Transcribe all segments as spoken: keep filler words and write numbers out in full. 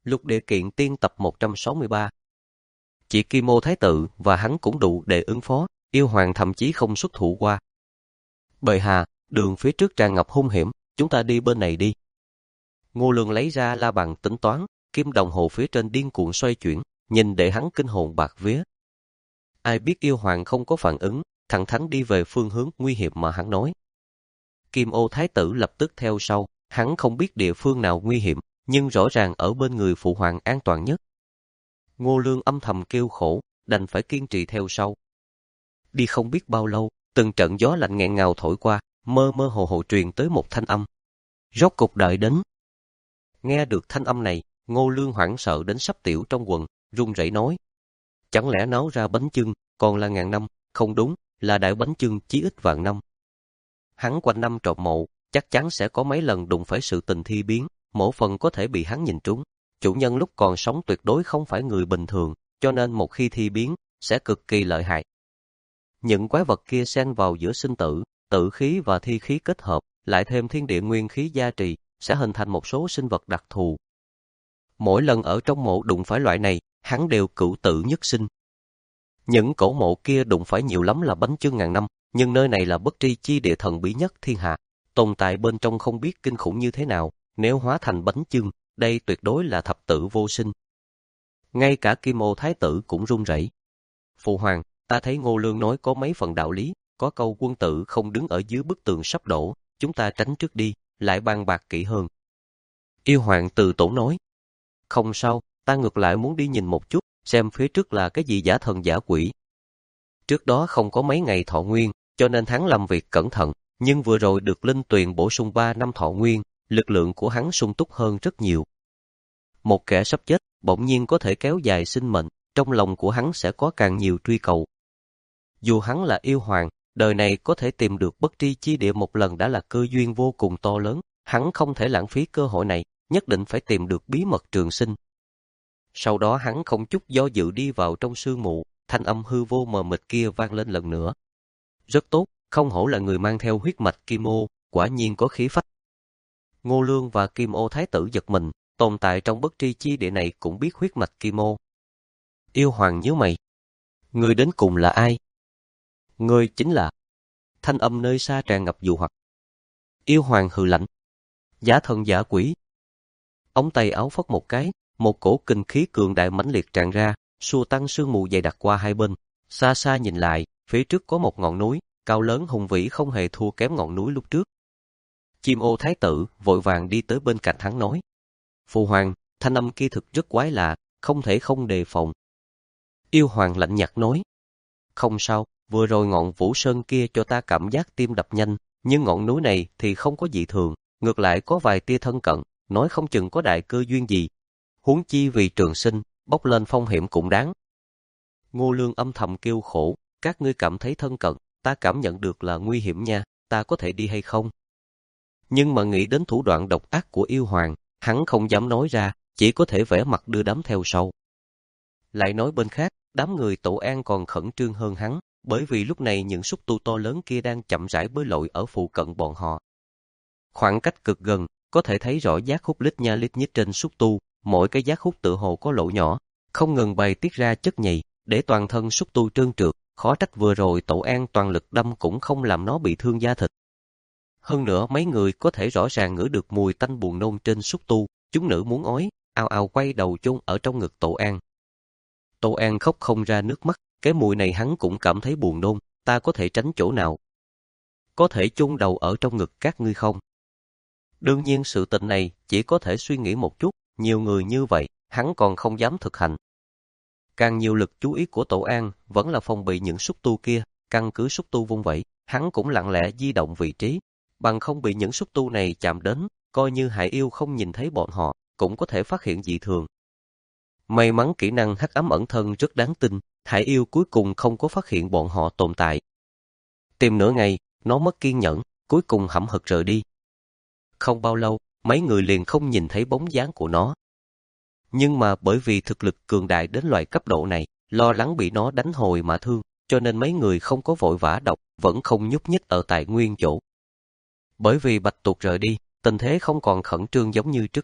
Lục Địa Kiện Tiên tập một trăm sáu mươi ba. Chỉ Kim Ô Thái Tự và hắn cũng đủ để ứng phó, yêu hoàng thậm chí không xuất thủ qua. Bệ hạ, đường phía trước tràn ngập hung hiểm, chúng ta đi bên này đi. Ngô Lương lấy ra la bàn tính toán, kim đồng hồ phía trên điên cuồng xoay chuyển, nhìn để hắn kinh hồn bạt vía. Ai biết yêu hoàng không có phản ứng, thẳng thắn đi về phương hướng nguy hiểm mà hắn nói. Kim Ô Thái Tử lập tức theo sau, hắn không biết địa phương nào nguy hiểm, nhưng rõ ràng ở bên người phụ hoàng an toàn nhất. Ngô Lương âm thầm kêu khổ, đành phải kiên trì theo sau. Đi không biết bao lâu, từng trận gió lạnh nghẹn ngào thổi qua, mơ mơ hồ hồ truyền tới một thanh âm. Rốt cục đợi đến. Nghe được thanh âm này, Ngô Lương hoảng sợ đến sắp tiểu trong quần, run rẩy nói. Chẳng lẽ náo ra bánh chưng, còn là ngàn năm, không đúng, là đại bánh chưng chí ít vạn năm. Hắn quanh năm trộm mộ, chắc chắn sẽ có mấy lần đụng phải sự tình thi biến, mỗi phần có thể bị hắn nhìn trúng. Chủ nhân lúc còn sống tuyệt đối không phải người bình thường, cho nên một khi thi biến, sẽ cực kỳ lợi hại. Những quái vật kia xen vào giữa sinh tử, tử khí và thi khí kết hợp, lại thêm thiên địa nguyên khí gia trì, sẽ hình thành một số sinh vật đặc thù. Mỗi lần ở trong mộ đụng phải loại này, hắn đều cửu tử nhất sinh. Những cổ mộ kia đụng phải nhiều lắm là bánh chưng ngàn năm, nhưng nơi này là bất tri chi địa thần bí nhất thiên hạ, tồn tại bên trong không biết kinh khủng như thế nào, nếu hóa thành bánh chưng, đây tuyệt đối là thập tử vô sinh. Ngay cả Kim Ô Thái Tử cũng run rẩy. Phụ hoàng, ta thấy Ngô Lương nói có mấy phần đạo lý, có câu quân tử không đứng ở dưới bức tường sắp đổ, chúng ta tránh trước đi, lại bàn bạc kỹ hơn. Yêu hoàng từ tốn nói. Không sao, ta ngược lại muốn đi nhìn một chút, xem phía trước là cái gì giả thần giả quỷ. Trước đó không có mấy ngày thọ nguyên, cho nên hắn làm việc cẩn thận, nhưng vừa rồi được linh tuyền bổ sung ba năm thọ nguyên, lực lượng của hắn sung túc hơn rất nhiều. Một kẻ sắp chết, bỗng nhiên có thể kéo dài sinh mệnh, trong lòng của hắn sẽ có càng nhiều truy cầu. Dù hắn là yêu hoàng, đời này có thể tìm được bất tri chi địa một lần đã là cơ duyên vô cùng to lớn, hắn không thể lãng phí cơ hội này, nhất định phải tìm được bí mật trường sinh. Sau đó hắn không chút do dự đi vào trong sương mù, thanh âm hư vô mờ mịt kia vang lên lần nữa. Rất tốt, không hổ là người mang theo huyết mạch Kim Ô, quả nhiên có khí phách. Ngô Lương và Kim Ô Thái Tử giật mình, tồn tại trong bất tri chi địa này cũng biết huyết mạch Kim Ô. Yêu hoàng nhíu mày. Người đến cùng là ai? Người chính là... Thanh âm nơi xa tràn ngập dụ hoặc. Yêu hoàng hừ lạnh. Giả thần giả quỷ. Ống tay áo phất một cái, một cổ kinh khí cường đại mãnh liệt tràn ra, xua tăng sương mù dày đặc qua hai bên. Xa xa nhìn lại, phía trước có một ngọn núi, cao lớn hùng vĩ không hề thua kém ngọn núi lúc trước. Kim Ô Thái Tử vội vàng đi tới bên cạnh hắn nói. Phụ hoàng, thanh âm kia thực rất quái lạ, không thể không đề phòng. Yêu hoàng lạnh nhạt nói. Không sao, vừa rồi ngọn Vũ Sơn kia cho ta cảm giác tim đập nhanh, nhưng ngọn núi này thì không có dị thường, ngược lại có vài tia thân cận, nói không chừng có đại cơ duyên gì. Huống chi vì trường sinh, bốc lên phong hiểm cũng đáng. Ngô Lương âm thầm kêu khổ, các ngươi cảm thấy thân cận, ta cảm nhận được là nguy hiểm nha, ta có thể đi hay không? Nhưng mà nghĩ đến thủ đoạn độc ác của yêu hoàng, hắn không dám nói ra, chỉ có thể vẽ mặt đưa đám theo sau. Lại nói bên khác, đám người Tổ An còn khẩn trương hơn hắn, bởi vì lúc này những xúc tu to lớn kia đang chậm rãi bơi lội ở phụ cận bọn họ. Khoảng cách cực gần, có thể thấy rõ giác hút lít nha lít nhít trên xúc tu, mỗi cái giác hút tự hồ có lỗ nhỏ, không ngừng bày tiết ra chất nhầy, để toàn thân xúc tu trơn trượt, khó trách vừa rồi Tổ An toàn lực đâm cũng không làm nó bị thương da thịt. Hơn nữa mấy người có thể rõ ràng ngửi được mùi tanh buồn nôn trên xúc tu, chúng nữ muốn ói, ào ào quay đầu chôn ở trong ngực Tổ An. Tổ An khóc không ra nước mắt, cái mùi này hắn cũng cảm thấy buồn nôn, ta có thể tránh chỗ nào? Có thể chôn đầu ở trong ngực các ngươi không? Đương nhiên sự tình này chỉ có thể suy nghĩ một chút, nhiều người như vậy, hắn còn không dám thực hành. Càng nhiều lực chú ý của Tổ An vẫn là phòng bị những xúc tu kia, căn cứ xúc tu vung vẩy, hắn cũng lặng lẽ di động vị trí, bằng không bị những xúc tu này chạm đến, coi như Hải Yêu không nhìn thấy bọn họ, cũng có thể phát hiện dị thường. May mắn kỹ năng hắc ám ẩn thân rất đáng tin, Hải Yêu cuối cùng không có phát hiện bọn họ tồn tại. Tìm nửa ngày, nó mất kiên nhẫn, cuối cùng hậm hực rời đi. Không bao lâu, mấy người liền không nhìn thấy bóng dáng của nó. Nhưng mà bởi vì thực lực cường đại đến loại cấp độ này, lo lắng bị nó đánh hồi mà thương, cho nên mấy người không có vội vã động, vẫn không nhúc nhích ở tại nguyên chỗ. Bởi vì Bạch Tuộc rời đi, tình thế không còn khẩn trương giống như trước đó,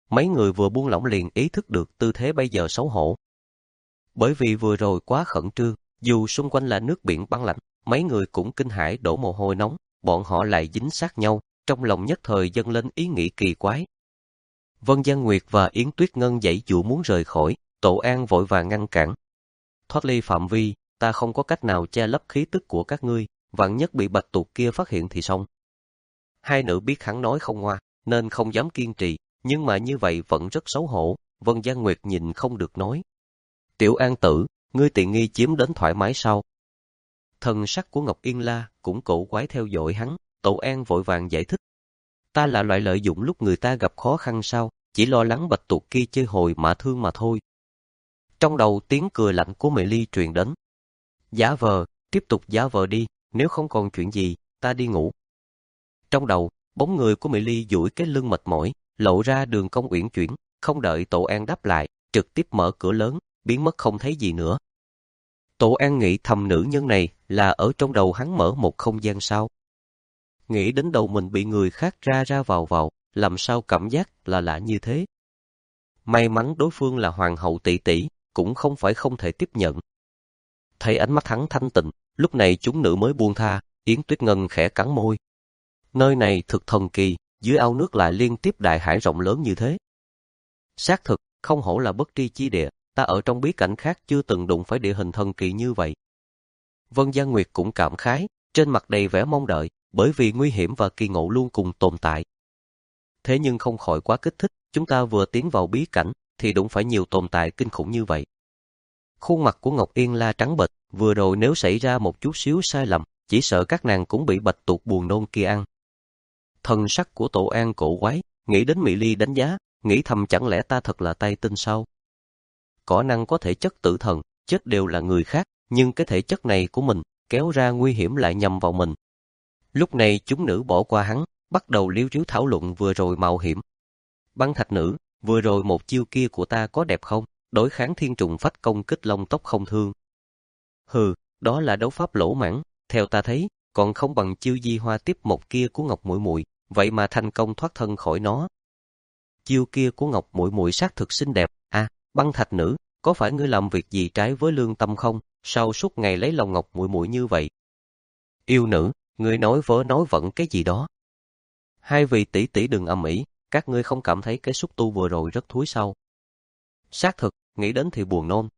mấy người vừa buông lỏng liền ý thức được tư thế bây giờ xấu hổ. Bởi vì vừa rồi quá khẩn trương, dù xung quanh là nước biển băng lạnh, mấy người cũng kinh hãi đổ mồ hôi nóng, bọn họ lại dính sát nhau, trong lòng nhất thời dâng lên ý nghĩ kỳ quái. Vân Giang Nguyệt và Yến Tuyết Ngân giãy giụa muốn rời khỏi, Tổ An vội vàng ngăn cản. Thoát ly phạm vi, ta không có cách nào che lấp khí tức của các ngươi, vạn nhất bị bạch tuộc kia phát hiện thì xong. Hai nữ biết hắn nói không ngoa, nên không dám kiên trì, nhưng mà như vậy vẫn rất xấu hổ. Vân Giang Nguyệt nhìn không được nói. Tiểu An tử, ngươi tiện nghi chiếm đến thoải mái sao? Thần sắc của Ngọc Yên La cũng cổ quái theo dõi hắn, Tổ An vội vàng giải thích. Ta là loại lợi dụng lúc người ta gặp khó khăn sao, chỉ lo lắng bạch tuộc kia chơi hồi mà thương mà thôi. Trong đầu tiếng cười lạnh của Mị Ly truyền đến. Giả vờ, tiếp tục giả vờ đi, nếu không còn chuyện gì, ta đi ngủ. Trong đầu, bóng người của Mị Ly duỗi cái lưng mệt mỏi, lộ ra đường cong uyển chuyển, không đợi Tổ An đáp lại, trực tiếp mở cửa lớn, biến mất không thấy gì nữa. Tổ An nghĩ thầm nữ nhân này là ở trong đầu hắn mở một không gian sao. Nghĩ đến đầu mình bị người khác ra ra vào vào, làm sao cảm giác là lạ như thế. May mắn đối phương là hoàng hậu tỷ tỷ, cũng không phải không thể tiếp nhận. Thấy ánh mắt hắn thanh tịnh, lúc này chúng nữ mới buông tha, Yến Tuyết Ngân khẽ cắn môi. Nơi này thực thần kỳ, dưới ao nước lại liên tiếp đại hải rộng lớn như thế. Xác thực, không hổ là bất tri chi địa, ta ở trong bí cảnh khác chưa từng đụng phải địa hình thần kỳ như vậy. Vân Giang Nguyệt cũng cảm khái, trên mặt đầy vẻ mong đợi, bởi vì nguy hiểm và kỳ ngộ luôn cùng tồn tại. Thế nhưng không khỏi quá kích thích, chúng ta vừa tiến vào bí cảnh, thì đụng phải nhiều tồn tại kinh khủng như vậy. Khuôn mặt của Ngọc Yên La trắng bệch, vừa rồi nếu xảy ra một chút xíu sai lầm, chỉ sợ các nàng cũng bị bạch tuộc buồn nôn kia ăn. Thần sắc của Tổ An cổ quái, nghĩ đến Mị Ly đánh giá, nghĩ thầm chẳng lẽ ta thật là tay tinh sao? Cỏ năng có thể chất tử thần, chết đều là người khác, nhưng cái thể chất này của mình, kéo ra nguy hiểm lại nhằm vào mình. Lúc này chúng nữ bỏ qua hắn, bắt đầu liếu riếu thảo luận vừa rồi mạo hiểm. Băng thạch nữ, vừa rồi một chiêu kia của ta có đẹp không? Đối kháng thiên trùng phách công kích long tốc không thương. Hừ, đó là đấu pháp lỗ mãng, theo ta thấy, còn không bằng chiêu di hoa tiếp một kia của Ngọc Muội Muội, vậy mà thành công thoát thân khỏi nó. Chiêu kia của Ngọc Muội Muội xác thực xinh đẹp, à, băng thạch nữ, có phải ngươi làm việc gì trái với lương tâm không? Sao suốt ngày lấy lòng Ngọc Muội Muội như vậy? Yêu nữ, ngươi nói vớ nói vẩn cái gì đó? Hai vị tỷ tỷ đừng ầm ĩ, các ngươi không cảm thấy cái xúc tu vừa rồi rất thúi sao? Xác thực, nghĩ đến thì buồn nôn.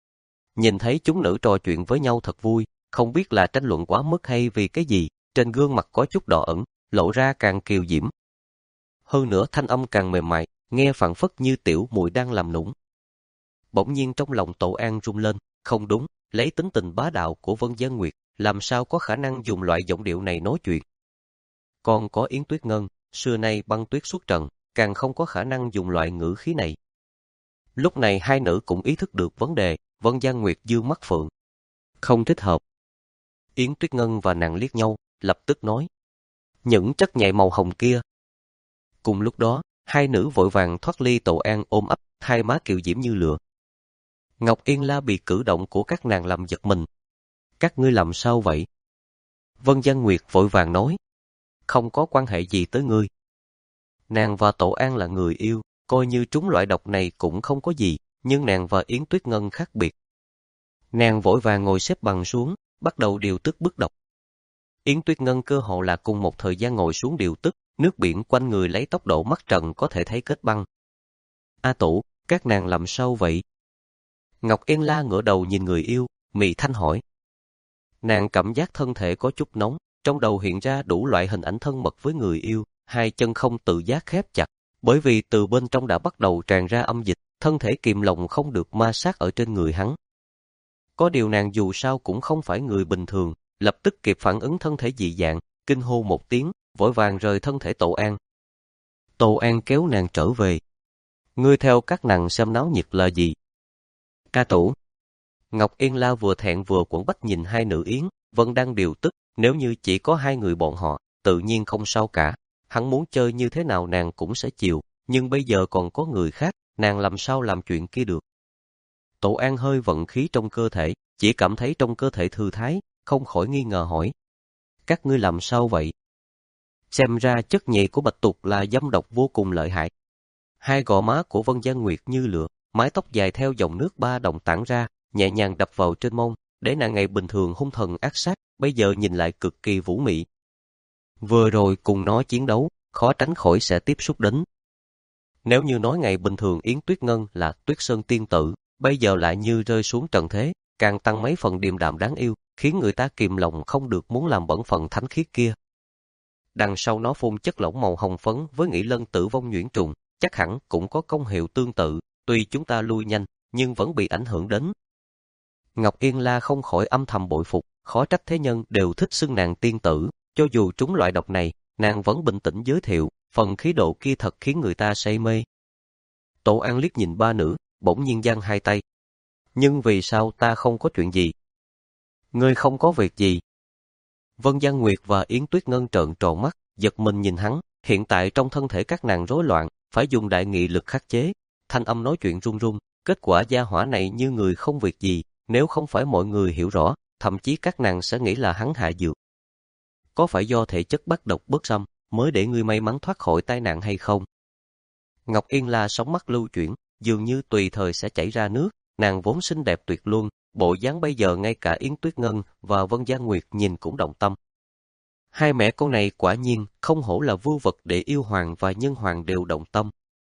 Nhìn thấy chúng nữ trò chuyện với nhau thật vui, không biết là tranh luận quá mức hay vì cái gì, trên gương mặt có chút đỏ ửng, lộ ra càng kiều diễm. Hơn nữa thanh âm càng mềm mại, nghe phảng phất như tiểu muội đang làm nũng. Bỗng nhiên trong lòng Tổ An rung lên, không đúng, lấy tính tình bá đạo của Vân Giang Nguyệt, làm sao có khả năng dùng loại giọng điệu này nói chuyện. Còn có Yến Tuyết Ngân, xưa nay băng tuyết xuất trận, càng không có khả năng dùng loại ngữ khí này. Lúc này hai nữ cũng ý thức được vấn đề, Vân Giang Nguyệt dương mắt phượng. Không thích hợp. Yến Tuyết Ngân và nàng liếc nhau, lập tức nói. Những chất nhạy màu hồng kia. Cùng lúc đó, hai nữ vội vàng thoát ly Tổ An ôm ấp, hai má kiều diễm như lửa. Ngọc Yên La bị cử động của các nàng làm giật mình. Các ngươi làm sao vậy? Vân Giang Nguyệt vội vàng nói. Không có quan hệ gì tới ngươi. Nàng và Tổ An là người yêu, coi như trúng loại độc này cũng không có gì, nhưng nàng và Yến Tuyết Ngân khác biệt. Nàng vội vàng ngồi xếp bằng xuống, bắt đầu điều tức bức độc. Yến Tuyết Ngân cơ hồ là cùng một thời gian ngồi xuống điều tức, nước biển quanh người lấy tốc độ mắt trần có thể thấy kết băng. A Tủ, các nàng làm sao vậy? Ngọc Yên La ngửa đầu nhìn người yêu, mị thanh hỏi. Nàng cảm giác thân thể có chút nóng, trong đầu hiện ra đủ loại hình ảnh thân mật với người yêu, hai chân không tự giác khép chặt, bởi vì từ bên trong đã bắt đầu tràn ra âm dịch, thân thể kìm lòng không được ma sát ở trên người hắn. Có điều nàng dù sao cũng không phải người bình thường, lập tức kịp phản ứng thân thể dị dạng, kinh hô một tiếng, vội vàng rời thân thể Tổ An. Tổ An kéo nàng trở về. Ngươi theo các nàng xem náo nhiệt là gì? Ca Tủ. Ngọc Yên La vừa thẹn vừa quẫn bách nhìn hai nữ Yến, vẫn đang điều tức, nếu như chỉ có hai người bọn họ, tự nhiên không sao cả. Hắn muốn chơi như thế nào nàng cũng sẽ chịu, nhưng bây giờ còn có người khác, nàng làm sao làm chuyện kia được. Tổ An hơi vận khí trong cơ thể, chỉ cảm thấy trong cơ thể thư thái, không khỏi nghi ngờ hỏi. Các ngươi làm sao vậy? Xem ra chất nhầy của bạch tuộc là dâm độc vô cùng lợi hại. Hai gò má của Vân Gian Nguyệt như lửa, mái tóc dài theo dòng nước ba đồng tản ra, nhẹ nhàng đập vào trên mông, để nàng ngày bình thường hung thần ác sát, bây giờ nhìn lại cực kỳ vũ mị. Vừa rồi cùng nó chiến đấu, khó tránh khỏi sẽ tiếp xúc đến. Nếu như nói ngày bình thường Yến Tuyết Ngân là Tuyết Sơn tiên tử, bây giờ lại như rơi xuống trần thế, càng tăng mấy phần điềm đạm đáng yêu, khiến người ta kìm lòng không được muốn làm bẩn phận thánh khiết kia. Đằng sau nó phun chất lỏng màu hồng phấn với nghĩ lân tử vong nhuyễn trùng, chắc hẳn cũng có công hiệu tương tự, tuy chúng ta lui nhanh, nhưng vẫn bị ảnh hưởng đến. Ngọc Yên La không khỏi âm thầm bội phục, khó trách thế nhân đều thích xưng nàng tiên tử, cho dù trúng loại độc này, nàng vẫn bình tĩnh giới thiệu, phần khí độ kia thật khiến người ta say mê. Tổ An liếc nhìn ba nữ, bỗng nhiên giang hai tay. Nhưng vì sao ta không có chuyện gì? Ngươi không có việc gì? Vân Gian Nguyệt và Yến Tuyết Ngân trợn tròn mắt, giật mình nhìn hắn, hiện tại trong thân thể các nàng rối loạn, phải dùng đại nghị lực khắc chế. Thanh âm nói chuyện run run, kết quả gia hỏa này như người không việc gì, nếu không phải mọi người hiểu rõ, thậm chí các nàng sẽ nghĩ là hắn hạ dược. Có phải do thể chất bắt độc bất xâm, mới để ngươi may mắn thoát khỏi tai nạn hay không? Ngọc Yên La sóng mắt lưu chuyển, dường như tùy thời sẽ chảy ra nước, nàng vốn xinh đẹp tuyệt luân, bộ dáng bây giờ ngay cả Yến Tuyết Ngân và Vân Gian Nguyệt nhìn cũng động tâm. Hai mẹ con này quả nhiên không hổ là vưu vật để yêu hoàng và nhân hoàng đều động tâm.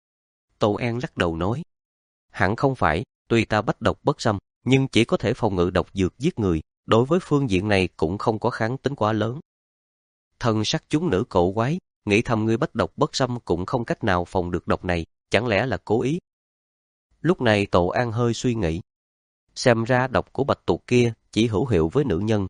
Tô An lắc đầu nói, hẳn không phải, tuy ta bách độc bất xâm, nhưng chỉ có thể phòng ngự độc dược giết người, đối với phương diện này cũng không có kháng tính quá lớn. Thân sắc chúng nữ cổ quái, nghĩ thầm ngươi bách độc bất xâm cũng không cách nào phòng được độc này, chẳng lẽ là cố ý? Lúc này Tô An hơi suy nghĩ, xem ra độc của bạch tuộc kia chỉ hữu hiệu với nữ nhân.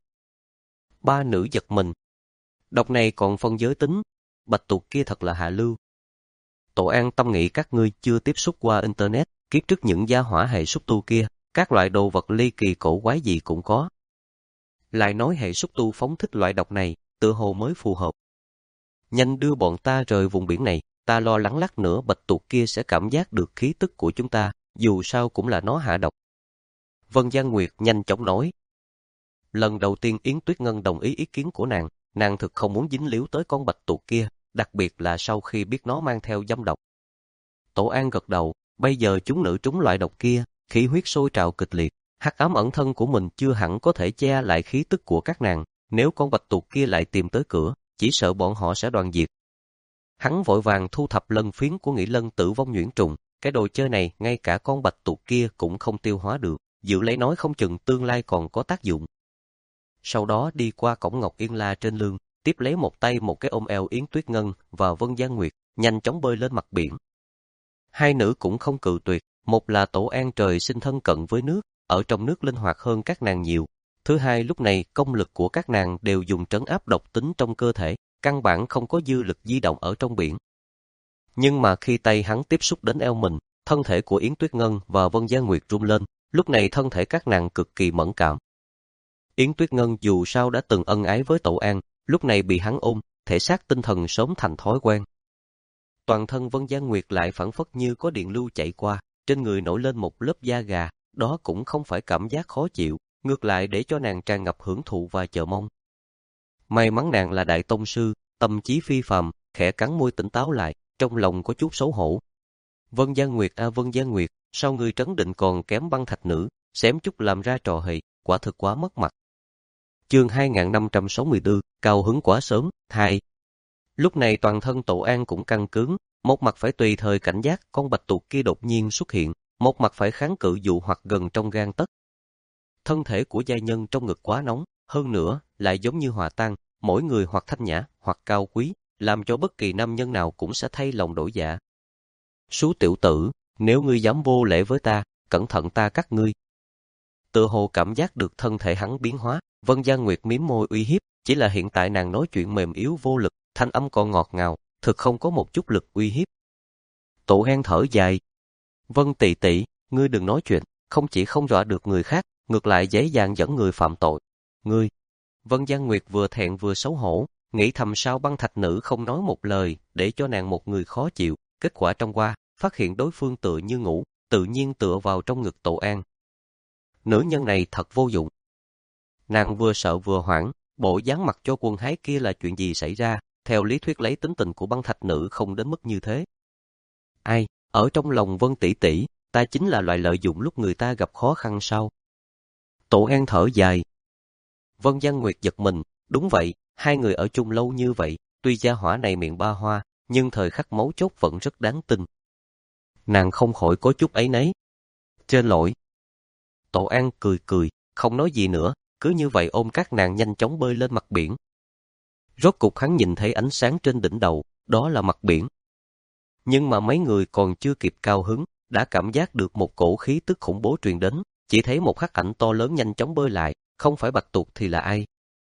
Ba nữ giật mình, độc này còn phân giới tính, bạch tuộc kia thật là hạ lưu. Tô An tâm nghĩ các ngươi chưa tiếp xúc qua internet, kiếp trước những gia hỏa hệ xúc tu kia, các loại đồ vật ly kỳ cổ quái gì cũng có. Lại nói hệ xúc tu phóng thích loại độc này, tựa hồ mới phù hợp. Nhanh đưa bọn ta rời vùng biển này, ta lo lắng lát nữa bạch tuộc kia sẽ cảm giác được khí tức của chúng ta, dù sao cũng là nó hạ độc. Vân Gian Nguyệt nhanh chóng nói. Lần đầu tiên Yến Tuyết Ngân đồng ý ý kiến của nàng, nàng thực không muốn dính líu tới con bạch tuộc kia, đặc biệt là sau khi biết nó mang theo dâm độc. Tổ An gật đầu, bây giờ chúng nữ trúng loại độc kia, khí huyết sôi trào kịch liệt, hắc ám ẩn thân của mình chưa hẳn có thể che lại khí tức của các nàng, nếu con bạch tuộc kia lại tìm tới cửa, chỉ sợ bọn họ sẽ đoàn diệt. Hắn vội vàng thu thập lân phiến của nghĩ lân tử vong nhuyễn trùng, cái đồ chơi này ngay cả con bạch tuộc kia cũng không tiêu hóa được, dự lấy nói không chừng tương lai còn có tác dụng. Sau đó đi qua cổng Ngọc Yên La trên lưng, tiếp lấy một tay một cái ôm eo Yến Tuyết Ngân và Vân Gian Nguyệt, nhanh chóng bơi lên mặt biển. Hai nữ cũng không cự tuyệt, một là Tổ An trời sinh thân cận với nước, ở trong nước linh hoạt hơn các nàng nhiều. Thứ hai, lúc này công lực của các nàng đều dùng trấn áp độc tính trong cơ thể, căn bản không có dư lực di động ở trong biển. Nhưng mà khi tay hắn tiếp xúc đến eo mình, thân thể của Yến Tuyết Ngân và Vân Gian Nguyệt rung lên, lúc này thân thể các nàng cực kỳ mẫn cảm. Yến Tuyết Ngân dù sao đã từng ân ái với Tổ An, lúc này bị hắn ôm, thể xác tinh thần sớm thành thói quen. Toàn thân Vân Gian Nguyệt lại phảng phất như có điện lưu chạy qua, trên người nổi lên một lớp da gà, đó cũng không phải cảm giác khó chịu, ngược lại để cho nàng tràn ngập hưởng thụ và chờ mong. May mắn nàng là đại tông sư, tâm trí phi phàm, khẽ cắn môi tỉnh táo lại, trong lòng có chút xấu hổ. Vân Gian Nguyệt a Vân Gian Nguyệt, sao ngươi trấn định còn kém băng thạch nữ, xém chút làm ra trò hề, quả thực quá mất mặt. Chương hai nghìn năm trăm sáu mươi tư, cao hứng quá sớm, hai. Lúc này toàn thân Tổ An cũng căng cứng, một mặt phải tùy thời cảnh giác con bạch tuộc kia đột nhiên xuất hiện, một mặt phải kháng cự dụ hoặc gần trong gang tấc. Thân thể của giai nhân trong ngực quá nóng, hơn nữa lại giống như hòa tan, mỗi người hoặc thanh nhã hoặc cao quý, làm cho bất kỳ nam nhân nào cũng sẽ thay lòng đổi dạ. Sú tiểu tử, nếu ngươi dám vô lễ với ta, cẩn thận ta cắt ngươi. Tựa hồ cảm giác được thân thể hắn biến hóa, Vân Gian Nguyệt mím môi uy hiếp, chỉ là hiện tại nàng nói chuyện mềm yếu vô lực, thanh âm còn ngọt ngào, thực không có một chút lực uy hiếp. Tổ An thở dài. Vân tỷ tỷ, ngươi đừng nói chuyện, không chỉ không dọa được người khác, ngược lại dễ dàng dẫn người phạm tội. Ngươi. Vân Gian Nguyệt vừa thẹn vừa xấu hổ, nghĩ thầm sao băng thạch nữ không nói một lời, để cho nàng một người khó chịu, kết quả trong qua, phát hiện đối phương tựa như ngủ, tự nhiên tựa vào trong ngực Tổ An. Nữ nhân này thật vô dụng. Nàng vừa sợ vừa hoảng, bộ dáng mặt cho quân hái kia là chuyện gì xảy ra, theo lý thuyết lấy tính tình của băng thạch nữ không đến mức như thế. Ai, Ở trong lòng Vân tỷ tỷ, ta chính là loại lợi dụng lúc người ta gặp khó khăn sao? Tổ An thở dài. Vân Giang Nguyệt giật mình, đúng vậy, hai người ở chung lâu như vậy, tuy gia hỏa này miệng ba hoa, nhưng thời khắc mấu chốt vẫn rất đáng tin. Nàng không khỏi có chút áy náy. Trên lỗi. Tổ An cười cười, không nói gì nữa, cứ như vậy ôm các nàng nhanh chóng bơi lên mặt biển. Rốt cục hắn nhìn thấy ánh sáng trên đỉnh đầu, đó là mặt biển. Nhưng mà mấy người còn chưa kịp cao hứng, đã cảm giác được một cổ khí tức khủng bố truyền đến, chỉ thấy một hắc ảnh to lớn nhanh chóng bơi lại, không phải Bạch Tuộc thì là ai?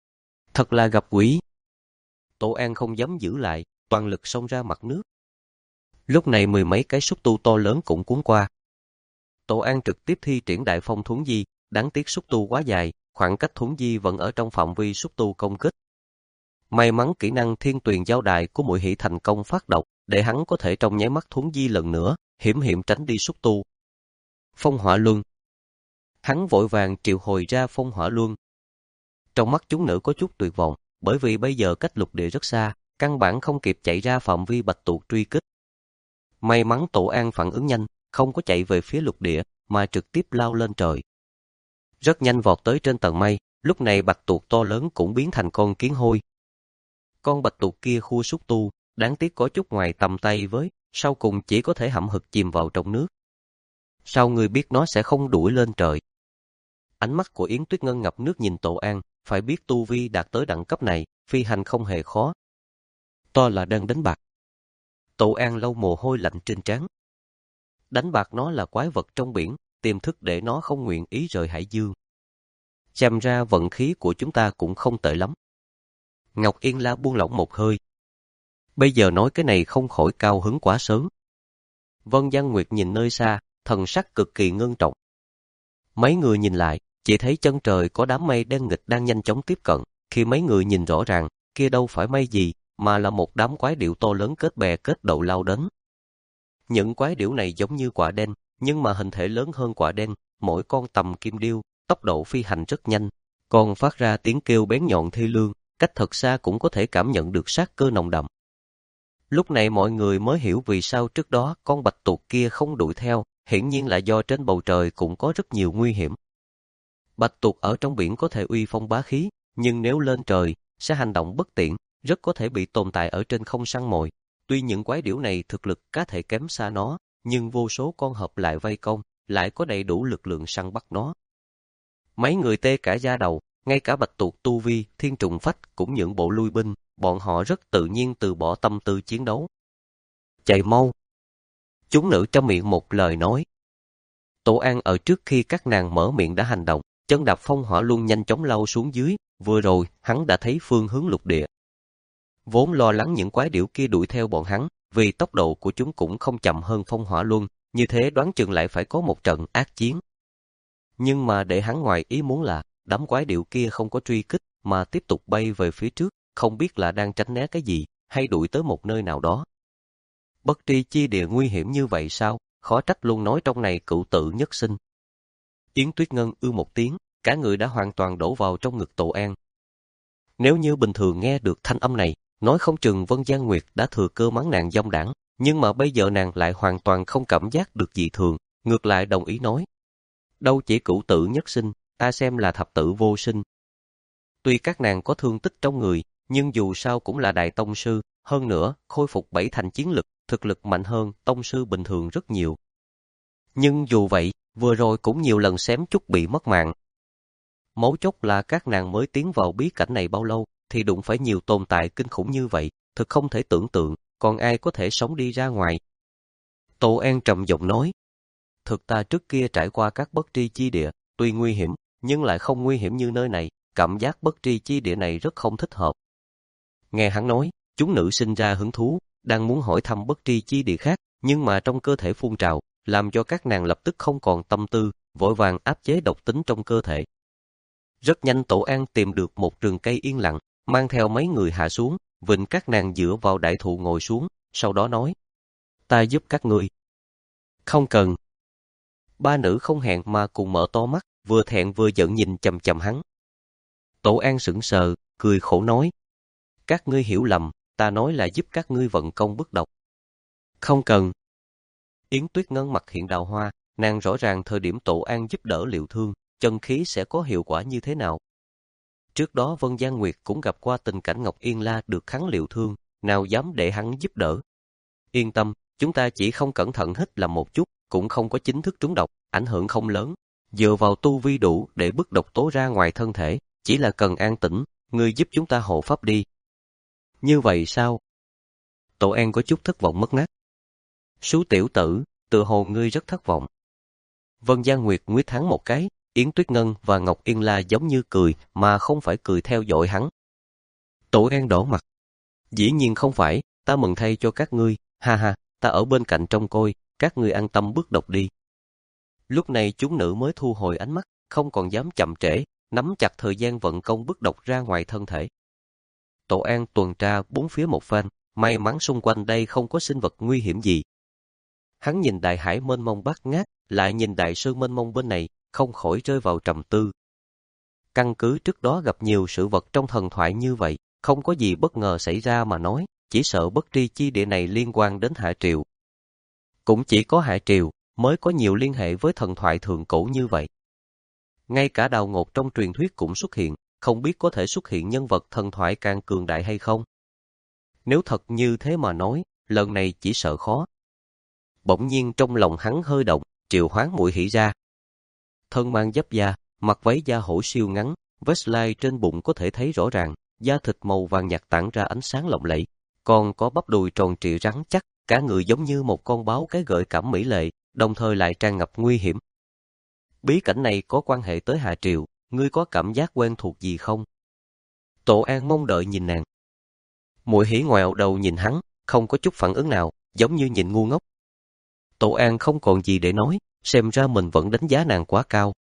Thật là gặp quỷ. Tổ An không dám giữ lại, toàn lực xông ra mặt nước. Lúc này mười mấy cái xúc tu to lớn cũng cuốn qua. Tổ An trực tiếp thi triển đại phong thuấn di, đáng tiếc xúc tu quá dài, khoảng cách thuấn di vẫn ở trong phạm vi xúc tu công kích. May mắn kỹ năng thiên tuyền giao đài của Muội Hỷ thành công phát động, để hắn có thể trong nháy mắt thuấn di lần nữa, hiểm hiểm tránh đi xúc tu. Phong hỏa luân. Hắn vội vàng triệu hồi ra phong hỏa luân. Trong mắt chúng nữ có chút tuyệt vọng, bởi vì bây giờ cách lục địa rất xa, căn bản không kịp chạy ra phạm vi Bạch Tuộc truy kích. May mắn Tổ An phản ứng nhanh, không có chạy về phía lục địa, mà trực tiếp lao lên trời. Rất nhanh vọt tới trên tầng mây, lúc này Bạch Tuộc to lớn cũng biến thành con kiến hôi. Con Bạch Tuộc kia khua xúc tu, đáng tiếc có chút ngoài tầm tay với, sau cùng chỉ có thể hậm hực chìm vào trong nước. Sao người biết nó sẽ không đuổi lên trời? Ánh mắt của Yến Tuyết Ngân ngập nước nhìn Tổ An, phải biết tu vi đạt tới đẳng cấp này, phi hành không hề khó. To là đang đánh bạc. Tổ An lau mồ hôi lạnh trên trán. Đánh bạc nó là quái vật trong biển, tiềm thức để nó không nguyện ý rời hải dương. Xem ra vận khí của chúng ta cũng không tệ lắm. Ngọc Yên La buông lỏng một hơi. Bây giờ nói cái này không khỏi cao hứng quá sớm. Vân Giang Nguyệt nhìn nơi xa, thần sắc cực kỳ ngưng trọng. Mấy người nhìn lại, chỉ thấy chân trời có đám mây đen nghịch đang nhanh chóng tiếp cận. Khi mấy người nhìn rõ ràng, kia đâu phải mây gì, mà là một đám quái điểu to lớn kết bè kết đậu lao đến. Những quái điểu này giống như quả đen, nhưng mà hình thể lớn hơn quả đen, mỗi con tầm kim điêu, tốc độ phi hành rất nhanh, còn phát ra tiếng kêu bén nhọn thê lương, cách thật xa cũng có thể cảm nhận được sát cơ nồng đậm. Lúc này mọi người mới hiểu vì sao trước đó con Bạch Tuộc kia không đuổi theo, hiển nhiên là do trên bầu trời cũng có rất nhiều nguy hiểm. Bạch Tuộc ở trong biển có thể uy phong bá khí, nhưng nếu lên trời, sẽ hành động bất tiện, rất có thể bị tồn tại ở trên không săn mồi. Tuy những quái điểu này thực lực cá thể kém xa nó, nhưng vô số con hợp lại vây công, lại có đầy đủ lực lượng săn bắt nó. Mấy người tê cả da đầu, ngay cả Bạch Tuộc tu vi, Thiên Trùng Phách cũng nhượng bộ lui binh, bọn họ rất tự nhiên từ bỏ tâm tư chiến đấu. Chạy mau! Chúng nữ trong miệng một lời nói. Tổ An ở trước khi các nàng mở miệng đã hành động, chân đạp phong hỏa luân nhanh chóng lao xuống dưới, vừa rồi hắn đã thấy phương hướng lục địa. Vốn lo lắng những quái điểu kia đuổi theo bọn hắn, vì tốc độ của chúng cũng không chậm hơn phong hỏa luân, như thế đoán chừng lại phải có một trận ác chiến. Nhưng mà để hắn ngoài ý muốn là, đám quái điểu kia không có truy kích, mà tiếp tục bay về phía trước, không biết là đang tránh né cái gì, hay đuổi tới một nơi nào đó. Bất tri chi địa nguy hiểm như vậy sao, khó trách luôn nói trong này cựu tự nhất sinh. Yến Tuyết Ngân ư một tiếng, cả người đã hoàn toàn đổ vào trong ngực Tổ An. Nếu như bình thường nghe được thanh âm này, nói không chừng Vân Giang Nguyệt đã thừa cơ mắng nàng dông đảng, nhưng mà bây giờ nàng lại hoàn toàn không cảm giác được gì thường, ngược lại đồng ý nói. Đâu chỉ cửu tử nhất sinh, ta xem là thập tử vô sinh. Tuy các nàng có thương tích trong người, nhưng dù sao cũng là đại tông sư, hơn nữa, khôi phục bảy thành chiến lực, thực lực mạnh hơn tông sư bình thường rất nhiều. Nhưng dù vậy, vừa rồi cũng nhiều lần xém chút bị mất mạng. Mấu chốt là các nàng mới tiến vào bí cảnh này bao lâu, thì đụng phải nhiều tồn tại kinh khủng như vậy, thực không thể tưởng tượng, còn ai có thể sống đi ra ngoài. Tổ An trầm giọng nói, thực ta trước kia trải qua các bất tri chi địa, tuy nguy hiểm, nhưng lại không nguy hiểm như nơi này, cảm giác bất tri chi địa này rất không thích hợp. Nghe hắn nói, chúng nữ sinh ra hứng thú, đang muốn hỏi thăm bất tri chi địa khác, nhưng mà trong cơ thể phun trào, làm cho các nàng lập tức không còn tâm tư, vội vàng áp chế độc tính trong cơ thể. Rất nhanh Tổ An tìm được một rừng cây yên lặng, mang theo mấy người hạ xuống, vịnh các nàng dựa vào đại thụ ngồi xuống, sau đó nói, ta giúp các ngươi. Không cần. Ba nữ không hẹn mà cùng mở to mắt, vừa thẹn vừa giận nhìn chằm chằm hắn. Tổ An sững sờ, cười khổ nói, các ngươi hiểu lầm, ta nói là giúp các ngươi vận công bức độc. Không cần. Yến Tuyết Ngân mặt hiện đào hoa, nàng rõ ràng thời điểm Tổ An giúp đỡ Liệu Thương, chân khí sẽ có hiệu quả như thế nào. Trước đó Vân Giang Nguyệt cũng gặp qua tình cảnh Ngọc Yên La được kháng Liệu Thương, nào dám để hắn giúp đỡ. Yên tâm, chúng ta chỉ không cẩn thận hít làm một chút, cũng không có chính thức trúng độc, ảnh hưởng không lớn. Dựa vào tu vi đủ để bức độc tố ra ngoài thân thể, chỉ là cần an tĩnh, ngươi giúp chúng ta hộ pháp đi. Như vậy sao? Tổ An có chút thất vọng mất mát. Sú tiểu tử, tự hồ ngươi rất thất vọng. Vân Giang Nguyệt nguyết hắn một cái, Yến Tuyết Ngân và Ngọc Yên La giống như cười mà không phải cười theo dõi hắn. Tổ An đỏ mặt. Dĩ nhiên không phải, ta mừng thay cho các ngươi, ha ha, ta ở bên cạnh trông coi, các ngươi an tâm bước độc đi. Lúc này chúng nữ mới thu hồi ánh mắt, không còn dám chậm trễ, nắm chặt thời gian vận công bức độc ra ngoài thân thể. Tổ An tuần tra bốn phía một phen, may mắn xung quanh đây không có sinh vật nguy hiểm gì. Hắn nhìn đại hải mênh mông bát ngát, lại nhìn đại sơn mênh mông bên này, không khỏi rơi vào trầm tư. Căn cứ trước đó gặp nhiều sự vật trong thần thoại như vậy, không có gì bất ngờ xảy ra mà nói, chỉ sợ bất tri chi địa này liên quan đến Hạ Triều. Cũng chỉ có Hạ Triều mới có nhiều liên hệ với thần thoại thượng cổ như vậy. Ngay cả Đào Ngột trong truyền thuyết cũng xuất hiện, không biết có thể xuất hiện nhân vật thần thoại càng cường đại hay không. Nếu thật như thế mà nói, lần này chỉ sợ khó. Bỗng nhiên trong lòng hắn hơi động, triệu hoán muội hỉ ra. Thân mang giáp da, mặc váy da hổ siêu ngắn, vest lai trên bụng có thể thấy rõ ràng, da thịt màu vàng nhạt tản ra ánh sáng lộng lẫy, còn có bắp đùi tròn trịa rắn chắc, cả người giống như một con báo cái gợi cảm mỹ lệ, đồng thời lại tràn ngập nguy hiểm. Bí cảnh này có quan hệ tới Hạ Triều, ngươi có cảm giác quen thuộc gì không? Tổ An mong đợi nhìn nàng. Muội hỉ ngoẹo đầu nhìn hắn, không có chút phản ứng nào, giống như nhìn ngu ngốc. Tổ An không còn gì để nói, xem ra mình vẫn đánh giá nàng quá cao.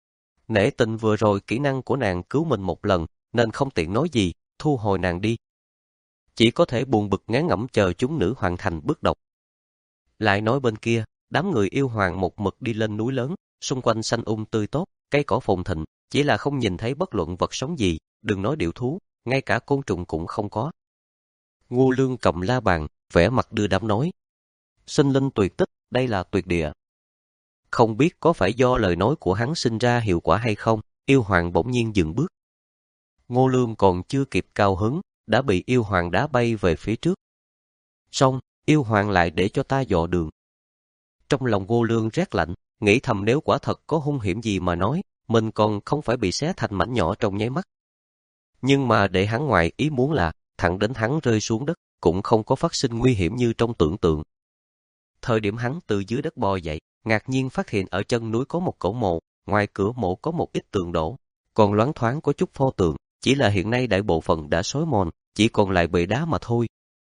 Nể tình vừa rồi kỹ năng của nàng cứu mình một lần, nên không tiện nói gì, thu hồi nàng đi. Chỉ có thể buồn bực ngán ngẩm chờ chúng nữ hoàn thành bước độc. Lại nói bên kia, đám người yêu hoàng một mực đi lên núi lớn, xung quanh xanh um tươi tốt, cây cỏ phồn thịnh, chỉ là không nhìn thấy bất luận vật sống gì, đừng nói điểu thú, ngay cả côn trùng cũng không có. Ngô Lương cầm la bàn, vẻ mặt đưa đám nói. Sinh linh tuyệt tích, đây là tuyệt địa. Không biết có phải do lời nói của hắn sinh ra hiệu quả hay không, yêu hoàng bỗng nhiên dừng bước. Ngô Lương còn chưa kịp cao hứng, đã bị yêu hoàng đá bay về phía trước. Xong, yêu hoàng lại để cho ta dò đường. Trong lòng Ngô Lương rét lạnh, nghĩ thầm nếu quả thật có hung hiểm gì mà nói, mình còn không phải bị xé thành mảnh nhỏ trong nháy mắt. Nhưng mà để hắn ngoài ý muốn là, thẳng đến hắn rơi xuống đất, cũng không có phát sinh nguy hiểm như trong tưởng tượng. Thời điểm hắn từ dưới đất bò dậy, ngạc nhiên phát hiện ở chân núi có một cổ mộ, ngoài cửa mộ có một ít tường đổ, còn loáng thoáng có chút pho tượng, chỉ là hiện nay đại bộ phận đã xói mòn, chỉ còn lại bệ đá mà thôi.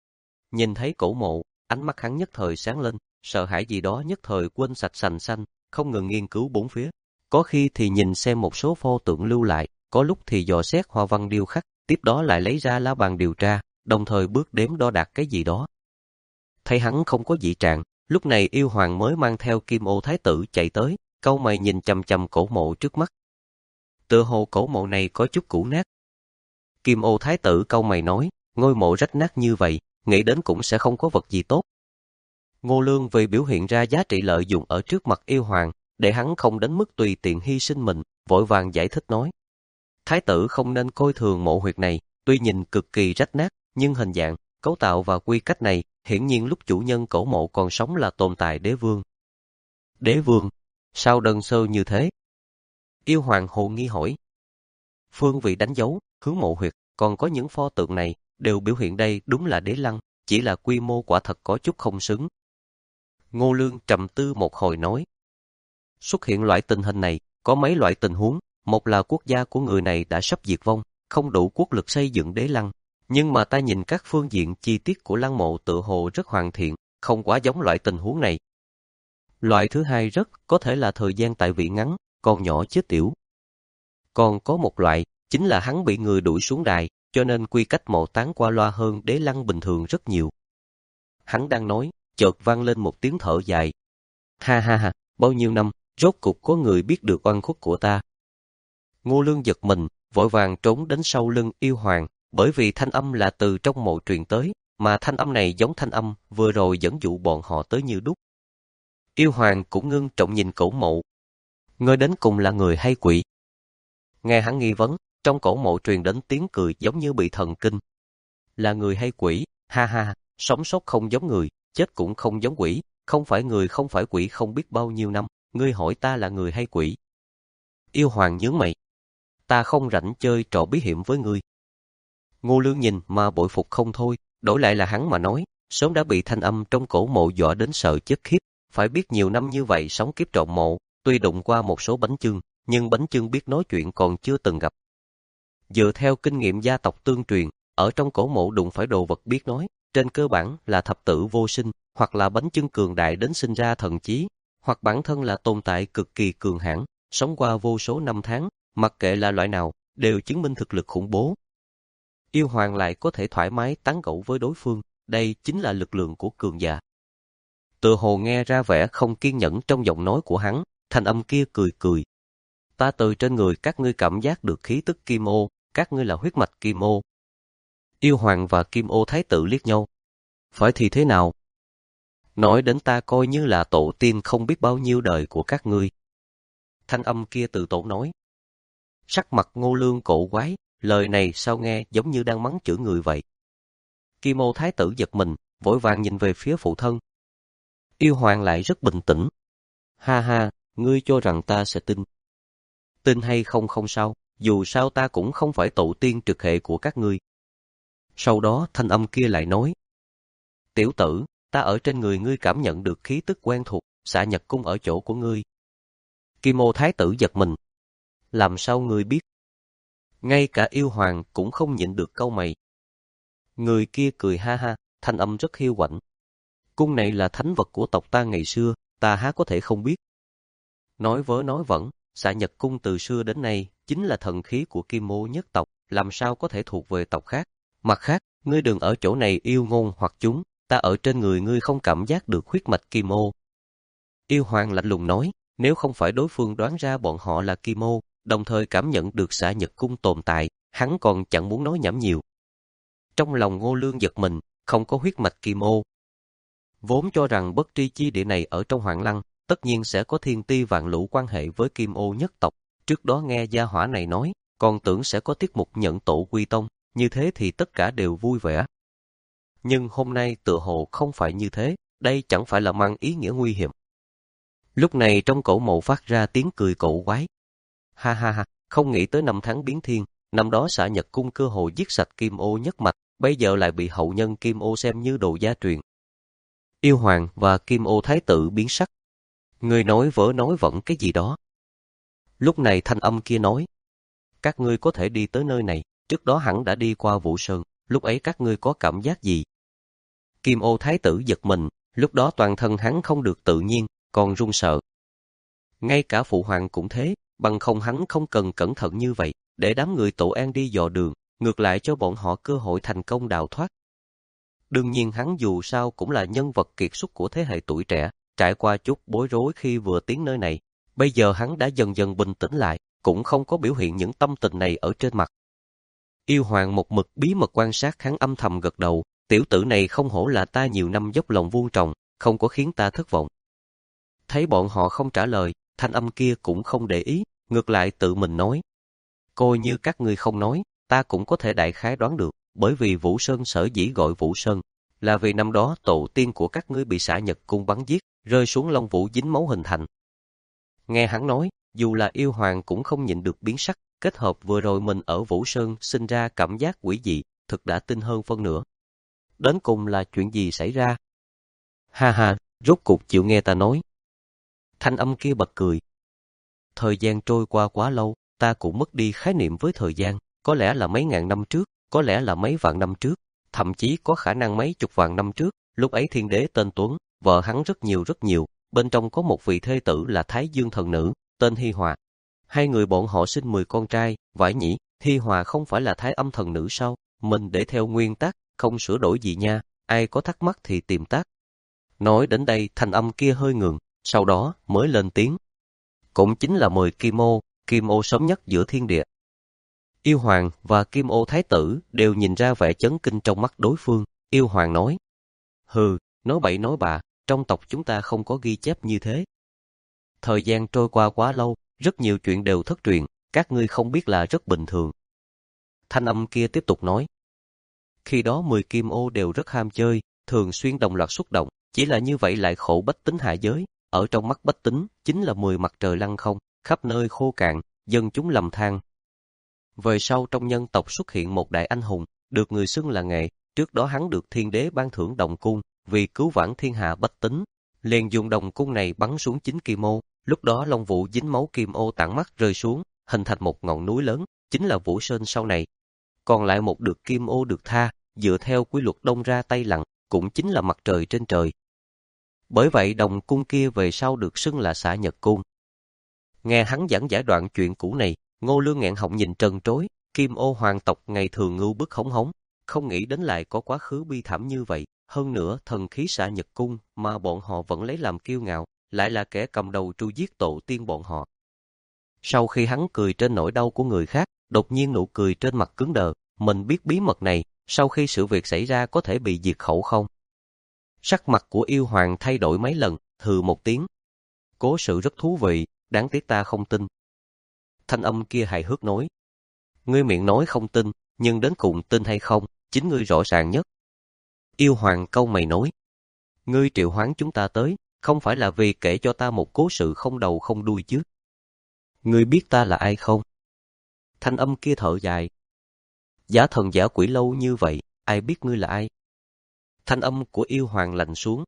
Nhìn thấy cổ mộ, ánh mắt hắn nhất thời sáng lên, sợ hãi gì đó nhất thời quên sạch sành xanh, không ngừng nghiên cứu bốn phía. Có khi thì nhìn xem một số pho tượng lưu lại, có lúc thì dò xét hoa văn điêu khắc, tiếp đó lại lấy ra lá bàn điều tra, đồng thời bước đếm đo đạc cái gì đó. Thấy hắn không có dị trạng, lúc này yêu hoàng mới mang theo Kim Ô Thái tử chạy tới, cau mày nhìn chằm chằm cổ mộ trước mắt. Tựa hồ cổ mộ này có chút cũ nát. Kim Ô Thái tử cau mày nói, ngôi mộ rách nát như vậy, nghĩ đến cũng sẽ không có vật gì tốt. Ngô Lương vì biểu hiện ra giá trị lợi dụng ở trước mặt yêu hoàng, để hắn không đến mức tùy tiện hy sinh mình, vội vàng giải thích nói. Thái tử không nên coi thường mộ huyệt này, tuy nhìn cực kỳ rách nát, nhưng hình dạng, cấu tạo và quy cách này, hiển nhiên lúc chủ nhân cổ mộ còn sống là tồn tại đế vương. Đế vương? Sao đơn sơ như thế? Yêu hoàng hồ nghi hỏi. Phương vị đánh dấu, hướng mộ huyệt, còn có những pho tượng này, đều biểu hiện đây đúng là đế lăng, chỉ là quy mô quả thật có chút không xứng. Ngô Lương trầm tư một hồi nói. Xuất hiện loại tình hình này, có mấy loại tình huống, một là quốc gia của người này đã sắp diệt vong, không đủ quốc lực xây dựng đế lăng, nhưng mà ta nhìn các phương diện chi tiết của lăng mộ tựa hồ rất hoàn thiện, không quá giống loại tình huống này. Loại thứ hai rất có thể là thời gian tại vị ngắn, còn nhỏ chết tiểu. Còn có một loại, chính là hắn bị người đuổi xuống đài, cho nên quy cách mộ táng qua loa hơn đế lăng bình thường rất nhiều. Hắn đang nói, chợt vang lên một tiếng thở dài. Ha ha ha, bao nhiêu năm, rốt cục có người biết được oan khuất của ta. Ngô Lương giật mình, vội vàng trốn đến sau lưng yêu hoàng, bởi vì thanh âm là từ trong mộ truyền tới, mà thanh âm này giống thanh âm vừa rồi dẫn dụ bọn họ tới như đúc. Yêu hoàng cũng ngưng trọng nhìn Cổ Mộ. Ngươi đến cùng là người hay quỷ? Nghe hắn nghi vấn, trong Cổ Mộ truyền đến tiếng cười giống như bị thần kinh. Là người hay quỷ? Ha ha, sống sót không giống người, chết cũng không giống quỷ, không phải người không phải quỷ không biết bao nhiêu năm, ngươi hỏi ta là người hay quỷ? Yêu hoàng nhướng mày. Ta không rảnh chơi trò bí hiểm với ngươi. Ngô Lương nhìn mà bội phục không thôi, đổi lại là hắn mà nói, sớm đã bị thanh âm trong Cổ Mộ dọa đến sợ chết khiếp. Phải biết nhiều năm như vậy sống kiếp trộm mộ, tuy đụng qua một số bánh chưng, nhưng bánh chưng biết nói chuyện còn chưa từng gặp. Dựa theo kinh nghiệm gia tộc tương truyền, ở trong Cổ Mộ đụng phải đồ vật biết nói, trên cơ bản là thập tử vô sinh, hoặc là bánh chưng cường đại đến sinh ra thần trí, hoặc bản thân là tồn tại cực kỳ cường hãn, sống qua vô số năm tháng, mặc kệ là loại nào, đều chứng minh thực lực khủng bố. Yêu hoàng lại có thể thoải mái tán gẫu với đối phương, đây chính là lực lượng của cường giả. Tựa hồ nghe ra vẻ không kiên nhẫn trong giọng nói của hắn, thanh âm kia cười cười. Ta từ trên người các ngươi cảm giác được khí tức Kim Ô, các ngươi là huyết mạch Kim Ô. Yêu hoàng và Kim Ô thái tử liếc nhau. Phải thì thế nào? Nói đến ta coi như là tổ tiên không biết bao nhiêu đời của các ngươi. Thanh âm kia tự tổ nói. Sắc mặt Ngô Lương cổ quái, lời này sao nghe giống như đang mắng chửi người vậy. Kim Ô thái tử giật mình, vội vàng nhìn về phía phụ thân. Yêu hoàng lại rất bình tĩnh. Ha ha, ngươi cho rằng ta sẽ tin. Tin hay không không sao, dù sao ta cũng không phải tổ tiên trực hệ của các ngươi. Sau đó thanh âm kia lại nói. Tiểu tử, ta ở trên người ngươi cảm nhận được khí tức quen thuộc, Xạ Nhật Cung ở chỗ của ngươi. Kim Ô thái tử giật mình. Làm sao ngươi biết? Ngay cả yêu hoàng cũng không nhịn được câu mày. Người kia cười ha ha, thanh âm rất hiu quạnh. Cung này là thánh vật của tộc ta ngày xưa, ta há có thể không biết. Nói vớ nói vẩn, Xạ Nhật Cung từ xưa đến nay chính là thần khí của Kim Ô nhất tộc, làm sao có thể thuộc về tộc khác. Mặt khác, ngươi đừng ở chỗ này yêu ngôn hoặc chúng, ta ở trên người ngươi không cảm giác được huyết mạch Kim Ô. Yêu hoàng lạnh lùng nói, nếu không phải đối phương đoán ra bọn họ là Kim Ô, đồng thời cảm nhận được Xạ Nhật Cung tồn tại, hắn còn chẳng muốn nói nhảm nhiều. Trong lòng Ngô Lương giật mình, không có huyết mạch Kim Ô. Vốn cho rằng bất tri chi địa này ở trong Hoàng Lăng, tất nhiên sẽ có thiên ti vạn lũ quan hệ với Kim Ô nhất tộc. Trước đó nghe gia hỏa này nói, còn tưởng sẽ có tiết mục nhận tổ quy tông, như thế thì tất cả đều vui vẻ. Nhưng hôm nay tựa hồ không phải như thế, đây chẳng phải là mang ý nghĩa nguy hiểm. Lúc này trong Cổ Mộ phát ra tiếng cười cổ quái. Ha ha ha, không nghĩ tới năm tháng biến thiên, năm đó Xạ Nhật Cung cơ hồ giết sạch Kim Ô nhất mạch, bây giờ lại bị hậu nhân Kim Ô xem như đồ gia truyền. Yêu hoàng và Kim Ô thái tử biến sắc. Người nói vỡ nói vẩn cái gì đó. Lúc này thanh âm kia nói. Các ngươi có thể đi tới nơi này, trước đó hẳn đã đi qua Vũ Sơn, lúc ấy các ngươi có cảm giác gì? Kim Ô thái tử giật mình, lúc đó toàn thân hắn không được tự nhiên, còn run sợ. Ngay cả phụ hoàng cũng thế, bằng không hắn không cần cẩn thận như vậy, để đám người Tổ An đi dò đường, ngược lại cho bọn họ cơ hội thành công đào thoát. Đương nhiên hắn dù sao cũng là nhân vật kiệt xuất của thế hệ tuổi trẻ, trải qua chút bối rối khi vừa tiến nơi này. Bây giờ hắn đã dần dần bình tĩnh lại, cũng không có biểu hiện những tâm tình này ở trên mặt. Yêu hoàng một mực bí mật quan sát hắn âm thầm gật đầu, tiểu tử này không hổ là ta nhiều năm dốc lòng vuông trồng, không có khiến ta thất vọng. Thấy bọn họ không trả lời, thanh âm kia cũng không để ý, ngược lại tự mình nói. Coi như các ngươi không nói, ta cũng có thể đại khái đoán được, bởi vì Vũ Sơn sở dĩ gọi Vũ Sơn, là vì năm đó tổ tiên của các ngươi bị Xạ Nhật Cung bắn giết, rơi xuống Long Vũ dính máu hình thành. Nghe hắn nói, dù là yêu hoàng cũng không nhịn được biến sắc, kết hợp vừa rồi mình ở Vũ Sơn sinh ra cảm giác quỷ dị, thực đã tin hơn phân nửa. Đến cùng là chuyện gì xảy ra? Ha ha, rốt cục chịu nghe ta nói. Thanh âm kia bật cười. Thời gian trôi qua quá lâu, ta cũng mất đi khái niệm với thời gian, có lẽ là mấy ngàn năm trước, có lẽ là mấy vạn năm trước, thậm chí có khả năng mấy chục vạn năm trước, lúc ấy thiên đế tên Tuấn, vợ hắn rất nhiều rất nhiều, bên trong có một vị thê tử là Thái Dương thần nữ, tên Hi Hòa. Hai người bọn họ sinh mười con trai, vải nhỉ, Hi Hòa không phải là Thái Âm thần nữ sao? Mình để theo nguyên tắc, không sửa đổi gì nha, ai có thắc mắc thì tìm tác. Nói đến đây thanh âm kia hơi ngừng, sau đó mới lên tiếng. Cũng chính là mười Kim Ô, Kim Ô sớm nhất giữa thiên địa. Yêu Hoàng và Kim Ô Thái tử đều nhìn ra vẻ chấn kinh trong mắt đối phương, Yêu Hoàng nói. Hừ, nói bậy nói bạ, trong tộc chúng ta không có ghi chép như thế. Thời gian trôi qua quá lâu, rất nhiều chuyện đều thất truyền, các ngươi không biết là rất bình thường. Thanh âm kia tiếp tục nói. Khi đó mười kim ô đều rất ham chơi, thường xuyên đồng loạt xuất động, chỉ là như vậy lại khổ bách tính hạ giới. Ở trong mắt bách tính, chính là mười mặt trời lăng không, khắp nơi khô cạn, dân chúng lầm than. Về sau trong nhân tộc xuất hiện một đại anh hùng, được người xưng là Nghệ, trước đó hắn được thiên đế ban thưởng đồng cung, vì cứu vãn thiên hạ bách tính, liền dùng đồng cung này bắn xuống chính kim ô, lúc đó Long Vũ dính máu kim ô tản mắt rơi xuống, hình thành một ngọn núi lớn, chính là Vũ Sơn sau này. Còn lại một được kim ô được tha, dựa theo quy luật đông ra tây lặn, cũng chính là mặt trời trên trời. Bởi vậy đồng cung kia về sau được xưng là Xạ Nhật Cung. Nghe hắn giảng giải đoạn chuyện cũ này, Ngô Lương nghẹn họng nhìn trân trối, kim ô hoàng tộc ngày thường ngưu bức hống hống, không nghĩ đến lại có quá khứ bi thảm như vậy. Hơn nữa thần khí Xạ Nhật Cung mà bọn họ vẫn lấy làm kiêu ngạo, lại là kẻ cầm đầu tru giết tổ tiên bọn họ. Sau khi hắn cười trên nỗi đau của người khác, đột nhiên nụ cười trên mặt cứng đờ, mình biết bí mật này, sau khi sự việc xảy ra có thể bị diệt khẩu không? Sắc mặt của yêu hoàng thay đổi mấy lần, hừ một tiếng. Cố sự rất thú vị, đáng tiếc ta không tin. Thanh âm kia hài hước nói. Ngươi miệng nói không tin, nhưng đến cùng tin hay không, chính ngươi rõ ràng nhất. Yêu hoàng câu mày nói. Ngươi triệu hoán chúng ta tới, không phải là vì kể cho ta một cố sự không đầu không đuôi chứ? Ngươi biết ta là ai không? Thanh âm kia thở dài. Giả thần giả quỷ lâu như vậy, ai biết ngươi là ai? Thanh âm của yêu hoàng lạnh xuống.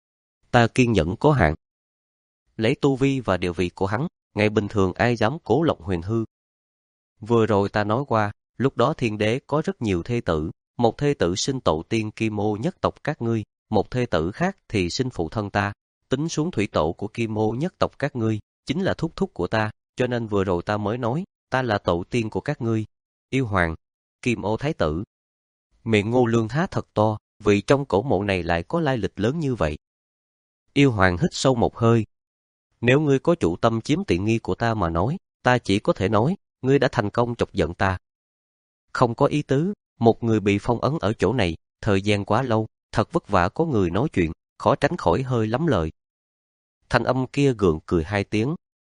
Ta kiên nhẫn có hạn. Lấy tu vi và địa vị của hắn, ngày bình thường ai dám cố lộng huyền hư. Vừa rồi ta nói qua, lúc đó thiên đế có rất nhiều thê tử, một thê tử sinh tổ tiên kim ô nhất tộc các ngươi, một thê tử khác thì sinh phụ thân ta, tính xuống thủy tổ của kim ô nhất tộc các ngươi, chính là thúc thúc của ta, cho nên vừa rồi ta mới nói, ta là tổ tiên của các ngươi. Yêu hoàng, kim ô thái tử. Miệng Ngô Lương há thật to, vì trong cổ mộ này lại có lai lịch lớn như vậy. Yêu hoàng hít sâu một hơi. Nếu ngươi có chủ tâm chiếm tiện nghi của ta mà nói, ta chỉ có thể nói, ngươi đã thành công chọc giận ta. Không có ý tứ, một người bị phong ấn ở chỗ này, thời gian quá lâu, thật vất vả có người nói chuyện, khó tránh khỏi hơi lắm lời. Thanh âm kia gượng cười hai tiếng.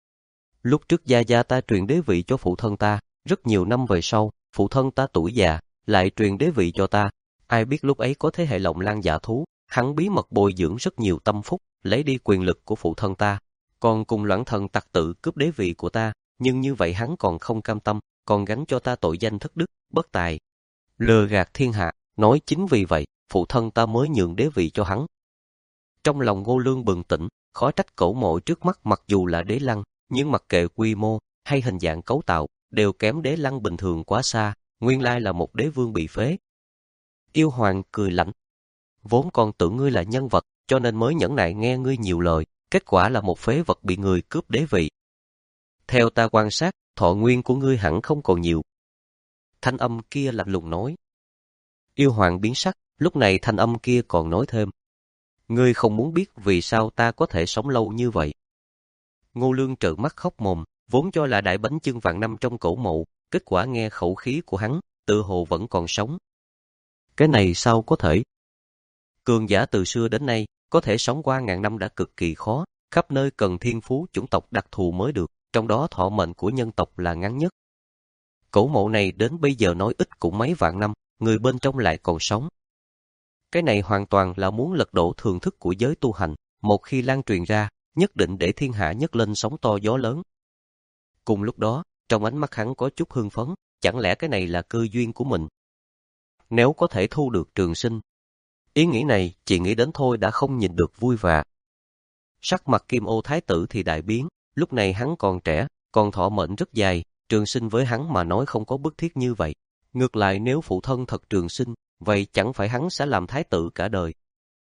Lúc trước gia gia ta truyền đế vị cho phụ thân ta, rất nhiều năm về sau, phụ thân ta tuổi già, lại truyền đế vị cho ta. Ai biết lúc ấy có thế hệ Lộng Lang giả thú, hắn bí mật bồi dưỡng rất nhiều tâm phúc, lấy đi quyền lực của phụ thân ta, còn cùng Loạn Thần tặc tử cướp đế vị của ta, nhưng như vậy hắn còn không cam tâm, còn gánh cho ta tội danh thất đức, bất tài, lừa gạt thiên hạ, nói chính vì vậy, phụ thân ta mới nhường đế vị cho hắn. Trong lòng Ngô Lương bừng tỉnh, khó trách cổ mộ trước mắt mặc dù là đế lăng, nhưng mặc kệ quy mô hay hình dạng cấu tạo, đều kém đế lăng bình thường quá xa, nguyên lai là một đế vương bị phế. Yêu hoàng cười lạnh. Vốn còn tưởng ngươi là nhân vật, cho nên mới nhẫn nại nghe ngươi nhiều lời, kết quả là một phế vật bị người cướp đế vị. Theo ta quan sát, thọ nguyên của ngươi hẳn không còn nhiều. Thanh âm kia lạnh lùng nói. Yêu hoàng biến sắc, lúc này thanh âm kia còn nói thêm. Ngươi không muốn biết vì sao ta có thể sống lâu như vậy. Ngô Lương trợn mắt khóc mồm, vốn cho là đại bánh chưng vạn năm trong cổ mộ, kết quả nghe khẩu khí của hắn, tự hồ vẫn còn sống. Cái này sao có thể? Cường giả từ xưa đến nay, có thể sống qua ngàn năm đã cực kỳ khó, khắp nơi cần thiên phú chủng tộc đặc thù mới được, trong đó thọ mệnh của nhân tộc là ngắn nhất. Cổ mộ này đến bây giờ nói ít cũng mấy vạn năm, người bên trong lại còn sống. Cái này hoàn toàn là muốn lật đổ thường thức của giới tu hành, một khi lan truyền ra, nhất định để thiên hạ nhấc lên sóng to gió lớn. Cùng lúc đó, trong ánh mắt hắn có chút hưng phấn, chẳng lẽ cái này là cơ duyên của mình? Nếu có thể thu được trường sinh. Ý nghĩ này, chỉ nghĩ đến thôi đã không nhìn được vui vẻ. Sắc mặt Kim Ô Thái tử thì đại biến, lúc này hắn còn trẻ, còn thọ mệnh rất dài, trường sinh với hắn mà nói không có bức thiết như vậy. Ngược lại nếu phụ thân thật trường sinh, vậy chẳng phải hắn sẽ làm thái tử cả đời.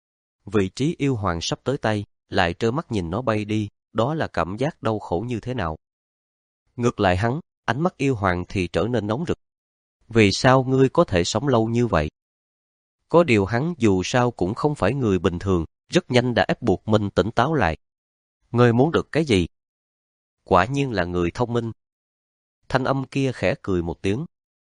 Vị trí yêu hoàng sắp tới tay, lại trơ mắt nhìn nó bay đi, đó là cảm giác đau khổ như thế nào. Ngược lại hắn, ánh mắt yêu hoàng thì trở nên nóng rực. Vì sao ngươi có thể sống lâu như vậy? Có điều hắn dù sao cũng không phải người bình thường, rất nhanh đã ép buộc mình tỉnh táo lại. Ngươi muốn được cái gì? Quả nhiên là người thông minh. Thanh âm kia khẽ cười một tiếng.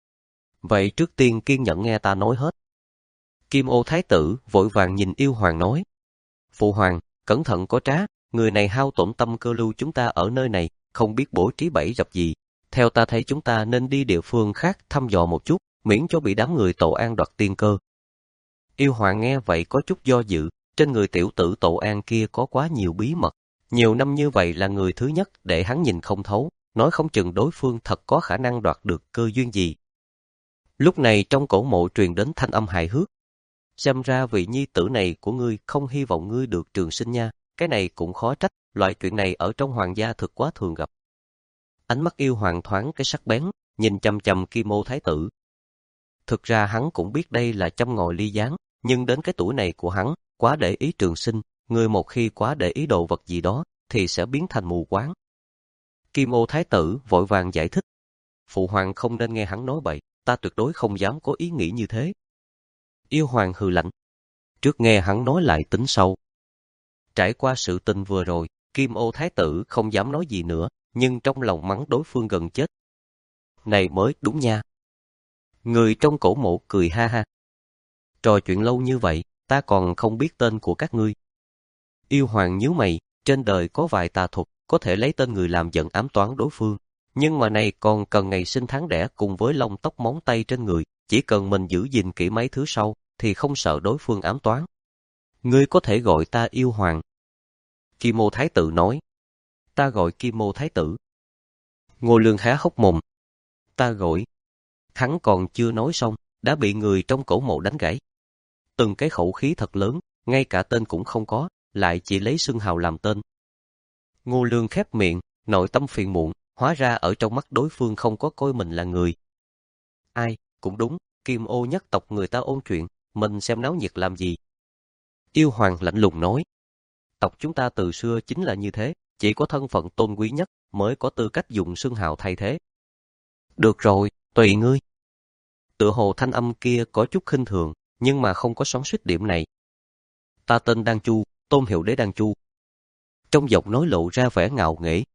Vậy trước tiên kiên nhẫn nghe ta nói hết. Kim Ô Thái tử vội vàng nhìn yêu hoàng nói. Phụ hoàng, cẩn thận có trá, người này hao tổn tâm cơ lưu chúng ta ở nơi này, không biết bố trí bẫy rập gì. Theo ta thấy chúng ta nên đi địa phương khác thăm dò một chút, miễn cho bị đám người Tổ An đoạt tiên cơ. Yêu hoàng nghe vậy có chút do dự, trên người tiểu tử Tổ An kia có quá nhiều bí mật. Nhiều năm như vậy là người thứ nhất để hắn nhìn không thấu, nói không chừng đối phương thật có khả năng đoạt được cơ duyên gì. Lúc này trong cổ mộ truyền đến thanh âm hài hước. Xem ra vị nhi tử này của ngươi không hy vọng ngươi được trường sinh nha, cái này cũng khó trách, loại chuyện này ở trong hoàng gia thực quá thường gặp. Ánh mắt yêu hoàng thoáng cái sắc bén, nhìn chằm chằm Kim Ô Thái tử. Thực ra hắn cũng biết đây là châm ngòi ly gián, nhưng đến cái tuổi này của hắn, quá để ý trường sinh, người một khi quá để ý đồ vật gì đó, thì sẽ biến thành mù quáng. Kim Ô Thái tử vội vàng giải thích. Phụ hoàng không nên nghe hắn nói bậy, ta tuyệt đối không dám có ý nghĩ như thế. Yêu hoàng hừ lạnh. Trước nghe hắn nói lại tính sau. Trải qua sự tình vừa rồi, Kim Ô Thái tử không dám nói gì nữa, nhưng trong lòng mắng đối phương gần chết. Này mới đúng nha. Người trong cổ mộ cười ha ha. Trò chuyện lâu như vậy, ta còn không biết tên của các ngươi. Yêu hoàng nhíu mày, trên đời có vài tà thuật, có thể lấy tên người làm giận ám toán đối phương. Nhưng mà này còn cần ngày sinh tháng đẻ cùng với lông tóc móng tay trên người, chỉ cần mình giữ gìn kỹ mấy thứ sau, thì không sợ đối phương ám toán. Ngươi có thể gọi ta yêu hoàng. Kim Ô Thái tử nói. Ta gọi Kim Ô Thái tử. Ngô Lương há hốc mồm. Ta gọi. Hắn còn chưa nói xong, đã bị người trong cổ mộ đánh gãy. Từng cái khẩu khí thật lớn, ngay cả tên cũng không có, lại chỉ lấy xưng hào làm tên. Ngô Lương khép miệng, nội tâm phiền muộn, hóa ra ở trong mắt đối phương không có coi mình là người. Ai, cũng đúng, Kim Ô nhất tộc người ta ôn chuyện, mình xem náo nhiệt làm gì. Yêu hoàng lạnh lùng nói. Tộc chúng ta từ xưa chính là như thế, chỉ có thân phận tôn quý nhất mới có tư cách dùng xưng hào thay thế. Được rồi, tùy ngươi. Tựa hồ thanh âm kia có chút khinh thường, nhưng mà không có xoắn xuýt điểm này. Ta tên Đan Chu, tôn hiệu đế Đan Chu. Trong giọng nói lộ ra vẻ ngạo nghễ.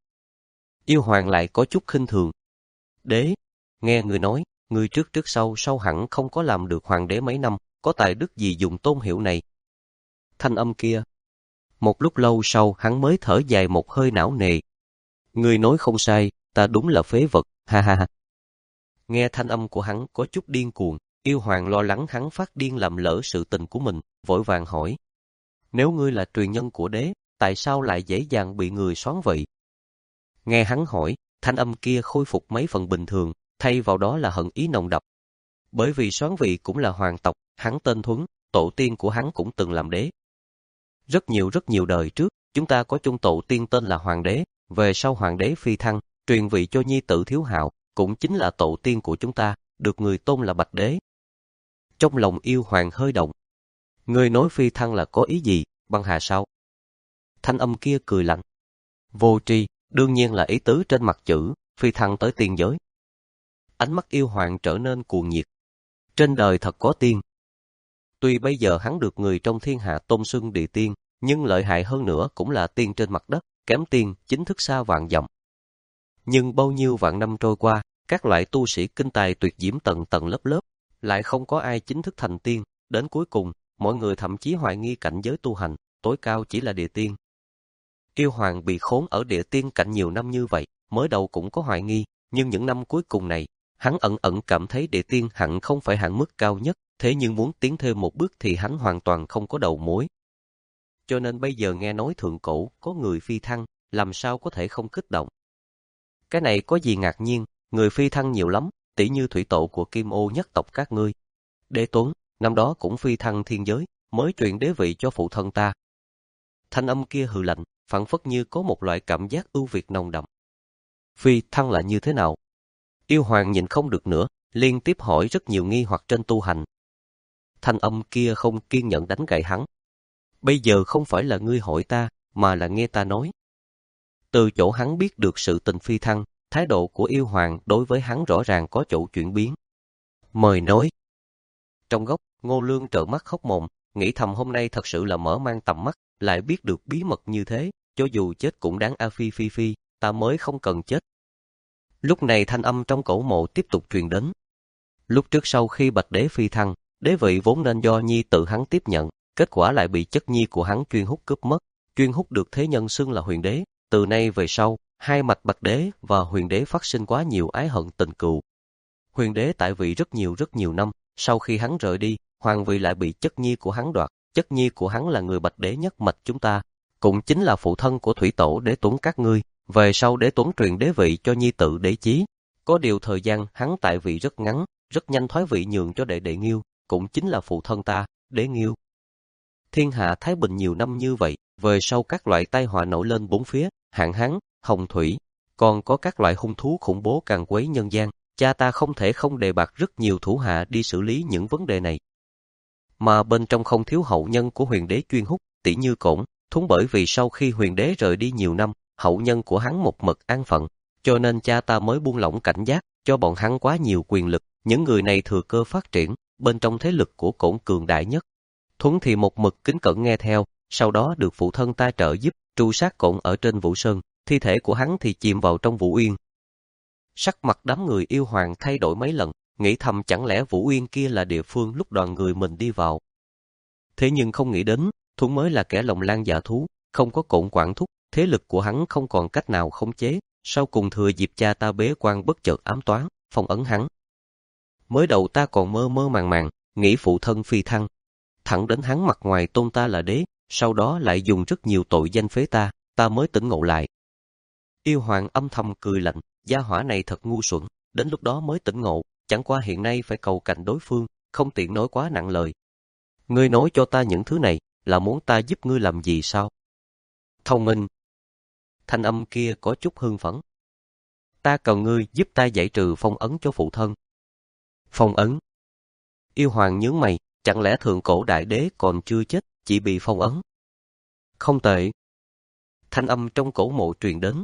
Yêu hoàng lại có chút khinh thường. Đế, nghe người nói, người trước trước sau sau hẳn không có làm được hoàng đế mấy năm, có tài đức gì dùng tôn hiệu này. Thanh âm kia. Một lúc lâu sau hắn mới thở dài một hơi não nề. Người nói không sai, ta đúng là phế vật, ha ha ha. Nghe thanh âm của hắn có chút điên cuồng, yêu hoàng lo lắng hắn phát điên làm lỡ sự tình của mình, vội vàng hỏi. Nếu ngươi là truyền nhân của đế, tại sao lại dễ dàng bị người soán vậy? Nghe hắn hỏi, thanh âm kia khôi phục mấy phần bình thường, thay vào đó là hận ý nồng đậm. Bởi vì soán vị cũng là hoàng tộc, hắn tên Thuấn, tổ tiên của hắn cũng từng làm đế. Rất nhiều rất nhiều đời trước, chúng ta có chung tổ tiên tên là hoàng đế, về sau hoàng đế phi thăng, truyền vị cho nhi tử Thiếu Hạo, cũng chính là tổ tiên của chúng ta, được người tôn là Bạch Đế. Trong lòng yêu hoàng hơi động. Người nói phi thăng là có ý gì, băng hà sao? Thanh âm kia cười lạnh. Vô tri, đương nhiên là ý tứ trên mặt chữ, phi thăng tới tiên giới. Ánh mắt yêu hoàng trở nên cuồng nhiệt. Trên đời thật có tiên. Tuy bây giờ hắn được người trong thiên hạ tôn xưng địa tiên, nhưng lợi hại hơn nữa cũng là tiên trên mặt đất, kém tiên chính thức xa vạn dặm. Nhưng bao nhiêu vạn năm trôi qua, các loại tu sĩ kinh tài tuyệt diễm tầng tầng lớp lớp, lại không có ai chính thức thành tiên, đến cuối cùng, mọi người thậm chí hoài nghi cảnh giới tu hành, tối cao chỉ là địa tiên. Yêu hoàng bị khốn ở địa tiên cảnh nhiều năm như vậy, mới đầu cũng có hoài nghi, nhưng những năm cuối cùng này, hắn ẩn ẩn cảm thấy địa tiên hẳn không phải hạn mức cao nhất, thế nhưng muốn tiến thêm một bước thì hắn hoàn toàn không có đầu mối. Cho nên bây giờ nghe nói thượng cổ có người phi thăng, làm sao có thể không kích động. Cái này có gì ngạc nhiên, người phi thăng nhiều lắm, tỷ như thủy tổ của Kim Ô nhất tộc các ngươi. Đế Tuấn, năm đó cũng phi thăng thiên giới, mới truyền đế vị cho phụ thân ta. Thanh âm kia hừ lạnh, phảng phất như có một loại cảm giác ưu việt nồng đậm. Phi thăng là như thế nào? Yêu hoàng nhìn không được nữa, liên tiếp hỏi rất nhiều nghi hoặc trên tu hành. Thanh âm kia không kiên nhẫn đánh gậy hắn. Bây giờ không phải là ngươi hỏi ta, mà là nghe ta nói. Từ chỗ hắn biết được sự tình phi thăng, thái độ của yêu hoàng đối với hắn rõ ràng có chỗ chuyển biến. Mời nói. Trong góc, Ngô Lương trợn mắt khóc mồm, nghĩ thầm hôm nay thật sự là mở mang tầm mắt, lại biết được bí mật như thế, cho dù chết cũng đáng a phi phi phi, ta mới không cần chết. Lúc này thanh âm trong cổ mộ tiếp tục truyền đến. Lúc trước sau khi Bạch Đế phi thăng, đế vị vốn nên do nhi tự hắn tiếp nhận, kết quả lại bị chất nhi của hắn Chuyên Húc cướp mất. Chuyên Húc được thế nhân xưng là Huyền Đế, từ nay về sau, hai mạch Bạch Đế và Huyền Đế phát sinh quá nhiều ái hận tình cừu. Huyền Đế tại vị rất nhiều rất nhiều năm, sau khi hắn rời đi, hoàng vị lại bị chất nhi của hắn đoạt. Chất nhi của hắn là người Bạch Đế nhất mạch chúng ta, cũng chính là phụ thân của thủy tổ Đế Tuấn các ngươi. Về sau Đế Tuấn truyền đế vị cho nhi tự Đế Chí. Có điều thời gian hắn tại vị rất ngắn, rất nhanh thoái vị nhường cho đệ đệ Nghiêu, cũng chính là phụ thân ta, Đế Nghiêu. Thiên hạ thái bình nhiều năm như vậy, về sau các loại tai họa nổi lên bốn phía, hạn hán, hồng thủy, còn có các loại hung thú khủng bố càn quấy nhân gian, cha ta không thể không đề bạt rất nhiều thủ hạ đi xử lý những vấn đề này. Mà bên trong không thiếu hậu nhân của Huyền Đế Chuyên Húc, tỷ như Cổn, Thúng, bởi vì sau khi Huyền Đế rời đi nhiều năm, hậu nhân của hắn một mực an phận, cho nên cha ta mới buông lỏng cảnh giác, cho bọn hắn quá nhiều quyền lực, những người này thừa cơ phát triển, bên trong thế lực của Cổn cường đại nhất. Thuấn thì một mực kính cẩn nghe theo, sau đó được phụ thân ta trợ giúp, tru sát Cổn ở trên Vũ Sơn, thi thể của hắn thì chìm vào trong Vũ Uyên. Sắc mặt đám người yêu hoàng thay đổi mấy lần, nghĩ thầm chẳng lẽ Vũ Uyên kia là địa phương lúc đoàn người mình đi vào. Thế nhưng không nghĩ đến, Thuấn mới là kẻ lòng lang dạ thú, không có Cổn quản thúc, thế lực của hắn không còn cách nào khống chế, sau cùng thừa dịp cha ta bế quan bất chợt ám toán, phong ấn hắn. Mới đầu ta còn mơ mơ màng màng, nghĩ phụ thân phi thăng, thẳng đến hắn mặt ngoài tôn ta là đế, sau đó lại dùng rất nhiều tội danh phế ta, ta mới tỉnh ngộ lại. Yêu hoàng âm thầm cười lạnh, gia hỏa này thật ngu xuẩn, đến lúc đó mới tỉnh ngộ, chẳng qua hiện nay phải cầu cạnh đối phương, không tiện nói quá nặng lời. Ngươi nói cho ta những thứ này, là muốn ta giúp ngươi làm gì sao? Thông minh. Thanh âm kia có chút hưng phấn. Ta cần ngươi giúp ta giải trừ phong ấn cho phụ thân. Phong ấn? Yêu hoàng nhướng mày, chẳng lẽ thượng cổ đại đế còn chưa chết, chỉ bị phong ấn? Không tệ. Thanh âm trong cổ mộ truyền đến.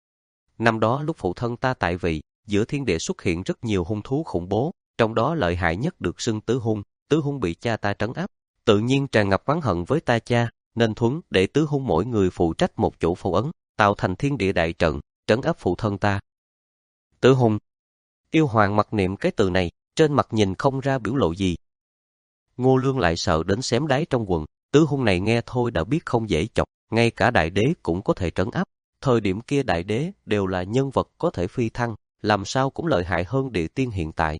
Năm đó lúc phụ thân ta tại vị, giữa thiên địa xuất hiện rất nhiều hung thú khủng bố, trong đó lợi hại nhất được xưng Tứ Hung, Tứ Hung bị cha ta trấn áp, tự nhiên tràn ngập oán hận với ta cha, nên Thuấn để Tứ Hung mỗi người phụ trách một chỗ phong ấn, tạo thành thiên địa đại trận, trấn áp phụ thân ta. Tứ Hung. Yêu hoàng mặc niệm cái từ này, trên mặt nhìn không ra biểu lộ gì. Ngô Lương lại sợ đến xém đáy trong quần, Tứ Hung này nghe thôi đã biết không dễ chọc, ngay cả đại đế cũng có thể trấn áp. Thời điểm kia đại đế đều là nhân vật có thể phi thăng, làm sao cũng lợi hại hơn địa tiên hiện tại.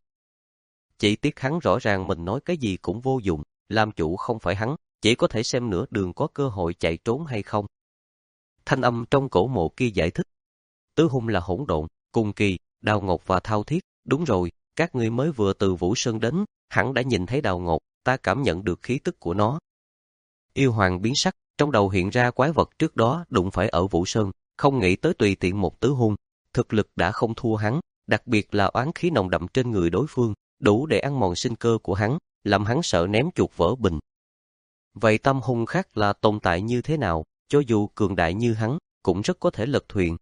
Chỉ tiếc hắn rõ ràng mình nói cái gì cũng vô dụng, làm chủ không phải hắn, chỉ có thể xem nửa đường có cơ hội chạy trốn hay không. Thanh âm trong cổ mộ kia giải thích. Tứ Hung là hỗn độn, Cung Kỳ, Đào Ngột và Thao Thiết, đúng rồi, các ngươi mới vừa từ Vũ Sơn đến, hẳn đã nhìn thấy Đào Ngột, ta cảm nhận được khí tức của nó. Yêu hoàng biến sắc, trong đầu hiện ra quái vật trước đó đụng phải ở Vũ Sơn, không nghĩ tới tùy tiện một Tứ Hung, thực lực đã không thua hắn, đặc biệt là oán khí nồng đậm trên người đối phương, đủ để ăn mòn sinh cơ của hắn, làm hắn sợ ném chuột vỡ bình. Vậy tâm hung khác là tồn tại như thế nào, cho dù cường đại như hắn, cũng rất có thể lật thuyền.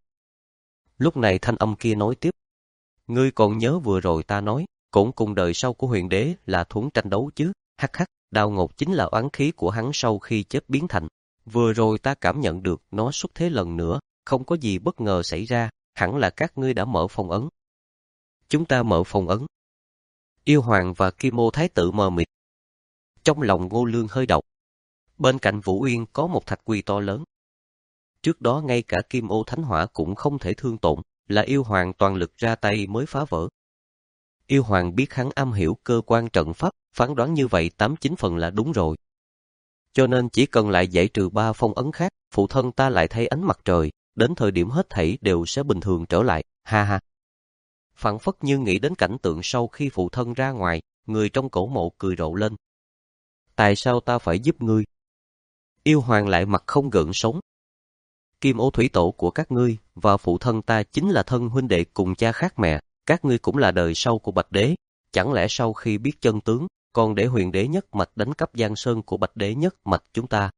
Lúc này thanh âm kia nói tiếp. Ngươi còn nhớ vừa rồi ta nói, cũng cùng đời sau của huyền đế là Thuấn tranh đấu chứ, hắc hắc, Đào Ngột chính là oán khí của hắn sau khi chết biến thành. Vừa rồi ta cảm nhận được nó xuất thế lần nữa, không có gì bất ngờ xảy ra, hẳn là các ngươi đã mở phong ấn. Chúng ta mở phong ấn. Yêu hoàng và Kim Ô Thái tử mờ mịt. Trong lòng Ngô Lương hơi động. Bên cạnh Vũ Uyên có một thạch quy to lớn. Trước đó ngay cả Kim Ô Thánh Hỏa cũng không thể thương tổn, là yêu hoàng toàn lực ra tay mới phá vỡ. Yêu hoàng biết hắn am hiểu cơ quan trận pháp, phán đoán như vậy tám chín phần là đúng rồi. Cho nên chỉ cần lại giải trừ ba phong ấn khác, phụ thân ta lại thấy ánh mặt trời, đến thời điểm hết thảy đều sẽ bình thường trở lại, ha ha. Phảng phất như nghĩ đến cảnh tượng sau khi phụ thân ra ngoài, người trong cổ mộ cười rộ lên. Tại sao ta phải giúp ngươi? Yêu hoàng lại mặt không gợn sóng. Kim Ô thủy tổ của các ngươi và phụ thân ta chính là thân huynh đệ cùng cha khác mẹ, các ngươi cũng là đời sau của Bạch Đế, chẳng lẽ sau khi biết chân tướng, còn để huyền đế nhất mạch đánh cắp Giang Sơn của Bạch Đế nhất mạch chúng ta?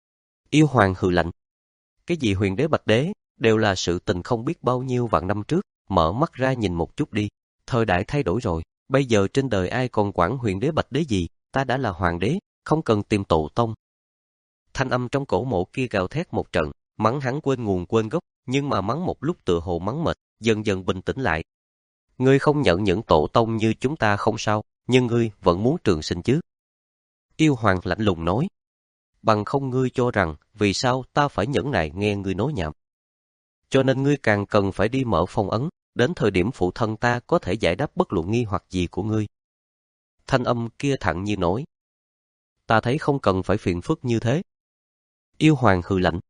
Yêu hoàng hừ lạnh. Cái gì huyền đế Bạch Đế, đều là sự tình không biết bao nhiêu vạn năm trước, mở mắt ra nhìn một chút đi, thời đại thay đổi rồi, bây giờ trên đời ai còn quản huyền đế Bạch Đế gì, ta đã là hoàng đế, không cần tìm tổ tông. Thanh âm trong cổ mộ kia gào thét một trận, mắng hắn quên nguồn quên gốc, nhưng mà mắng một lúc tựa hồ mắng mệt, dần dần bình tĩnh lại. Ngươi không nhận những tổ tông như chúng ta không sao, nhưng ngươi vẫn muốn trường sinh chứ? Yêu hoàng lạnh lùng nói. bằng không ngươi cho rằng vì sao ta phải nhẫn nại nghe ngươi nói nhảm. Cho nên ngươi càng cần phải đi mở phong ấn, đến thời điểm phụ thân ta có thể giải đáp bất luận nghi hoặc gì của ngươi. Thanh âm kia thẳng như nói. Ta thấy không cần phải phiền phức như thế. Yêu hoàng hừ lạnh.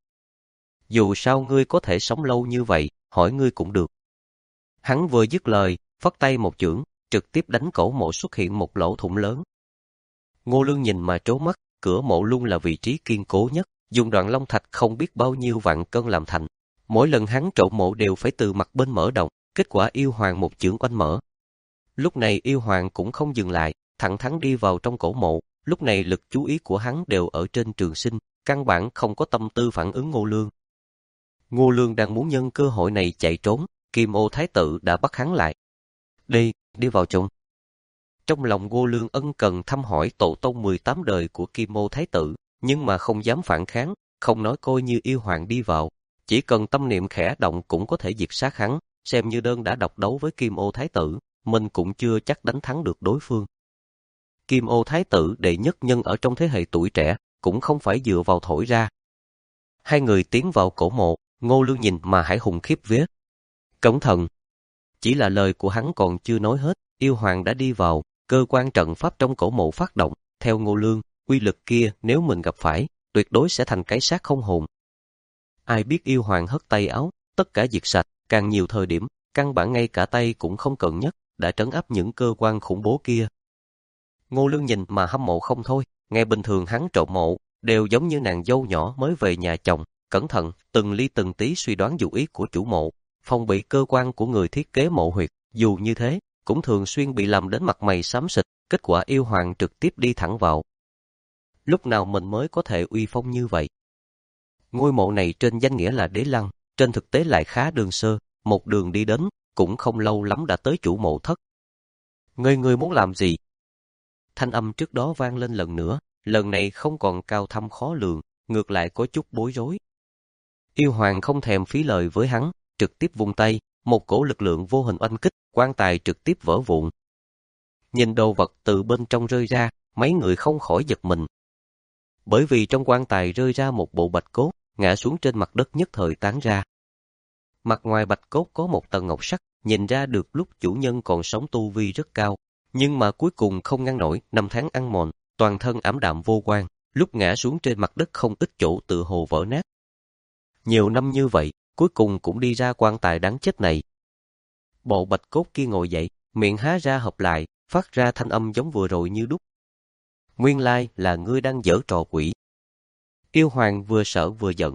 Dù sao ngươi có thể sống lâu như vậy, hỏi ngươi cũng được. Hắn vừa dứt lời, phất tay một chưởng, trực tiếp đánh cổ mộ xuất hiện một lỗ thủng lớn. Ngô Lương nhìn mà trố mắt, cửa mộ luôn là vị trí kiên cố nhất, dùng đoạn long thạch không biết bao nhiêu vạn cân làm thành. Mỗi lần hắn trộn mộ đều phải từ mặt bên mở động, kết quả yêu hoàng một chưởng oanh mở. Lúc này yêu hoàng cũng không dừng lại, thẳng thắn đi vào trong cổ mộ, lúc này lực chú ý của hắn đều ở trên Trường Sinh, căn bản không có tâm tư phản ứng Ngô Lương. Ngô Lương đang muốn nhân cơ hội này chạy trốn, Kim Ô Thái tử đã bắt hắn lại. Đi, đi vào trong. Trong lòng Ngô Lương ân cần thăm hỏi tổ tông mười tám đời của Kim Ô Thái tử, nhưng mà không dám phản kháng, không nói coi như yêu hoàng đi vào. Chỉ cần tâm niệm khẽ động cũng có thể diệt sát hắn, xem như đơn đã độc đấu với Kim Ô Thái tử, mình cũng chưa chắc đánh thắng được đối phương. Kim Ô Thái tử đệ nhất nhân ở trong thế hệ tuổi trẻ, cũng không phải dựa vào thổi ra. Hai người tiến vào cổ mộ, Ngô Lương nhìn mà hãi hùng khiếp vía. Cẩn thận! Chỉ là lời của hắn còn chưa nói hết, yêu hoàng đã đi vào, cơ quan trận pháp trong cổ mộ phát động, theo Ngô Lương, uy lực kia nếu mình gặp phải, tuyệt đối sẽ thành cái xác không hồn. Ai biết yêu hoàng hất tay áo, tất cả diệt sạch, càng nhiều thời điểm, căn bản ngay cả tay cũng không cần nhất, đã trấn áp những cơ quan khủng bố kia. Ngô Lương nhìn mà hâm mộ không thôi, ngày bình thường hắn trộn mộ, đều giống như nàng dâu nhỏ mới về nhà chồng, cẩn thận, từng ly từng tí suy đoán dụ ý của chủ mộ, phòng bị cơ quan của người thiết kế mộ huyệt, dù như thế, cũng thường xuyên bị làm đến mặt mày xám xịt, kết quả yêu hoàng trực tiếp đi thẳng vào. Lúc nào mình mới có thể uy phong như vậy? Ngôi mộ này trên danh nghĩa là đế lăng, trên thực tế lại khá đường sơ, một đường đi đến, cũng không lâu lắm đã tới chủ mộ thất. Ngươi ngươi muốn làm gì? Thanh âm trước đó vang lên lần nữa, lần này không còn cao thâm khó lường, ngược lại có chút bối rối. Yêu hoàng không thèm phí lời với hắn, trực tiếp vung tay, một cổ lực lượng vô hình oanh kích, quan tài trực tiếp vỡ vụn. Nhìn đồ vật từ bên trong rơi ra, mấy người không khỏi giật mình. Bởi vì trong quan tài rơi ra một bộ bạch cốt, ngã xuống trên mặt đất nhất thời tán ra. Mặt ngoài bạch cốt có một tầng ngọc sắc, nhìn ra được lúc chủ nhân còn sống tu vi rất cao, nhưng mà cuối cùng không ngăn nổi, năm tháng ăn mòn, toàn thân ảm đạm vô quang, lúc ngã xuống trên mặt đất không ít chỗ tự hồ vỡ nát. Nhiều năm như vậy, cuối cùng cũng đi ra quan tài đáng chết này. Bộ bạch cốt kia ngồi dậy, miệng há ra hợp lại, phát ra thanh âm giống vừa rồi như đúc. Nguyên lai là ngươi đang giở trò quỷ. Yêu hoàng vừa sợ vừa giận.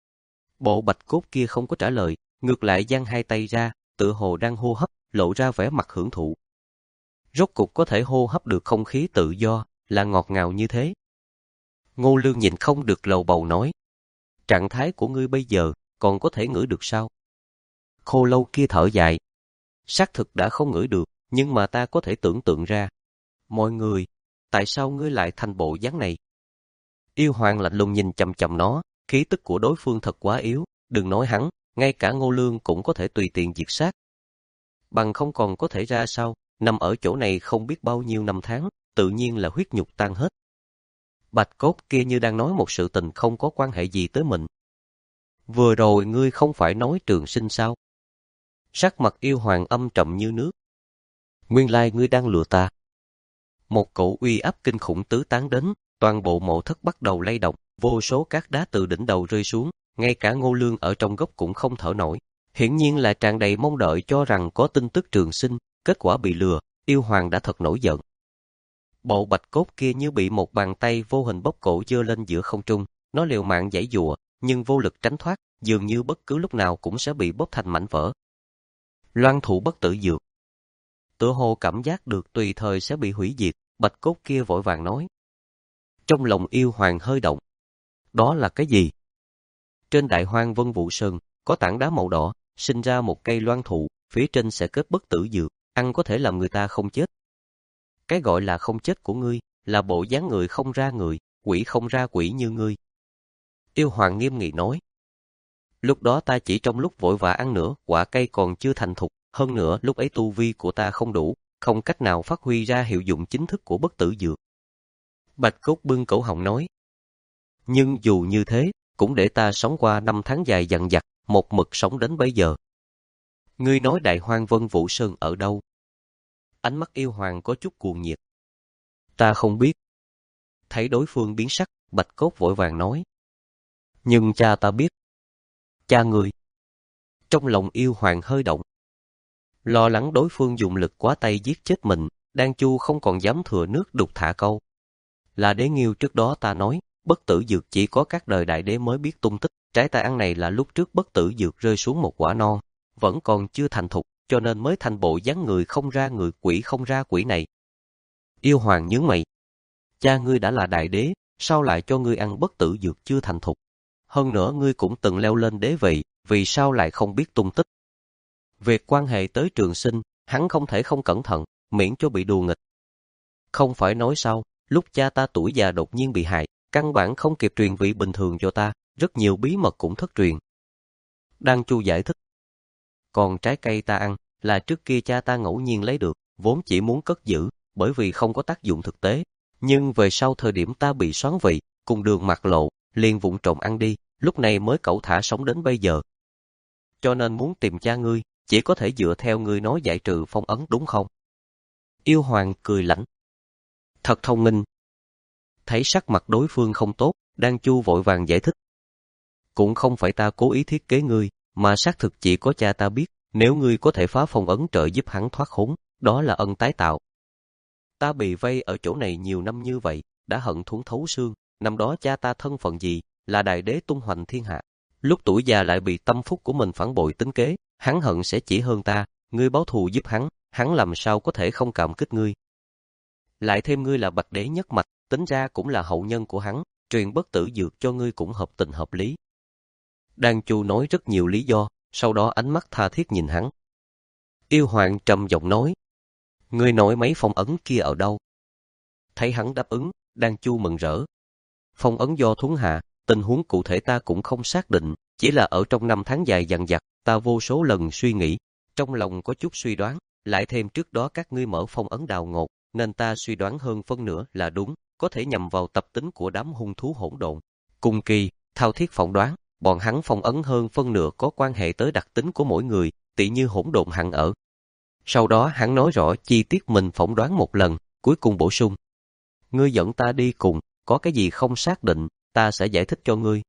Bộ bạch cốt kia không có trả lời, ngược lại giang hai tay ra, tự hồ đang hô hấp, lộ ra vẻ mặt hưởng thụ. Rốt cục có thể hô hấp được không khí tự do, là ngọt ngào như thế. Ngô Lương nhìn không được lầu bầu nói. Trạng thái của ngươi bây giờ, còn có thể ngửi được sao? Khô lâu kia thở dài. Xác thực đã không ngửi được, nhưng mà ta có thể tưởng tượng ra. Mọi người, tại sao ngươi lại thành bộ dáng này? Yêu hoàng lạnh lùng nhìn chằm chằm nó, khí tức của đối phương thật quá yếu, đừng nói hắn, ngay cả Ngô Lương cũng có thể tùy tiện diệt sát. Bằng không còn có thể ra sao, nằm ở chỗ này không biết bao nhiêu năm tháng, tự nhiên là huyết nhục tan hết. Bạch cốt kia như đang nói một sự tình không có quan hệ gì tới mình. Vừa rồi ngươi không phải nói Trường Sinh sao? Sắc mặt yêu hoàng âm trầm như nước. Nguyên lai ngươi đang lừa ta. Một cổ uy áp kinh khủng tứ tán đến, toàn bộ mộ thất bắt đầu lay động, vô số cát đá từ đỉnh đầu rơi xuống, ngay cả Ngô Lương ở trong góc cũng không thở nổi. Hiển nhiên là tràn đầy mong đợi cho rằng có tin tức Trường Sinh, kết quả bị lừa, yêu hoàng đã thật nổi giận. Bộ bạch cốt kia như bị một bàn tay vô hình bóp cổ giơ lên giữa không trung, nó liều mạng giãy giụa, nhưng vô lực tránh thoát, dường như bất cứ lúc nào cũng sẽ bị bóp thành mảnh vỡ. Loan thủ bất tử dược. Tựa hồ cảm giác được tùy thời sẽ bị hủy diệt, bạch cốt kia vội vàng nói. Trong lòng yêu hoàng hơi động. Đó là cái gì? Trên đại hoang Vân Vũ Sơn, có tảng đá màu đỏ, sinh ra một cây loan thụ, phía trên sẽ kết bất tử dược, ăn có thể làm người ta không chết. Cái gọi là không chết của ngươi, là bộ dáng người không ra người, quỷ không ra quỷ như ngươi. Yêu hoàng nghiêm nghị nói. Lúc đó ta chỉ trong lúc vội vã ăn nữa, quả cây còn chưa thành thục, hơn nữa lúc ấy tu vi của ta không đủ, không cách nào phát huy ra hiệu dụng chính thức của bất tử dược. Bạch cốt bưng cổ họng nói. Nhưng dù như thế, cũng để ta sống qua năm tháng dài dằng dặc, một mực sống đến bây giờ. Ngươi nói Đại Hoang Vân Vũ Sơn ở đâu? Ánh mắt yêu hoàng có chút cuồng nhiệt. Ta không biết. Thấy đối phương biến sắc, Bạch Cốt vội vàng nói. Nhưng cha ta biết. Cha ngươi. Trong lòng yêu hoàng hơi động. Lo lắng đối phương dùng lực quá tay giết chết mình, Đan Chu không còn dám thừa nước đục thả câu. Là Đế Nghiêu trước đó ta nói, bất tử dược chỉ có các đời đại đế mới biết tung tích. Trái ta ăn này là lúc trước bất tử dược rơi xuống một quả non, vẫn còn chưa thành thục, cho nên mới thành bộ dáng người không ra người, quỷ không ra quỷ này. Yêu hoàng nhướng mày. Cha ngươi đã là đại đế, sao lại cho ngươi ăn bất tử dược chưa thành thục? Hơn nữa ngươi cũng từng leo lên đế vị, vì sao lại không biết tung tích? Việc quan hệ tới trường sinh, hắn không thể không cẩn thận, miễn cho bị đùa nghịch. Không phải nói sao, lúc cha ta tuổi già đột nhiên bị hại, căn bản không kịp truyền vị bình thường cho ta, rất nhiều bí mật cũng thất truyền. Đan Chu giải thích. Còn trái cây ta ăn, là trước kia cha ta ngẫu nhiên lấy được, vốn chỉ muốn cất giữ, bởi vì không có tác dụng thực tế. Nhưng về sau thời điểm ta bị xoán vị, cùng đường mặt lộ, liền vụng trộm ăn đi, lúc này mới cẩu thả sống đến bây giờ. Cho nên muốn tìm cha ngươi, chỉ có thể dựa theo ngươi nói giải trừ phong ấn đúng không? Yêu hoàng cười lạnh. Thật thông minh. Thấy sắc mặt đối phương không tốt, Đan Chu vội vàng giải thích. Cũng không phải ta cố ý thiết kế ngươi, mà xác thực chỉ có cha ta biết, nếu ngươi có thể phá phong ấn trợ giúp hắn thoát khốn, đó là ân tái tạo. Ta bị vây ở chỗ này nhiều năm như vậy, đã hận thủng thấu xương, năm đó cha ta thân phận gì, là đại đế tung hoành thiên hạ. Lúc tuổi già lại bị tâm phúc của mình phản bội tính kế, hắn hận sẽ chỉ hơn ta, ngươi báo thù giúp hắn, hắn làm sao có thể không cảm kích ngươi. Lại thêm ngươi là bạch đế nhất mạch, tính ra cũng là hậu nhân của hắn, truyền bất tử dược cho ngươi cũng hợp tình hợp lý. Đan Chu nói rất nhiều lý do, sau đó ánh mắt tha thiết nhìn hắn. Yêu hoàng trầm giọng nói, ngươi nói mấy phong ấn kia ở đâu? Thấy hắn đáp ứng, Đan Chu mừng rỡ. Phong ấn do thuấn hạ, tình huống cụ thể ta cũng không xác định, chỉ là ở trong năm tháng dài dằng dặc, ta vô số lần suy nghĩ, trong lòng có chút suy đoán, lại thêm trước đó các ngươi mở phong ấn đào ngột, nên ta suy đoán hơn phân nửa là đúng, có thể nhằm vào tập tính của đám hung thú hỗn độn. Cùng kỳ, thao thiết phỏng đoán, bọn hắn phong ấn hơn phân nửa có quan hệ tới đặc tính của mỗi người, tỉ như hỗn độn hằng ở. Sau đó hắn nói rõ chi tiết mình phỏng đoán một lần, cuối cùng bổ sung. Ngươi dẫn ta đi cùng, có cái gì không xác định, ta sẽ giải thích cho ngươi.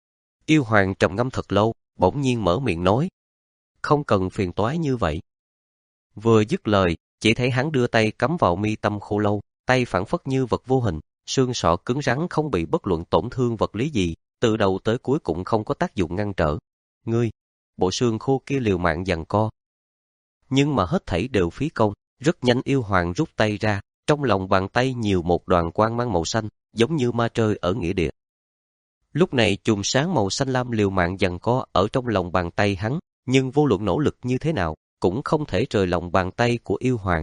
Yêu hoàng trầm ngâm thật lâu, bỗng nhiên mở miệng nói. Không cần phiền toái như vậy. Vừa dứt lời, chỉ thấy hắn đưa tay cắm vào mi tâm khô lâu, tay phảng phất như vật vô hình, xương sọ cứng rắn không bị bất luận tổn thương vật lý gì, từ đầu tới cuối cũng không có tác dụng ngăn trở. Ngươi, bộ xương khô kia liều mạng giằng co. Nhưng mà hết thảy đều phí công, rất nhanh yêu hoàng rút tay ra, trong lòng bàn tay nhiều một đoàn quang mang màu xanh, giống như ma trời ở nghĩa địa. Lúc này chùm sáng màu xanh lam liều mạng giằng co ở trong lòng bàn tay hắn, nhưng vô luận nỗ lực như thế nào, cũng không thể rời lòng bàn tay của yêu hoàng.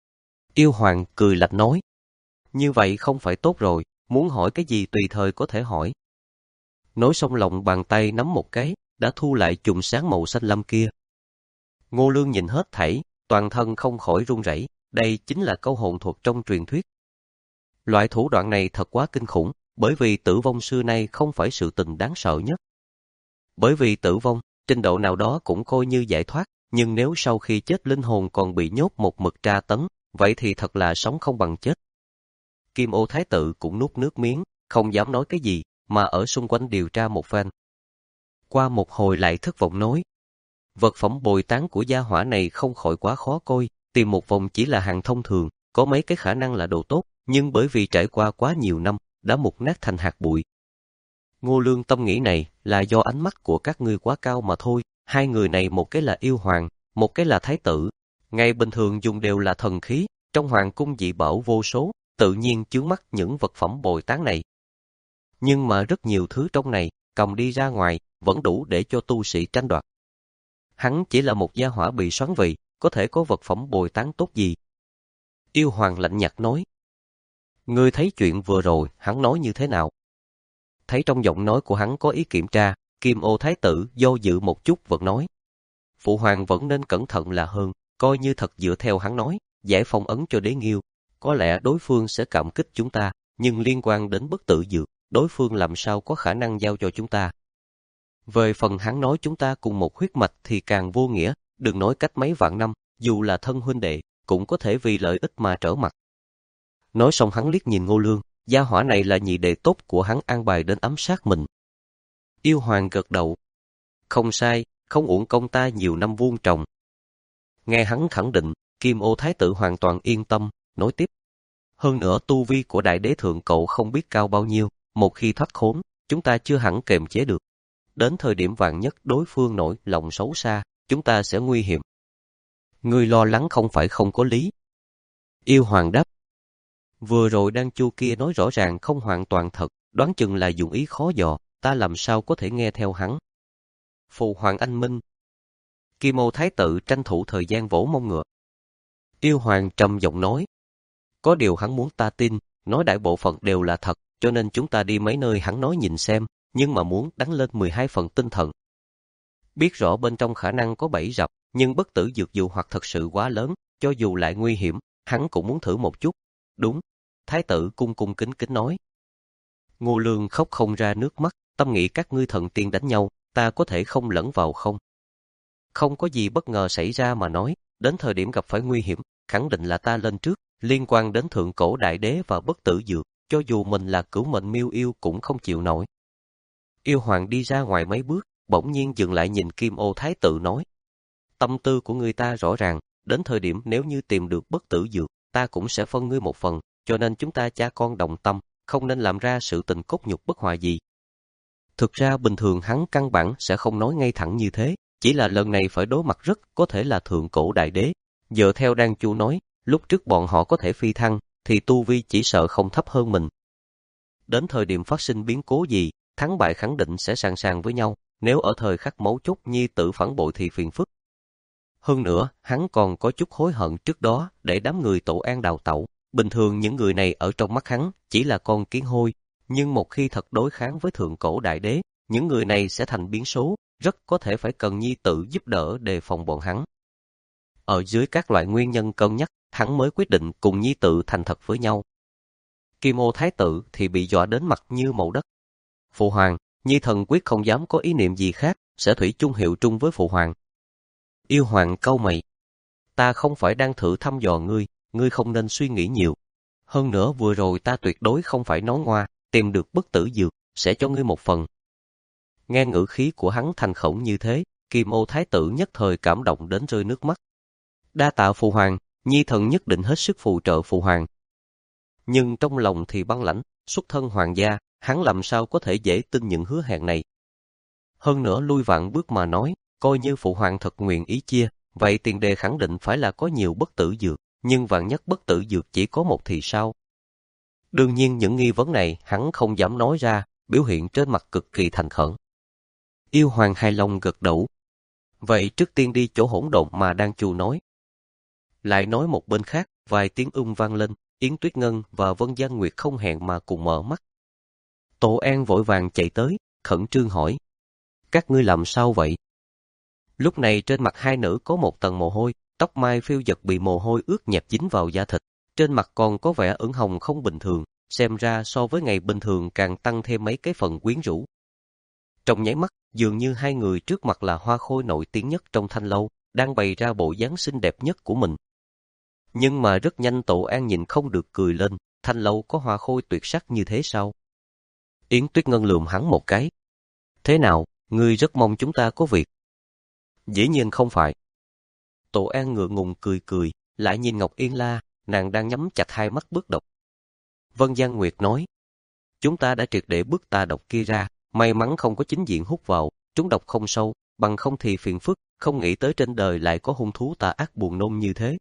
Yêu hoàng cười lạnh nói, như vậy không phải tốt rồi, muốn hỏi cái gì tùy thời có thể hỏi. Nói xong lòng bàn tay nắm một cái, đã thu lại chùm sáng màu xanh lam kia. Ngô Lương nhìn hết thảy, toàn thân không khỏi run rẩy, đây chính là câu hồn thuật trong truyền thuyết. Loại thủ đoạn này thật quá kinh khủng, bởi vì tử vong xưa nay không phải sự tình đáng sợ nhất. Bởi vì tử vong, trình độ nào đó cũng coi như giải thoát, nhưng nếu sau khi chết linh hồn còn bị nhốt một mực tra tấn, vậy thì thật là sống không bằng chết. Kim Ô Thái Tự cũng nuốt nước miếng, không dám nói cái gì, mà ở xung quanh điều tra một phen. Qua một hồi lại thất vọng nói, vật phẩm bồi tán của gia hỏa này không khỏi quá khó coi, tìm một vòng chỉ là hàng thông thường, có mấy cái khả năng là đồ tốt, nhưng bởi vì trải qua quá nhiều năm, đã mục nát thành hạt bụi. Ngô Lương tâm nghĩ này là do ánh mắt của các ngươi quá cao mà thôi, hai người này một cái là yêu hoàng, một cái là thái tử, ngày bình thường dùng đều là thần khí, trong hoàng cung dị bảo vô số, tự nhiên chướng mắt những vật phẩm bồi tán này. Nhưng mà rất nhiều thứ trong này, cầm đi ra ngoài, vẫn đủ để cho tu sĩ tranh đoạt. Hắn chỉ là một gia hỏa bị xoắn vị, có thể có vật phẩm bồi tán tốt gì? Yêu hoàng lạnh nhạt nói. Ngươi thấy chuyện vừa rồi, hắn nói như thế nào? Thấy trong giọng nói của hắn có ý kiểm tra, Kim Ô Thái Tử do dự một chút vẫn nói. Phụ hoàng vẫn nên cẩn thận là hơn, coi như thật dựa theo hắn nói, giải phong ấn cho Đế Nghiêu. Có lẽ đối phương sẽ cảm kích chúng ta, nhưng liên quan đến bất tử dược, đối phương làm sao có khả năng giao cho chúng ta. Về phần hắn nói chúng ta cùng một huyết mạch thì càng vô nghĩa, đừng nói cách mấy vạn năm, dù là thân huynh đệ, cũng có thể vì lợi ích mà trở mặt. Nói xong hắn liếc nhìn Ngô Lương, gia hỏa này là nhị đệ tốt của hắn an bài đến ám sát mình. Yêu Hoàng gật đầu. Không sai, không uổng công ta nhiều năm vuông trồng. Nghe hắn khẳng định, Kim Ô Thái tử hoàn toàn yên tâm, nói tiếp. Hơn nữa tu vi của đại đế thượng cậu không biết cao bao nhiêu, một khi thoát khốn, chúng ta chưa hẳn kềm chế được. Đến thời điểm vạn nhất đối phương nổi lòng xấu xa, chúng ta sẽ nguy hiểm. Ngươi lo lắng không phải không có lý. Yêu Hoàng đáp. Vừa rồi Đan Chu kia nói rõ ràng không hoàn toàn thật, đoán chừng là dụng ý khó dò, ta làm sao có thể nghe theo hắn. Phụ Hoàng anh minh. Kim Ô Thái tử tranh thủ thời gian vỗ mông ngựa. Yêu Hoàng trầm giọng nói. Có điều hắn muốn ta tin, nói đại bộ phận đều là thật, cho nên chúng ta đi mấy nơi hắn nói nhìn xem, nhưng mà muốn đánh lên mười hai phần tinh thần. Biết rõ bên trong khả năng có bẫy rập, nhưng bất tử dược dụ hoặc thật sự quá lớn, cho dù lại nguy hiểm, hắn cũng muốn thử một chút. Đúng, Thái tử cung cung kính kính nói. Ngô Lương khóc không ra nước mắt, tâm nghĩ các ngươi thần tiên đánh nhau, ta có thể không lẫn vào không? Không có gì bất ngờ xảy ra mà nói, đến thời điểm gặp phải nguy hiểm, khẳng định là ta lên trước, liên quan đến thượng cổ đại đế và bất tử dược, cho dù mình là cửu mệnh miêu yêu cũng không chịu nổi. Yêu Hoàng đi ra ngoài mấy bước, bỗng nhiên dừng lại nhìn Kim Ô Thái tử nói. Tâm tư của người ta rõ ràng, đến thời điểm nếu như tìm được bất tử dược, ta cũng sẽ phân ngươi một phần, cho nên chúng ta cha con đồng tâm, không nên làm ra sự tình cốt nhục bất hòa gì. Thực ra bình thường hắn căn bản sẽ không nói ngay thẳng như thế, chỉ là lần này phải đối mặt rất có thể là thượng cổ đại đế. Dựa theo Đan Chu nói, lúc trước bọn họ có thể phi thăng, thì tu vi chỉ sợ không thấp hơn mình. Đến thời điểm phát sinh biến cố gì, thắng bại khẳng định sẽ sàng sàng với nhau, nếu ở thời khắc mấu chốt nhi tử phản bội thì phiền phức. Hơn nữa, hắn còn có chút hối hận trước đó để đám người Tổ An đào tẩu. Bình thường những người này ở trong mắt hắn chỉ là con kiến hôi, nhưng một khi thật đối kháng với thượng cổ đại đế, những người này sẽ thành biến số, rất có thể phải cần nhi tử giúp đỡ đề phòng bọn hắn. Ở dưới các loại nguyên nhân cân nhắc, hắn mới quyết định cùng nhi tử thành thật với nhau. Kim Ô Thái tử thì bị dọa đến mặt như màu đất. Phụ Hoàng, nhi thần quyết không dám có ý niệm gì khác, sẽ thủy chung hiệu trung với Phụ Hoàng. Yêu Hoàng cau mày. Ta không phải đang thử thăm dò ngươi, ngươi không nên suy nghĩ nhiều. Hơn nữa vừa rồi ta tuyệt đối không phải nói ngoa, tìm được bất tử dược, sẽ cho ngươi một phần. Nghe ngữ khí của hắn thành khẩn như thế, Kim Ô Thái tử nhất thời cảm động đến rơi nước mắt. Đa tạ Phụ Hoàng, nhi thần nhất định hết sức phù trợ Phụ Hoàng. Nhưng trong lòng thì băng lãnh, xuất thân hoàng gia, hắn làm sao có thể dễ tin những hứa hẹn này. Hơn nữa lui vạn bước mà nói, coi như Phụ Hoàng thật nguyện ý chia, vậy tiền đề khẳng định phải là có nhiều bất tử dược, nhưng vạn nhất bất tử dược chỉ có một thì sao? Đương nhiên những nghi vấn này hắn không dám nói ra, biểu hiện trên mặt cực kỳ thành khẩn. Yêu Hoàng hài lòng gật đầu. Vậy trước tiên đi chỗ hỗn độn mà Đan Chu nói. Lại nói một bên khác, vài tiếng ung vang lên, Yến Tuyết Ngân và Vân Giang Nguyệt không hẹn mà cùng mở mắt. Tổ An vội vàng chạy tới, khẩn trương hỏi. Các ngươi làm sao vậy? Lúc này trên mặt hai nữ có một tầng mồ hôi, tóc mai phiêu dật bị mồ hôi ướt nhẹp dính vào da thịt, trên mặt còn có vẻ ửng hồng không bình thường, xem ra so với ngày bình thường càng tăng thêm mấy cái phần quyến rũ. Trong nháy mắt, dường như hai người trước mặt là hoa khôi nổi tiếng nhất trong Thanh Lâu, đang bày ra bộ dáng xinh đẹp nhất của mình. Nhưng mà rất nhanh Tổ An nhìn không được cười lên, Thanh Lâu có hoa khôi tuyệt sắc như thế sao? Yến Tuyết Ngân lườm hắn một cái. Thế nào, ngươi rất mong chúng ta có việc? Dĩ nhiên không phải. Tổ An ngượng ngùng cười cười, lại nhìn Ngọc Yên La, nàng đang nhắm chặt hai mắt bước độc. Vân Giang Nguyệt nói, chúng ta đã triệt để bước tà độc kia ra, may mắn không có chính diện hút vào, chúng độc không sâu, bằng không thì phiền phức, không nghĩ tới trên đời lại có hung thú tà ác buồn nôn như thế.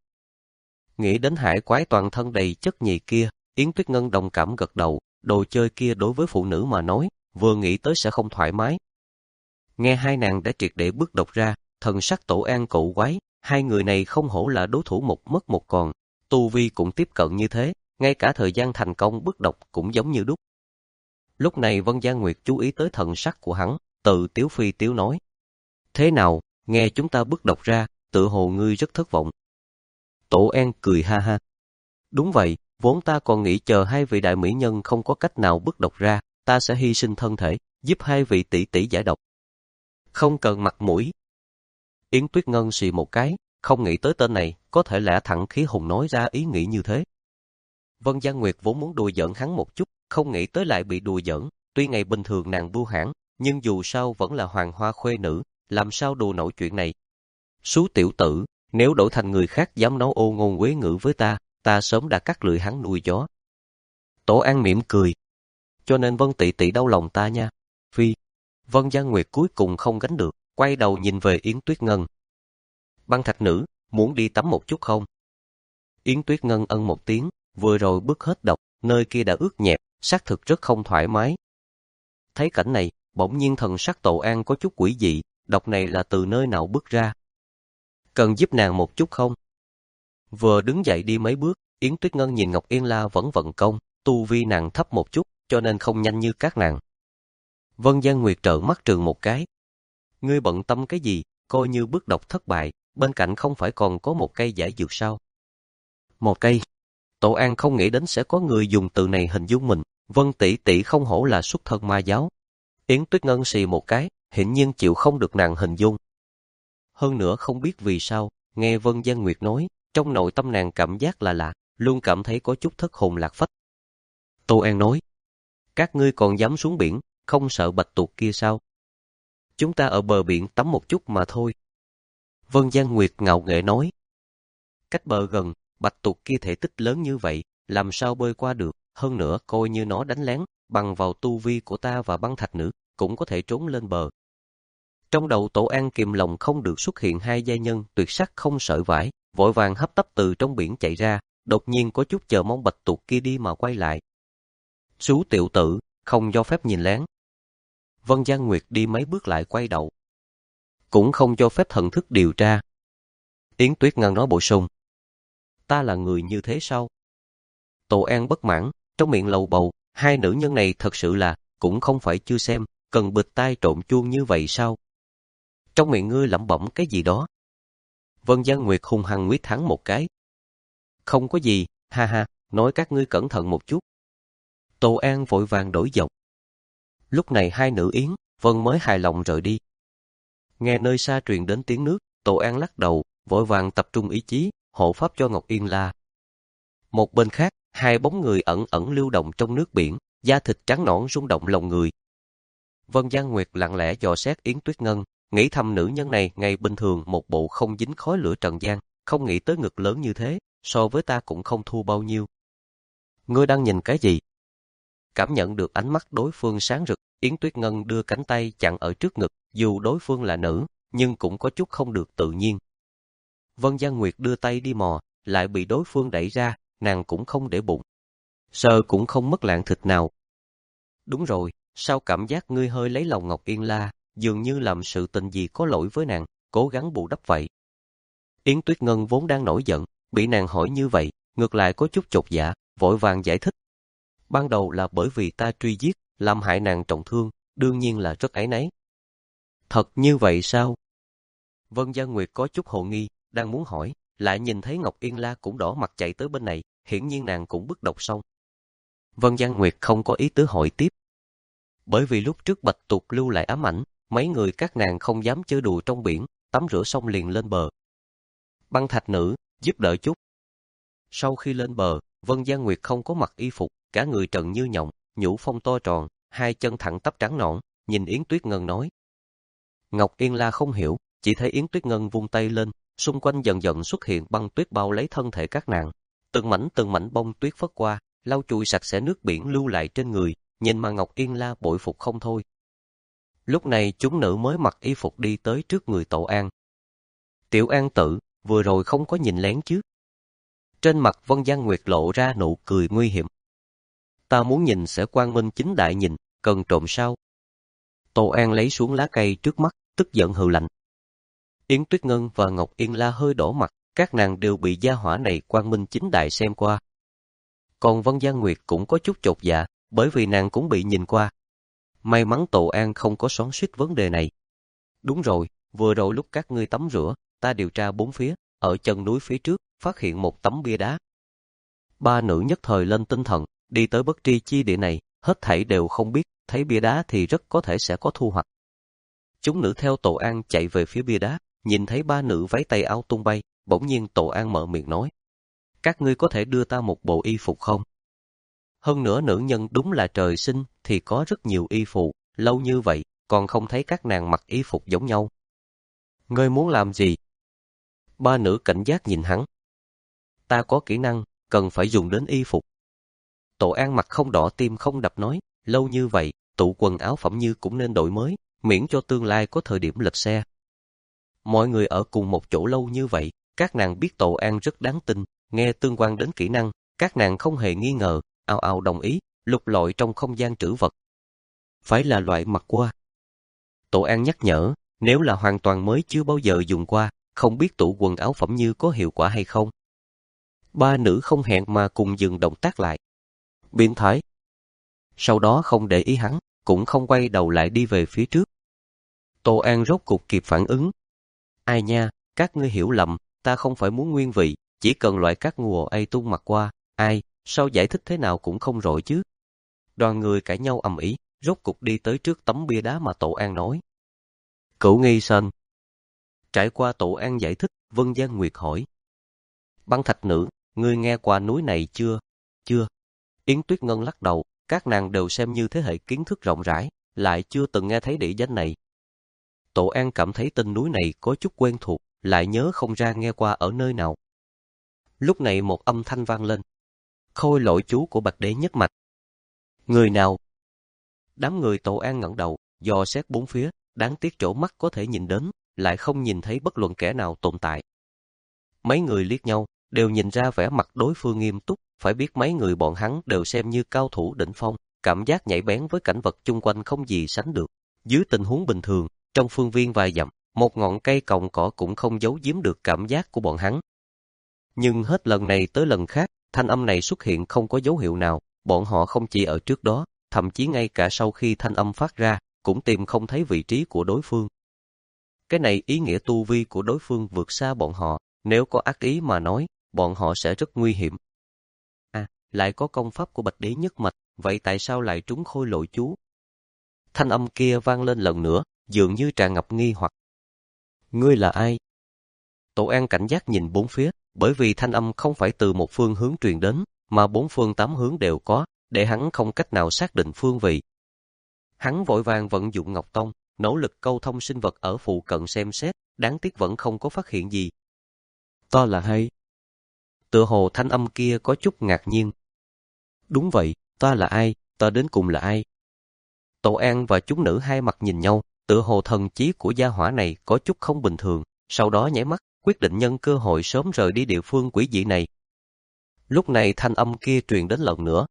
Nghĩ đến hải quái toàn thân đầy chất nhầy kia, Yến Tuyết Ngân đồng cảm gật đầu, đồ chơi kia đối với phụ nữ mà nói, vừa nghĩ tới sẽ không thoải mái. Nghe hai nàng đã triệt để bước độc ra, thần sắc Tổ An cậu quái, hai người này không hổ là đối thủ một mất một còn, tu vi cũng tiếp cận như thế, ngay cả thời gian thành công bước độc cũng giống như đúc. Lúc này Vân Giang Nguyệt chú ý tới thần sắc của hắn, tự tiếu phi tiếu nói. Thế nào, nghe chúng ta bước độc ra, tự hồ ngươi rất thất vọng. Tổ An cười ha ha. Đúng vậy, vốn ta còn nghĩ chờ hai vị đại mỹ nhân không có cách nào bước độc ra, ta sẽ hy sinh thân thể, giúp hai vị tỷ tỷ giải độc. Không cần mặt mũi. Yến Tuyết Ngân xì một cái, không nghĩ tới tên này, có thể lẽ thẳng khí hùng nói ra ý nghĩ như thế. Vân Giang Nguyệt vốn muốn đùa giỡn hắn một chút, không nghĩ tới lại bị đùa giỡn, tuy ngày bình thường nàng bưu hãn, nhưng dù sao vẫn là hoàng hoa khuê nữ, làm sao đùa nổi chuyện này. Sú tiểu tử, nếu đổi thành người khác dám nói ô ngôn quế ngữ với ta, ta sớm đã cắt lưỡi hắn nuôi gió. Tổ An mỉm cười. Cho nên Vân tỷ tỷ đau lòng ta nha. Phi. Vân Giang Nguyệt cuối cùng không gánh được, quay đầu nhìn về Yến Tuyết Ngân. Băng Thạch nữ, muốn đi tắm một chút không? Yến Tuyết Ngân ân một tiếng, vừa rồi bước hết độc, nơi kia đã ướt nhẹp, xác thực rất không thoải mái. Thấy cảnh này, bỗng nhiên thần sắc Tổ An có chút quỷ dị, độc này là từ nơi nào bước ra? Cần giúp nàng một chút không? Vừa đứng dậy đi mấy bước, Yến Tuyết Ngân nhìn Ngọc Yên La vẫn vận công, tu vi nàng thấp một chút, cho nên không nhanh như các nàng. Vân Giang Nguyệt trợn mắt trừng một cái. Ngươi bận tâm cái gì, coi như bước độc thất bại, bên cạnh không phải còn có một cây giải dược sao? Một cây. Tổ An không nghĩ đến sẽ có người dùng từ này hình dung mình, Vân tỷ tỷ không hổ là xuất thân ma giáo. Yến Tuyết Ngân xì một cái, hiển nhiên chịu không được nàng hình dung. Hơn nữa không biết vì sao, nghe Vân Giang Nguyệt nói, trong nội tâm nàng cảm giác là lạ, luôn cảm thấy có chút thất hồn lạc phách. Tô An nói, các ngươi còn dám xuống biển, không sợ bạch tuộc kia sao? Chúng ta ở bờ biển tắm một chút mà thôi. Vân Giang Nguyệt ngạo nghễ nói, cách bờ gần, bạch tuộc kia thể tích lớn như vậy, làm sao bơi qua được, hơn nữa coi như nó đánh lén, bằng vào tu vi của ta và Băng Thạch nữ, cũng có thể trốn lên bờ. Trong đầu Tổ An kìm lòng không được xuất hiện hai giai nhân tuyệt sắc không sợi vải, vội vàng hấp tấp từ trong biển chạy ra, đột nhiên có chút chờ mong bạch tuộc kia đi mà quay lại. Sú tiểu tử, không cho phép nhìn lén. Vân Giang Nguyệt đi mấy bước lại quay đầu. Cũng không cho phép thần thức điều tra. Yến Tuyết Ngân nói bổ sung. Ta là người như thế sao? Tổ An bất mãn, trong miệng lầu bầu, hai nữ nhân này thật sự là, cũng không phải chưa xem, cần bịt tai trộn chuông như vậy sao? Trong miệng ngươi lẩm bẩm cái gì đó. Vân Giang Nguyệt hung hăng nguyết thắng một cái. Không có gì, ha ha, nói các ngươi cẩn thận một chút. Tô An vội vàng đổi giọng. Lúc này hai nữ Yến, Vân mới hài lòng rời đi. Nghe nơi xa truyền đến tiếng nước, Tô An lắc đầu, vội vàng tập trung ý chí, hộ pháp cho Ngọc Yên La. Một bên khác, hai bóng người ẩn ẩn lưu động trong nước biển, da thịt trắng nõn rung động lòng người. Vân Giang Nguyệt lặng lẽ dò xét Yến Tuyết Ngân, nghĩ thầm nữ nhân này ngày bình thường một bộ không dính khói lửa trần gian, không nghĩ tới ngực lớn như thế, so với ta cũng không thua bao nhiêu. Ngươi đang nhìn cái gì? Cảm nhận được ánh mắt đối phương sáng rực, Yến Tuyết Ngân đưa cánh tay chặn ở trước ngực, dù đối phương là nữ, nhưng cũng có chút không được tự nhiên. Vân Giang Nguyệt đưa tay đi mò, lại bị đối phương đẩy ra, nàng cũng không để bụng. Sờ cũng không mất lạng thịt nào. Đúng rồi, sao cảm giác ngươi hơi lấy lòng Ngọc Yên La, dường như làm sự tình gì có lỗi với nàng, cố gắng bù đắp vậy. Yến Tuyết Ngân vốn đang nổi giận, bị nàng hỏi như vậy, ngược lại có chút chột dạ, vội vàng giải thích. Ban đầu là bởi vì ta truy giết, làm hại nàng trọng thương, đương nhiên là rất áy náy. Thật như vậy sao? Vân Giang Nguyệt có chút hồ nghi, đang muốn hỏi, lại nhìn thấy Ngọc Yên La cũng đỏ mặt chạy tới bên này, hiển nhiên nàng cũng bức độc xong. Vân Giang Nguyệt không có ý tứ hỏi tiếp. Bởi vì lúc trước bạch tuộc lưu lại ám ảnh, mấy người các nàng không dám chơi đùa trong biển, tắm rửa xong liền lên bờ. Băng Thạch nữ, giúp đỡ chút. Sau khi lên bờ, Vân Giang Nguyệt không có mặc y phục, cả người trần như nhộng, nhũ phong to tròn, hai chân thẳng tắp trắng nõn, nhìn Yến Tuyết Ngân nói. Ngọc Yên La không hiểu, chỉ thấy Yến Tuyết Ngân vung tay lên, xung quanh dần dần xuất hiện băng tuyết bao lấy thân thể các nàng. Từng mảnh từng mảnh bông tuyết phất qua, lau chùi sạch sẽ nước biển lưu lại trên người, nhìn mà Ngọc Yên La bội phục không thôi. Lúc này chúng nữ mới mặc y phục đi tới trước người Tổ An. Tiểu An tử, vừa rồi không có nhìn lén chứ? Trên mặt Vân Giang Nguyệt lộ ra nụ cười nguy hiểm. Ta muốn nhìn sẽ quang minh chính đại nhìn, cần trộm sao? Tổ An lấy xuống lá cây trước mắt, tức giận hừ lạnh. Yến Tuyết Ngân và Ngọc Yên La hơi đỏ mặt, các nàng đều bị gia hỏa này quang minh chính đại xem qua. Còn Vân Giang Nguyệt cũng có chút chột dạ, bởi vì nàng cũng bị nhìn qua. May mắn Tổ An không có xoắn xuýt vấn đề này. Đúng rồi, vừa rồi lúc các ngươi tắm rửa, ta điều tra bốn phía, ở chân núi phía trước, phát hiện một tấm bia đá. Ba nữ nhất thời lên tinh thần, đi tới bất tri chi địa này, hết thảy đều không biết, thấy bia đá thì rất có thể sẽ có thu hoạch. Chúng nữ theo Tổ An chạy về phía bia đá, nhìn thấy ba nữ váy tay áo tung bay, bỗng nhiên Tổ An mở miệng nói. Các ngươi có thể đưa ta một bộ y phục không? Hơn nữa nữ nhân đúng là trời sinh thì có rất nhiều y phục, lâu như vậy, còn không thấy các nàng mặc y phục giống nhau. Ngươi muốn làm gì? Ba nữ cảnh giác nhìn hắn. Ta có kỹ năng, cần phải dùng đến y phục. Tổ An mặt không đỏ tim không đập nói, lâu như vậy, tủ quần áo Phẩm Như cũng nên đổi mới, miễn cho tương lai có thời điểm lệch xe. Mọi người ở cùng một chỗ lâu như vậy, các nàng biết Tổ An rất đáng tin, nghe tương quan đến kỹ năng, các nàng không hề nghi ngờ, ào ào đồng ý, lục lọi trong không gian trữ vật. Phải là loại mặc qua. Tổ An nhắc nhở, nếu là hoàn toàn mới chưa bao giờ dùng qua, không biết tủ quần áo Phẩm Như có hiệu quả hay không. Ba nữ không hẹn mà cùng dừng động tác lại. Biến thái. Sau đó không để ý hắn, cũng không quay đầu lại đi về phía trước. Tô An rốt cục kịp phản ứng. Ai nha, các ngươi hiểu lầm, ta không phải muốn nguyên vị, chỉ cần loại các ngùa ai tung mặc qua, ai, sao giải thích thế nào cũng không rỗi chứ. Đoàn người cãi nhau ầm ĩ, rốt cục đi tới trước tấm bia đá mà Tổ An nói. Cửu Nghi Sơn. Trải qua Tổ An giải thích, Vân Giang Nguyệt hỏi. Băng Thạch Nữ, ngươi nghe qua núi này chưa? Chưa. Yến Tuyết Ngân lắc đầu, các nàng đều xem như thế hệ kiến thức rộng rãi, lại chưa từng nghe thấy địa danh này. Tổ An cảm thấy tên núi này có chút quen thuộc, lại nhớ không ra nghe qua ở nơi nào. Lúc này một âm thanh vang lên. Khôi Lỗi chú của Bạch Đế Nhất Mạch. Người nào? Đám người Tổ An ngẩng đầu, dò xét bốn phía, đáng tiếc chỗ mắt có thể nhìn đến, lại không nhìn thấy bất luận kẻ nào tồn tại. Mấy người liếc nhau, đều nhìn ra vẻ mặt đối phương nghiêm túc, phải biết mấy người bọn hắn đều xem như cao thủ đỉnh phong, cảm giác nhạy bén với cảnh vật chung quanh không gì sánh được. Dưới tình huống bình thường, trong phương viên vài dặm, một ngọn cây cọng cỏ cũng không giấu giếm được cảm giác của bọn hắn. Nhưng hết lần này tới lần khác, thanh âm này xuất hiện không có dấu hiệu nào, bọn họ không chỉ ở trước đó, thậm chí ngay cả sau khi thanh âm phát ra, cũng tìm không thấy vị trí của đối phương. Cái này ý nghĩa tu vi của đối phương vượt xa bọn họ, nếu có ác ý mà nói, bọn họ sẽ rất nguy hiểm. À, lại có công pháp của Bạch Đế Nhất Mạch, vậy tại sao lại trúng Khôi Lỗi chú? Thanh âm kia vang lên lần nữa, dường như tràn ngập nghi hoặc. Ngươi là ai? Tổ An cảnh giác nhìn bốn phía, bởi vì thanh âm không phải từ một phương hướng truyền đến, mà bốn phương tám hướng đều có, để hắn không cách nào xác định phương vị. Hắn vội vàng vận dụng Ngọc Tông, nỗ lực câu thông sinh vật ở phụ cận xem xét, đáng tiếc vẫn không có phát hiện gì. Ta là hay. Tựa hồ thanh âm kia có chút ngạc nhiên. Đúng vậy, ta là ai, ta đến cùng là ai? Tổ An và chúng nữ hai mặt nhìn nhau, tựa hồ thần trí của gia hỏa này có chút không bình thường, sau đó nháy mắt, quyết định nhân cơ hội sớm rời đi địa phương quỷ dị này. Lúc này thanh âm kia truyền đến lần nữa.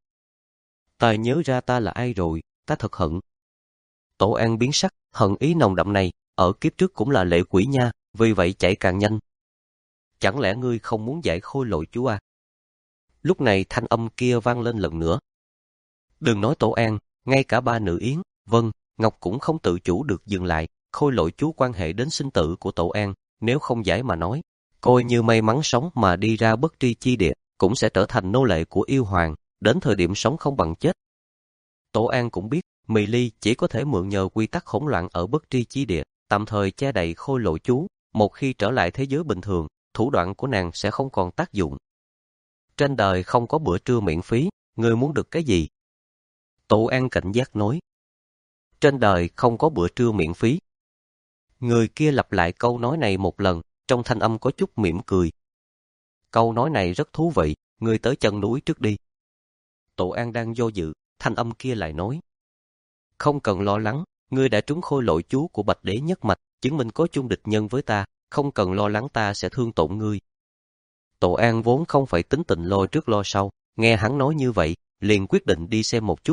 Ta nhớ ra ta là ai rồi, ta thật hận. Tổ An biến sắc, hận ý nồng đậm này, ở kiếp trước cũng là lệ quỷ nha, vì vậy chạy càng nhanh. Chẳng lẽ ngươi không muốn giải Khôi Lỗi chú à? Lúc này thanh âm kia vang lên lần nữa. Đừng nói Tổ An, ngay cả ba nữ Yến, Vân, Ngọc cũng không tự chủ được dừng lại, Khôi Lỗi chú quan hệ đến sinh tử của Tổ An, nếu không giải mà nói, coi như may mắn sống mà đi ra bất tri chi địa, cũng sẽ trở thành nô lệ của yêu hoàng, đến thời điểm sống không bằng chết. Tổ An cũng biết, Mị Ly chỉ có thể mượn nhờ quy tắc hỗn loạn ở bất tri chi địa, tạm thời che đậy Khôi Lỗi chú, một khi trở lại thế giới bình thường, thủ đoạn của nàng sẽ không còn tác dụng. Trên đời không có bữa trưa miễn phí, ngươi muốn được cái gì? Tổ An cảnh giác nói. Trên đời không có bữa trưa miễn phí. Người kia lặp lại câu nói này một lần, trong thanh âm có chút mỉm cười. Câu nói này rất thú vị, ngươi tới chân núi trước đi. Tổ An đang do dự, thanh âm kia lại nói. Không cần lo lắng, ngươi đã trúng Khôi Lỗi chú của Bạch Đế Nhất Mạch, chứng minh có chung địch nhân với ta, không cần lo lắng ta sẽ thương tổn ngươi. Tổ An vốn không phải tính tình lo trước lo sau, nghe hắn nói như vậy, liền quyết định đi xem một chút.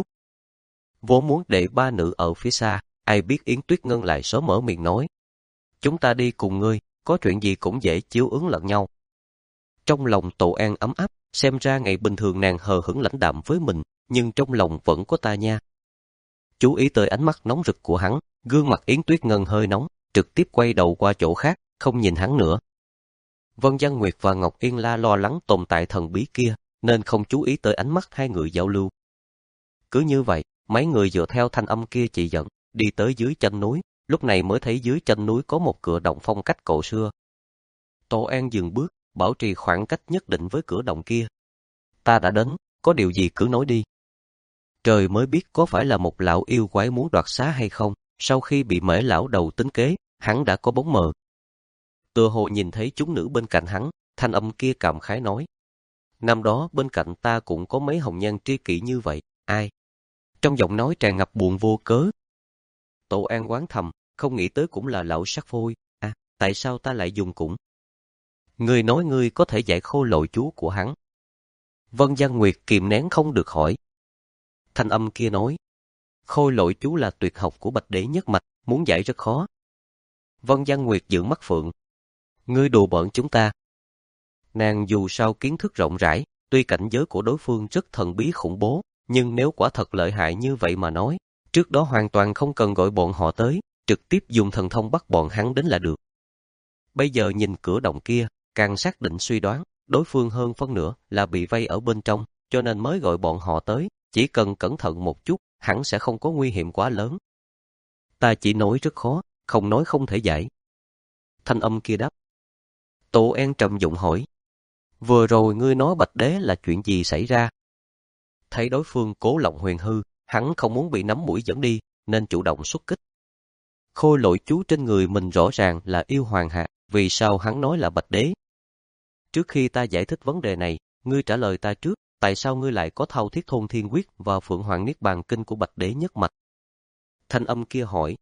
Vốn muốn để ba nữ ở phía xa, ai biết Yến Tuyết Ngân lại sớm mở miệng nói. Chúng ta đi cùng ngươi, có chuyện gì cũng dễ chiếu ứng lẫn nhau. Trong lòng Tổ An ấm áp, xem ra ngày bình thường nàng hờ hững lãnh đạm với mình, nhưng trong lòng vẫn có ta nha. Chú ý tới ánh mắt nóng rực của hắn, gương mặt Yến Tuyết Ngân hơi nóng, trực tiếp quay đầu qua chỗ khác, không nhìn hắn nữa. Vân Giang Nguyệt và Ngọc Yên La lo lắng tồn tại thần bí kia, nên không chú ý tới ánh mắt hai người giao lưu. Cứ như vậy, mấy người dựa theo thanh âm kia chỉ dẫn, đi tới dưới chân núi, lúc này mới thấy dưới chân núi có một cửa động phong cách cổ xưa. Tô An dừng bước, bảo trì khoảng cách nhất định với cửa động kia. Ta đã đến, có điều gì cứ nói đi. Trời mới biết có phải là một lão yêu quái muốn đoạt xá hay không, sau khi bị Mễ lão đầu tính kế, hắn đã có bóng mờ. Tựa hồ nhìn thấy chúng nữ bên cạnh hắn, thanh âm kia cảm khái nói. Năm đó bên cạnh ta cũng có mấy hồng nhan tri kỷ như vậy, ai? Trong giọng nói tràn ngập buồn vô cớ. Tô An oán thầm, không nghĩ tới cũng là lão sắc phôi, à, tại sao ta lại dùng cũng? Ngươi nói ngươi có thể dạy khôi lỗi chú của hắn. Vân Giang Nguyệt kìm nén không được hỏi. Thanh âm kia nói, khôi lỗi chú là tuyệt học của Bạch Đế nhất mạch, muốn dạy rất khó. Vân Giang Nguyệt giữ mắt phượng. Ngươi đùa bỡn chúng ta. Nàng dù sao kiến thức rộng rãi, tuy cảnh giới của đối phương rất thần bí khủng bố, nhưng nếu quả thật lợi hại như vậy mà nói, trước đó hoàn toàn không cần gọi bọn họ tới, trực tiếp dùng thần thông bắt bọn hắn đến là được. Bây giờ nhìn cửa động kia, càng xác định suy đoán, đối phương hơn phân nửa là bị vây ở bên trong, cho nên mới gọi bọn họ tới, chỉ cần cẩn thận một chút, hẳn sẽ không có nguy hiểm quá lớn. Ta chỉ nói rất khó, không nói không thể giải. Thanh âm kia đáp. Tô An trầm giọng hỏi. Vừa rồi ngươi nói Bạch Đế là chuyện gì xảy ra? Thấy đối phương cố lộng huyền hư, hắn không muốn bị nắm mũi dẫn đi, nên chủ động xuất kích. Khôi lỗi chú trên người mình rõ ràng là yêu hoàng hạ, vì sao hắn nói là Bạch Đế? Trước khi ta giải thích vấn đề này, ngươi trả lời ta trước, tại sao ngươi lại có thao thiết thôn thiên quyết và Phượng Hoàng Niết Bàn Kinh của Bạch Đế nhất mạch? Thanh âm kia hỏi.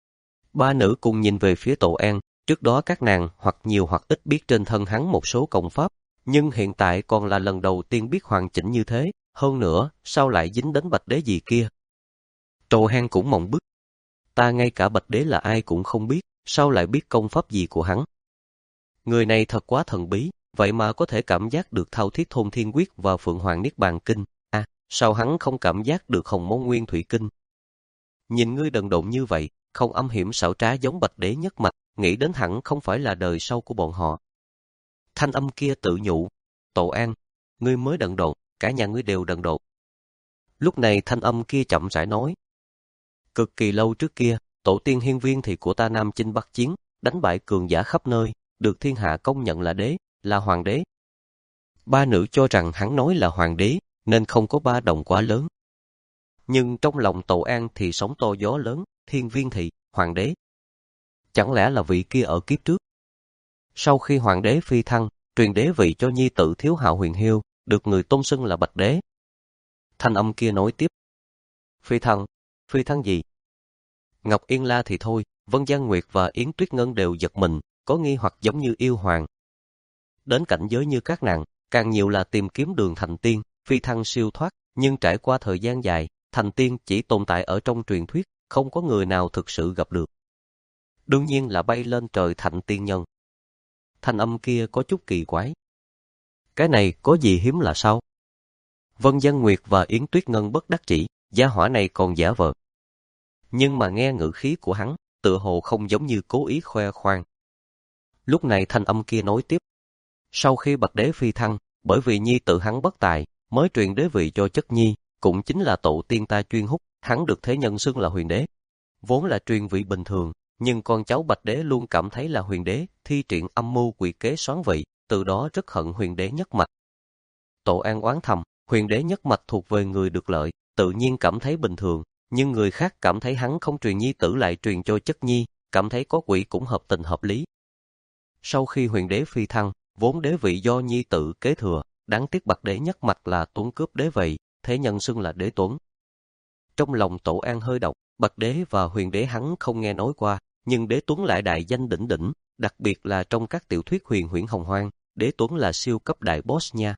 Ba nữ cùng nhìn về phía Tô An, trước đó các nàng hoặc nhiều hoặc ít biết trên thân hắn một số công pháp, nhưng hiện tại còn là lần đầu tiên biết hoàn chỉnh như thế, hơn nữa, sao lại dính đến Bạch Đế gì kia? Tô An cũng mộng bức. Ta ngay cả Bạch Đế là ai cũng không biết, sao lại biết công pháp gì của hắn? Người này thật quá thần bí, vậy mà có thể cảm giác được thao thiết thôn thiên quyết và Phượng Hoàng Niết Bàn Kinh. À, sao hắn không cảm giác được Hồng Môn Nguyên Thủy Kinh? Nhìn ngươi đần độn như vậy, không âm hiểm xảo trá giống Bạch Đế nhất mạch, nghĩ đến hẳn không phải là đời sau của bọn họ. Thanh âm kia tự nhủ. Tô An, ngươi mới đần độn, cả nhà ngươi đều đần độn. Lúc này thanh âm kia chậm rãi nói. Cực kỳ lâu trước kia, tổ tiên hiên viên thì của ta Nam Chinh Bắc Chiến, đánh bại cường giả khắp nơi, được thiên hạ công nhận là đế, là hoàng đế. Ba nữ cho rằng hắn nói là hoàng đế, nên không có ba động quá lớn. Nhưng trong lòng Tô An thì sóng to gió lớn, thiên viên thị, hoàng đế. Chẳng lẽ là vị kia ở kiếp trước? Sau khi hoàng đế phi thăng, truyền đế vị cho nhi tử Thiếu Hạo Huyền Hiêu, được người tôn xưng là Bạch Đế. Thanh âm kia nói tiếp. Phi thăng? Phi thăng gì? Ngọc Yên La thì thôi, Vân Giang Nguyệt và Yến Tuyết Ngân đều giật mình, có nghi hoặc giống như yêu hoàng. Đến cảnh giới như các nàng, càng nhiều là tìm kiếm đường thành tiên, phi thăng siêu thoát, nhưng trải qua thời gian dài, thành tiên chỉ tồn tại ở trong truyền thuyết, không có người nào thực sự gặp được. Đương nhiên là bay lên trời thành tiên nhân. Thanh âm kia có chút kỳ quái. Cái này có gì hiếm là sao? Vân Giang Nguyệt và Yến Tuyết Ngân bất đắc chỉ, gia hỏa này còn giả vờ. Nhưng mà nghe ngữ khí của hắn, tựa hồ không giống như cố ý khoe khoang. Lúc này thanh âm kia nói tiếp. Sau khi Bạch Đế phi thăng, bởi vì nhi tự hắn bất tài, mới truyền đế vị cho chất nhi, cũng chính là tổ tiên ta chuyên hút, hắn được thế nhân xưng là huyền đế. Vốn là truyền vị bình thường, nhưng con cháu Bạch Đế luôn cảm thấy là huyền đế, thi triển âm mưu quỷ kế soán vị, từ đó rất hận huyền đế nhất mạch. Tổ An oán thầm, huyền đế nhất mạch thuộc về người được lợi, tự nhiên cảm thấy bình thường, nhưng người khác cảm thấy hắn không truyền nhi tử lại truyền cho chất nhi, cảm thấy có quỷ cũng hợp tình hợp lý. Sau khi huyền đế phi thăng, vốn đế vị do nhi tử kế thừa, đáng tiếc Bạch Đế nhất mạch là Tuấn cướp đế vị, thế nhân xưng là đế Tuấn. Trong lòng Tổ An hơi động, Bạch Đế và huyền đế hắn không nghe nói qua, nhưng đế Tuấn lại đại danh đỉnh đỉnh, đặc biệt là trong các tiểu thuyết huyền huyễn hồng hoang, đế Tuấn là siêu cấp đại boss nha.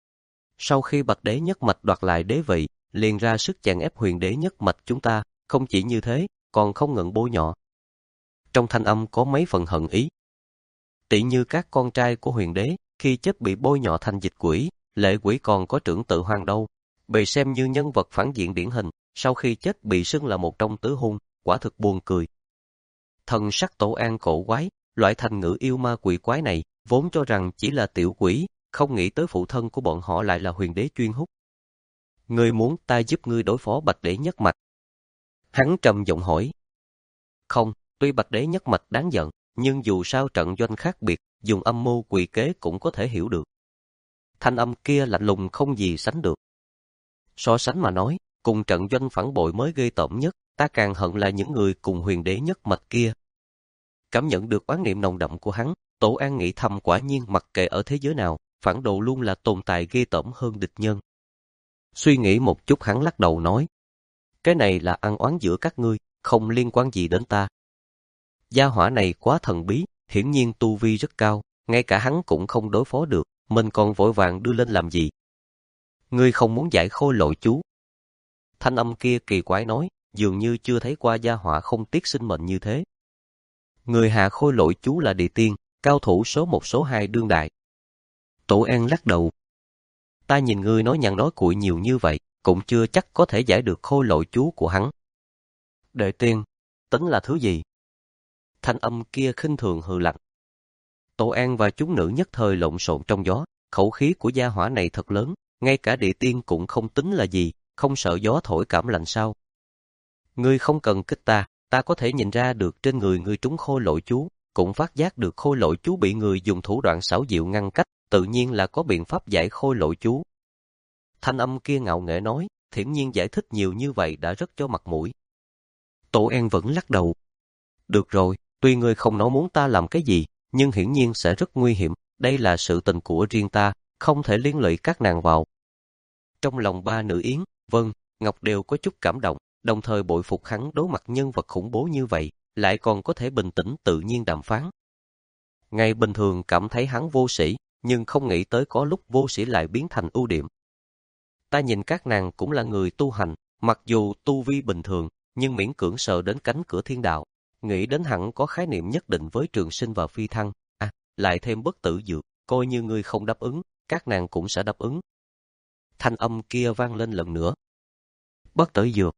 Sau khi Bạch Đế nhất mạch đoạt lại đế vị, liền ra sức chèn ép huyền đế nhất mạch chúng ta, không chỉ như thế, còn không ngừng bôi nhọ. Trong thanh âm có mấy phần hận ý. Tỷ như các con trai của huyền đế, khi chết bị bôi nhọ thành dịch quỷ, lệ quỷ còn có trưởng tự hoàng đâu, bị xem như nhân vật phản diện điển hình, sau khi chết bị xưng là một trong tứ hung, quả thực buồn cười. Thần sắc Tổ An cổ quái, loại thành ngữ yêu ma quỷ quái này, vốn cho rằng chỉ là tiểu quỷ, không nghĩ tới phụ thân của bọn họ lại là huyền đế chuyên hút. Ngươi muốn ta giúp ngươi đối phó Bạch Đế Nhất Mạch? Hắn trầm giọng hỏi. Không, tuy Bạch Đế Nhất Mạch đáng giận, nhưng dù sao trận doanh khác biệt, dùng âm mưu quỷ kế cũng có thể hiểu được. Thanh âm kia lạnh lùng không gì sánh được. So sánh mà nói, cùng trận doanh phản bội mới ghê tởm nhất, ta càng hận là những người cùng Huyền Đế Nhất Mạch kia. Cảm nhận được oán niệm nồng đậm của hắn, Tổ An nghĩ thầm quả nhiên mặc kệ ở thế giới nào, phản đồ luôn là tồn tại ghê tởm hơn địch nhân. Suy nghĩ một chút hắn lắc đầu nói, cái này là ăn oán giữa các ngươi, không liên quan gì đến ta. Gia hỏa này quá thần bí, hiển nhiên tu vi rất cao, ngay cả hắn cũng không đối phó được, mình còn vội vàng đưa lên làm gì. Ngươi không muốn giải khôi lỗi chú? Thanh âm kia kỳ quái nói, dường như chưa thấy qua gia hỏa không tiếc sinh mệnh như thế. Người hạ khôi lỗi chú là địa tiên, cao thủ số một số hai đương đại. Tổ An lắc đầu. Ta nhìn ngươi nói nhằn nói cuội nhiều như vậy, cũng chưa chắc có thể giải được khôi lỗi chú của hắn. Đệ tiên, tính là thứ gì? Thanh âm kia khinh thường hừ lạnh. Tổ An và chúng nữ nhất thời lộn xộn trong gió, khẩu khí của gia hỏa này thật lớn, ngay cả địa tiên cũng không tính là gì, không sợ gió thổi cảm lạnh sao? Ngươi không cần kích ta, ta có thể nhìn ra được trên người ngươi trúng khôi lỗi chú, cũng phát giác được khôi lỗi chú bị người dùng thủ đoạn xảo diệu ngăn cách, tự nhiên là có biện pháp giải khôi lỗi chú. Thanh âm kia ngạo nghễ nói, thiển nhiên giải thích nhiều như vậy đã rất cho mặt mũi. Tổ An vẫn lắc đầu. Được rồi, tuy ngươi không nói muốn ta làm cái gì, nhưng hiển nhiên sẽ rất nguy hiểm, đây là sự tình của riêng ta, không thể liên lụy các nàng vào. Trong lòng ba nữ Yến, Vân, Ngọc đều có chút cảm động, đồng thời bội phục hắn đối mặt nhân vật khủng bố như vậy, lại còn có thể bình tĩnh tự nhiên đàm phán. Ngày bình thường cảm thấy hắn vô sĩ, nhưng không nghĩ tới có lúc vô sĩ lại biến thành ưu điểm. Ta nhìn các nàng cũng là người tu hành, mặc dù tu vi bình thường, nhưng miễn cưỡng sờ đến cánh cửa thiên đạo, nghĩ đến hẳn có khái niệm nhất định với trường sinh và phi thăng, à, lại thêm bất tử dược, coi như ngươi không đáp ứng, các nàng cũng sẽ đáp ứng. Thanh âm kia vang lên lần nữa. Bất tử dược.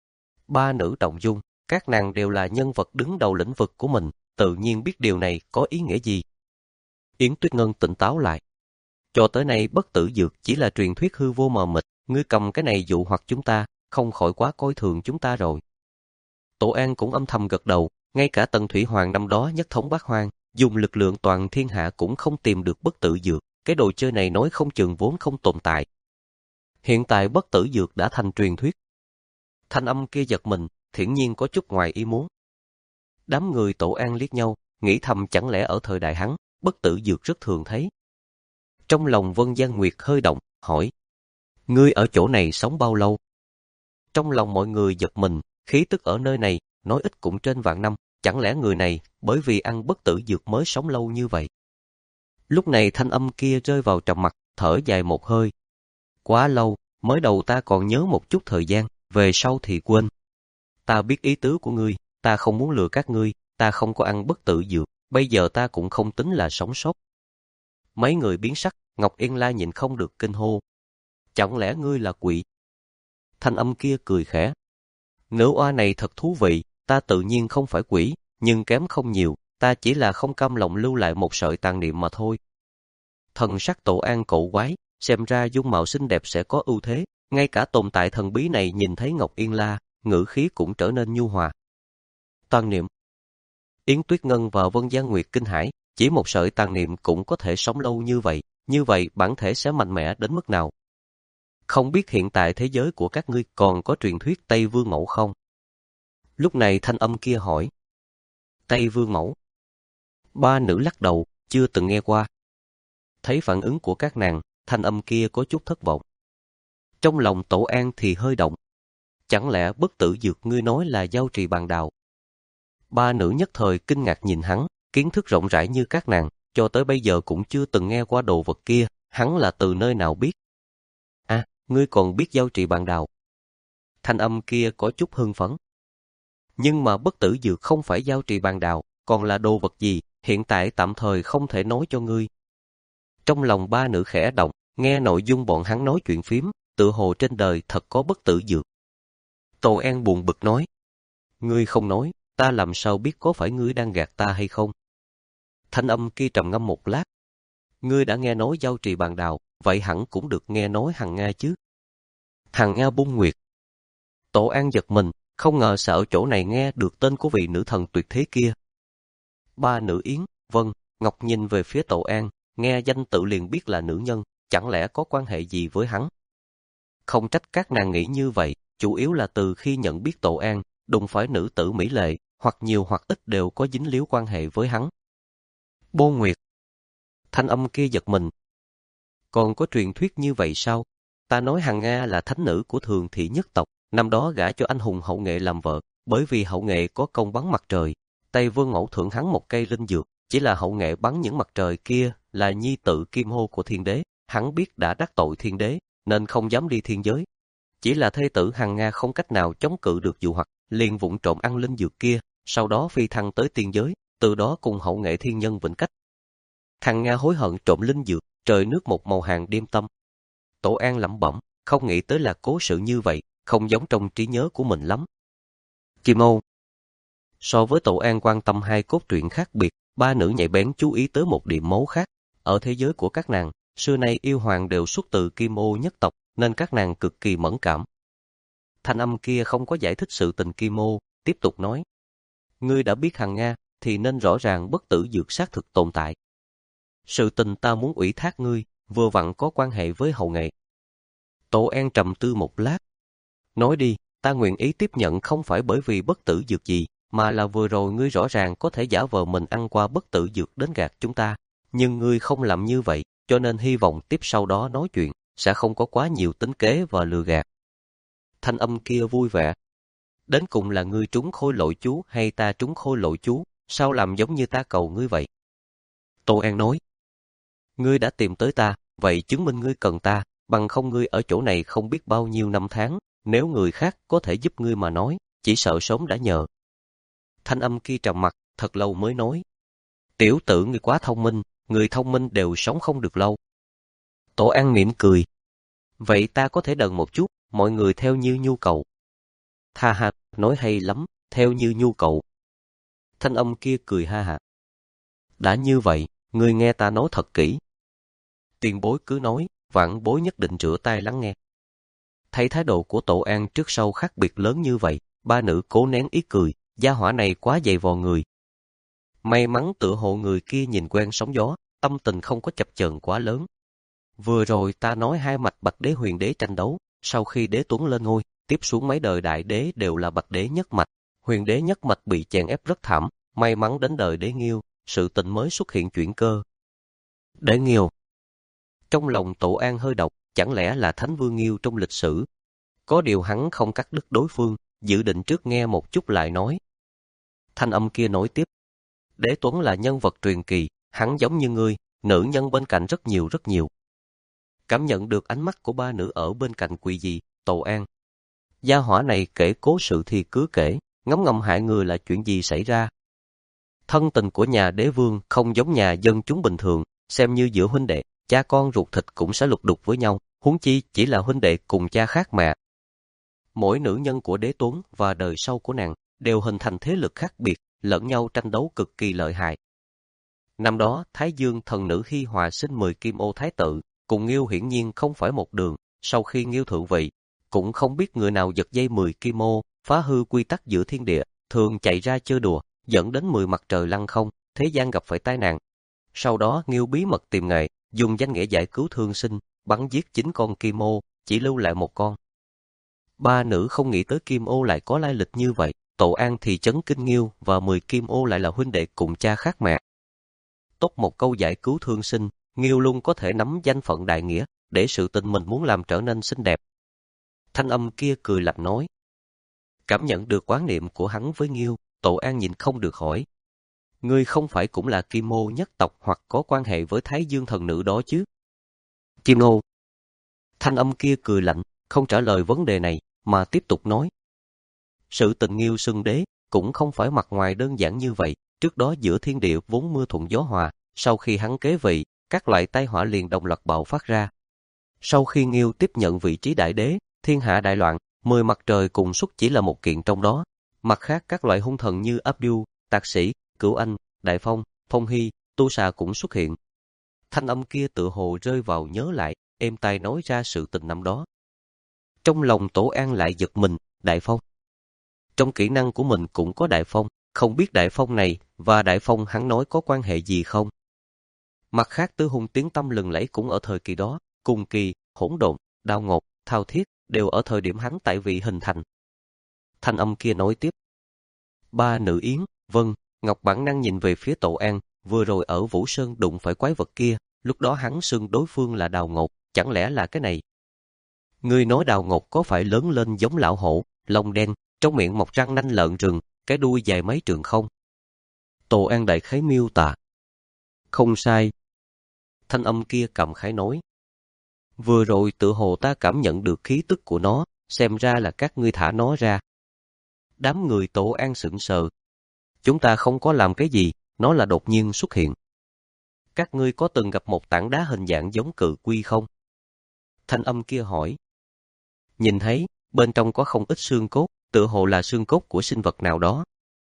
Ba nữ động dung, các nàng đều là nhân vật đứng đầu lĩnh vực của mình, tự nhiên biết điều này có ý nghĩa gì. Yến Tuyết Ngân tỉnh táo lại. Cho tới nay bất tử dược chỉ là truyền thuyết hư vô mờ mịt, ngươi cầm cái này dụ hoặc chúng ta, không khỏi quá coi thường chúng ta rồi. Tổ An cũng âm thầm gật đầu, ngay cả Tần Thủy Hoàng năm đó nhất thống Bát Hoang, dùng lực lượng toàn thiên hạ cũng không tìm được bất tử dược, cái đồ chơi này nói không chừng vốn không tồn tại. Hiện tại bất tử dược đã thành truyền thuyết. Thanh âm kia giật mình, thiển nhiên có chút ngoài ý muốn. Đám người Tổ An liếc nhau, nghĩ thầm chẳng lẽ ở thời đại hắn, bất tử dược rất thường thấy. Trong lòng Vân Giang Nguyệt hơi động, hỏi. Ngươi ở chỗ này sống bao lâu? Trong lòng mọi người giật mình, khí tức ở nơi này, nói ít cũng trên vạn năm, chẳng lẽ người này, bởi vì ăn bất tử dược mới sống lâu như vậy? Lúc này thanh âm kia rơi vào trầm mặc, thở dài một hơi. Quá lâu, mới đầu ta còn nhớ một chút thời gian, về sau thì quên. Ta biết ý tứ của ngươi, ta không muốn lừa các ngươi, ta không có ăn bất tử dược, bây giờ ta cũng không tính là sống sót. Mấy người biến sắc, Ngọc Yên La nhìn không được kinh hô. Chẳng lẽ ngươi là quỷ? Thanh âm kia cười khẽ. Nữ oa này thật thú vị, ta tự nhiên không phải quỷ, nhưng kém không nhiều, ta chỉ là không cam lòng lưu lại một sợi tàn niệm mà thôi. Thần sắc Tổ An cổ quái, xem ra dung mạo xinh đẹp sẽ có ưu thế, ngay cả tồn tại thần bí này nhìn thấy Ngọc Yên La, ngữ khí cũng trở nên nhu hòa. Tàn niệm. Yến Tuyết Ngân và Vân Giang Nguyệt kinh hãi, chỉ một sợi tàn niệm cũng có thể sống lâu như vậy, như vậy bản thể sẽ mạnh mẽ đến mức nào? Không biết hiện tại thế giới của các ngươi còn có truyền thuyết Tây Vương Mẫu không? Lúc này thanh âm kia hỏi. Tây Vương Mẫu. Ba nữ lắc đầu, chưa từng nghe qua. Thấy phản ứng của các nàng, thanh âm kia có chút thất vọng. Trong lòng Tổ An thì hơi động. Chẳng lẽ bất tử dược ngươi nói là giao trì bàn đào? Ba nữ nhất thời kinh ngạc nhìn hắn, kiến thức rộng rãi như các nàng, cho tới bây giờ cũng chưa từng nghe qua đồ vật kia, hắn là từ nơi nào biết? À, ngươi còn biết giao trì bàn đào. Thanh âm kia có chút hưng phấn. Nhưng mà bất tử dược không phải giao trì bàn đào, còn là đồ vật gì, hiện tại tạm thời không thể nói cho ngươi. Trong lòng ba nữ khẽ động, nghe nội dung bọn hắn nói chuyện phím, tự hồ trên đời thật có bất tử dược. Tô An buồn bực nói. Ngươi không nói, ta làm sao biết có phải ngươi đang gạt ta hay không? Thanh âm kia trầm ngâm một lát. Ngươi đã nghe nói giao trì bàn đào, vậy hẳn cũng được nghe nói hằng Nga chứ. Hằng Nga Bôn Nguyệt. Tổ An giật mình, không ngờ sẽ ở chỗ này nghe được tên của vị nữ thần tuyệt thế kia. Ba nữ Yến, vâng, Ngọc nhìn về phía Tổ An, nghe danh tự liền biết là nữ nhân, chẳng lẽ có quan hệ gì với hắn? Không trách các nàng nghĩ như vậy, chủ yếu là từ khi nhận biết Tổ An, đụng phải nữ tử mỹ lệ, hoặc nhiều hoặc ít đều có dính líu quan hệ với hắn. Bôn Nguyệt. Thanh âm kia giật mình. Còn có truyền thuyết như vậy sao? Ta nói Hằng Nga là thánh nữ của Thường Thị nhất tộc, năm đó gả cho anh hùng Hậu Nghệ làm vợ, bởi vì Hậu Nghệ có công bắn mặt trời, Tây Vương Mẫu thưởng hắn một cây linh dược, chỉ là Hậu Nghệ bắn những mặt trời kia là nhi tử Kim Hô của thiên đế, hắn biết đã đắc tội thiên đế, nên không dám đi thiên giới. Chỉ là thê tử Hằng Nga không cách nào chống cự được dụ hoặc, liền vụng trộm ăn linh dược kia, sau đó phi thăng tới tiên giới, từ đó cùng Hậu Nghệ thiên nhân vĩnh cách. Hằng Nga hối hận trộm linh dược, trời nước một màu hàng đêm tâm. Tổ An lẩm bẩm, không nghĩ tới là cố sự như vậy, không giống trong trí nhớ của mình lắm. Kim Ô. So với Tổ An quan tâm hai cốt truyện khác biệt, ba nữ nhạy bén chú ý tới một điểm mấu khác. Ở thế giới của các nàng, xưa nay yêu hoàng đều xuất từ Kim Ô nhất tộc, nên các nàng cực kỳ mẫn cảm. Thanh âm kia không có giải thích sự tình Kim Ô, tiếp tục nói. Ngươi đã biết Hằng Nga, thì nên rõ ràng bất tử dược xác thực tồn tại. Sự tình ta muốn ủy thác ngươi, vừa vặn có quan hệ với Hậu Nghệ. Tổ An trầm tư một lát. Nói đi, ta nguyện ý tiếp nhận không phải bởi vì bất tử dược gì, mà là vừa rồi ngươi rõ ràng có thể giả vờ mình ăn qua bất tử dược đến gạt chúng ta. Nhưng ngươi không làm như vậy, cho nên hy vọng tiếp sau đó nói chuyện, sẽ không có quá nhiều tính kế và lừa gạt. Thanh âm kia vui vẻ. Đến cùng là ngươi trúng khôi lỗi chú hay ta trúng khôi lỗi chú, sao làm giống như ta cầu ngươi vậy? Tô An nói. Ngươi đã tìm tới ta, vậy chứng minh ngươi cần ta, bằng không ngươi ở chỗ này không biết bao nhiêu năm tháng, nếu người khác có thể giúp ngươi mà nói, chỉ sợ sớm đã nhờ. Thanh âm kia trầm mặt, thật lâu mới nói. Tiểu tử ngươi quá thông minh, người thông minh đều sống không được lâu. Tổ An mỉm cười. Vậy ta có thể đần một chút, mọi người theo như nhu cầu. Tha ha, nói hay lắm, theo như nhu cầu. Thanh âm kia cười ha ha. Đã như vậy, ngươi nghe ta nói thật kỹ. Tiền bối cứ nói, vãn bối nhất định rửa tai lắng nghe. Thấy thái độ của Tổ An trước sau khác biệt lớn như vậy, ba nữ cố nén ý cười, gia hỏa này quá dày vò người. May mắn tựa hộ người kia nhìn quen sóng gió, tâm tình không có chập chờn quá lớn. Vừa rồi ta nói hai mạch Bạch Đế Huyền Đế tranh đấu, sau khi Đế Tuấn lên ngôi, tiếp xuống mấy đời đại đế đều là Bạch Đế nhất mạch, Huyền Đế nhất mạch bị chèn ép rất thảm, may mắn đến đời Đế Nghiêu, sự tình mới xuất hiện chuyển cơ. Đế Nghiêu. Trong lòng Tổ An hơi độc, chẳng lẽ là Thánh Vương Nghiêu trong lịch sử? Có điều hắn không cắt đứt đối phương, dự định trước nghe một chút lại nói. Thanh âm kia nói tiếp. Đế Tuấn là nhân vật truyền kỳ, hắn giống như ngươi, nữ nhân bên cạnh rất nhiều rất nhiều. Cảm nhận được ánh mắt của ba nữ ở bên cạnh quỳ gì, Tổ An. Gia hỏa này kể cố sự thì cứ kể, ngấm ngầm hại người là chuyện gì xảy ra. Thân tình của nhà đế vương không giống nhà dân chúng bình thường, xem như giữa huynh đệ, cha con ruột thịt cũng sẽ lục đục với nhau, huống chi chỉ là huynh đệ cùng cha khác mẹ. Mỗi nữ nhân của Đế Tuấn và đời sau của nàng đều hình thành thế lực khác biệt, lẫn nhau tranh đấu cực kỳ lợi hại. Năm đó, Thái Dương thần nữ Hi Hòa sinh mười Kim Ô Thái tử, cùng Nghiêu hiển nhiên không phải một đường, sau khi Nghiêu thượng vị, cũng không biết người nào giật dây mười Kim Ô, phá hư quy tắc giữa thiên địa, thường chạy ra chơi đùa, dẫn đến mười mặt trời lăn không, thế gian gặp phải tai nạn. Sau đó Nghiêu bí mật tìm nghề, dùng danh nghĩa giải cứu thương sinh, bắn giết chín con Kim Ô, chỉ lưu lại một con. Ba nữ không nghĩ tới Kim Ô lại có lai lịch như vậy, Tổ An thì chấn kinh Nghiêu và mười Kim Ô lại là huynh đệ cùng cha khác mẹ. Tốt một câu giải cứu thương sinh, Nghiêu luôn có thể nắm danh phận đại nghĩa, để sự tình mình muốn làm trở nên xinh đẹp. Thanh âm kia cười lạnh nói. Cảm nhận được quán niệm của hắn với Nghiêu, Tổ An nhìn không được hỏi. Ngươi không phải cũng là Kim Ô nhất tộc hoặc có quan hệ với Thái Dương thần nữ đó chứ? Kim Ô. Thanh âm kia cười lạnh, không trả lời vấn đề này, mà tiếp tục nói. Sự tình Nghiêu xưng đế, cũng không phải mặt ngoài đơn giản như vậy, trước đó giữa thiên địa vốn mưa thuận gió hòa, sau khi hắn kế vị, các loại tai họa liền đồng loạt bạo phát ra. Sau khi Nghiêu tiếp nhận vị trí đại đế, thiên hạ đại loạn, mười mặt trời cùng xuất chỉ là một kiện trong đó. Mặt khác các loại hung thần như Abdu, Tạc Sĩ, Cửu Anh, Đại Phong, Phong Hy, Tu Xà cũng xuất hiện. Thanh âm kia tự hồ rơi vào nhớ lại, êm tai nói ra sự tình năm đó. Trong lòng Tổ An lại giật mình, Đại Phong. Trong kỹ năng của mình cũng có Đại Phong, không biết Đại Phong này và Đại Phong hắn nói có quan hệ gì không? Mặt khác tứ hung tiếng tăm lừng lẫy cũng ở thời kỳ đó, cùng kỳ, hỗn độn, đao ngột, thao thiết đều ở thời điểm hắn tại vị hình thành. Thanh âm kia nói tiếp. Ba nữ yến, vâng, Ngọc bản năng nhìn về phía Tổ An, vừa rồi ở Vũ Sơn đụng phải quái vật kia, lúc đó hắn xưng đối phương là Đào Ngột, chẳng lẽ là cái này? Ngươi nói Đào Ngột có phải lớn lên giống lão hổ, lông đen, trong miệng mọc răng nanh lợn rừng, cái đuôi dài mấy trượng không? Tổ An đại khái miêu tả. Không sai. Thanh âm kia cầm khái nói. Vừa rồi tự hồ ta cảm nhận được khí tức của nó, xem ra là các ngươi thả nó ra. Đám người Tổ An sững sờ. Chúng ta không có làm cái gì, nó là đột nhiên xuất hiện. Các ngươi có từng gặp một tảng đá hình dạng giống cự quy không? Thanh âm kia hỏi. Nhìn thấy, bên trong có không ít xương cốt, tựa hồ là xương cốt của sinh vật nào đó.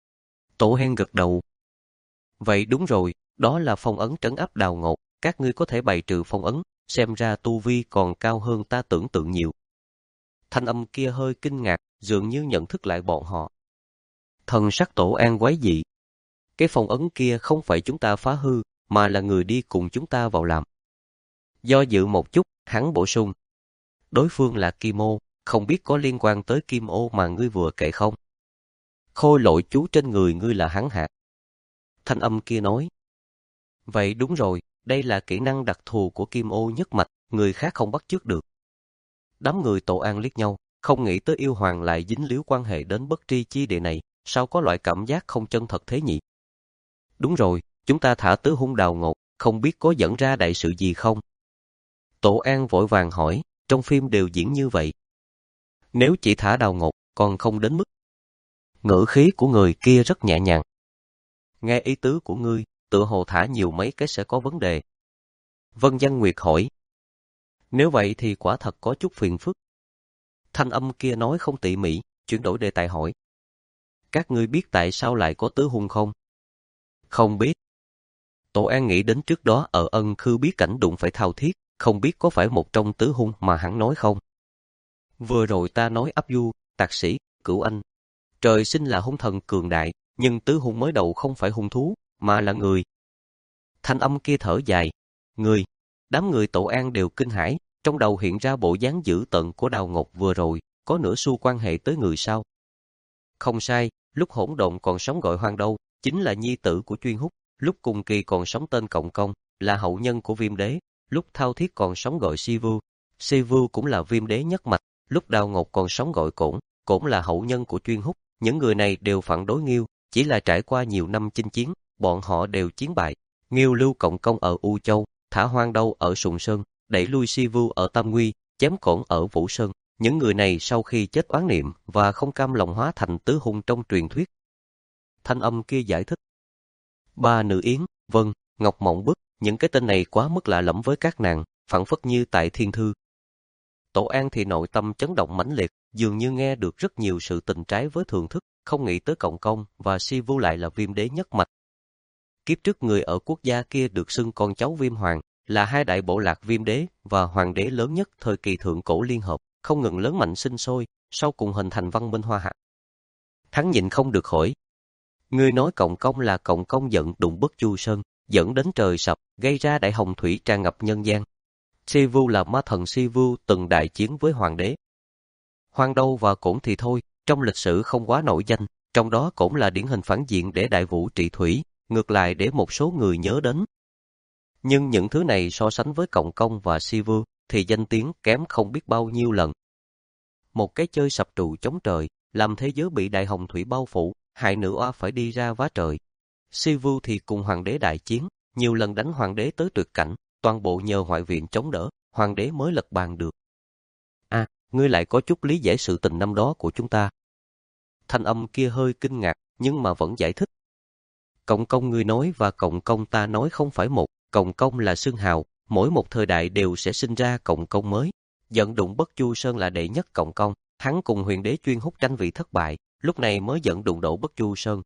Tổ Hen gật đầu. Vậy đúng rồi, đó là phong ấn trấn áp Đào Ngột, các ngươi có thể bày trừ phong ấn, xem ra tu vi còn cao hơn ta tưởng tượng nhiều. Thanh âm kia hơi kinh ngạc, dường như nhận thức lại bọn họ. Thần sắc Tổ An quái dị. Cái phong ấn kia không phải chúng ta phá hư, mà là người đi cùng chúng ta vào làm. Do dự một chút, hắn bổ sung. Đối phương là Kim Ô, không biết có liên quan tới Kim Ô mà ngươi vừa kể không? Khôi lỗi chú trên người ngươi là hắn hạt. Thanh âm kia nói. Vậy đúng rồi, đây là kỹ năng đặc thù của Kim Ô nhất mạch, người khác không bắt chước được. Đám người Tổ An liếc nhau, không nghĩ tới yêu hoàng lại dính líu quan hệ đến bất tri chi địa này, sao có loại cảm giác không chân thật thế nhỉ? Đúng rồi, chúng ta thả tứ hung Đào Ngột, không biết có dẫn ra đại sự gì không? Tổ An vội vàng hỏi, trong phim đều diễn như vậy. Nếu chỉ thả Đào Ngột, còn không đến mức. Ngữ khí của người kia rất nhẹ nhàng. Nghe ý tứ của ngươi, tựa hồ thả nhiều mấy cái sẽ có vấn đề. Vân Văn Nguyệt hỏi. Nếu vậy thì quả thật có chút phiền phức. Thanh âm kia nói không tỉ mỉ, chuyển đổi đề tài hỏi. Các ngươi biết tại sao lại có tứ hung không? Không biết. Tổ An nghĩ đến trước đó ở Ân Khư bí cảnh đụng phải thao thiết, không biết có phải một trong tứ hung mà hắn nói không? Vừa rồi ta nói ấp du, tạc sĩ, cửu anh. Trời sinh là hung thần cường đại, nhưng tứ hung mới đầu không phải hung thú, mà là người. Thanh âm kia thở dài. Người. Đám người Tổ An đều kinh hãi, trong đầu hiện ra bộ dáng dữ tợn của Đào Ngột vừa rồi, có nửa xu quan hệ tới người sao? Không sai, lúc hỗn độn còn sống gọi Hoang Đâu, chính là nhi tử của Chuyên Húc, lúc cùng kỳ còn sống tên Cộng Công, là hậu nhân của Viêm Đế, lúc Thao Thiết còn sống gọi Si Vưu, Si Vưu cũng là Viêm Đế nhất mạch, lúc Đào Ngột còn sống gọi Cổn, Cổn là hậu nhân của Chuyên Húc, những người này đều phản đối Nghiêu, chỉ là trải qua nhiều năm chinh chiến, bọn họ đều chiến bại. Nghiêu lưu Cộng Công ở U Châu, thả Hoang Đâu ở Sùng Sơn, đẩy lui Si Vưu ở Tam Nguy, chém Cổn ở Vũ Sơn. Những người này sau khi chết oán niệm và không cam lòng hóa thành tứ hung trong truyền thuyết. Thanh âm kia giải thích. Ba nữ yến, vâng, Ngọc Mộng Bức, những cái tên này quá mức lạ lẫm với các nàng, phảng phất như tại thiên thư. Tổ An thì nội tâm chấn động mãnh liệt, dường như nghe được rất nhiều sự tình trái với thường thức, không nghĩ tới Cộng Công và Si Vưu lại là Viêm Đế nhất mạch. Kiếp trước người ở quốc gia kia được xưng con cháu Viêm Hoàng, là hai đại bộ lạc Viêm Đế và Hoàng Đế lớn nhất thời kỳ thượng cổ liên hợp, không ngừng lớn mạnh sinh sôi, sau cùng hình thành văn minh Hoa Hạ. Hắn nhịn không được hỏi. Ngươi nói Cộng Công là Cộng Công giận đụng Bất Chu Sơn, dẫn đến trời sập, gây ra đại hồng thủy tràn ngập nhân gian. Si Vưu là ma thần Si Vưu từng đại chiến với Hoàng Đế. Hoang Đâu và Cổn thì thôi, trong lịch sử không quá nổi danh, trong đó Cổn là điển hình phản diện để đại vũ trị thủy, ngược lại để một số người nhớ đến. Nhưng những thứ này so sánh với Cộng Công và Si Vưu thì danh tiếng kém không biết bao nhiêu lần. Một cái chơi sập trụ chống trời, làm thế giới bị đại hồng thủy bao phủ, hai nữ oa phải đi ra vá trời. Si Vưu thì cùng Hoàng Đế đại chiến, nhiều lần đánh Hoàng Đế tới tuyệt cảnh, toàn bộ nhờ ngoại viện chống đỡ, Hoàng Đế mới lật bàn được. À, ngươi lại có chút lý giải sự tình năm đó của chúng ta. Thanh âm kia hơi kinh ngạc, nhưng mà vẫn giải thích. Cộng Công ngươi nói và Cộng Công ta nói không phải một, Cộng Công là xưng hào, mỗi một thời đại đều sẽ sinh ra Cộng Công mới. Dẫn đụng Bất Chu Sơn là đệ nhất Cộng Công, hắn cùng Huyền Đế Chuyên Húc tranh vị thất bại, lúc này mới dẫn đụng đổ Bất Chu Sơn.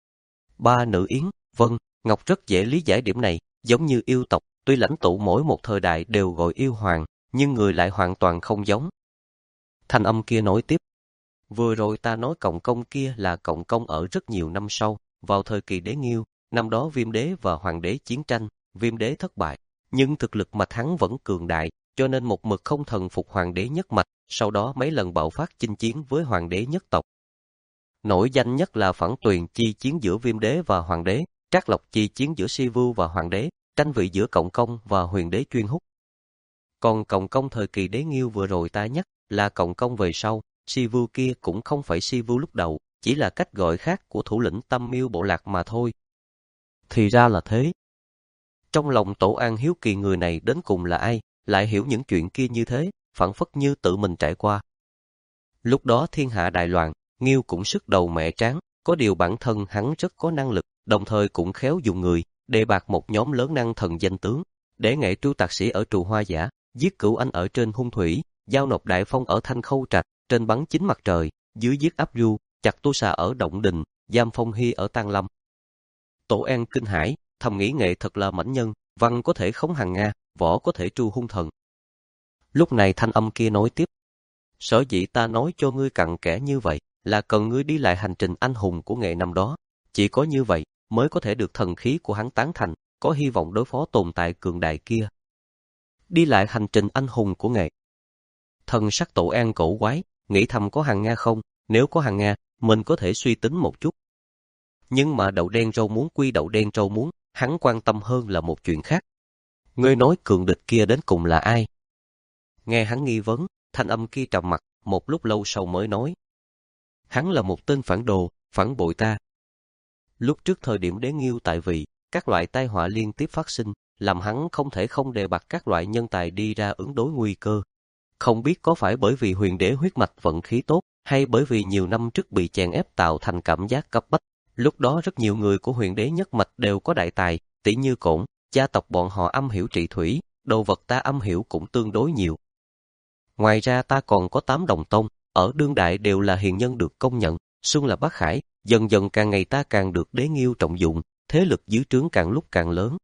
Ba nữ yến, vâng, Ngọc rất dễ lý giải điểm này, giống như yêu tộc, tuy lãnh tụ mỗi một thời đại đều gọi yêu hoàng, nhưng người lại hoàn toàn không giống. Thanh âm kia nói tiếp. Vừa rồi ta nói cộng công kia là cộng công ở rất nhiều năm sau, vào thời kỳ đế Nghiêu, năm đó Viêm đế và Hoàng đế chiến tranh, Viêm đế thất bại, nhưng thực lực mạch hắn vẫn cường đại, cho nên một mực không thần phục Hoàng đế nhất mạch, sau đó mấy lần bạo phát chinh chiến với Hoàng đế nhất tộc. Nổi danh nhất là Phản Tuyền chi chiến giữa Viêm đế và Hoàng đế, Trác Lộc chi chiến giữa Si Vưu và Hoàng đế, tranh vị giữa Cộng công và Huyền đế Chuyên Húc. Còn Cộng công thời kỳ đế Nghiêu vừa rồi ta nhắc là Cộng công về sau, Si Vưu kia cũng không phải Si Vưu lúc đầu, chỉ là cách gọi khác của thủ lĩnh Tâm Miêu bộ lạc mà thôi. Thì ra là thế. Trong lòng Tổ An hiếu kỳ người này đến cùng là ai, lại hiểu những chuyện kia như thế, phảng phất như tự mình trải qua. Lúc đó thiên hạ đại loạn, Nghiêu cũng sức đầu mẹ tráng, có điều bản thân hắn rất có năng lực, đồng thời cũng khéo dùng người, đề bạt một nhóm lớn năng thần danh tướng, để nghệ tru tạc sĩ ở Trù Hoa Giả, giết Cửu Anh ở trên Hung Thủy, giao nộp Đại Phong ở Thanh Khâu Trạch, trên bắn chính mặt trời, dưới giết Áp Du, chặt Tu Xà ở Động Đình, giam Phong Hy ở Tang Lâm. Tổ An kinh hãi, thầm nghĩ nghệ thật là mãnh nhân, văn có thể khống hàng Nga, võ có thể tru hung thần. Lúc này thanh âm kia nói tiếp. Sở dĩ ta nói cho ngươi cặn kẽ như vậy, là cần ngươi đi lại hành trình anh hùng của nghệ năm đó. Chỉ có như vậy, mới có thể được thần khí của hắn tán thành, có hy vọng đối phó tồn tại cường đại kia. Đi lại hành trình anh hùng của nghệ. Thần sắc Tổ An cổ quái, nghĩ thầm có hàng Nga không, nếu có hàng Nga, mình có thể suy tính một chút. Nhưng mà đậu đen rau muống quy đậu đen rau muống, hắn quan tâm hơn là một chuyện khác. Ngươi nói cường địch kia đến cùng là ai? Nghe hắn nghi vấn, thanh âm kia trầm mặt, một lúc lâu sau mới nói. Hắn là một tên phản đồ, phản bội ta. Lúc trước thời điểm đế Nghiêu tại vị, các loại tai họa liên tiếp phát sinh, làm hắn không thể không đề bạt các loại nhân tài đi ra ứng đối nguy cơ. Không biết có phải bởi vì Huyền đế huyết mạch vận khí tốt, hay bởi vì nhiều năm trước bị chèn ép tạo thành cảm giác cấp bách. Lúc đó rất nhiều người của Huyền đế nhất mạch đều có đại tài, tỷ như Cổn, gia tộc bọn họ âm hiểu trị thủy, đồ vật ta âm hiểu cũng tương đối nhiều. Ngoài ra ta còn có tám đồng tông, ở đương đại đều là hiền nhân được công nhận, xưng là bác khải, dần dần càng ngày ta càng được đế Nghiêu trọng dụng, thế lực dưới trướng càng lúc càng lớn.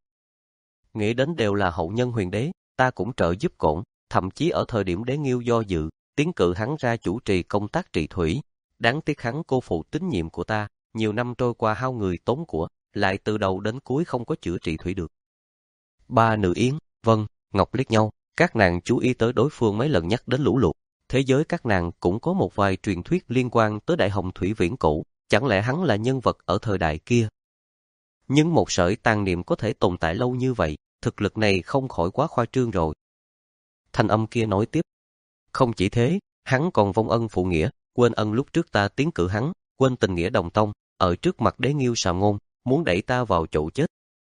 Nghĩ đến đều là hậu nhân Huyền đế, ta cũng trợ giúp Cổn, thậm chí ở thời điểm đế Nghiêu do dự, tiến cử hắn ra chủ trì công tác trị thủy. Đáng tiếc hắn cô phụ tín nhiệm của ta, nhiều năm trôi qua hao người tốn của, lại từ đầu đến cuối không có chữa trị thủy được. Ba nữ Yến, Vân, Ngọc liếc nhau, các nàng chú ý tới đối phương mấy lần nhắc đến lũ lụt. Thế giới các nàng cũng có một vài truyền thuyết liên quan tới Đại Hồng Thủy viễn cổ, chẳng lẽ hắn là nhân vật ở thời đại kia? Nhưng một sợi tàn niệm có thể tồn tại lâu như vậy, thực lực này không khỏi quá khoa trương rồi. Thanh âm kia nói tiếp. Không chỉ thế, hắn còn vong ân phụ nghĩa, quên ân lúc trước ta tiến cử hắn, quên tình nghĩa đồng tông, ở trước mặt đế Nghiêu sàm ngôn, muốn đẩy ta vào chỗ chết.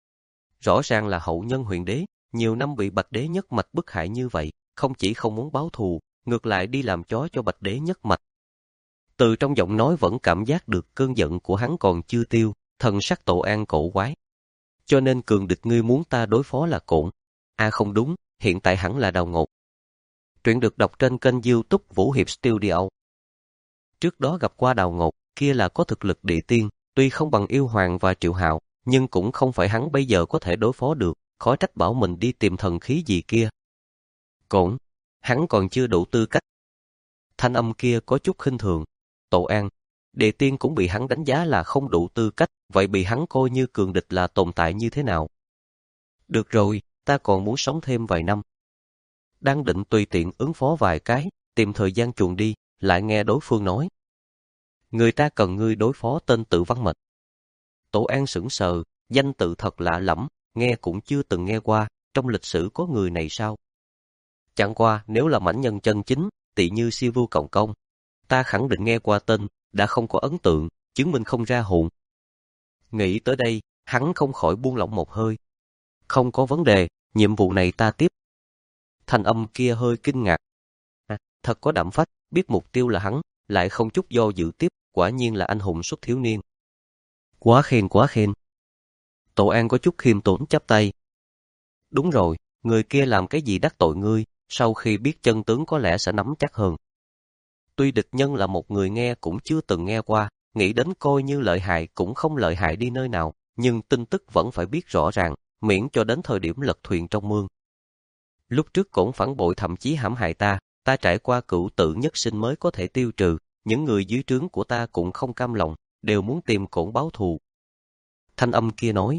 Rõ ràng là hậu nhân Huyền đế, nhiều năm bị Bạch đế nhất mạch bức hại như vậy, không chỉ không muốn báo thù, ngược lại đi làm chó cho Bạch đế nhất mạch. Từ trong giọng nói vẫn cảm giác được cơn giận của hắn còn chưa tiêu, thần sắc Tổ An cổ quái. Cho nên cường địch ngươi muốn ta đối phó là Cổn. À không đúng, hiện tại hẳn là Đào Ngột. Truyện được đọc trên kênh YouTube Vũ Hiệp Studio. Trước đó gặp qua Đào Ngột, kia là có thực lực địa tiên, tuy không bằng Yêu Hoàng và Triệu Hạo, nhưng cũng không phải hắn bây giờ có thể đối phó được, khó trách bảo mình đi tìm thần khí gì kia. Cổn, hắn còn chưa đủ tư cách. Thanh âm kia có chút khinh thường. Tổ An, địa tiên cũng bị hắn đánh giá là không đủ tư cách, vậy bị hắn coi như cường địch là tồn tại như thế nào? Được rồi, ta còn muốn sống thêm vài năm. Đang định tùy tiện ứng phó vài cái, tìm thời gian chuồn đi, lại nghe đối phương nói. Người ta cần ngươi đối phó tên Tự Văn Mệt. Tổ An sững sờ, danh tự thật lạ lẫm, nghe cũng chưa từng nghe qua, trong lịch sử có người này sao? Chẳng qua nếu là mãnh nhân chân chính, tỉ như Si Vưu Cộng công, ta khẳng định nghe qua tên, đã không có ấn tượng, chứng minh không ra hồn. Nghĩ tới đây, hắn không khỏi buông lỏng một hơi. Không có vấn đề, nhiệm vụ này ta tiếp. Thanh âm kia hơi kinh ngạc. À, thật có đạm phách, biết mục tiêu là hắn, lại không chút do dự tiếp, quả nhiên là anh hùng xuất thiếu niên. Quá khen quá khen. Tổ An có chút khiêm tốn chắp tay. Đúng rồi, người kia làm cái gì đắc tội ngươi, sau khi biết chân tướng có lẽ sẽ nắm chắc hơn. Tuy địch nhân là một người nghe cũng chưa từng nghe qua, nghĩ đến coi như lợi hại cũng không lợi hại đi nơi nào, nhưng tin tức vẫn phải biết rõ ràng, miễn cho đến thời điểm lật thuyền trong mương. Lúc trước Cổn phản bội thậm chí hãm hại ta, ta trải qua cửu tử nhất sinh mới có thể tiêu trừ, những người dưới trướng của ta cũng không cam lòng, đều muốn tìm cổn báo thù. Thanh âm kia nói,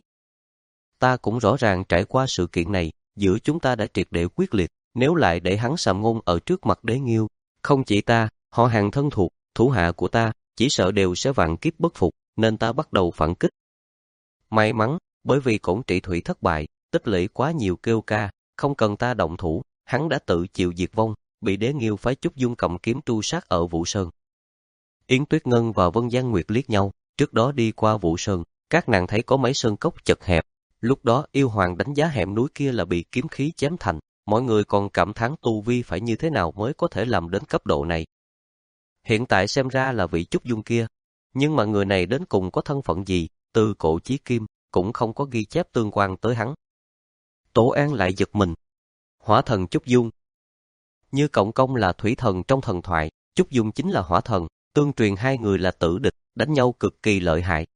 ta cũng rõ ràng trải qua sự kiện này, giữa chúng ta đã triệt để quyết liệt, nếu lại để hắn sàm ngôn ở trước mặt Đế Nghiêu, không chỉ ta, họ hàng thân thuộc, thủ hạ của ta, chỉ sợ đều sẽ vạn kiếp bất phục, nên ta bắt đầu phản kích. May mắn, bởi vì cổn trị thủy thất bại, tích lũy quá nhiều kêu ca, không cần ta động thủ, hắn đã tự chịu diệt vong, bị Đế Nghiêu phái Trúc Dung cầm kiếm tru sát ở Vũ Sơn. Yến Tuyết Ngân và Vân Giang Nguyệt liếc nhau, trước đó đi qua Vũ Sơn, các nàng thấy có mấy sơn cốc chật hẹp, lúc đó yêu hoàng đánh giá hẻm núi kia là bị kiếm khí chém thành, mọi người còn cảm thán tu vi phải như thế nào mới có thể làm đến cấp độ này. Hiện tại xem ra là vị Trúc Dung kia, nhưng mà người này đến cùng có thân phận gì, từ cổ chí kim, cũng không có ghi chép tương quan tới hắn. Tổ An lại giật mình. Hỏa thần Trúc Dung. Như Cộng Công là thủy thần trong thần thoại, Trúc Dung chính là hỏa thần, tương truyền hai người là tử địch, đánh nhau cực kỳ lợi hại.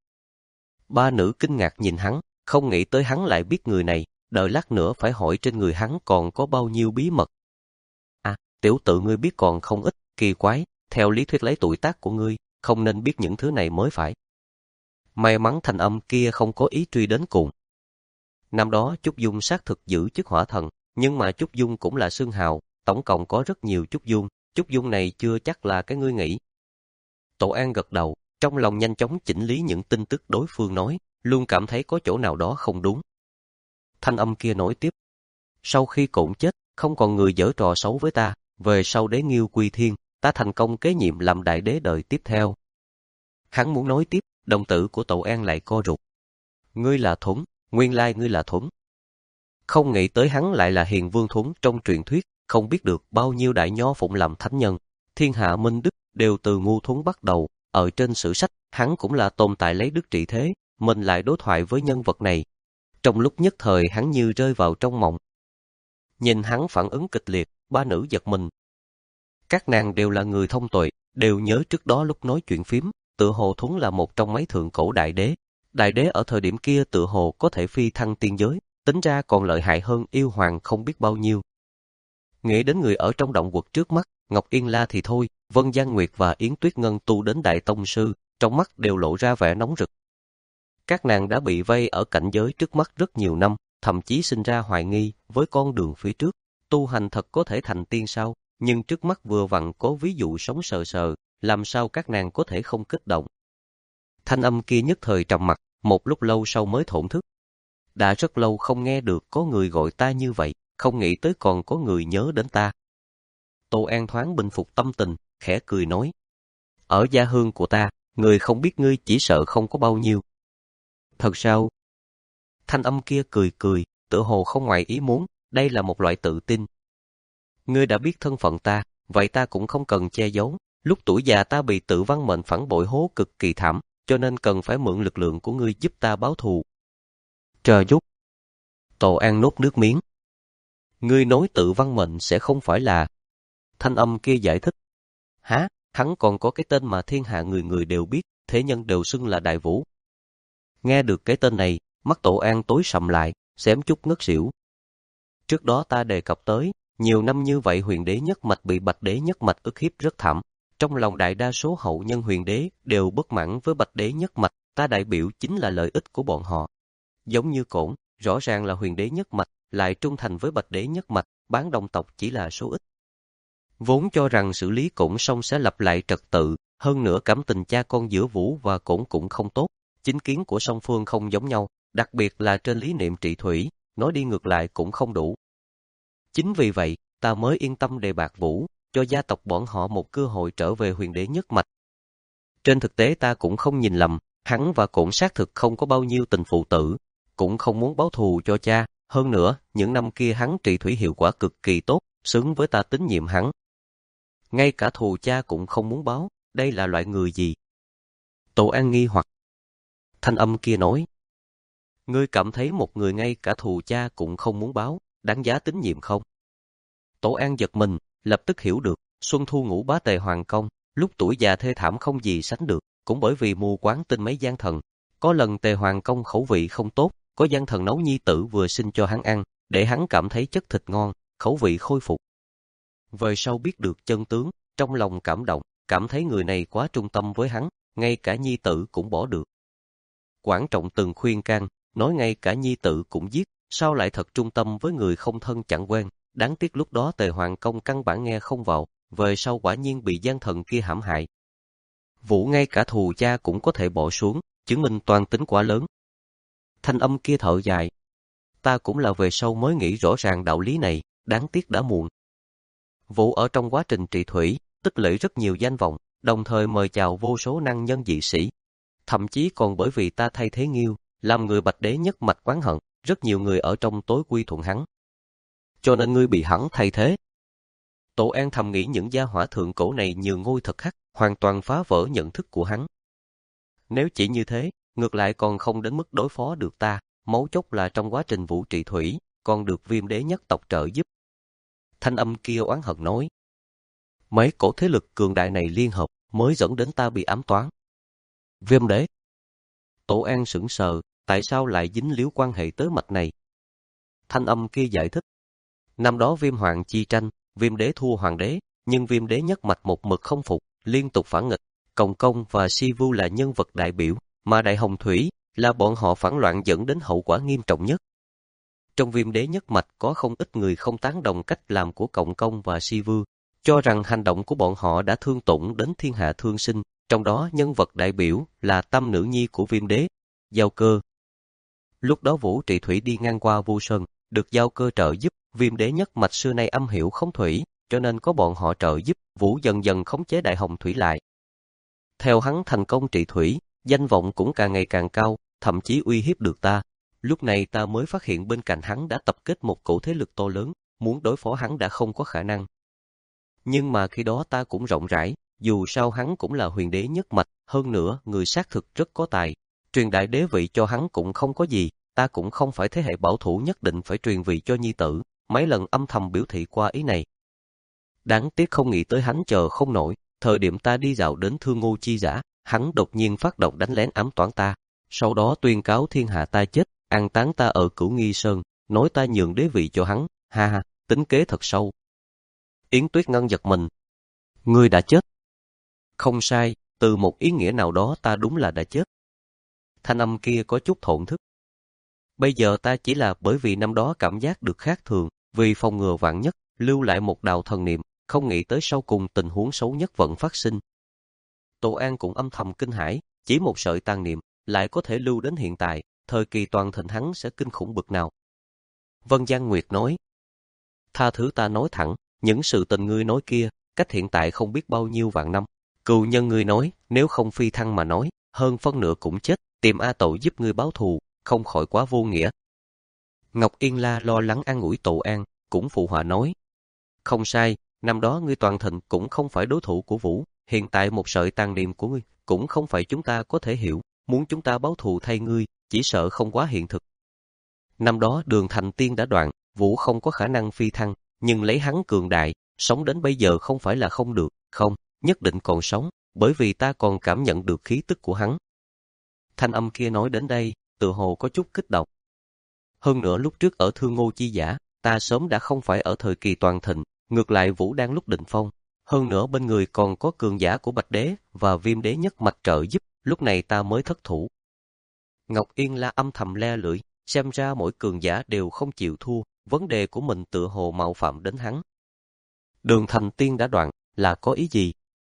Ba nữ kinh ngạc nhìn hắn, không nghĩ tới hắn lại biết người này, đợi lát nữa phải hỏi trên người hắn còn có bao nhiêu bí mật. À, tiểu tự ngươi biết còn không ít, kỳ quái, theo lý thuyết lấy tuổi tác của ngươi, không nên biết những thứ này mới phải. May mắn thanh âm kia không có ý truy đến cùng. Năm đó Trúc Dung xác thực giữ chức hỏa thần, nhưng mà Trúc Dung cũng là xương hào, tổng cộng có rất nhiều Trúc Dung, Trúc Dung này chưa chắc là cái ngươi nghĩ. Tổ An gật đầu, trong lòng nhanh chóng chỉnh lý những tin tức đối phương nói, luôn cảm thấy có chỗ nào đó không đúng. Thanh âm kia nói tiếp, sau khi cổn chết, không còn người giở trò xấu với ta, về sau Đế Nghiêu quy thiên, ta thành công kế nhiệm làm đại đế đời tiếp theo. Hắn muốn nói tiếp, đồng tử của Tổ An lại co rụt. Ngươi là Thuấn, nguyên lai ngươi là Thuấn. Không nghĩ tới hắn lại là Hiền Vương Thuấn trong truyền thuyết, không biết được bao nhiêu đại nho phụng làm thánh nhân, thiên hạ minh đức đều từ Ngu Thuấn bắt đầu, ở trên sử sách, hắn cũng là tồn tại lấy đức trị thế, mình lại đối thoại với nhân vật này. Trong lúc nhất thời hắn như rơi vào trong mộng. Nhìn hắn phản ứng kịch liệt, ba nữ giật mình. Các nàng đều là người thông tuệ, đều nhớ trước đó lúc nói chuyện phím, tự hồ Thuấn là một trong mấy thượng cổ đại đế. Đại đế ở thời điểm kia tự hồ có thể phi thăng tiên giới, tính ra còn lợi hại hơn yêu hoàng không biết bao nhiêu. Nghĩ đến người ở trong động quật trước mắt, Ngọc Yên La thì thôi, Vân Giang Nguyệt và Yến Tuyết Ngân tu đến đại tông sư, trong mắt đều lộ ra vẻ nóng rực. Các nàng đã bị vây ở cảnh giới trước mắt rất nhiều năm, thậm chí sinh ra hoài nghi với con đường phía trước, tu hành thật có thể thành tiên sao, nhưng trước mắt vừa vặn có ví dụ sống sờ sờ, làm sao các nàng có thể không kích động. Thanh âm kia nhất thời trầm mặc, một lúc lâu sau mới thổn thức. Đã rất lâu không nghe được có người gọi ta như vậy, không nghĩ tới còn có người nhớ đến ta. Tô An thoáng bình phục tâm tình, khẽ cười nói. Ở gia hương của ta, người không biết ngươi chỉ sợ không có bao nhiêu. Thật sao? Thanh âm kia cười cười, tự hồ không ngoài ý muốn, đây là một loại tự tin. Ngươi đã biết thân phận ta, vậy ta cũng không cần che giấu. Lúc tuổi già ta bị Tự Văn Mệnh phản bội hố cực kỳ thảm, cho nên cần phải mượn lực lượng của ngươi giúp ta báo thù. Chờ chút. Tô An nuốt nước miếng. Ngươi nói Tự Văn Mệnh sẽ không phải là... Thanh âm kia giải thích. Hả? Hắn còn có cái tên mà thiên hạ người người đều biết, thế nhân đều xưng là Đại Vũ. Nghe được cái tên này, mắt Tổ An tối sầm lại, xém chút ngất xỉu. Trước đó ta đề cập tới, nhiều năm như vậy huyền đế nhất mạch bị bạch đế nhất mạch ức hiếp rất thảm. Trong lòng đại đa số hậu nhân huyền đế đều bất mãn với bạch đế nhất mạch, ta đại biểu chính là lợi ích của bọn họ. Giống như Cổn, rõ ràng là huyền đế nhất mạch, lại trung thành với bạch đế nhất mạch, bán đồng tộc chỉ là số ít. Vốn cho rằng xử lý Cổn xong sẽ lập lại trật tự, hơn nữa cảm tình cha con giữa Vũ và Cổn cũng không tốt. Chính kiến của song phương không giống nhau, đặc biệt là trên lý niệm trị thủy, nói đi ngược lại cũng không đủ. Chính vì vậy, ta mới yên tâm đề bạt Vũ, cho gia tộc bọn họ một cơ hội trở về huyền đế nhất mạch. Trên thực tế ta cũng không nhìn lầm, hắn và Cổn xác thực không có bao nhiêu tình phụ tử, cũng không muốn báo thù cho cha, hơn nữa, những năm kia hắn trị thủy hiệu quả cực kỳ tốt, xứng với ta tín nhiệm hắn. Ngay cả thù cha cũng không muốn báo, đây là loại người gì? Tổ An nghi hoặc. Thanh âm kia nói. Ngươi cảm thấy một người ngay cả thù cha cũng không muốn báo, đáng giá tín nhiệm không? Tổ An giật mình, lập tức hiểu được, Xuân Thu Ngũ Bá Tề Hoàng Công, lúc tuổi già thê thảm không gì sánh được, cũng bởi vì mù quáng tin mấy gian thần. Có lần Tề Hoàng Công khẩu vị không tốt, có gian thần nấu nhi tử vừa sinh cho hắn ăn, để hắn cảm thấy chất thịt ngon, khẩu vị khôi phục. Về sau biết được chân tướng, trong lòng cảm động, cảm thấy người này quá trung tâm với hắn, ngay cả nhi tử cũng bỏ được. Quản Trọng từng khuyên can, nói ngay cả nhi tử cũng giết, sao lại thật trung tâm với người không thân chẳng quen, đáng tiếc lúc đó Tề Hoàng Công căn bản nghe không vào, về sau quả nhiên bị gian thần kia hãm hại. Vũ ngay cả thù cha cũng có thể bỏ xuống, chứng minh toan tính quá lớn. Thanh âm kia thở dài. Ta cũng là về sau mới nghĩ rõ ràng đạo lý này, đáng tiếc đã muộn. Vũ ở trong quá trình trị thủy, tích lũy rất nhiều danh vọng, đồng thời mời chào vô số năng nhân dị sĩ. Thậm chí còn bởi vì ta thay thế Nghiêu, làm người Bạch Đế nhất mạch oán hận, rất nhiều người ở trong tối quy thuận hắn. Cho nên ngươi bị hắn thay thế. Tổ An thầm nghĩ những gia hỏa thượng cổ này nhường ngôi thật khắc, hoàn toàn phá vỡ nhận thức của hắn. Nếu chỉ như thế, ngược lại còn không đến mức đối phó được ta, mấu chốt là trong quá trình Vũ trị thủy, còn được Viêm Đế nhất tộc trợ giúp. Thanh âm kia oán hận nói. Mấy cổ thế lực cường đại này liên hợp, mới dẫn đến ta bị ám toán. Viêm Đế. Tổ An sững sờ, tại sao lại dính líu quan hệ tới mạch này? Thanh âm kia giải thích. Năm đó Viêm Hoàng chi tranh, Viêm Đế thua Hoàng Đế, nhưng Viêm Đế nhất mạch một mực không phục, liên tục phản nghịch. Cộng Công và Si Vu là nhân vật đại biểu, mà Đại Hồng Thủy là bọn họ phản loạn dẫn đến hậu quả nghiêm trọng nhất. Trong Viêm Đế nhất mạch có không ít người không tán đồng cách làm của Cộng Công và Si Vu, cho rằng hành động của bọn họ đã thương tổn đến thiên hạ thương sinh, trong đó nhân vật đại biểu là Tâm nữ nhi của Viêm Đế, Giao Cơ. Lúc đó Vũ trị thủy đi ngang qua Vu Sơn, được Giao Cơ trợ giúp, Viêm Đế nhất mạch xưa nay âm hiểu không thủy, cho nên có bọn họ trợ giúp, Vũ dần dần khống chế Đại Hồng Thủy lại. Theo hắn thành công trị thủy, danh vọng cũng càng ngày càng cao, thậm chí uy hiếp được ta. Lúc này ta mới phát hiện bên cạnh hắn đã tập kết một cổ thế lực to lớn, muốn đối phó hắn đã không có khả năng. Nhưng mà khi đó ta cũng rộng rãi, dù sao hắn cũng là huyền đế nhất mạch, hơn nữa người xác thực rất có tài. Truyền đại đế vị cho hắn cũng không có gì, ta cũng không phải thế hệ bảo thủ nhất định phải truyền vị cho nhi tử, mấy lần âm thầm biểu thị qua ý này. Đáng tiếc không nghĩ tới hắn chờ không nổi, thời điểm ta đi dạo đến Thương Ngô Chi Giả, hắn đột nhiên phát động đánh lén ám toán ta, sau đó tuyên cáo thiên hạ ta chết, an táng ta ở Cửu Nghi Sơn, nói ta nhường đế vị cho hắn, ha ha, tính kế thật sâu. Yến Tuyết Ngân giật mình. Ngươi đã chết. Không sai, từ một ý nghĩa nào đó ta đúng là đã chết. Thanh âm kia có chút thổn thức. Bây giờ ta chỉ là bởi vì năm đó cảm giác được khác thường, vì phòng ngừa vạn nhất, lưu lại một đạo thần niệm, không nghĩ tới sau cùng tình huống xấu nhất vẫn phát sinh. Tổ An cũng âm thầm kinh hãi, chỉ một sợi tàn niệm, lại có thể lưu đến hiện tại, thời kỳ toàn thịnh hắn sẽ kinh khủng bực nào. Vân Giang Nguyệt nói, tha thứ ta nói thẳng, những sự tình ngươi nói kia, cách hiện tại không biết bao nhiêu vạn năm. Cừu nhân ngươi nói, nếu không phi thăng mà nói, hơn phân nửa cũng chết, tìm A Tậu giúp ngươi báo thù, không khỏi quá vô nghĩa. Ngọc Yên La lo lắng an ủi Tổ An, cũng phụ họa nói, không sai, năm đó ngươi toàn thịnh cũng không phải đối thủ của Vũ, hiện tại một sợi tàn niệm của ngươi, cũng không phải chúng ta có thể hiểu, muốn chúng ta báo thù thay ngươi, chỉ sợ không quá hiện thực. Năm đó đường thành tiên đã đoạn, Vũ không có khả năng phi thăng, nhưng lấy hắn cường đại, sống đến bây giờ không phải là không được, không, nhất định còn sống, bởi vì ta còn cảm nhận được khí tức của hắn. Thanh âm kia nói đến đây, tự hồ có chút kích động. Hơn nữa lúc trước ở Thương Ngô Chi Giả, ta sớm đã không phải ở thời kỳ toàn thịnh, ngược lại Vũ đang lúc đỉnh phong. Hơn nữa bên người còn có cường giả của Bạch Đế và Viêm Đế nhất mạch trợ giúp, lúc này ta mới thất thủ. Ngọc Yên La âm thầm le lưỡi, xem ra mỗi cường giả đều không chịu thua, vấn đề của mình tựa hồ mạo phạm đến hắn. Đường thành tiên đã đoạn, là có ý gì?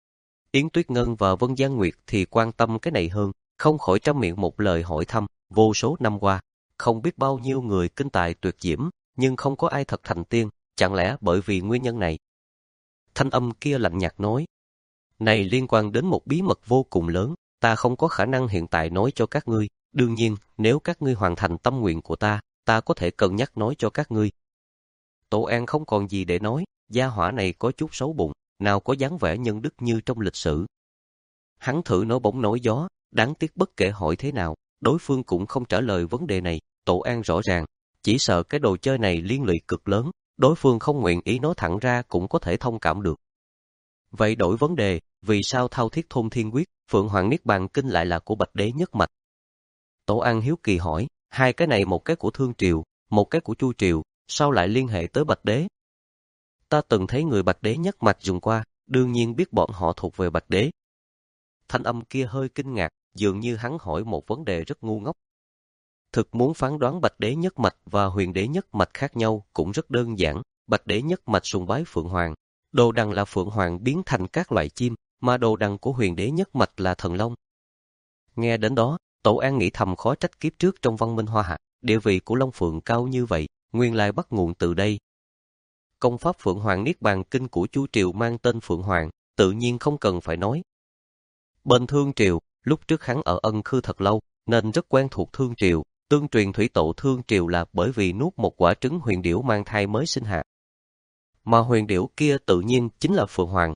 Yến Tuyết Ngân và Vân Giang Nguyệt thì quan tâm cái này hơn, không khỏi trong miệng một lời hỏi thăm, vô số năm qua, không biết bao nhiêu người kinh tài tuyệt diễm, nhưng không có ai thật thành tiên, chẳng lẽ bởi vì nguyên nhân này? Thanh âm kia lạnh nhạt nói, này liên quan đến một bí mật vô cùng lớn, ta không có khả năng hiện tại nói cho các ngươi, đương nhiên, nếu các ngươi hoàn thành tâm nguyện của ta, ta có thể cân nhắc nói cho các ngươi. Tổ An không còn gì để nói, gia hỏa này có chút xấu bụng, nào có dáng vẻ nhân đức như trong lịch sử. Hắn thử nói bóng nói gió, đáng tiếc bất kể hỏi thế nào, đối phương cũng không trả lời vấn đề này. Tổ An rõ ràng, chỉ sợ cái đồ chơi này liên lụy cực lớn, đối phương không nguyện ý nói thẳng ra cũng có thể thông cảm được. Vậy đổi vấn đề, vì sao Thao Thiết Thôn Thiên Quyết, Phượng Hoàng Niết Bàn Kinh lại là của Bạch Đế nhất mạch? Tổ An hiếu kỳ hỏi, hai cái này một cái của Thương Triều, một cái của Chu Triều, sao lại liên hệ tới Bạch Đế? ta từng thấy người Bạch Đế nhất mạch dùng qua, đương nhiên biết bọn họ thuộc về Bạch Đế. Thanh âm kia hơi kinh ngạc, dường như hắn hỏi một vấn đề rất ngu ngốc. Thực muốn phán đoán Bạch Đế nhất mạch và Huyền Đế nhất mạch khác nhau cũng rất đơn giản. Bạch Đế nhất mạch sùng bái Phượng Hoàng, đồ đằng là Phượng Hoàng biến thành các loại chim, mà đồ đằng của Huyền Đế nhất mạch là thần long. Nghe đến đó, Tổ An nghĩ thầm khó trách kiếp trước trong văn minh Hoa Hạ, địa vị của Long Phượng cao như vậy, nguyên lai bắt nguồn từ đây. Công pháp Phượng Hoàng Niết Bàn Kinh của Chu Triều mang tên Phượng Hoàng, tự nhiên không cần phải nói. Bên Thương Triều, lúc trước hắn ở Ân Khư thật lâu, nên rất quen thuộc Thương Triều. Tương truyền thủy tổ Thương Triều là bởi vì nuốt một quả trứng huyền điểu mang thai mới sinh hạ. Mà huyền điểu kia tự nhiên chính là Phượng Hoàng.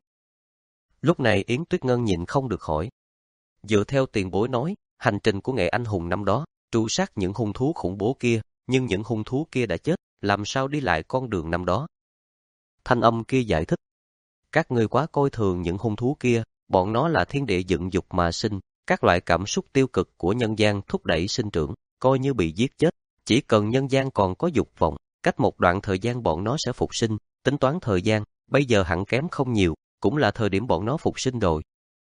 Lúc này Yến Tuyết Ngân nhìn không được hỏi. Dựa theo tiền bối nói, hành trình của Nghệ Anh Hùng năm đó, tru sát những hung thú khủng bố kia, nhưng những hung thú kia đã chết, làm sao đi lại con đường năm đó? Thanh âm kia giải thích. Các ngươi quá coi thường những hung thú kia, bọn nó là thiên địa dựng dục mà sinh, các loại cảm xúc tiêu cực của nhân gian thúc đẩy sinh trưởng, coi như bị giết chết, chỉ cần nhân gian còn có dục vọng, cách một đoạn thời gian bọn nó sẽ phục sinh, tính toán thời gian, bây giờ hẳn kém không nhiều, cũng là thời điểm bọn nó phục sinh rồi.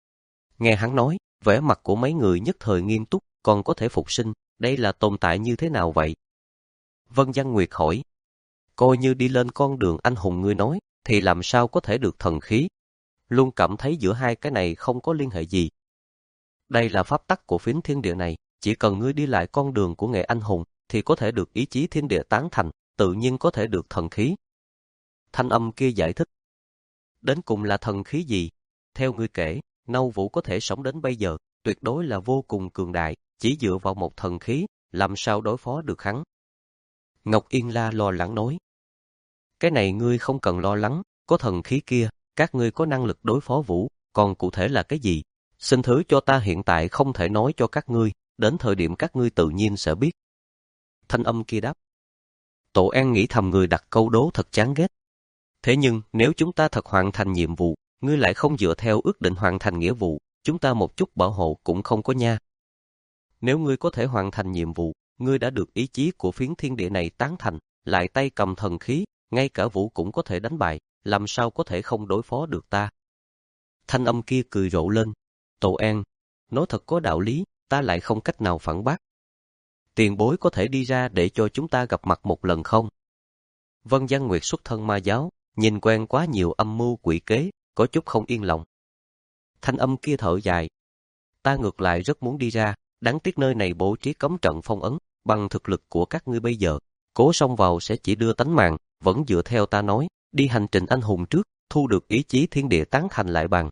Nghe hắn nói, vẻ mặt của mấy người nhất thời nghiêm túc, còn có thể phục sinh, đây là tồn tại như thế nào vậy? Vân Văn Nguyệt hỏi, coi như đi lên con đường anh hùng ngươi nói, thì làm sao có thể được thần khí? Luôn cảm thấy giữa hai cái này không có liên hệ gì. Đây là pháp tắc của phiến thiên địa này, chỉ cần ngươi đi lại con đường của Nghệ Anh Hùng, thì có thể được ý chí thiên địa tán thành, tự nhiên có thể được thần khí. Thanh âm kia giải thích. Đến cùng là thần khí gì? Theo ngươi kể, Nâu Vũ có thể sống đến bây giờ, tuyệt đối là vô cùng cường đại, chỉ dựa vào một thần khí, làm sao đối phó được hắn? Ngọc Yên La lo lắng nói. Cái này ngươi không cần lo lắng, có thần khí kia, các ngươi có năng lực đối phó Vũ, còn cụ thể là cái gì? Xin thứ cho ta hiện tại không thể nói cho các ngươi, đến thời điểm các ngươi tự nhiên sẽ biết. Thanh âm kia đáp. Tổ An nghĩ thầm người đặt câu đố thật chán ghét. Thế nhưng, nếu chúng ta thật hoàn thành nhiệm vụ, ngươi lại không dựa theo ước định hoàn thành nghĩa vụ, chúng ta một chút bảo hộ cũng không có nha. Nếu ngươi có thể hoàn thành nhiệm vụ, ngươi đã được ý chí của phiến thiên địa này tán thành, lại tay cầm thần khí, ngay cả Vũ cũng có thể đánh bại, làm sao có thể không đối phó được ta? Thanh âm kia cười rộ lên. Tổ An, nói thật có đạo lý, ta lại không cách nào phản bác. Tiền bối có thể đi ra để cho chúng ta gặp mặt một lần không? Vân Văn Nguyệt xuất thân ma giáo, nhìn quen quá nhiều âm mưu quỷ kế, có chút không yên lòng. Thanh âm kia thở dài. Ta ngược lại rất muốn đi ra, đáng tiếc nơi này bố trí cấm trận phong ấn, bằng thực lực của các ngươi bây giờ, cố xông vào sẽ chỉ đưa tánh mạng, vẫn dựa theo ta nói, đi hành trình anh hùng trước, thu được ý chí thiên địa tán thành lại bằng.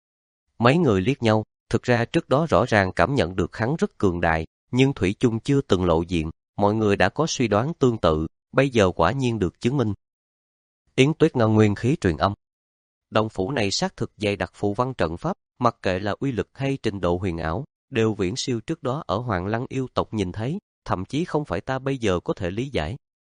Mấy người liếc nhau, thực ra trước đó rõ ràng cảm nhận được hắn rất cường đại, nhưng thủy chung chưa từng lộ diện, mọi người đã có suy đoán tương tự, bây giờ quả nhiên được chứng minh. Yến Tuyết Ngân nguyên khí truyền âm. Động phủ này xác thực dày đặc phù văn trận pháp, mặc kệ là uy lực hay trình độ huyền ảo, đều viễn siêu trước đó ở Hoàng Lăng yêu tộc nhìn thấy, thậm chí không phải ta bây giờ có thể lý giải.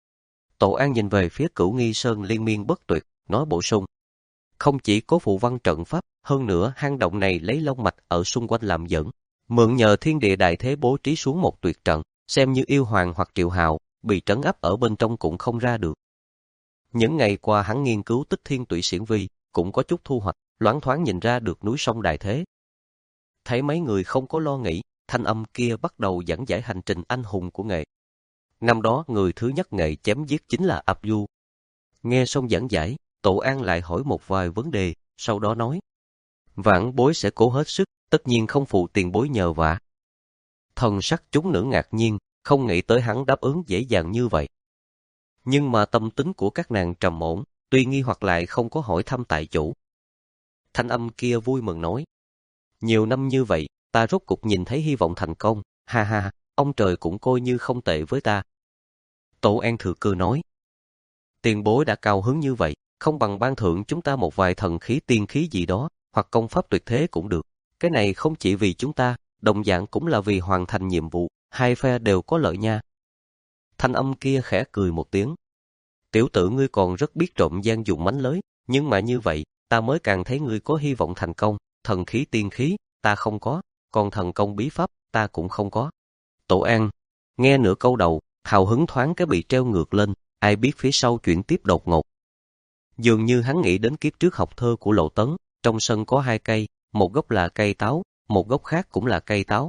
Tổ An nhìn về phía Cửu Nghi Sơn liên miên bất tuyệt, nói bổ sung. Không chỉ có phù văn trận pháp, hơn nữa hang động này lấy long mạch ở xung quanh làm dẫn, mượn nhờ thiên địa đại thế bố trí xuống một tuyệt trận, xem như yêu hoàng hoặc triệu hạo, bị trấn áp ở bên trong cũng không ra được. Những ngày qua hắn nghiên cứu Tích Thiên Tụy Xiển Vi, cũng có chút thu hoạch, loáng thoáng nhìn ra được núi sông đại thế. Thấy mấy người không có lo nghĩ, thanh âm kia bắt đầu giảng giải hành trình anh hùng của Nghệ. Năm đó người thứ nhất Nghệ chém giết chính là Ập Du. Nghe xong giảng giải, Tổ An lại hỏi một vài vấn đề, sau đó nói. Vãn bối sẽ cố hết sức, tất nhiên không phụ tiền bối nhờ vả. Thần sắc chúng nữ ngạc nhiên, không nghĩ tới hắn đáp ứng dễ dàng như vậy. Nhưng mà tâm tính của các nàng trầm ổn, tuy nghi hoặc lại không có hỏi thăm tại chủ. Thanh âm kia vui mừng nói. Nhiều năm như vậy, ta rốt cục nhìn thấy hy vọng thành công, ha ha, ông trời cũng coi như không tệ với ta. Tổ An thừa cơ nói. Tiền bối đã cao hứng như vậy, không bằng ban thưởng chúng ta một vài thần khí tiên khí gì đó, hoặc công pháp tuyệt thế cũng được. Cái này không chỉ vì chúng ta, đồng dạng cũng là vì hoàn thành nhiệm vụ, hai phe đều có lợi nha. Thanh âm kia khẽ cười một tiếng. Tiểu tử ngươi còn rất biết trộm gian dùng mánh lới, nhưng mà như vậy, ta mới càng thấy ngươi có hy vọng thành công, thần khí tiên khí, ta không có, còn thần công bí pháp, ta cũng không có. Tổ An, nghe nửa câu đầu, hào hứng thoáng cái bị treo ngược lên, ai biết phía sau chuyển tiếp đột ngột. Dường như hắn nghĩ đến kiếp trước học thơ của Lộ Tấn, trong sân có hai cây, một gốc là cây táo, một gốc khác cũng là cây táo.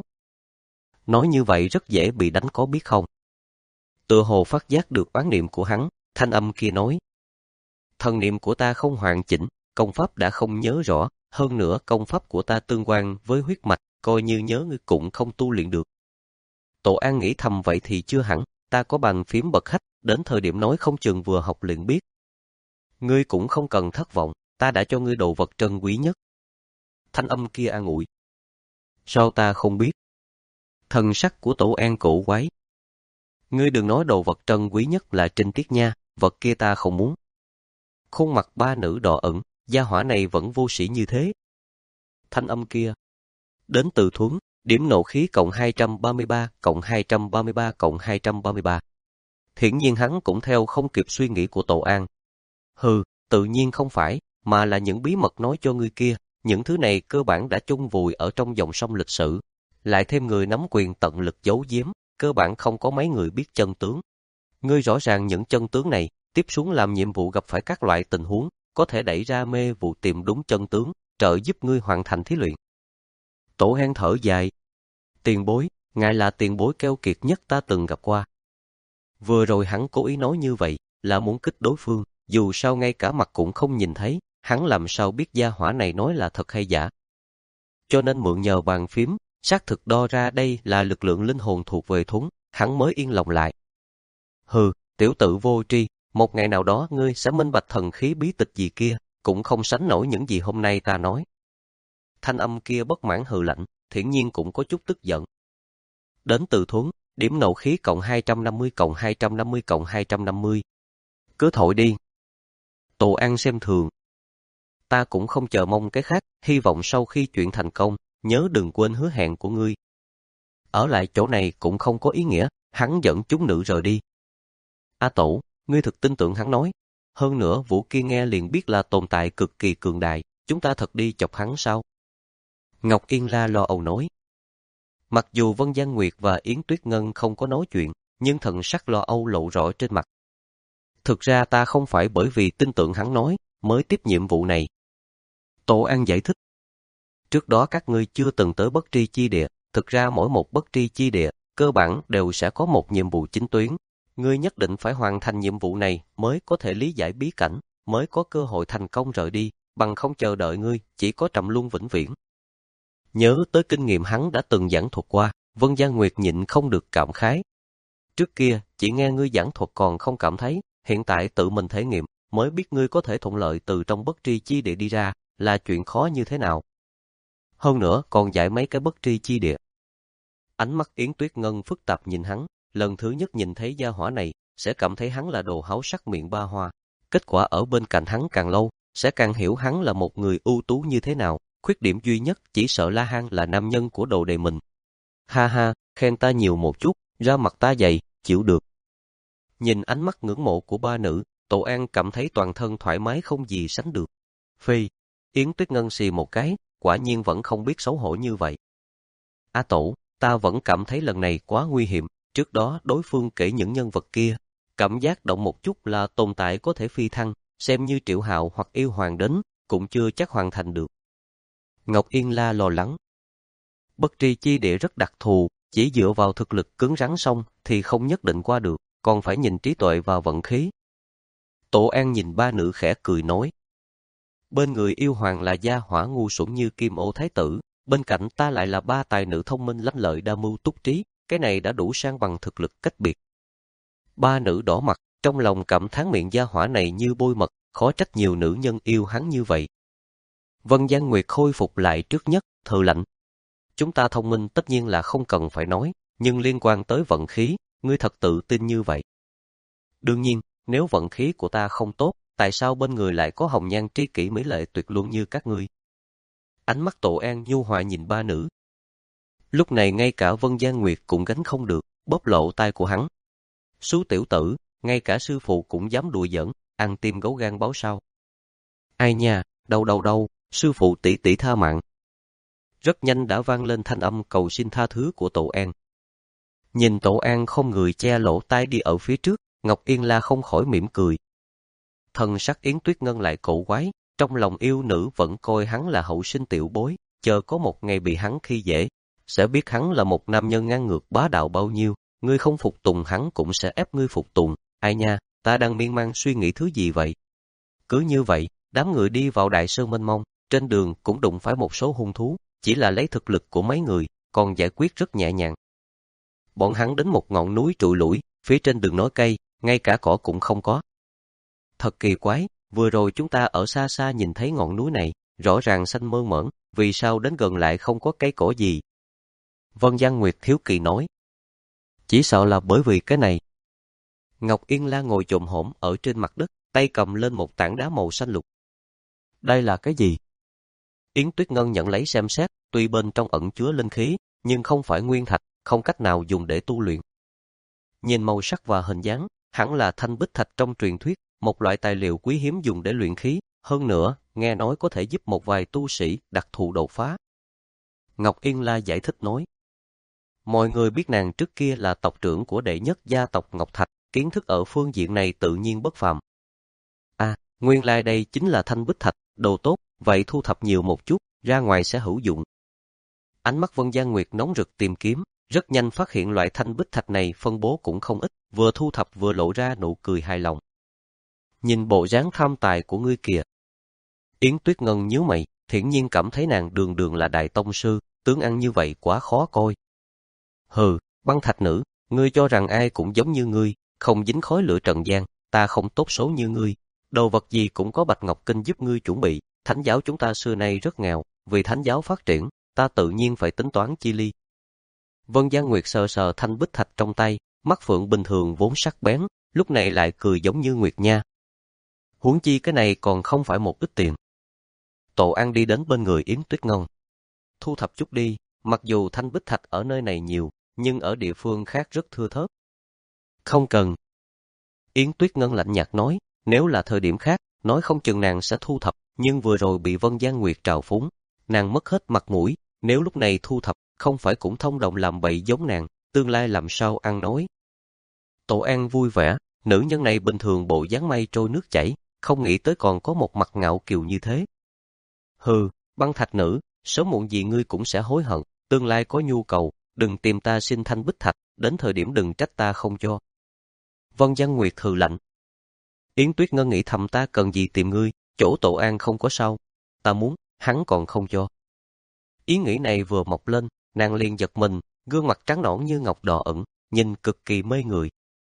Nói như vậy rất dễ bị đánh có biết không? Tựa hồ phát giác được oán niệm của hắn, thanh âm kia nói. Thần niệm của ta không hoàn chỉnh, công pháp đã không nhớ rõ, hơn nữa công pháp của ta tương quan với huyết mạch, coi như nhớ ngươi cũng không tu luyện được. Tổ An nghĩ thầm vậy thì chưa hẳn, ta có bàn phím bậc khách, đến thời điểm nói không chừng vừa học liền biết. Ngươi cũng không cần thất vọng, ta đã cho ngươi đồ vật trân quý nhất. Thanh âm kia an ủi. Sao ta không biết? Thần sắc của Tổ An cổ quái. Ngươi đừng nói đồ vật trân quý nhất là trinh tiết nha, vật kia ta không muốn. Khuôn mặt ba nữ đỏ ửng, gia hỏa này vẫn vô sĩ như thế. Thanh âm kia. Đến từ Thuấn, điểm nộ khí cộng hai trăm ba mươi ba, cộng hai trăm ba mươi ba, cộng hai trăm ba mươi ba. Hiển nhiên hắn cũng theo không kịp suy nghĩ của Tổ An. Hừ, tự nhiên không phải, mà là những bí mật nói cho ngươi kia, những thứ này cơ bản đã chôn vùi ở trong dòng sông lịch sử. Lại thêm người nắm quyền tận lực giấu giếm, cơ bản không có mấy người biết chân tướng. Ngươi rõ ràng những chân tướng này, tiếp xuống làm nhiệm vụ gặp phải các loại tình huống, có thể đẩy ra mê vụ tìm đúng chân tướng, trợ giúp ngươi hoàn thành thí luyện. Tổ An thở dài. Tiền bối, ngài là tiền bối keo kiệt nhất ta từng gặp qua. Vừa rồi hắn cố ý nói như vậy, là muốn kích đối phương, dù sao ngay cả mặt cũng không nhìn thấy, hắn làm sao biết gia hỏa này nói là thật hay giả. Cho nên mượn nhờ bàn phím, xác thực đo ra đây là lực lượng linh hồn thuộc về Thuấn, hắn mới yên lòng lại. Hừ, tiểu tử vô tri, một ngày nào đó ngươi sẽ minh bạch thần khí bí tịch gì kia, cũng không sánh nổi những gì hôm nay ta nói. Thanh âm kia bất mãn hừ lạnh, thiển nhiên cũng có chút tức giận. Đến từ Thuấn, điểm nộ khí cộng hai trăm năm mươi cộng hai trăm năm mươi cộng hai trăm năm mươi. Cứ thổi đi. Tổ An xem thường. Ta cũng không chờ mong cái khác, hy vọng sau khi chuyện thành công, nhớ đừng quên hứa hẹn của ngươi. Ở lại chỗ này cũng không có ý nghĩa, hắn dẫn chúng nữ rời đi. A Tổ, ngươi thực tin tưởng hắn nói. Hơn nữa Vũ kia nghe liền biết là tồn tại cực kỳ cường đại, chúng ta thật đi chọc hắn sao? Ngọc Yên La lo âu nói. Mặc dù Vân Giang Nguyệt và Yến Tuyết Ngân không có nói chuyện, nhưng thần sắc lo âu lộ rõ trên mặt. Thực ra ta không phải bởi vì tin tưởng hắn nói, mới tiếp nhiệm vụ này. Tổ An giải thích. Trước đó các ngươi chưa từng tới Bất Tri Chi Địa, thực ra mỗi một Bất Tri Chi Địa, cơ bản đều sẽ có một nhiệm vụ chính tuyến. Ngươi nhất định phải hoàn thành nhiệm vụ này mới có thể lý giải bí cảnh, mới có cơ hội thành công rời đi, bằng không chờ đợi ngươi, chỉ có trầm luân vĩnh viễn. Nhớ tới kinh nghiệm hắn đã từng giảng thuật qua, Vân Giang Nguyệt nhịn không được cảm khái. Trước kia, chỉ nghe ngươi giảng thuật còn không cảm thấy, hiện tại tự mình thể nghiệm, mới biết ngươi có thể thuận lợi từ trong Bất Tri Chi Địa đi ra, là chuyện khó như thế nào. Hơn nữa còn giải mấy cái Bất Tri Chi Địa. Ánh mắt Yến Tuyết Ngân phức tạp nhìn hắn, lần thứ nhất nhìn thấy gia hỏa này, sẽ cảm thấy hắn là đồ háo sắc miệng ba hoa. Kết quả ở bên cạnh hắn càng lâu, sẽ càng hiểu hắn là một người ưu tú như thế nào. Khuyết điểm duy nhất chỉ sợ La Hán là nam nhân của đồ đề mình. Ha ha, khen ta nhiều một chút, ra mặt ta dày, chịu được. Nhìn ánh mắt ngưỡng mộ của ba nữ, Tổ An cảm thấy toàn thân thoải mái không gì sánh được. Phi, Yến Tuyết Ngân xì một cái, quả nhiên vẫn không biết xấu hổ như vậy. A Tổ, ta vẫn cảm thấy lần này quá nguy hiểm, trước đó đối phương kể những nhân vật kia, cảm giác động một chút là tồn tại có thể phi thăng, xem như Triệu Hạo hoặc Yêu Hoàng đến, cũng chưa chắc hoàn thành được. Ngọc Yên La lo lắng. Bất Tri Chi Địa rất đặc thù, chỉ dựa vào thực lực cứng rắn xong thì không nhất định qua được, còn phải nhìn trí tuệ và vận khí. Tổ An nhìn ba nữ khẽ cười nói. Bên người Yêu Hoàng là gia hỏa ngu xuẩn như Kim Ô Thái Tử, bên cạnh ta lại là ba tài nữ thông minh lanh lợi đa mưu túc trí, cái này đã đủ sang bằng thực lực cách biệt. Ba nữ đỏ mặt, trong lòng cảm thán miệng gia hỏa này như bôi mật, khó trách nhiều nữ nhân yêu hắn như vậy. Vân Giang Nguyệt khôi phục lại trước nhất, thờ lạnh. Chúng ta thông minh tất nhiên là không cần phải nói, nhưng liên quan tới vận khí, ngươi thật tự tin như vậy. Đương nhiên, nếu vận khí của ta không tốt, tại sao bên người lại có hồng nhan tri kỷ mỹ lệ tuyệt luân như các ngươi? Ánh mắt Tổ An nhu hòa nhìn ba nữ. Lúc này ngay cả Vân Giang Nguyệt cũng gánh không được, bóp lộ tai của hắn. Sú tiểu tử, ngay cả sư phụ cũng dám đùa giỡn, ăn tim gấu gan báo sao. Ai nha, đâu đâu đâu, sư phụ tỷ tỷ tha mạng. Rất nhanh đã vang lên thanh âm cầu xin tha thứ của Tổ An. Nhìn Tổ An không người che lỗ tai đi ở phía trước, Ngọc Yên La không khỏi mỉm cười. Thân sắc Yến Tuyết Ngân lại cổ quái, trong lòng yêu nữ vẫn coi hắn là hậu sinh tiểu bối, chờ có một ngày bị hắn khi dễ, sẽ biết hắn là một nam nhân ngang ngược bá đạo bao nhiêu, ngươi không phục tùng hắn cũng sẽ ép ngươi phục tùng. Ai nha, ta đang miên man suy nghĩ thứ gì vậy? Cứ như vậy, đám người đi vào Đại Sơn mênh mông, trên đường cũng đụng phải một số hung thú, chỉ là lấy thực lực của mấy người, còn giải quyết rất nhẹ nhàng. Bọn hắn đến một ngọn núi trụi lủi, phía trên đường nói cây, ngay cả cỏ cũng không có. Thật kỳ quái, vừa rồi chúng ta ở xa xa nhìn thấy ngọn núi này, rõ ràng xanh mơn mởn, vì sao đến gần lại không có cây cỏ gì? Vân Giang Nguyệt thiếu kỳ nói. Chỉ sợ là bởi vì cái này. Ngọc Yên La ngồi chồm hổm ở trên mặt đất, tay cầm lên một tảng đá màu xanh lục. Đây là cái gì? Yến Tuyết Ngân nhận lấy xem xét, tuy bên trong ẩn chứa linh khí, nhưng không phải nguyên thạch, không cách nào dùng để tu luyện. Nhìn màu sắc và hình dáng, hẳn là thanh bích thạch trong truyền thuyết, một loại tài liệu quý hiếm dùng để luyện khí, hơn nữa, nghe nói có thể giúp một vài tu sĩ đặc thù đột phá. Ngọc Yên La giải thích nói. Mọi người biết nàng trước kia là tộc trưởng của đệ nhất gia tộc Ngọc Thạch, kiến thức ở phương diện này tự nhiên bất phàm. À, nguyên lai đây chính là thanh bích thạch, đồ tốt, vậy thu thập nhiều một chút, ra ngoài sẽ hữu dụng. Ánh mắt Vân Giang Nguyệt nóng rực tìm kiếm, rất nhanh phát hiện loại thanh bích thạch này phân bố cũng không ít, vừa thu thập vừa lộ ra nụ cười hài lòng. Nhìn bộ dáng tham tài của ngươi kìa. Yến Tuyết Ngân nhíu mày, thiển nhiên cảm thấy nàng đường đường là đại tông sư, tướng ăn như vậy quá khó coi. Hừ, Băng Thạch nữ, ngươi cho rằng ai cũng giống như ngươi, không dính khói lửa trần gian, ta không tốt số như ngươi. Đồ vật gì cũng có Bạch Ngọc Kinh giúp ngươi chuẩn bị, thánh giáo chúng ta xưa nay rất nghèo, vì thánh giáo phát triển, ta tự nhiên phải tính toán chi ly. Vân Giang Nguyệt sờ sờ thanh bích thạch trong tay, mắt phượng bình thường vốn sắc bén, lúc này lại cười giống như Nguyệt Nha. Huống chi cái này còn không phải một ít tiền. Tổ An đi đến bên người Yến Tuyết Ngân. Thu thập chút đi, mặc dù thanh bích thạch ở nơi này nhiều, nhưng ở địa phương khác rất thưa thớt. Không cần. Yến Tuyết Ngân lạnh nhạt nói, nếu là thời điểm khác, nói không chừng nàng sẽ thu thập, nhưng vừa rồi bị Vân Giang Nguyệt trào phúng, nàng mất hết mặt mũi, nếu lúc này thu thập, không phải cũng thông đồng làm bậy giống nàng, tương lai làm sao ăn nói. Tổ An vui vẻ, nữ nhân này bình thường bộ dáng mây trôi nước chảy, không nghĩ tới còn có một mặt ngạo kiều như thế. Hừ, Băng Thạch nữ, sớm muộn gì ngươi cũng sẽ hối hận, tương lai có nhu cầu, đừng tìm ta xin thanh bích thạch, đến thời điểm đừng trách ta không cho. Vân Giang Nguyệt hừ lạnh. Yến Tuyết Ngân nghĩ thầm ta cần gì tìm ngươi, chỗ Tổ An không có sao, ta muốn, hắn còn không cho. Ý nghĩ này vừa mọc lên, nàng liền giật mình, gương mặt trắng nõn như ngọc đỏ ửng, nhìn cực kỳ mê người.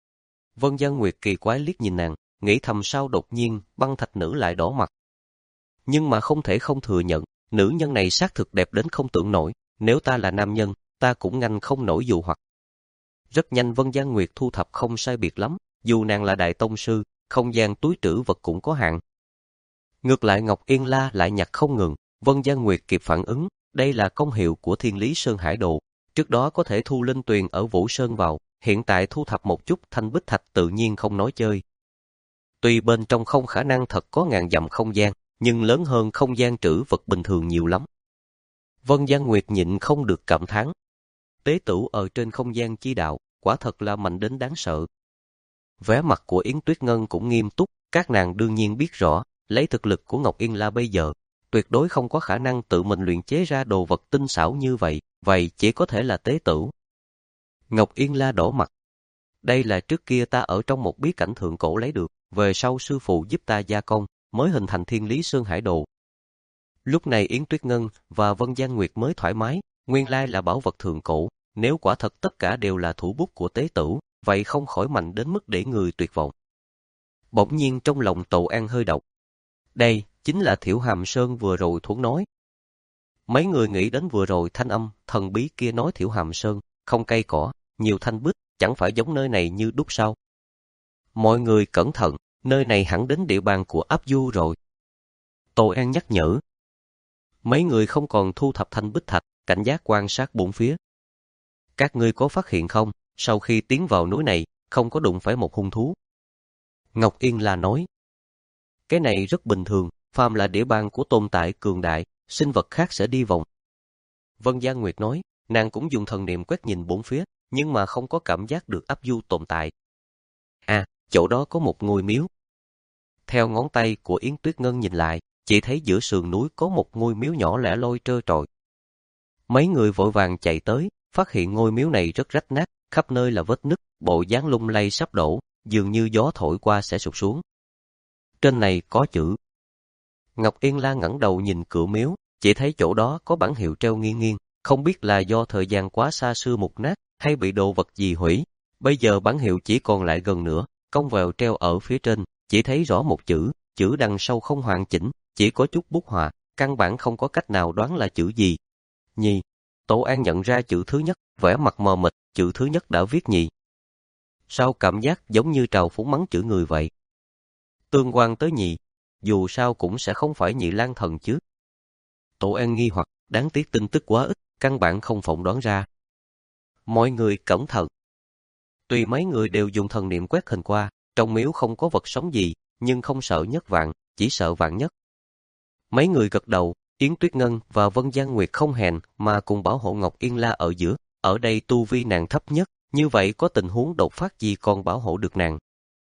Vân Giang Nguyệt kỳ quái liếc nhìn nàng, nghĩ thầm sao đột nhiên Băng Thạch nữ lại đỏ mặt. Nhưng mà không thể không thừa nhận, nữ nhân này xác thực đẹp đến không tưởng nổi, nếu ta là nam nhân, ta cũng ngăn không nổi dụ hoặc. Rất nhanh Vân Giang Nguyệt thu thập không sai biệt lắm, dù nàng là đại tông sư, không gian túi trữ vật cũng có hạn. Ngược lại Ngọc Yên La lại nhặt không ngừng, Vân Giang Nguyệt kịp phản ứng, đây là công hiệu của Thiên Lý Sơn Hải Đồ, trước đó có thể thu linh tuyền ở Vũ Sơn vào, hiện tại thu thập một chút thanh bích thạch tự nhiên không nói chơi. Tuy bên trong không khả năng thật có ngàn dặm không gian, nhưng lớn hơn không gian trữ vật bình thường nhiều lắm. Vân Giang Nguyệt nhịn không được cảm thán. Tế tửu ở trên không gian chi đạo, quả thật là mạnh đến đáng sợ. Vẻ mặt của Yến Tuyết Ngân cũng nghiêm túc, các nàng đương nhiên biết rõ, lấy thực lực của Ngọc Yên La bây giờ, tuyệt đối không có khả năng tự mình luyện chế ra đồ vật tinh xảo như vậy, vậy chỉ có thể là tế tửu. Ngọc Yên La đỏ mặt. Đây là trước kia ta ở trong một bí cảnh thượng cổ lấy được, về sau sư phụ giúp ta gia công, mới hình thành Thiên Lý Sơn Hải Đồ. Lúc này Yến Tuyết Ngân và Vân Giang Nguyệt mới thoải mái, nguyên lai là bảo vật thượng cổ, nếu quả thật tất cả đều là thủ bút của tế tửu, vậy không khỏi mạnh đến mức để người tuyệt vọng. Bỗng nhiên trong lòng Tổ An hơi động. Đây chính là Thiểu Hàm Sơn vừa rồi thuốc nói. Mấy người nghĩ đến vừa rồi thanh âm thần bí kia nói Thiểu Hàm Sơn, không cây cỏ, nhiều thanh bích, chẳng phải giống nơi này như đúc sao? Mọi người cẩn thận, nơi này hẳn đến địa bàn của Áp Du rồi. Tổ An nhắc nhở. Mấy người không còn thu thập thanh bích thạch, cảnh giác quan sát bốn phía. Các ngươi có phát hiện không, sau khi tiến vào núi này, không có đụng phải một hung thú. Ngọc Yên La nói. Cái này rất bình thường, phàm là địa bàn của tồn tại cường đại, sinh vật khác sẽ đi vòng. Vân Giang Nguyệt nói, nàng cũng dùng thần niệm quét nhìn bốn phía, nhưng mà không có cảm giác được Áp Du tồn tại. À, chỗ đó có một ngôi miếu. Theo ngón tay của Yến Tuyết Ngân nhìn lại, chỉ thấy giữa sườn núi có một ngôi miếu nhỏ lẻ loi trơ trọi. Mấy người vội vàng chạy tới, phát hiện ngôi miếu này rất rách nát, khắp nơi là vết nứt, bộ dáng lung lay sắp đổ, dường như gió thổi qua sẽ sụp xuống. Trên này có chữ. Ngọc Yên La ngẩng đầu nhìn cửa miếu, chỉ thấy chỗ đó có bảng hiệu treo nghiêng nghiêng, không biết là do thời gian quá xa xưa mục nát hay bị đồ vật gì hủy. Bây giờ bảng hiệu chỉ còn lại gần nửa, cong vèo treo ở phía trên, chỉ thấy rõ một chữ, chữ đằng sau không hoàn chỉnh, chỉ có chút bút họa, căn bản không có cách nào đoán là chữ gì. Nhì. Tổ An nhận ra chữ thứ nhất, vẻ mặt mờ mịt, chữ thứ nhất đã viết nhì. Sao cảm giác giống như trào phúng mắng chữ người vậy? Tương quan tới nhì, dù sao cũng sẽ không phải Nhị Lang Thần chứ. Tổ An nghi hoặc, đáng tiếc tin tức quá ít, căn bản không phỏng đoán ra. Mọi người cẩn thận. Tuy mấy người đều dùng thần niệm quét hình qua, trong miếu không có vật sống gì, nhưng không sợ nhất vạn, chỉ sợ vạn nhất. Mấy người gật đầu, Yến Tuyết Ngân và Vân Giang Nguyệt không hèn mà cùng bảo hộ Ngọc Yên La ở giữa, ở đây tu vi nàng thấp nhất, như vậy có tình huống đột phát gì còn bảo hộ được nàng.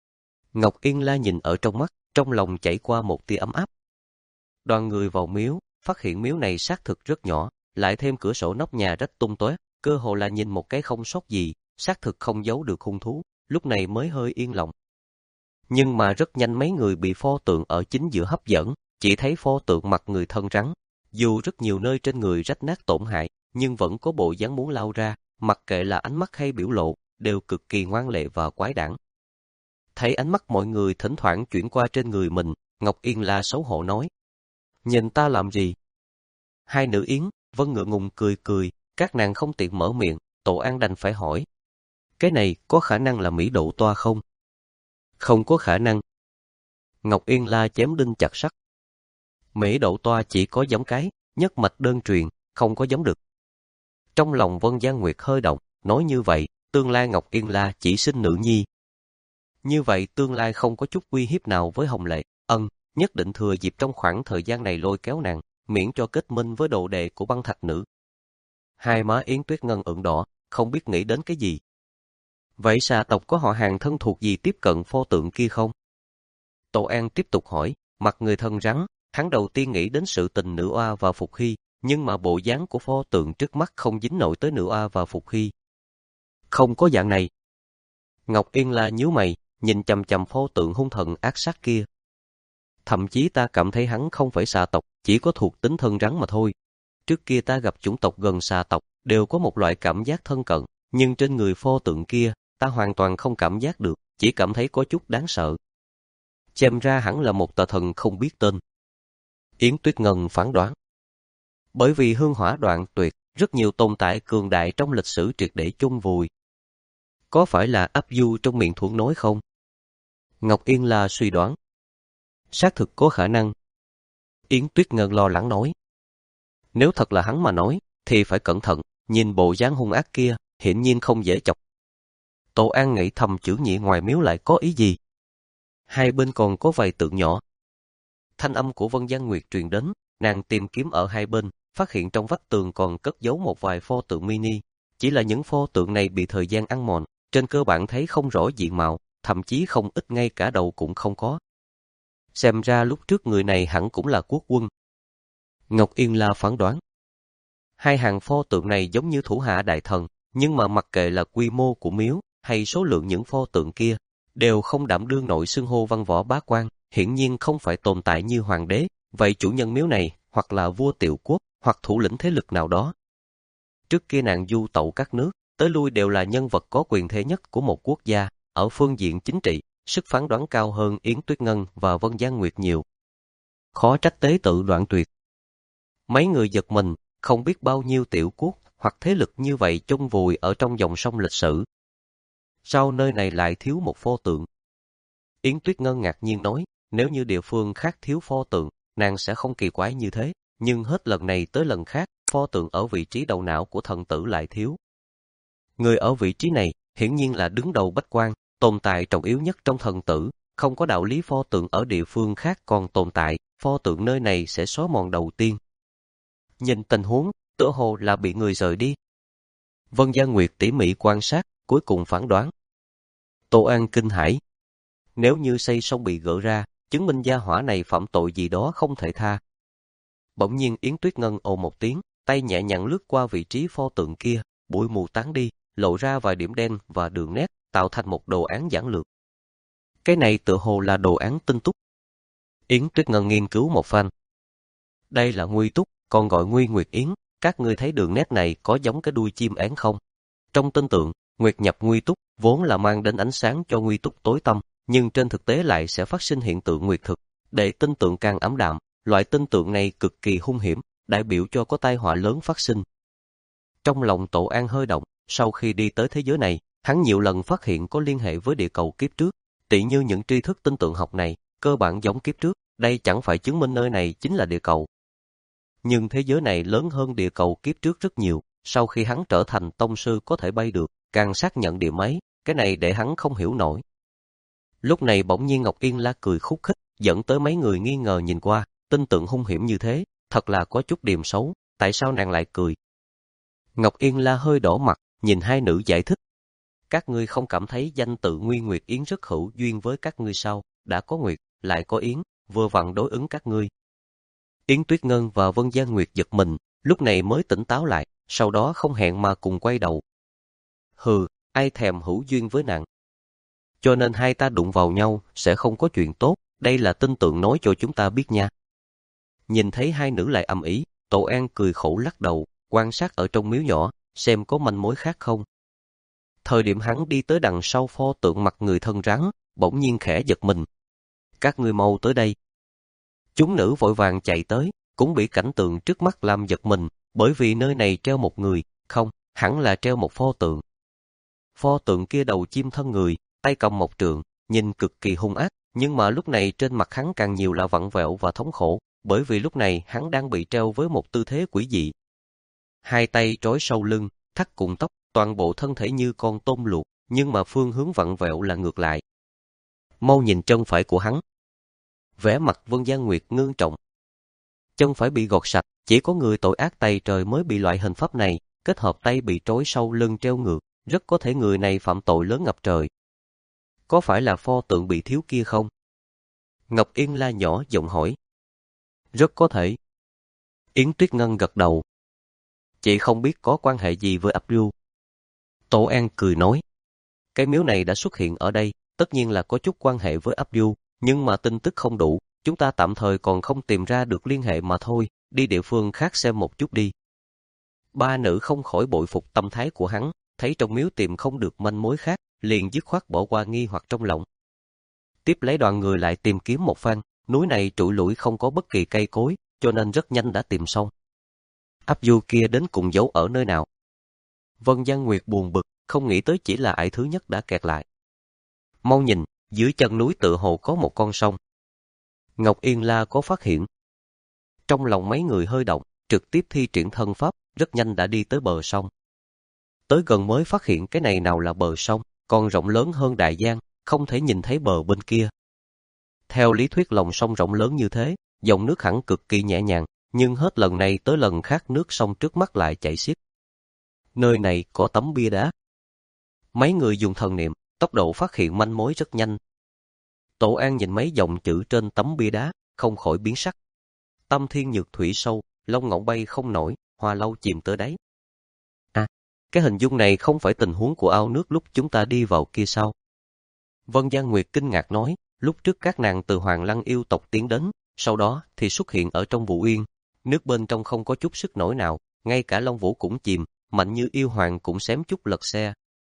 Ngọc Yên La nhìn ở trong mắt, trong lòng chảy qua một tia ấm áp. Đoàn người vào miếu, phát hiện miếu này xác thực rất nhỏ, lại thêm cửa sổ nóc nhà rách tung tóe, cơ hồ là nhìn một cái không sót gì, xác thực không giấu được hung thú, lúc này mới hơi yên lòng. Nhưng mà rất nhanh mấy người bị pho tượng ở chính giữa hấp dẫn, chỉ thấy pho tượng mặt người thân rắn, dù rất nhiều nơi trên người rách nát tổn hại, nhưng vẫn có bộ dáng muốn lao ra, mặc kệ là ánh mắt hay biểu lộ, đều cực kỳ ngoan lệ và quái đản. Thấy ánh mắt mọi người thỉnh thoảng chuyển qua trên người mình, Ngọc Yên La xấu hổ nói: "Nhìn ta làm gì?" Hai nữ Yến, Vân ngượng ngùng cười cười, các nàng không tiện mở miệng, Tổ An đành phải hỏi: "Cái này có khả năng là Mỹ Độ Toa không?" "Không có khả năng." Ngọc Yên La chém đinh chặt sắt. Mỹ Độ Toa chỉ có giống cái, nhất mạch đơn truyền, không có giống được. Trong lòng Vân Giang Nguyệt hơi động, nói như vậy, tương lai Ngọc Yên La chỉ sinh nữ nhi. Như vậy tương lai không có chút uy hiếp nào với Hồng Lệ, ân, nhất định thừa dịp trong khoảng thời gian này lôi kéo nàng, miễn cho kết minh với đồ đệ của băng thạch nữ. Hai má Yến Tuyết Ngân ửng đỏ, không biết nghĩ đến cái gì. Vậy xà tộc có họ hàng thân thuộc gì tiếp cận pho tượng kia không? Tổ An tiếp tục hỏi, mặt người thân rắn, hắn đầu tiên nghĩ đến sự tình nữ oa và Phục Hy, nhưng mà bộ dáng của pho tượng trước mắt không dính nổi tới nữ oa và Phục Hy. Không có dạng này. Ngọc Yên La nhíu mày, nhìn chằm chằm pho tượng hung thần ác sát kia. Thậm chí ta cảm thấy hắn không phải xà tộc, chỉ có thuộc tính thân rắn mà thôi. Trước kia ta gặp chủng tộc gần xà tộc, đều có một loại cảm giác thân cận, nhưng trên người pho tượng kia, ta hoàn toàn không cảm giác được, chỉ cảm thấy có chút đáng sợ. Xem ra hẳn là một tà thần không biết tên. Yến Tuyết Ngân phán đoán. Bởi vì hương hỏa đoạn tuyệt, rất nhiều tồn tại cường đại trong lịch sử triệt để chôn vùi. Có phải là áp du trong miệng thuẫn nói không? Ngọc Yên La suy đoán. Xác thực có khả năng. Yến Tuyết Ngân lo lắng nói. Nếu thật là hắn mà nói, thì phải cẩn thận, nhìn bộ dáng hung ác kia, hiển nhiên không dễ chọc. Tổ An nghĩ thầm chữ nhị ngoài miếu lại có ý gì? Hai bên còn có vài tượng nhỏ. Thanh âm của Vân Giang Nguyệt truyền đến, nàng tìm kiếm ở hai bên, phát hiện trong vách tường còn cất giấu một vài pho tượng mini. Chỉ là những pho tượng này bị thời gian ăn mòn, trên cơ bản thấy không rõ diện mạo, thậm chí không ít ngay cả đầu cũng không có. Xem ra lúc trước người này hẳn cũng là quốc quân. Ngọc Yên La phán đoán. Hai hàng pho tượng này giống như thủ hạ đại thần, nhưng mà mặc kệ là quy mô của miếu hay số lượng những pho tượng kia, đều không đảm đương nổi xưng hô văn võ bá quan, hiển nhiên không phải tồn tại như hoàng đế. Vậy chủ nhân miếu này hoặc là vua Tiệu Quốc, hoặc thủ lĩnh thế lực nào đó. Trước kia nàng du tẩu các nước, tới lui đều là nhân vật có quyền thế nhất của một quốc gia, ở phương diện chính trị, sức phán đoán cao hơn Yến Tuyết Ngân và Vân Giang Nguyệt nhiều. Khó trách tế tự đoạn tuyệt. Mấy người giật mình, không biết bao nhiêu tiểu quốc hoặc thế lực như vậy chôn vùi ở trong dòng sông lịch sử. Sao nơi này lại thiếu một pho tượng? Yến Tuyết Ngân ngạc nhiên nói, nếu như địa phương khác thiếu pho tượng, nàng sẽ không kỳ quái như thế, nhưng hết lần này tới lần khác, pho tượng ở vị trí đầu não của thần tử lại thiếu. Người ở vị trí này, hiển nhiên là đứng đầu bách quan, tồn tại trọng yếu nhất trong thần tử, không có đạo lý pho tượng ở địa phương khác còn tồn tại, pho tượng nơi này sẽ xóa mòn đầu tiên. Nhìn tình huống, tựa hồ là bị người rời đi. Vân Giang Nguyệt tỉ mỉ quan sát, cuối cùng phán đoán. Tô An kinh hãi. Nếu như xây xong bị gỡ ra, chứng minh gia hỏa này phạm tội gì đó không thể tha. Bỗng nhiên Yến Tuyết Ngân ồ một tiếng, tay nhẹ nhàng lướt qua vị trí pho tượng kia, bụi mù tán đi, lộ ra vài điểm đen và đường nét, tạo thành một đồ án giản lược. Cái này tựa hồ là đồ án tinh túc. Yến Tuyết Ngân nghiên cứu một phen. Đây là nguy túc, còn gọi Nguy Nguyệt Yến, các ngươi thấy đường nét này có giống cái đuôi chim én không? Trong tinh tượng, nguyệt nhập nguy túc vốn là mang đến ánh sáng cho nguy túc tối tăm, nhưng trên thực tế lại sẽ phát sinh hiện tượng nguyệt thực, để tinh tượng càng ảm đạm. Loại tinh tượng này cực kỳ hung hiểm, đại biểu cho có tai họa lớn phát sinh. Trong lòng Tổ An hơi động, sau khi đi tới thế giới này, hắn nhiều lần phát hiện có liên hệ với địa cầu kiếp trước, tỉ như những tri thức tinh tượng học này, cơ bản giống kiếp trước, đây chẳng phải chứng minh nơi này chính là địa cầu. Nhưng thế giới này lớn hơn địa cầu kiếp trước rất nhiều, sau khi hắn trở thành tông sư có thể bay được, càng xác nhận điểm ấy, cái này để hắn không hiểu nổi. Lúc này bỗng nhiên Ngọc Yên La cười khúc khích, dẫn tới mấy người nghi ngờ nhìn qua, tinh tượng hung hiểm như thế, thật là có chút điềm xấu, tại sao nàng lại cười? Ngọc Yên La hơi đỏ mặt, nhìn hai nữ giải thích. Các ngươi không cảm thấy danh tự Nguy Nguyệt Yến rất hữu duyên với các ngươi sao? Đã có Nguyệt, lại có Yến, vừa vặn đối ứng các ngươi. Yến Tuyết Ngân và Vân Gia Nguyệt giật mình, lúc này mới tỉnh táo lại, sau đó không hẹn mà cùng quay đầu. Hừ, ai thèm hữu duyên với nàng? Cho nên hai ta đụng vào nhau, sẽ không có chuyện tốt, đây là tinh tượng nói cho chúng ta biết nha. Nhìn thấy hai nữ lại ầm ĩ, Tổ An cười khổ lắc đầu, quan sát ở trong miếu nhỏ, xem có manh mối khác không. Thời điểm hắn đi tới đằng sau pho tượng mặt người thân rắn, bỗng nhiên khẽ giật mình. Các ngươi mau tới đây. Chúng nữ vội vàng chạy tới, cũng bị cảnh tượng trước mắt làm giật mình, bởi vì nơi này treo một người, không, hẳn là treo một pho tượng. Pho tượng kia đầu chim thân người, tay cầm một trượng, nhìn cực kỳ hung ác, nhưng mà lúc này trên mặt hắn càng nhiều là vặn vẹo và thống khổ, bởi vì lúc này hắn đang bị treo với một tư thế quỷ dị. Hai tay trói sau lưng, thắt cùng tóc, toàn bộ thân thể như con tôm luộc, nhưng mà phương hướng vặn vẹo là ngược lại. Mau nhìn chân phải của hắn. Vẻ mặt Vân Gia Nguyệt ngưng trọng. Chân phải bị gọt sạch, chỉ có người tội ác tày trời mới bị loại hình pháp này, kết hợp tay bị trói sau lưng treo ngược, rất có thể người này phạm tội lớn ngập trời. Có phải là pho tượng bị thiếu kia không? Ngọc Yên La nhỏ giọng hỏi. Rất có thể. Yến Tuyết Ngân gật đầu. Chị không biết có quan hệ gì với Abdul. Tổ An cười nói. Cái miếu này đã xuất hiện ở đây, tất nhiên là có chút quan hệ với Abdul, nhưng mà tin tức không đủ, chúng ta tạm thời còn không tìm ra được liên hệ mà thôi, đi địa phương khác xem một chút đi. Ba nữ không khỏi bội phục tâm thái của hắn, thấy trong miếu tìm không được manh mối khác, liền dứt khoát bỏ qua nghi hoặc trong lòng. Tiếp lấy đoàn người lại tìm kiếm một phen, núi này trụi lủi không có bất kỳ cây cối, cho nên rất nhanh đã tìm xong. Abdul kia đến cùng giấu ở nơi nào? Vân Gia Nguyệt buồn bực, không nghĩ tới chỉ là ải thứ nhất đã kẹt lại. Mau nhìn, dưới chân núi tựa hồ có một con sông. Ngọc Yên La có phát hiện. Trong lòng mấy người hơi động, trực tiếp thi triển thân pháp, rất nhanh đã đi tới bờ sông. Tới gần mới phát hiện cái này nào là bờ sông, còn rộng lớn hơn đại giang, không thể nhìn thấy bờ bên kia. Theo lý thuyết lòng sông rộng lớn như thế, dòng nước hẳn cực kỳ nhẹ nhàng, nhưng hết lần này tới lần khác nước sông trước mắt lại chảy xiết. Nơi này có tấm bia đá. Mấy người dùng thần niệm, tốc độ phát hiện manh mối rất nhanh. Tổ An nhìn mấy dòng chữ trên tấm bia đá, không khỏi biến sắc. Tâm thiên nhược thủy sâu, lông ngỗng bay không nổi, hoa lâu chìm tới đáy. À, cái hình dung này không phải tình huống của ao nước lúc chúng ta đi vào kia sao? Vân Gia Nguyệt kinh ngạc nói, lúc trước các nàng từ Hoàng Lăng yêu tộc tiến đến, sau đó thì xuất hiện ở trong Vũ Uyên. Nước bên trong không có chút sức nổi nào, ngay cả Long Vũ cũng chìm, mạnh như yêu hoàng cũng xém chút lật xe.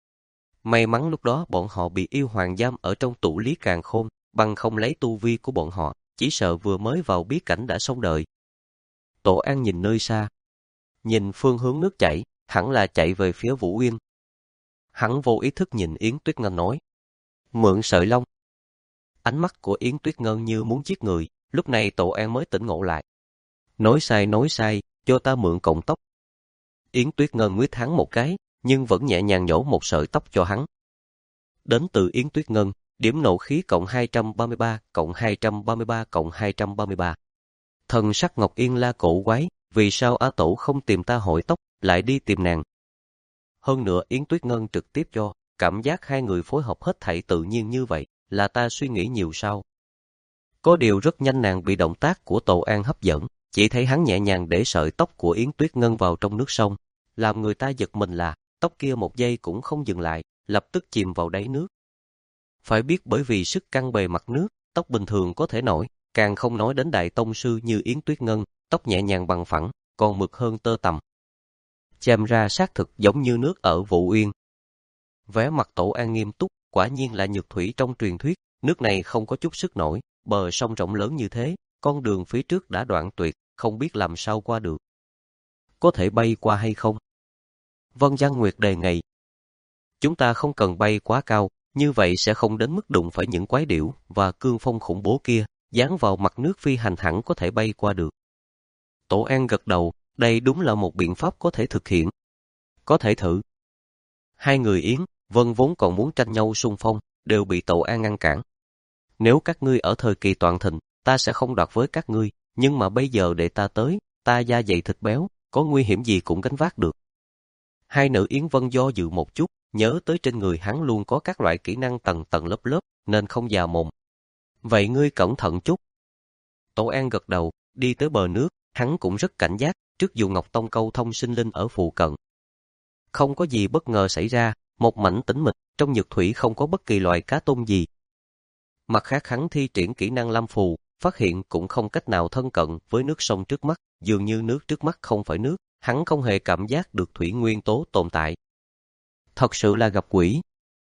May mắn lúc đó bọn họ bị yêu hoàng giam ở trong tụ lý càn khôn, bằng không lấy tu vi của bọn họ, chỉ sợ vừa mới vào bí cảnh đã xong đời. Tổ An nhìn nơi xa, nhìn phương hướng nước chảy, hẳn là chạy về phía Vũ Uyên. Hắn vô ý thức nhìn Yến Tuyết Ngân nói, mượn sợi lông. Ánh mắt của Yến Tuyết Ngân như muốn giết người, lúc này Tổ An mới tỉnh ngộ lại. Nói sai nói sai, cho ta mượn cọng tóc. Yến Tuyết Ngân nguyết hắn một cái, nhưng vẫn nhẹ nhàng nhổ một sợi tóc cho hắn. Đến từ Yến Tuyết Ngân, điểm nộ khí cộng hai trăm ba mươi ba, cộng hai trăm ba mươi ba, cộng hai trăm ba mươi ba. Thần sắc Ngọc Yên La cổ quái, vì sao Á Tổ không tìm ta hỏi tóc, lại đi tìm nàng? Hơn nữa Yến Tuyết Ngân trực tiếp cho, cảm giác hai người phối hợp hết thảy tự nhiên như vậy, là ta suy nghĩ nhiều sao? Có điều rất nhanh nàng bị động tác của Tổ An hấp dẫn, chỉ thấy hắn nhẹ nhàng để sợi tóc của Yến Tuyết Ngân vào trong nước sông. Làm người ta giật mình là, tóc kia một giây cũng không dừng lại, lập tức chìm vào đáy nước. Phải biết bởi vì sức căng bề mặt nước, tóc bình thường có thể nổi, càng không nói đến đại tông sư như Yến Tuyết Ngân, tóc nhẹ nhàng bằng phẳng, còn mượt hơn tơ tằm. Xem ra xác thực giống như nước ở Vũ Uyên. Vẻ mặt Tổ An nghiêm túc, quả nhiên là nhược thủy trong truyền thuyết, nước này không có chút sức nổi, bờ sông rộng lớn như thế, con đường phía trước đã đoạn tuyệt, không biết làm sao qua được. Có thể bay qua hay không? Vân Giang Nguyệt đề nghị. Chúng ta không cần bay quá cao, như vậy sẽ không đến mức đụng phải những quái điểu và cương phong khủng bố kia, dán vào mặt nước phi hành hẳn có thể bay qua được. Tổ An gật đầu, đây đúng là một biện pháp có thể thực hiện. Có thể thử. Hai người Yến, Vân vốn còn muốn tranh nhau xung phong, đều bị Tổ An ngăn cản. Nếu các ngươi ở thời kỳ toàn thịnh, ta sẽ không đoạt với các ngươi, nhưng mà bây giờ để ta tới, ta da dày thịt béo, có nguy hiểm gì cũng gánh vác được. Hai nữ Yến Vân do dự một chút, nhớ tới trên người hắn luôn có các loại kỹ năng tầng tầng lớp lớp, nên không già mồm. Vậy ngươi cẩn thận chút. Tổ An gật đầu, đi tới bờ nước, hắn cũng rất cảnh giác, trước dù Ngọc Tông câu thông sinh linh ở phụ cận. Không có gì bất ngờ xảy ra, một mảnh tĩnh mịch, trong nhược thủy không có bất kỳ loại cá tôm gì. Mặt khác hắn thi triển kỹ năng Lam Phù, phát hiện cũng không cách nào thân cận với nước sông trước mắt, dường như nước trước mắt không phải nước, hắn không hề cảm giác được thủy nguyên tố tồn tại. Thật sự là gặp quỷ.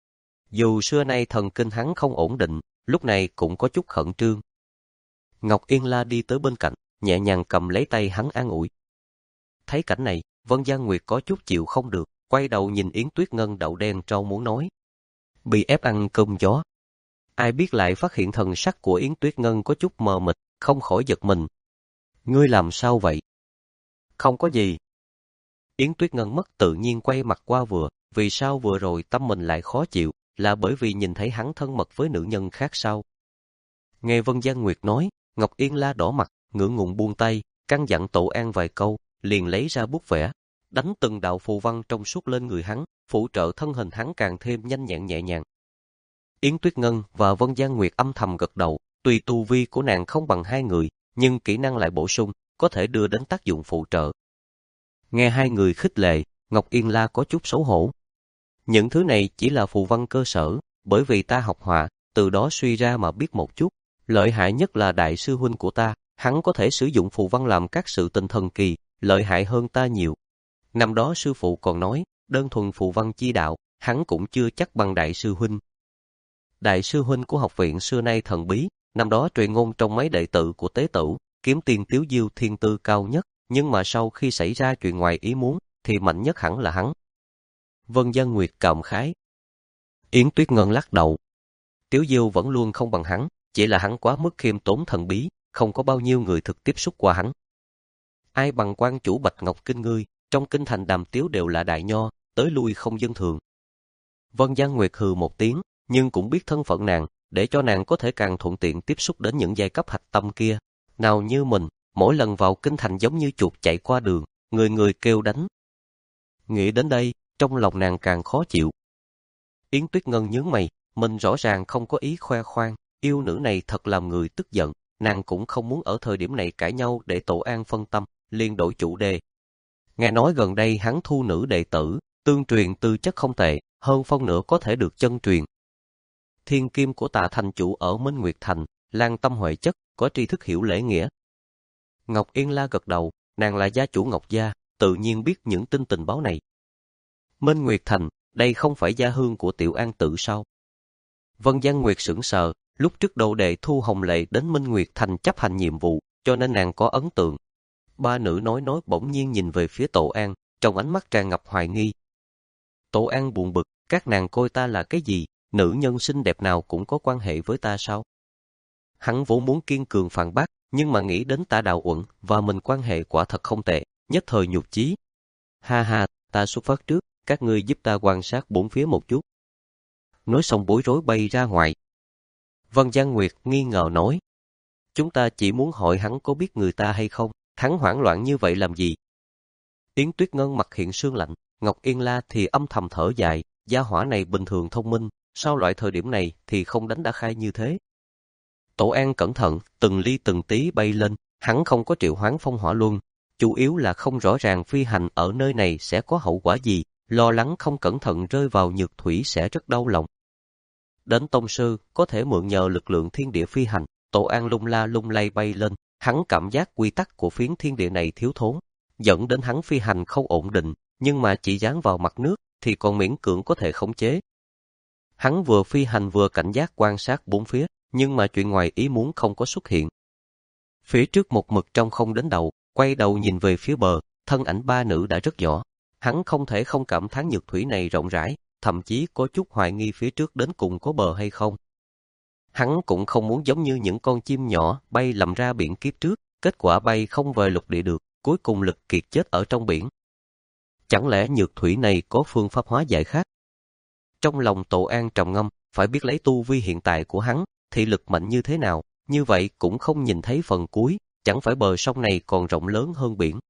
Dù xưa nay thần kinh hắn không ổn định, lúc này cũng có chút khẩn trương. Ngọc Yên La đi tới bên cạnh, nhẹ nhàng cầm lấy tay hắn an ủi. Thấy cảnh này, Vân Giang Nguyệt có chút chịu không được, quay đầu nhìn Yến Tuyết Ngân đậu đen trâu muốn nói. Bị ép ăn cơm gió. Ai biết lại phát hiện thần sắc của Yến Tuyết Ngân có chút mờ mịt, không khỏi giật mình. Ngươi làm sao vậy? Không có gì. Yến Tuyết Ngân mất tự nhiên quay mặt qua vừa, vì sao vừa rồi tâm mình lại khó chịu, là bởi vì nhìn thấy hắn thân mật với nữ nhân khác sao? Nghe Vân Giang Nguyệt nói, Ngọc Yên La đỏ mặt, ngượng ngùng buông tay, căn dặn Tổ An vài câu, liền lấy ra bút vẽ, đánh từng đạo phù văn trong suốt lên người hắn, phụ trợ thân hình hắn càng thêm nhanh nhẹn nhẹ nhàng. Yến Tuyết Ngân và Vân Giang Nguyệt âm thầm gật đầu, tuy tu vi của nàng không bằng hai người, nhưng kỹ năng lại bổ sung, có thể đưa đến tác dụng phụ trợ. Nghe hai người khích lệ, Ngọc Yên La có chút xấu hổ. Những thứ này chỉ là phù văn cơ sở, bởi vì ta học họa, từ đó suy ra mà biết một chút. Lợi hại nhất là đại sư huynh của ta, hắn có thể sử dụng phù văn làm các sự tình thần kỳ, lợi hại hơn ta nhiều. Năm đó sư phụ còn nói, đơn thuần phù văn chi đạo, hắn cũng chưa chắc bằng đại sư huynh. Đại sư huynh của học viện xưa nay thần bí, năm đó truyền ngôn trong mấy đệ tử của tế tử, kiếm tiền Tiếu Diêu thiên tư cao nhất, nhưng mà sau khi xảy ra chuyện ngoài ý muốn, thì mạnh nhất hẳn là hắn. Vân Giang Nguyệt cảm khái. Yến Tuyết Ngân lắc đầu. Tiếu Diêu vẫn luôn không bằng hắn, chỉ là hắn quá mức khiêm tốn thần bí, không có bao nhiêu người thực tiếp xúc qua hắn. Ai bằng quan chủ Bạch Ngọc Kinh ngươi, trong kinh thành Đàm Tiếu đều là đại nho, tới lui không dân thường. Vân Giang Nguyệt hừ một tiếng, nhưng cũng biết thân phận nàng, để cho nàng có thể càng thuận tiện tiếp xúc đến những giai cấp hạch tâm kia. Nào như mình, mỗi lần vào kinh thành giống như chuột chạy qua đường, người người kêu đánh. Nghĩ đến đây, trong lòng nàng càng khó chịu. Yến Tuyết Ngân nhướng mày, mình rõ ràng không có ý khoe khoang, yêu nữ này thật làm người tức giận, nàng cũng không muốn ở thời điểm này cãi nhau để Tổ An phân tâm, liền đổi chủ đề. Nghe nói gần đây hắn thu nữ đệ tử, tương truyền tư chất không tệ, hơn phân nửa có thể được chân truyền. Thiên kim của Tạ thành chủ ở Minh Nguyệt Thành, lan tâm huệ chất, có tri thức hiểu lễ nghĩa. Ngọc Yên La gật đầu, nàng là gia chủ Ngọc gia, tự nhiên biết những tin tình báo này. Minh Nguyệt Thành, đây không phải gia hương của Tiểu An Tự sao? Vân Giang Nguyệt sững sờ, lúc trước đồ đệ Thu Hồng Lệ đến Minh Nguyệt Thành chấp hành nhiệm vụ, cho nên nàng có ấn tượng. Ba nữ nói nói bỗng nhiên nhìn về phía Tổ An, trong ánh mắt tràn ngập hoài nghi. Tổ An buồn bực, các nàng coi ta là cái gì, nữ nhân xinh đẹp nào cũng có quan hệ với ta sao? Hắn vốn muốn kiên cường phản bác, nhưng mà nghĩ đến Tạ Đạo Uẩn và mình quan hệ quả thật không tệ, nhất thời nhục chí. Ha ha, ta xuất phát trước, các ngươi giúp ta quan sát bốn phía một chút. Nói xong bối rối bay ra ngoài. Vân Giang Nguyệt nghi ngờ nói. Chúng ta chỉ muốn hỏi hắn có biết người ta hay không, hắn hoảng loạn như vậy làm gì? Yến Tuyết Ngân mặt hiện sương lạnh, Ngọc Yên La thì âm thầm thở dài, gia hỏa này bình thường thông minh, sao loại thời điểm này thì không đánh đã khai như thế? Tổ An cẩn thận, từng ly từng tí bay lên, hắn không có triệu hoán phong hỏa luân, chủ yếu là không rõ ràng phi hành ở nơi này sẽ có hậu quả gì, lo lắng không cẩn thận rơi vào nhược thủy sẽ rất đau lòng. Đến tông sư, có thể mượn nhờ lực lượng thiên địa phi hành, Tổ An lung la lung lay bay lên, hắn cảm giác quy tắc của phiến thiên địa này thiếu thốn, dẫn đến hắn phi hành không ổn định, nhưng mà chỉ dán vào mặt nước thì còn miễn cưỡng có thể khống chế. Hắn vừa phi hành vừa cảnh giác quan sát bốn phía, nhưng mà chuyện ngoài ý muốn không có xuất hiện. Phía trước một mực trong không đến đầu, quay đầu nhìn về phía bờ, thân ảnh ba nữ đã rất nhỏ. Hắn không thể không cảm thán nhược thủy này rộng rãi, thậm chí có chút hoài nghi phía trước đến cùng có bờ hay không. Hắn cũng không muốn giống như những con chim nhỏ bay lầm ra biển kiếp trước, kết quả bay không về lục địa được, cuối cùng lực kiệt chết ở trong biển. Chẳng lẽ nhược thủy này có phương pháp hóa giải khác? Trong lòng Tổ An trầm ngâm, phải biết lấy tu vi hiện tại của hắn, thị lực mạnh như thế nào, như vậy cũng không nhìn thấy phần cuối, chẳng phải bờ sông này còn rộng lớn hơn biển.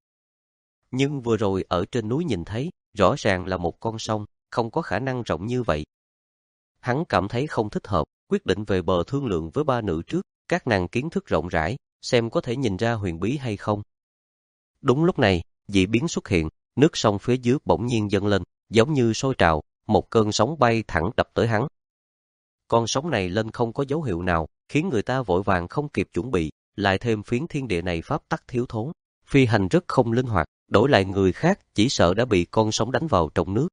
Nhưng vừa rồi ở trên núi nhìn thấy, rõ ràng là một con sông, không có khả năng rộng như vậy. Hắn cảm thấy không thích hợp, quyết định về bờ thương lượng với ba nữ trước, các nàng kiến thức rộng rãi, xem có thể nhìn ra huyền bí hay không. Đúng lúc này, dị biến xuất hiện, nước sông phía dưới bỗng nhiên dâng lên, giống như sôi trào, một cơn sóng bay thẳng đập tới hắn. Con sóng này lên không có dấu hiệu nào, khiến người ta vội vàng không kịp chuẩn bị, lại thêm phiến thiên địa này pháp tắc thiếu thốn, phi hành rất không linh hoạt, đổi lại người khác chỉ sợ đã bị con sóng đánh vào trong nước.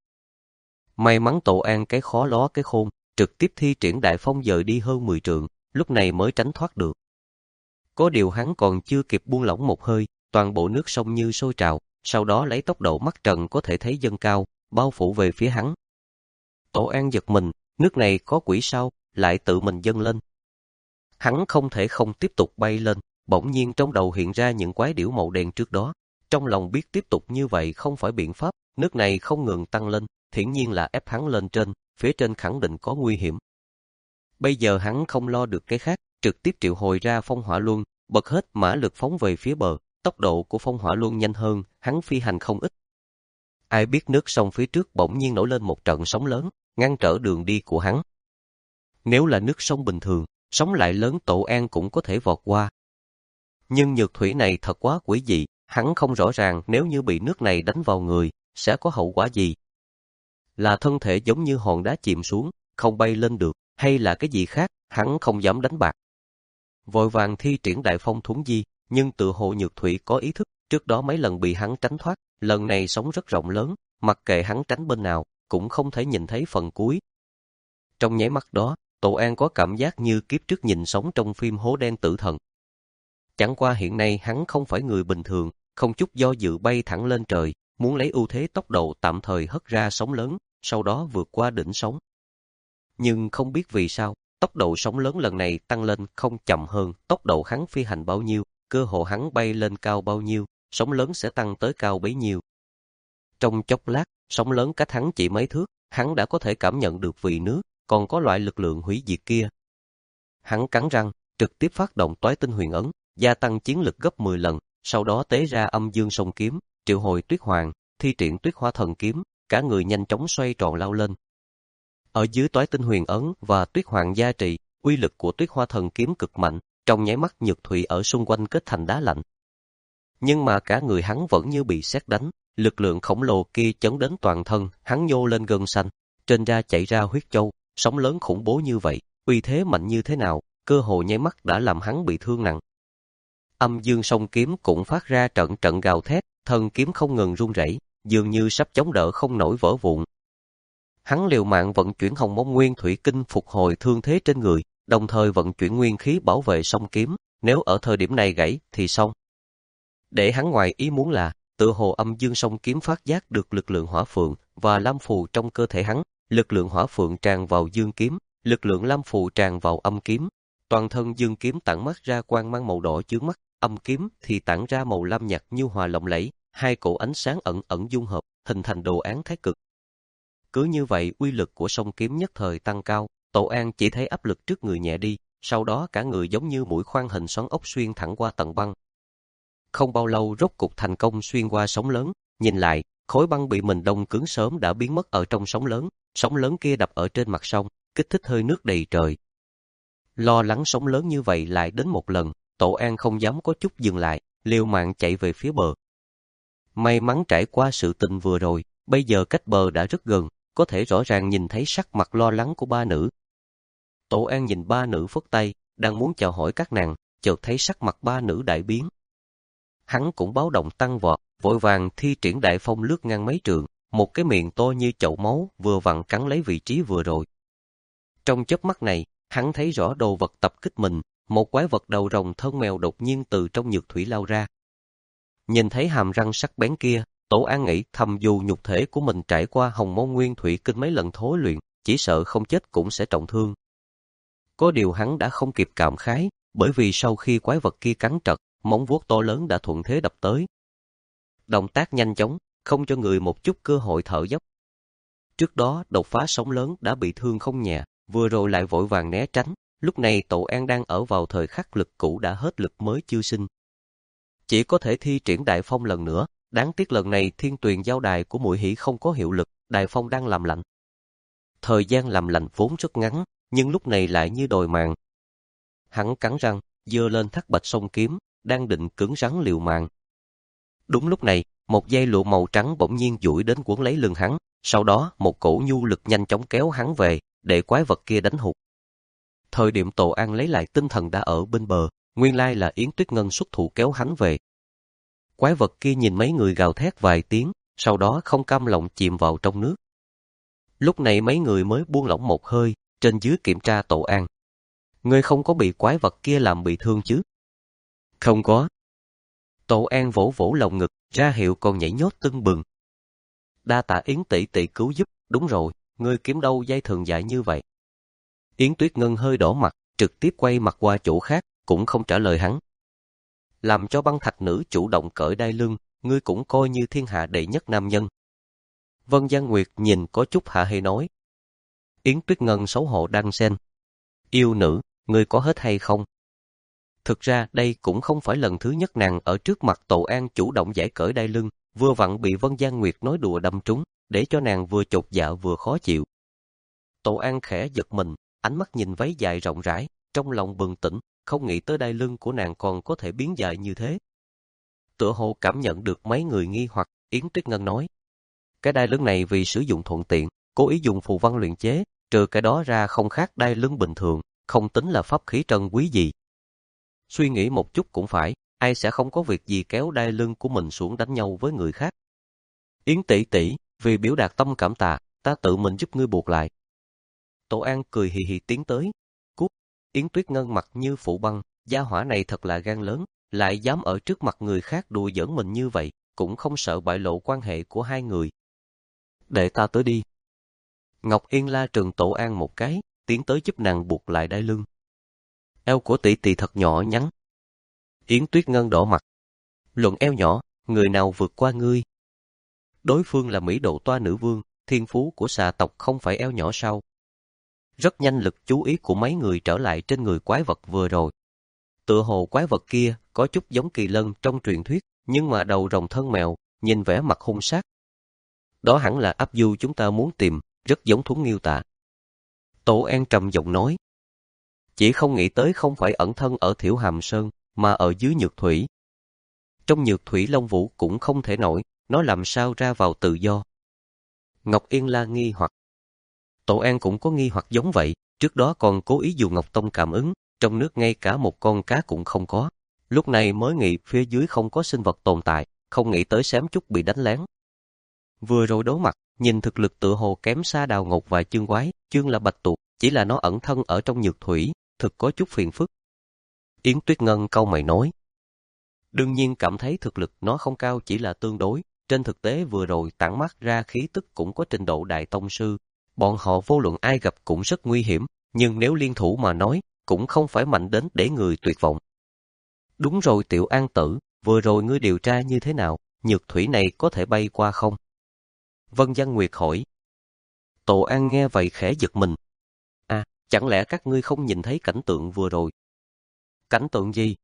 May mắn Tổ An cái khó ló cái khôn, trực tiếp thi triển đại phong dời đi hơn mười trượng, lúc này mới tránh thoát được. Có điều hắn còn chưa kịp buông lỏng một hơi, toàn bộ nước sông như sôi trào, sau đó lấy tốc độ mắt trần có thể thấy dâng cao, bao phủ về phía hắn. Tổ An giật mình, nước này có quỷ sao, lại tự mình dâng lên. Hắn không thể không tiếp tục bay lên, bỗng nhiên trong đầu hiện ra những quái điểu màu đen trước đó. Trong lòng biết tiếp tục như vậy không phải biện pháp, nước này không ngừng tăng lên, hiển nhiên là ép hắn lên trên, phía trên khẳng định có nguy hiểm. Bây giờ hắn không lo được cái khác, trực tiếp triệu hồi ra phong hỏa luân, bật hết mã lực phóng về phía bờ, tốc độ của phong hỏa luân nhanh hơn, hắn phi hành không ít. Ai biết nước sông phía trước bỗng nhiên nổi lên một trận sóng lớn, ngăn trở đường đi của hắn. Nếu là nước sông bình thường, sóng lại lớn Tổ An cũng có thể vọt qua. Nhưng nhược thủy này thật quá quỷ dị, hắn không rõ ràng nếu như bị nước này đánh vào người, sẽ có hậu quả gì. Là thân thể giống như hòn đá chìm xuống, không bay lên được, hay là cái gì khác, hắn không dám đánh bạc. Vội vàng thi triển đại phong thuấn di, nhưng tự hồ nhược thủy có ý thức, trước đó mấy lần bị hắn tránh thoát, lần này sóng rất rộng lớn, mặc kệ hắn tránh bên nào, cũng không thể nhìn thấy phần cuối. Trong nháy mắt đó, Tổ An có cảm giác như kiếp trước nhìn sống trong phim Hố Đen Tử Thần. Chẳng qua hiện nay hắn không phải người bình thường, không chút do dự bay thẳng lên trời, muốn lấy ưu thế tốc độ tạm thời hất ra sóng lớn, sau đó vượt qua đỉnh sóng. Nhưng không biết vì sao, tốc độ sóng lớn lần này tăng lên không chậm hơn tốc độ hắn phi hành bao nhiêu, cơ hồ hắn bay lên cao bao nhiêu, sóng lớn sẽ tăng tới cao bấy nhiêu. Trong chốc lát, sóng lớn cách hắn chỉ mấy thước, hắn đã có thể cảm nhận được vị nước, còn có loại lực lượng hủy diệt kia. Hắn cắn răng, trực tiếp phát động toái tinh huyền ấn, gia tăng chiến lực gấp mười lần, sau đó tế ra âm dương song kiếm, triệu hồi tuyết hoàng, thi triển tuyết hoa thần kiếm, cả người nhanh chóng xoay tròn lao lên. Ở dưới toái tinh huyền ấn và tuyết hoàng gia trì, uy lực của tuyết hoa thần kiếm cực mạnh, trong nháy mắt nhược thủy ở xung quanh kết thành đá lạnh. Nhưng mà cả người hắn vẫn như bị sét đánh, lực lượng khổng lồ kia chấn đến toàn thân, hắn nhô lên gân xanh, trên da chảy ra huyết châu, sóng lớn khủng bố như vậy, uy thế mạnh như thế nào, cơ hồ nháy mắt đã làm hắn bị thương nặng. Âm dương song kiếm cũng phát ra trận trận gào thét, thân kiếm không ngừng run rẩy, dường như sắp chống đỡ không nổi vỡ vụn. Hắn liều mạng vận chuyển Hồng Mông Nguyên Thủy Kinh phục hồi thương thế trên người, đồng thời vận chuyển nguyên khí bảo vệ song kiếm, nếu ở thời điểm này gãy thì xong. Để hắn ngoài ý muốn là, tựa hồ âm dương song kiếm phát giác được lực lượng hỏa phượng và lam phù trong cơ thể hắn, lực lượng hỏa phượng tràn vào dương kiếm, lực lượng lam phù tràn vào âm kiếm, toàn thân dương kiếm tản mắt ra quang mang màu đỏ chướng mắt, âm kiếm thì tản ra màu lam nhạt nhu hòa lộng lẫy, hai cổ ánh sáng ẩn ẩn dung hợp, hình thành đồ án thái cực. Cứ như vậy, uy lực của song kiếm nhất thời tăng cao, Tổ An chỉ thấy áp lực trước người nhẹ đi, sau đó cả người giống như mũi khoan hình xoắn ốc xuyên thẳng qua tầng băng. Không bao lâu rốt cục thành công xuyên qua sóng lớn, nhìn lại, khối băng bị mình đông cứng sớm đã biến mất ở trong sóng lớn, sóng lớn kia đập ở trên mặt sông, kích thích hơi nước đầy trời. Lo lắng sóng lớn như vậy lại đến một lần, Tổ An không dám có chút dừng lại, liều mạng chạy về phía bờ. May mắn trải qua sự tình vừa rồi, bây giờ cách bờ đã rất gần, có thể rõ ràng nhìn thấy sắc mặt lo lắng của ba nữ. Tổ An nhìn ba nữ phất tay, đang muốn chào hỏi các nàng, chợt thấy sắc mặt ba nữ đại biến. Hắn cũng báo động tăng vọt, vội vàng thi triển đại phong lướt ngang mấy trường, một cái miệng to như chậu máu vừa vặn cắn lấy vị trí vừa rồi. Trong chớp mắt này, hắn thấy rõ đồ vật tập kích mình, một quái vật đầu rồng thân mèo đột nhiên từ trong nhược thủy lao ra. Nhìn thấy hàm răng sắc bén kia, Tổ An nghĩ thầm dù nhục thể của mình trải qua hồng môn nguyên thủy kinh mấy lần thối luyện, chỉ sợ không chết cũng sẽ trọng thương. Có điều hắn đã không kịp cảm khái, bởi vì sau khi quái vật kia cắn trật, móng vuốt to lớn đã thuận thế đập tới. Động tác nhanh chóng, không cho người một chút cơ hội thở dốc. Trước đó đột phá sóng lớn đã bị thương không nhẹ, vừa rồi lại vội vàng né tránh, lúc này Tổ An đang ở vào thời khắc lực cũ đã hết lực mới chưa sinh. Chỉ có thể thi triển đại phong lần nữa, đáng tiếc lần này thiên tuyền giao đài của Muội Hỷ không có hiệu lực, đại phong đang làm lạnh. Thời gian làm lạnh vốn rất ngắn, nhưng lúc này lại như đòi mạng. Hắn cắn răng, giơ lên thác bạch song kiếm, đang định cứng rắn liều mạng. Đúng lúc này, một dây lụa màu trắng bỗng nhiên duỗi đến quấn lấy lưng hắn, sau đó một cổ nhu lực nhanh chóng kéo hắn về, để quái vật kia đánh hụt. Thời điểm Tổ An lấy lại tinh thần đã ở bên bờ, nguyên lai là Yến Tuyết Ngân xuất thủ kéo hắn về. Quái vật kia nhìn mấy người gào thét vài tiếng, sau đó không cam lòng chìm vào trong nước. Lúc này mấy người mới buông lỏng một hơi, trên dưới kiểm tra Tổ An. Ngươi không có bị quái vật kia làm bị thương chứ? Không có. Tổ An vỗ vỗ lồng ngực, ra hiệu còn nhảy nhót tưng bừng. Đa tạ Yến tỷ tỷ cứu giúp, đúng rồi, ngươi kiếm đâu dây thường dài như vậy? Yến Tuyết Ngân hơi đỏ mặt, trực tiếp quay mặt qua chỗ khác, cũng không trả lời hắn. Làm cho băng thạch nữ chủ động cởi đai lưng, ngươi cũng coi như thiên hạ đệ nhất nam nhân. Vân Giang Nguyệt nhìn có chút hạ hê nói. Yến Tuyết Ngân xấu hổ đan sen. Yêu nữ, ngươi có hết hay không? Thực ra đây cũng không phải lần thứ nhất nàng ở trước mặt Tổ An chủ động giải cởi đai lưng, vừa vặn bị Vân Giang Nguyệt nói đùa đâm trúng, để cho nàng vừa chột dạ vừa khó chịu. Tổ An khẽ giật mình, ánh mắt nhìn váy dài rộng rãi, trong lòng bừng tỉnh, không nghĩ tới đai lưng của nàng còn có thể biến dài như thế. Tựa hồ cảm nhận được mấy người nghi hoặc, Yến Tuyết Ngân nói. Cái đai lưng này vì sử dụng thuận tiện, cố ý dùng phù văn luyện chế, trừ cái đó ra không khác đai lưng bình thường, không tính là pháp khí trân quý gì. Suy nghĩ một chút cũng phải, ai sẽ không có việc gì kéo đai lưng của mình xuống đánh nhau với người khác. Yến tỷ tỷ, vì biểu đạt tâm cảm tạ, ta tự mình giúp ngươi buộc lại. Tổ An cười hì hì tiến tới. Cút. Yến Tuyết Ngân mặt như phủ băng, gia hỏa này thật là gan lớn, lại dám ở trước mặt người khác đùa giỡn mình như vậy, cũng không sợ bại lộ quan hệ của hai người. Để ta tới đi. Ngọc Yên la trừng Tổ An một cái, tiến tới giúp nàng buộc lại đai lưng. Eo của tỷ tỷ thật nhỏ nhắn. Yến Tuyết Ngân đỏ mặt. Luận eo nhỏ, người nào vượt qua ngươi? Đối phương là Mỹ Độ Toa nữ vương, thiên phú của xà tộc không phải eo nhỏ sao? Rất nhanh lực chú ý của mấy người trở lại trên người quái vật vừa rồi. Tựa hồ quái vật kia có chút giống kỳ lân trong truyền thuyết, nhưng mà đầu rồng thân mèo, nhìn vẻ mặt hung sát. Đó hẳn là áp du chúng ta muốn tìm, rất giống thú nghiêu tạ. Tổ An trầm giọng nói. Chỉ không nghĩ tới không phải ẩn thân ở Thiểu Hàm Sơn, mà ở dưới nhược thủy. Trong nhược thủy Long Vũ cũng không thể nổi, nó làm sao ra vào tự do. Ngọc Yên la nghi hoặc. Tổ An cũng có nghi hoặc giống vậy, trước đó còn cố ý dùng Ngọc Tông cảm ứng, trong nước ngay cả một con cá cũng không có. Lúc này mới nghĩ phía dưới không có sinh vật tồn tại, không nghĩ tới xém chút bị đánh lén. Vừa rồi đối mặt, nhìn thực lực tựa hồ kém xa Đào Ngọc và Chương Quái, Chương là bạch tuộc, chỉ là nó ẩn thân ở trong nhược thủy, thực có chút phiền phức. Yến Tuyết Ngân cau mày nói. Đương nhiên cảm thấy thực lực nó không cao chỉ là tương đối, trên thực tế vừa rồi tản mát ra khí tức cũng có trình độ đại tông sư. Bọn họ vô luận ai gặp cũng rất nguy hiểm, nhưng nếu liên thủ mà nói, cũng không phải mạnh đến để người tuyệt vọng. Đúng rồi Tiểu An tử, vừa rồi ngươi điều tra như thế nào, nhược thủy này có thể bay qua không? Vân Giang Nguyệt hỏi. Tổ An nghe vậy khẽ giật mình. À, chẳng lẽ các ngươi không nhìn thấy cảnh tượng vừa rồi? Cảnh tượng gì?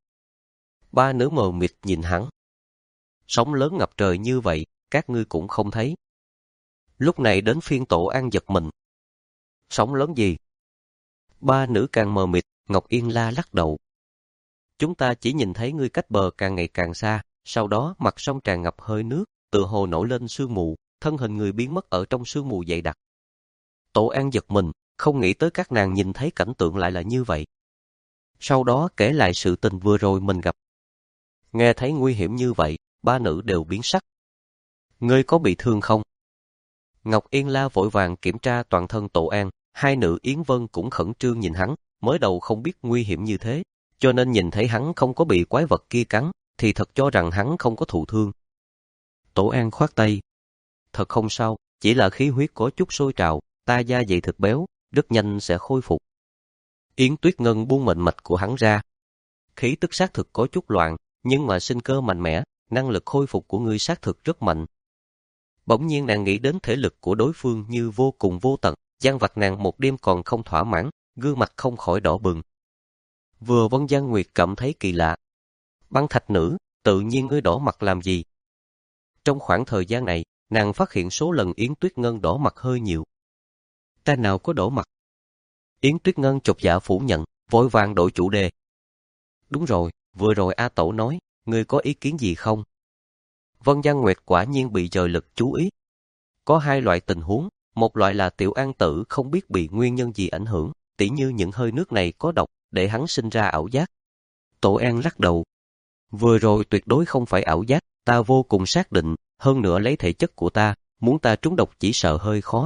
Ba nữ mờ mịt nhìn hắn. Sóng lớn ngập trời như vậy, các ngươi cũng không thấy. Lúc này đến phiên Tổ An giật mình. Sóng lớn gì? Ba nữ càng mờ mịt, Ngọc Yên La lắc đầu. Chúng ta chỉ nhìn thấy ngươi cách bờ càng ngày càng xa, sau đó mặt sông tràn ngập hơi nước, tựa hồ nổi lên sương mù, thân hình người biến mất ở trong sương mù dày đặc. Tổ An giật mình, không nghĩ tới các nàng nhìn thấy cảnh tượng lại là như vậy. Sau đó kể lại sự tình vừa rồi mình gặp. Nghe thấy nguy hiểm như vậy, ba nữ đều biến sắc. Ngươi có bị thương không? Ngọc Yên La vội vàng kiểm tra toàn thân Tổ An, hai nữ Yến Vân cũng khẩn trương nhìn hắn, mới đầu không biết nguy hiểm như thế, cho nên nhìn thấy hắn không có bị quái vật kia cắn, thì thật cho rằng hắn không có thụ thương. Tổ An khoát tay. Thật không sao, chỉ là khí huyết có chút sôi trào, ta da dày thịt béo, rất nhanh sẽ khôi phục. Yến Tuyết Ngân buông mệnh mạch của hắn ra. Khí tức xác thực có chút loạn, nhưng mà sinh cơ mạnh mẽ, năng lực khôi phục của ngươi xác thực rất mạnh. Bỗng nhiên nàng nghĩ đến thể lực của đối phương như vô cùng vô tận, dằn vặt nàng một đêm còn không thỏa mãn, gương mặt không khỏi đỏ bừng. Vừa Vân Giang Nguyệt cảm thấy kỳ lạ. Băng thạch nữ, tự nhiên ngươi đỏ mặt làm gì? Trong khoảng thời gian này, nàng phát hiện số lần Yến Tuyết Ngân đỏ mặt hơi nhiều. Ta nào có đỏ mặt? Yến Tuyết Ngân chột dạ phủ nhận, vội vàng đổi chủ đề. Đúng rồi, vừa rồi A Tẩu nói, ngươi có ý kiến gì không? Vân Giang Nguyệt quả nhiên bị dời lực chú ý. Có hai loại tình huống, một loại là Tiểu An Tử không biết bị nguyên nhân gì ảnh hưởng, tỉ như những hơi nước này có độc, để hắn sinh ra ảo giác. Tổ An lắc đầu. Vừa rồi tuyệt đối không phải ảo giác, ta vô cùng xác định, hơn nữa lấy thể chất của ta, muốn ta trúng độc chỉ sợ hơi khó.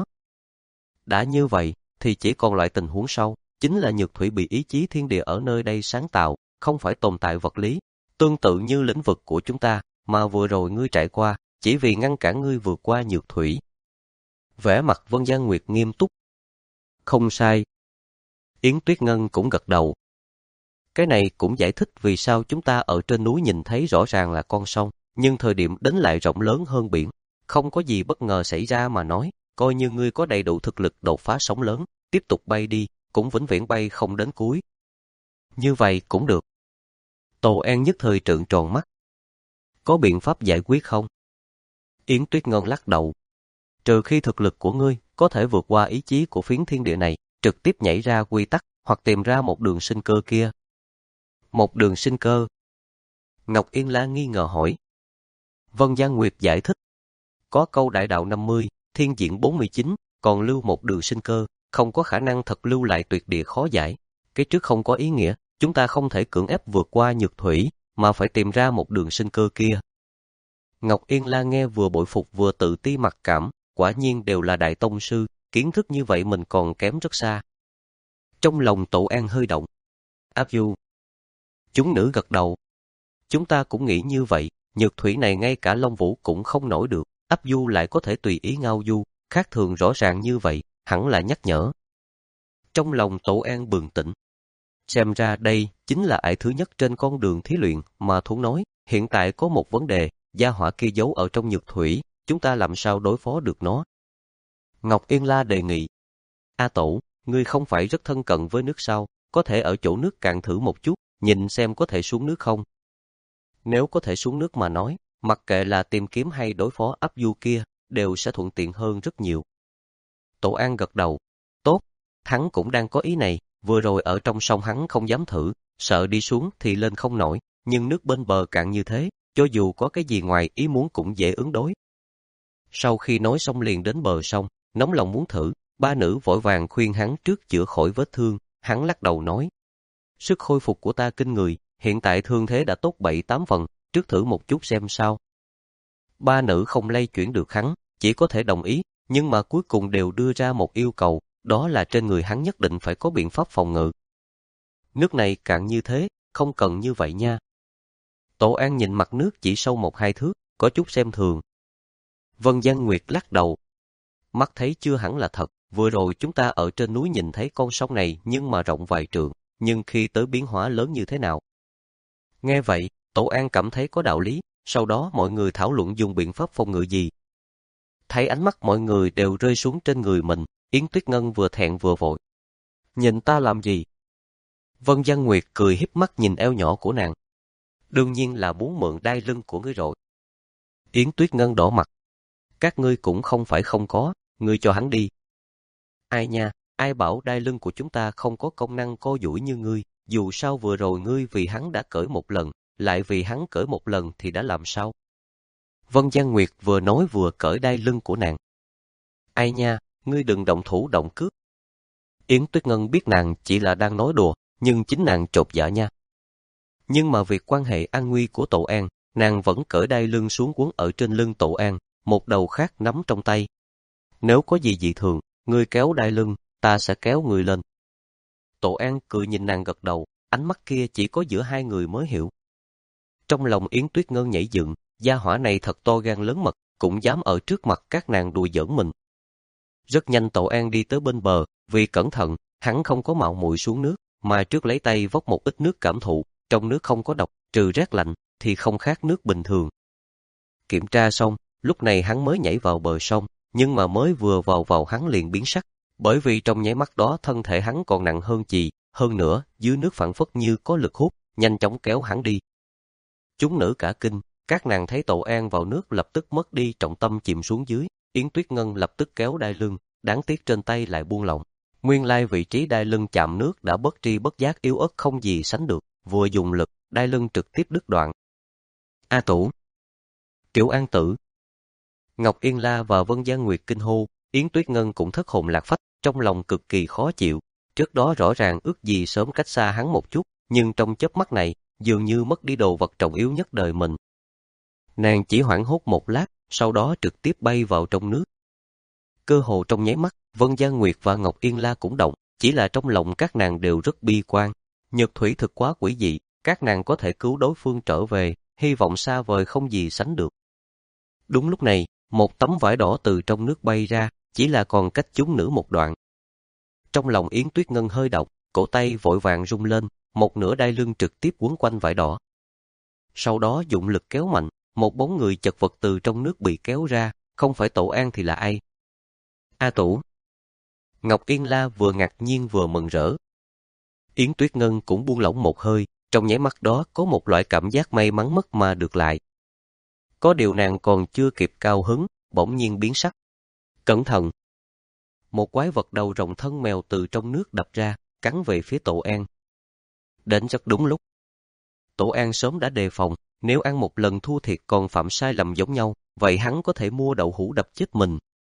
Đã như vậy, thì chỉ còn loại tình huống sau, chính là nhược thủy bị ý chí thiên địa ở nơi đây sáng tạo, không phải tồn tại vật lý, tương tự như lĩnh vực của chúng ta, mà vừa rồi ngươi trải qua, chỉ vì ngăn cản ngươi vượt qua nhược thủy. Vẻ mặt Vân Giang Nguyệt nghiêm túc. Không sai. Yến Tuyết Ngân cũng gật đầu. Cái này cũng giải thích vì sao chúng ta ở trên núi nhìn thấy rõ ràng là con sông, nhưng thời điểm đến lại rộng lớn hơn biển. Không có gì bất ngờ xảy ra mà nói, coi như ngươi có đầy đủ thực lực đột phá sóng lớn, tiếp tục bay đi, cũng vĩnh viễn bay không đến cuối. Như vậy cũng được. Tổ An nhất thời trợn tròn mắt. Có biện pháp giải quyết không? Yến Tuyết Ngân lắc đầu. Trừ khi thực lực của ngươi có thể vượt qua ý chí của phiến thiên địa này, trực tiếp nhảy ra quy tắc, hoặc tìm ra một đường sinh cơ kia. Một đường sinh cơ? Ngọc Yên La nghi ngờ hỏi. Vân Giang Nguyệt giải thích. Có câu đại đạo năm mươi, thiên diễn bốn mươi chín, còn lưu một đường sinh cơ, không có khả năng thật lưu lại tuyệt địa khó giải. Cái trước không có ý nghĩa, chúng ta không thể cưỡng ép vượt qua nhược thủy, mà phải tìm ra một đường sinh cơ kia. Ngọc Yên La nghe vừa bội phục vừa tự ti mặc cảm, quả nhiên đều là đại tông sư, kiến thức như vậy mình còn kém rất xa. Trong lòng Tổ An hơi động. Áp du. Chúng nữ gật đầu. Chúng ta cũng nghĩ như vậy, nhược thủy này ngay cả Long Vũ cũng không nổi được, Áp du lại có thể tùy ý ngao du, khác thường rõ ràng như vậy, hẳn là nhắc nhở. Trong lòng Tổ An bừng tỉnh. Xem ra đây chính là ải thứ nhất trên con đường thí luyện mà Thú nói, hiện tại có một vấn đề, gia hỏa kia giấu ở trong nhược thủy, chúng ta làm sao đối phó được nó? Ngọc Yên La đề nghị. A Tổ, ngươi không phải rất thân cận với nước sao, có thể ở chỗ nước cạn thử một chút, nhìn xem có thể xuống nước không? Nếu có thể xuống nước mà nói, mặc kệ là tìm kiếm hay đối phó Áp du kia, đều sẽ thuận tiện hơn rất nhiều. Tổ An gật đầu. Tốt, hắn cũng đang có ý này, vừa rồi ở trong sông hắn không dám thử, sợ đi xuống thì lên không nổi, nhưng nước bên bờ cạn như thế, cho dù có cái gì ngoài ý muốn cũng dễ ứng đối. Sau khi nói xong liền đến bờ sông, nóng lòng muốn thử, ba nữ vội vàng khuyên hắn trước chữa khỏi vết thương, hắn lắc đầu nói. Sức khôi phục của ta kinh người, hiện tại thương thế đã tốt bảy tám phần, trước thử một chút xem sao. Ba nữ không lay chuyển được hắn, chỉ có thể đồng ý, nhưng mà cuối cùng đều đưa ra một yêu cầu, đó là trên người hắn nhất định phải có biện pháp phòng ngự. Nước này cạn như thế, không cần như vậy nha. Tổ An nhìn mặt nước chỉ sâu một hai thước, có chút xem thường. Vân Giang Nguyệt lắc đầu. Mắt thấy chưa hẳn là thật, vừa rồi chúng ta ở trên núi nhìn thấy con sông này nhưng mà rộng vài trượng, nhưng khi tới biến hóa lớn như thế nào? Nghe vậy, Tổ An cảm thấy có đạo lý, sau đó mọi người thảo luận dùng biện pháp phòng ngự gì. Thấy ánh mắt mọi người đều rơi xuống trên người mình, Yến Tuyết Ngân vừa thẹn vừa vội. Nhìn ta làm gì? Vân Giang Nguyệt cười híp mắt nhìn eo nhỏ của nàng. Đương nhiên là muốn mượn đai lưng của ngươi rồi. Yến Tuyết Ngân đỏ mặt. Các ngươi cũng không phải không có, ngươi cho hắn đi. Ai nha, Ai bảo đai lưng của chúng ta không có công năng co duỗi như ngươi, dù sao vừa rồi ngươi vì hắn đã cởi một lần, lại vì hắn cởi một lần thì đã làm sao? Vân Giang Nguyệt vừa nói vừa cởi đai lưng của nàng. Ai nha, ngươi đừng động thủ động cước. Yến Tuyết Ngân biết nàng chỉ là đang nói đùa, nhưng chính nàng chột dạ nha. Nhưng mà việc quan hệ an nguy của Tổ An, nàng vẫn cởi đai lưng xuống quấn ở trên lưng Tổ An, một đầu khác nắm trong tay. Nếu có gì dị thường, ngươi kéo đai lưng, ta sẽ kéo người lên. Tổ An cười nhìn nàng gật đầu, ánh mắt kia chỉ có giữa hai người mới hiểu. Trong lòng Yến Tuyết Ngân nhảy dựng, gia hỏa này thật to gan lớn mật, cũng dám ở trước mặt các nàng đùa giỡn mình. Rất nhanh Tổ An đi tới bên bờ, vì cẩn thận, hắn không có mạo muội xuống nước, mà trước lấy tay vốc một ít nước cảm thụ, trong nước không có độc, trừ rét lạnh, thì không khác nước bình thường. Kiểm tra xong, lúc này hắn mới nhảy vào bờ sông, nhưng mà mới vừa vào vào hắn liền biến sắc, bởi vì trong nháy mắt đó thân thể hắn còn nặng hơn chì, hơn nữa, dưới nước phảng phất như có lực hút, nhanh chóng kéo hắn đi. Chúng nữ cả kinh, các nàng thấy Tổ An vào nước lập tức mất đi trọng tâm chìm xuống dưới, Yến Tuyết Ngân lập tức kéo đai lưng, đáng tiếc trên tay lại buông lỏng. Nguyên lai vị trí đai lưng chạm nước đã bất tri bất giác yếu ớt không gì sánh được, vừa dùng lực, đai lưng trực tiếp đứt đoạn. A Tủ, Tiểu An Tử, Ngọc Yên La và Vân Giang Nguyệt kinh hô, Yến Tuyết Ngân cũng thất hồn lạc phách, trong lòng cực kỳ khó chịu. Trước đó rõ ràng ước gì sớm cách xa hắn một chút, nhưng trong chớp mắt này, dường như mất đi đồ vật trọng yếu nhất đời mình. Nàng chỉ hoảng hốt một lát, sau đó trực tiếp bay vào trong nước. Cơ hồ trong nháy mắt, Vân Giang Nguyệt và Ngọc Yên La cũng động, chỉ là trong lòng các nàng đều rất bi quan. Nhật thủy thực quá quỷ dị, các nàng có thể cứu đối phương trở về, hy vọng xa vời không gì sánh được. Đúng lúc này, một tấm vải đỏ từ trong nước bay ra, chỉ là còn cách chúng nữ một đoạn. Trong lòng Yến Tuyết Ngân hơi động, cổ tay vội vàng rung lên, một nửa đai lưng trực tiếp quấn quanh vải đỏ. Sau đó dụng lực kéo mạnh, một bóng người chật vật từ trong nước bị kéo ra, không phải Tổ An thì là ai? A Tủ. Ngọc Yên La vừa ngạc nhiên vừa mừng rỡ. Yến Tuyết Ngân cũng buông lỏng một hơi, trong nháy mắt đó có một loại cảm giác may mắn mất mà được lại. Có điều nàng còn chưa kịp cao hứng, bỗng nhiên biến sắc. Cẩn thận! Một quái vật đầu rồng thân mèo từ trong nước đập ra, cắn về phía Tổ An. Đến rất đúng lúc. Tổ An sớm đã đề phòng, nếu ăn một lần thua thiệt còn phạm sai lầm giống nhau, vậy hắn có thể mua đậu hũ đập chết mình.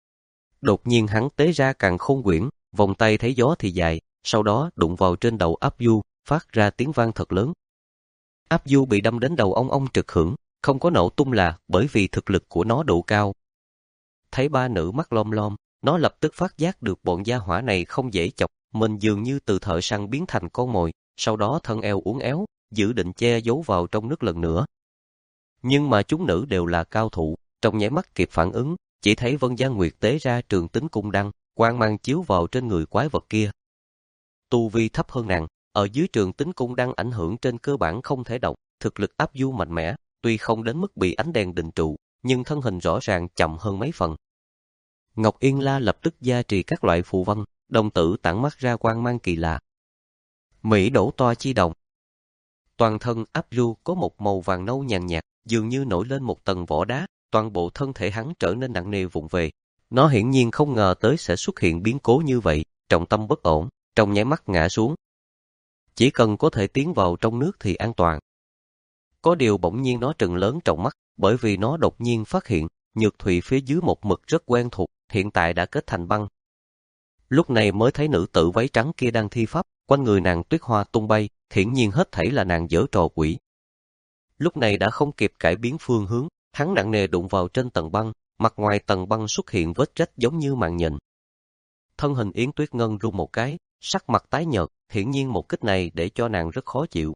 Đột nhiên hắn tế ra càn khôn quyển, vòng tay thấy gió thì dài, sau đó đụng vào trên đầu Áp Du, phát ra tiếng vang thật lớn. Áp Du bị đâm đến đầu ong ong trực hưởng, không có nổ tung là bởi vì thực lực của nó đủ cao. Thấy ba nữ mắt lom lom, nó lập tức phát giác được bọn gia hỏa này không dễ chọc, mình dường như từ thợ săn biến thành con mồi, sau đó thân eo uốn éo, dự định che giấu vào trong nước lần nữa. Nhưng mà chúng nữ đều là cao thủ, trong nháy mắt kịp phản ứng, chỉ thấy Vân Giang Nguyệt tế ra trường tính cung đăng, quang mang chiếu vào trên người quái vật kia. Tu vi thấp hơn nàng, ở dưới trường tính cung đăng ảnh hưởng trên cơ bản không thể động, thực lực Áp Du mạnh mẽ, tuy không đến mức bị ánh đèn định trụ, nhưng thân hình rõ ràng chậm hơn mấy phần. Ngọc Yên La lập tức gia trì các loại phù văn, đồng tử tản mắt ra quang mang kỳ lạ. Mỹ đổ toa chi đồng. Toàn thân Áp Du có một màu vàng nâu nhàn nhạt, dường như nổi lên một tầng vỏ đá, toàn bộ thân thể hắn trở nên nặng nề vụng về. Nó hiển nhiên không ngờ tới sẽ xuất hiện biến cố như vậy, trọng tâm bất ổn, trong nháy mắt ngã xuống. Chỉ cần có thể tiến vào trong nước thì an toàn. Có điều bỗng nhiên nó trừng lớn trong mắt, bởi vì nó đột nhiên phát hiện, nhược thủy phía dưới một mực rất quen thuộc, hiện tại đã kết thành băng. Lúc này mới thấy nữ tử váy trắng kia đang thi pháp, quanh người nàng tuyết hoa tung bay, hiển nhiên hết thảy là nàng giở trò quỷ. Lúc này đã không kịp cải biến phương hướng, hắn nặng nề đụng vào trên tầng băng, mặt ngoài tầng băng xuất hiện vết rách giống như màn nhện. Thân hình Yến Tuyết Ngân run một cái, sắc mặt tái nhợt, hiển nhiên một kích này để cho nàng rất khó chịu.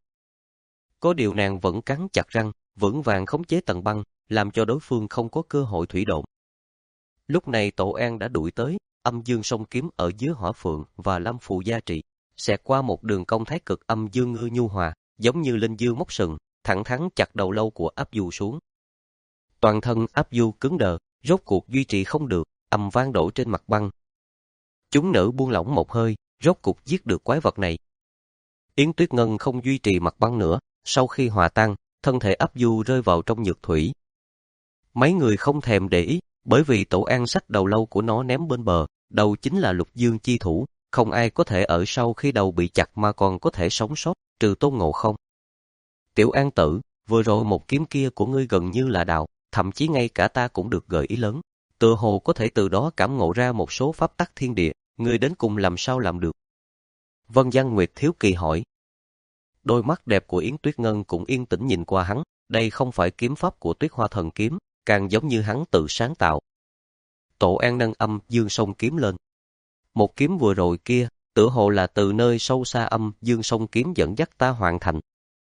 Có điều nàng vẫn cắn chặt răng, vững vàng khống chế tầng băng, làm cho đối phương không có cơ hội thủy độn. Lúc này Tổ An đã đuổi tới, âm dương song kiếm ở dưới hỏa phượng và lâm phù gia trị, xẹt qua một đường cong thái cực âm dương ngư nhu hòa, giống như linh dương móc sừng, thẳng thắn chặt đầu lâu của Áp Du xuống. Toàn thân Áp Du cứng đờ, rốt cuộc duy trì không được, ầm vang đổ trên mặt băng. Chúng nữ buông lỏng một hơi, rốt cuộc giết được quái vật này. Yến Tuyết Ngân không duy trì mặt băng nữa, sau khi hòa tan, thân thể Áp Du rơi vào trong nhược thủy. Mấy người không thèm để ý, bởi vì Tổ An xách đầu lâu của nó ném bên bờ, đầu chính là Lục Dương chi thủ, không ai có thể ở sau khi đầu bị chặt mà còn có thể sống sót, trừ Tôn Ngộ Không. Tiểu An Tử, vừa rồi một kiếm kia của ngươi gần như là đạo, thậm chí ngay cả ta cũng được gợi ý lớn. Tựa hồ có thể từ đó cảm ngộ ra một số pháp tắc thiên địa, ngươi đến cùng làm sao làm được? Vân Văn Nguyệt thiếu kỳ hỏi. Đôi mắt đẹp của Yến Tuyết Ngân cũng yên tĩnh nhìn qua hắn, đây không phải kiếm pháp của Tuyết Hoa Thần Kiếm, càng giống như hắn tự sáng tạo. Tổ An nâng âm dương song kiếm lên. Một kiếm vừa rồi kia, tựa hồ là từ nơi sâu xa âm dương song kiếm dẫn dắt ta hoàn thành.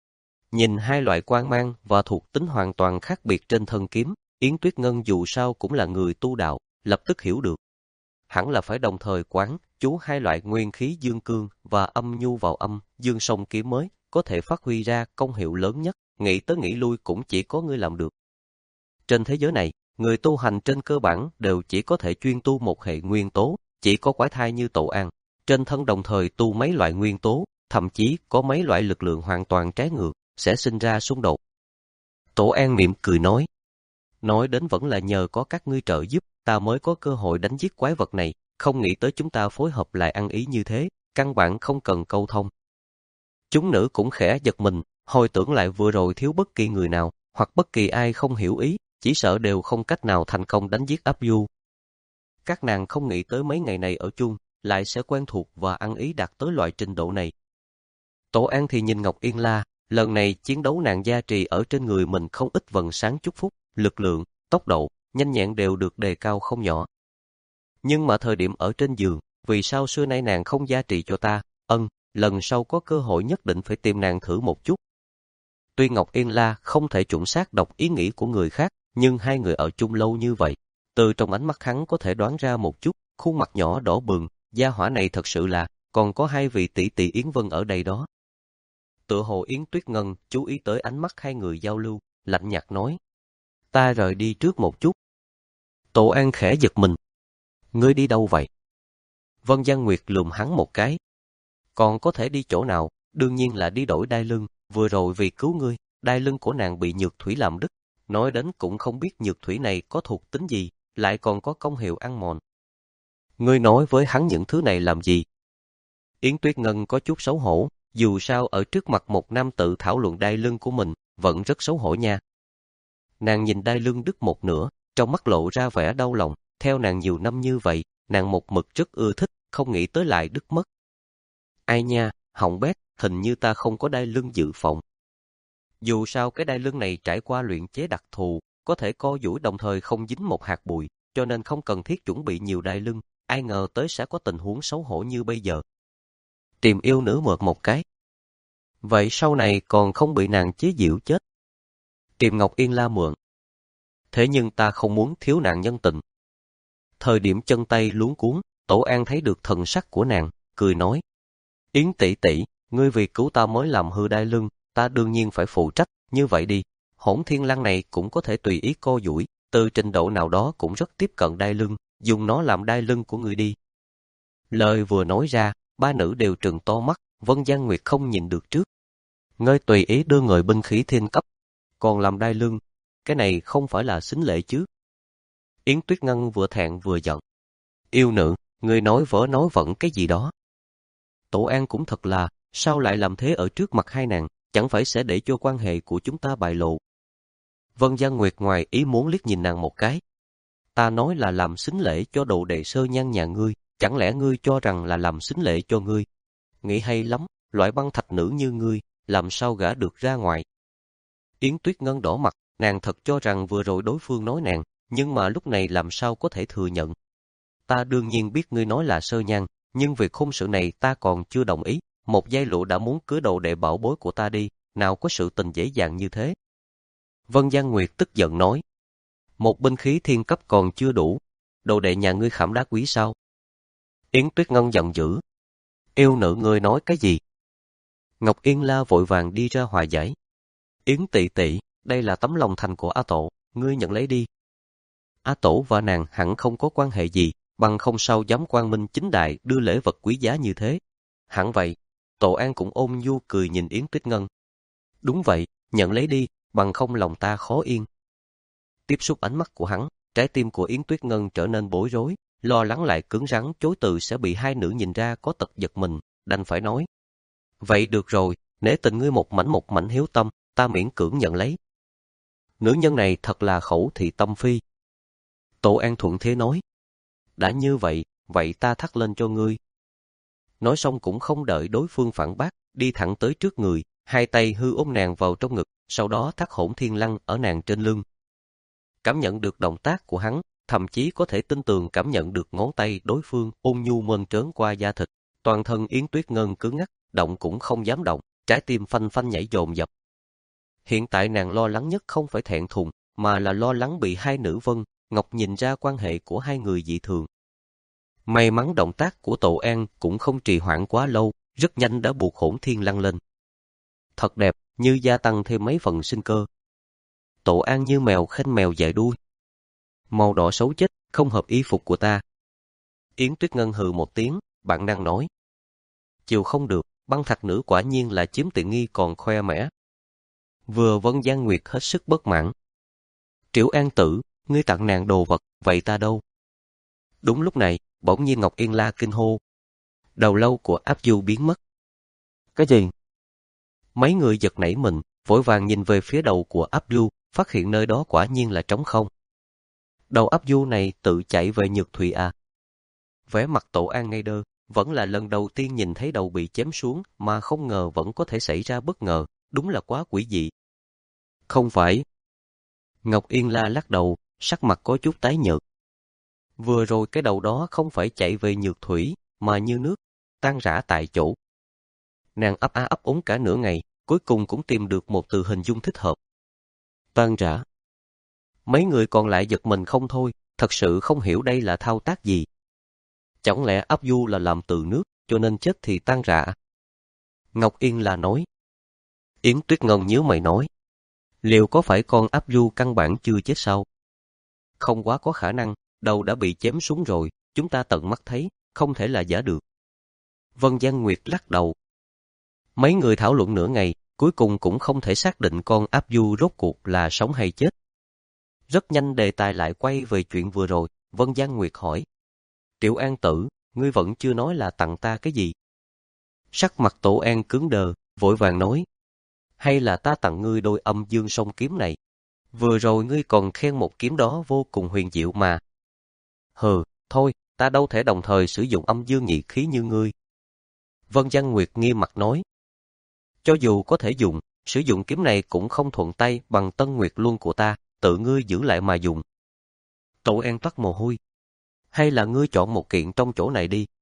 Nhìn hai loại quang mang và thuộc tính hoàn toàn khác biệt trên thân kiếm, Yến Tuyết Ngân dù sao cũng là người tu đạo, lập tức hiểu được. Hẳn là phải đồng thời quán chú hai loại nguyên khí dương cương và âm nhu vào âm dương song kiếm mới có thể phát huy ra công hiệu lớn nhất, nghĩ tới nghĩ lui cũng chỉ có ngươi làm được. Trên thế giới này, người tu hành trên cơ bản đều chỉ có thể chuyên tu một hệ nguyên tố, chỉ có quái thai như Tổ An, trên thân đồng thời tu mấy loại nguyên tố, thậm chí có mấy loại lực lượng hoàn toàn trái ngược, sẽ sinh ra xung đột. Tổ An mỉm cười nói, nói đến vẫn là nhờ có các ngươi trợ giúp, ta mới có cơ hội đánh giết quái vật này, không nghĩ tới chúng ta phối hợp lại ăn ý như thế, căn bản không cần câu thông. Chúng nữ cũng khẽ giật mình, hồi tưởng lại vừa rồi thiếu bất kỳ người nào, hoặc bất kỳ ai không hiểu ý, chỉ sợ đều không cách nào thành công đánh giết Áp Du. Các nàng không nghĩ tới mấy ngày này ở chung, lại sẽ quen thuộc và ăn ý đạt tới loại trình độ này. Tổ An thì nhìn Ngọc Yên La, lần này chiến đấu nàng gia trì ở trên người mình không ít vầng sáng chúc phúc, lực lượng, tốc độ, nhanh nhẹn đều được đề cao không nhỏ. Nhưng mà thời điểm ở trên giường, vì sao xưa nay nàng không gia trì cho ta, ân, lần sau có cơ hội nhất định phải tìm nàng thử một chút. Tuy Ngọc Yên La không thể chuẩn xác đọc ý nghĩ của người khác, nhưng hai người ở chung lâu như vậy, từ trong ánh mắt hắn có thể đoán ra một chút, khuôn mặt nhỏ đỏ bừng, gia hỏa này thật sự là, còn có hai vị tỷ tỷ Yến Vân ở đây đó. Tựa hồ Yến Tuyết Ngân chú ý tới ánh mắt hai người giao lưu, lạnh nhạt nói, ta rời đi trước một chút. Tổ An khẽ giật mình, ngươi đi đâu vậy? Vân Văn Nguyệt lườm hắn một cái, còn có thể đi chỗ nào, đương nhiên là đi đổi đai lưng, vừa rồi vì cứu ngươi, đai lưng của nàng bị nhược thủy làm đứt, nói đến cũng không biết nhược thủy này có thuộc tính gì, lại còn có công hiệu ăn mòn. Ngươi nói với hắn những thứ này làm gì? Yến Tuyết Ngân có chút xấu hổ, dù sao ở trước mặt một nam tự thảo luận đai lưng của mình, vẫn rất xấu hổ nha. Nàng nhìn đai lưng đứt một nửa, trong mắt lộ ra vẻ đau lòng, theo nàng nhiều năm như vậy, nàng một mực rất ưa thích, không nghĩ tới lại đứt mất. Ai nha, hỏng bét, hình như ta không có đai lưng dự phòng. Dù sao cái đai lưng này trải qua luyện chế đặc thù, có thể co duỗi đồng thời không dính một hạt bụi, cho nên không cần thiết chuẩn bị nhiều đai lưng, ai ngờ tới sẽ có tình huống xấu hổ như bây giờ. Tìm yêu nữ mượt một cái. Vậy sau này còn không bị nàng chế giễu chết. Tìm Ngọc Yên La mượn. Thế nhưng ta không muốn thiếu nàng nhân tình. Thời điểm chân tay luống cuống, Tổ An thấy được thần sắc của nàng, cười nói. Yến tỷ tỷ, ngươi vì cứu ta mới làm hư đai lưng, ta đương nhiên phải phụ trách, như vậy đi. Hỗn Thiên Lăng này cũng có thể tùy ý co duỗi, từ trình độ nào đó cũng rất tiếp cận đai lưng, dùng nó làm đai lưng của ngươi đi. Lời vừa nói ra, ba nữ đều trừng to mắt, Vân Giang Nguyệt không nhìn được trước. Ngươi tùy ý đưa người binh khí thiên cấp, còn làm đai lưng, cái này không phải là xính lễ chứ. Yến Tuyết Ngân vừa thẹn vừa giận. Yêu nữ, ngươi nói vớ nói vẩn cái gì đó. Tổ An cũng thật là, sao lại làm thế ở trước mặt hai nàng, chẳng phải sẽ để cho quan hệ của chúng ta bại lộ. Vân Giang Nguyệt ngoài ý muốn liếc nhìn nàng một cái. Ta nói là làm xính lễ cho đồ đệ sơ nhan nhà ngươi, chẳng lẽ ngươi cho rằng là làm xính lễ cho ngươi? Nghĩ hay lắm, loại băng thạch nữ như ngươi, làm sao gả được ra ngoài? Yến Tuyết Ngân đỏ mặt, nàng thật cho rằng vừa rồi đối phương nói nàng, nhưng mà lúc này làm sao có thể thừa nhận. Ta đương nhiên biết ngươi nói là sơ nhan, nhưng việc hôn sự này ta còn chưa đồng ý, một giai lụa đã muốn cưới đồ đệ bảo bối của ta đi, nào có sự tình dễ dàng như thế. Vân Giang Nguyệt tức giận nói, một binh khí thiên cấp còn chưa đủ, đồ đệ nhà ngươi khảm đá quý sao? Yến Tuyết Ngân giận dữ, yêu nữ ngươi nói cái gì? Ngọc Yên La vội vàng đi ra hòa giải. Yến tỷ tỷ, đây là tấm lòng thành của A Tổ, ngươi nhận lấy đi. A Tổ và nàng hẳn không có quan hệ gì, bằng không sao dám quang minh chính đại đưa lễ vật quý giá như thế. Hẳn vậy, Tổ An cũng ôm nhu cười nhìn Yến Tuyết Ngân. Đúng vậy, nhận lấy đi, bằng không lòng ta khó yên. Tiếp xúc ánh mắt của hắn, trái tim của Yến Tuyết Ngân trở nên bối rối, lo lắng lại cứng rắn chối từ sẽ bị hai nữ nhìn ra có tật giật mình, đành phải nói. Vậy được rồi, nể tình ngươi một mảnh một mảnh hiếu tâm, ta miễn cưỡng nhận lấy. Nữ nhân này thật là khẩu thị tâm phi. Tổ An thuận thế nói. Đã như vậy, vậy ta thắt lên cho ngươi. Nói xong cũng không đợi đối phương phản bác, đi thẳng tới trước người, hai tay hư ôm nàng vào trong ngực, sau đó thắt Hỗn Thiên Lăng ở nàng trên lưng. Cảm nhận được động tác của hắn, thậm chí có thể tin tường cảm nhận được ngón tay đối phương ôn nhu mơn trớn qua da thịt, toàn thân Yến Tuyết Ngân cứng ngắc, động cũng không dám động, trái tim phanh phanh nhảy dồn dập. Hiện tại nàng lo lắng nhất không phải thẹn thùng, mà là lo lắng bị hai nữ Vân, Ngọc nhìn ra quan hệ của hai người dị thường. May mắn động tác của Tổ An cũng không trì hoãn quá lâu, rất nhanh đã buộc Hỗn Thiên Lăng lên. Thật đẹp, như gia tăng thêm mấy phần sinh cơ. Tổ An như mèo khanh mèo dại đuôi. Màu đỏ xấu chết, không hợp y phục của ta. Yến Tuyết Ngân hừ một tiếng, bạn năng nói. Chiều không được, băng thạch nữ quả nhiên là chiếm tiện nghi còn khoe mẽ. Vừa Vân Giang Nguyệt hết sức bất mãn. Triệu An tử, ngươi tặng nàng đồ vật, vậy ta đâu? Đúng lúc này, bỗng nhiên Ngọc Yên La kinh hô. Đầu lâu của Áp Du biến mất. Cái gì? Mấy người giật nảy mình, vội vàng nhìn về phía đầu của Áp Du, phát hiện nơi đó quả nhiên là trống không. Đầu Áp Du này tự chạy về Nhược Thủy à? Vẻ mặt Tổ An ngây đơ, vẫn là lần đầu tiên nhìn thấy đầu bị chém xuống mà không ngờ vẫn có thể xảy ra bất ngờ, đúng là quá quỷ dị. Không phải. Ngọc Yên La lắc đầu, sắc mặt có chút tái nhợt. Vừa rồi cái đầu đó không phải chạy về Nhược Thủy, mà như nước, tan rã tại chỗ. Nàng ấp á ấp úng cả nửa ngày, cuối cùng cũng tìm được một từ hình dung thích hợp. Tan rã. Mấy người còn lại giật mình không thôi, thật sự không hiểu đây là thao tác gì. Chẳng lẽ Áp Du là làm từ nước, cho nên chết thì tan rã? Ngọc Yên là nói. Yến Tuyết Ngân nhíu mày nói. Liệu có phải con Áp Du căn bản chưa chết sao? Không quá có khả năng, đầu đã bị chém xuống rồi, chúng ta tận mắt thấy, không thể là giả được. Vân Giang Nguyệt lắc đầu. Mấy người thảo luận nửa ngày, cuối cùng cũng không thể xác định con Áp Du rốt cuộc là sống hay chết. Rất nhanh đề tài lại quay về chuyện vừa rồi, Vân Giang Nguyệt hỏi. Triệu An tử, ngươi vẫn chưa nói là tặng ta cái gì? Sắc mặt Tổ An cứng đờ, vội vàng nói. Hay là ta tặng ngươi đôi âm dương song kiếm này? Vừa rồi ngươi còn khen một kiếm đó vô cùng huyền diệu mà. Hừ, thôi, ta đâu thể đồng thời sử dụng âm dương nhị khí như ngươi. Vân Giang Nguyệt nghiêm mặt nói. Cho dù có thể dùng, sử dụng kiếm này cũng không thuận tay bằng Tân Nguyệt Luân của ta, tự ngươi giữ lại mà dùng. Tổ An toát mồ hôi. Hay là ngươi chọn một kiện trong chỗ này đi.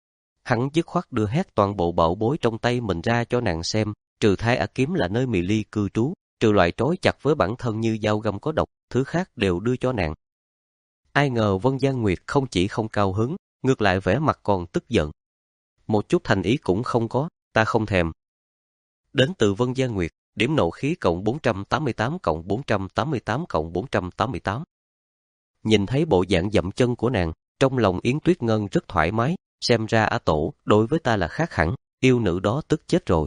Hắn dứt khoát đưa hết toàn bộ bảo bối trong tay mình ra cho nàng xem, trừ Thái Ả kiếm là nơi Mì Ly cư trú, trừ loại trói chặt với bản thân như dao găm có độc, thứ khác đều đưa cho nàng. Ai ngờ Vân Giang Nguyệt không chỉ không cao hứng, ngược lại vẻ mặt còn tức giận. Một chút thành ý cũng không có, ta không thèm. Đến từ Vân Giang Nguyệt, điểm nộ khí cộng bốn trăm tám mươi tám cộng bốn trăm tám mươi tám cộng bốn trăm tám mươi tám. Nhìn thấy bộ dạng dậm chân của nàng, trong lòng Yến Tuyết Ngân rất thoải mái, xem ra Á Tổ đối với ta là khác hẳn, yêu nữ đó tức chết rồi.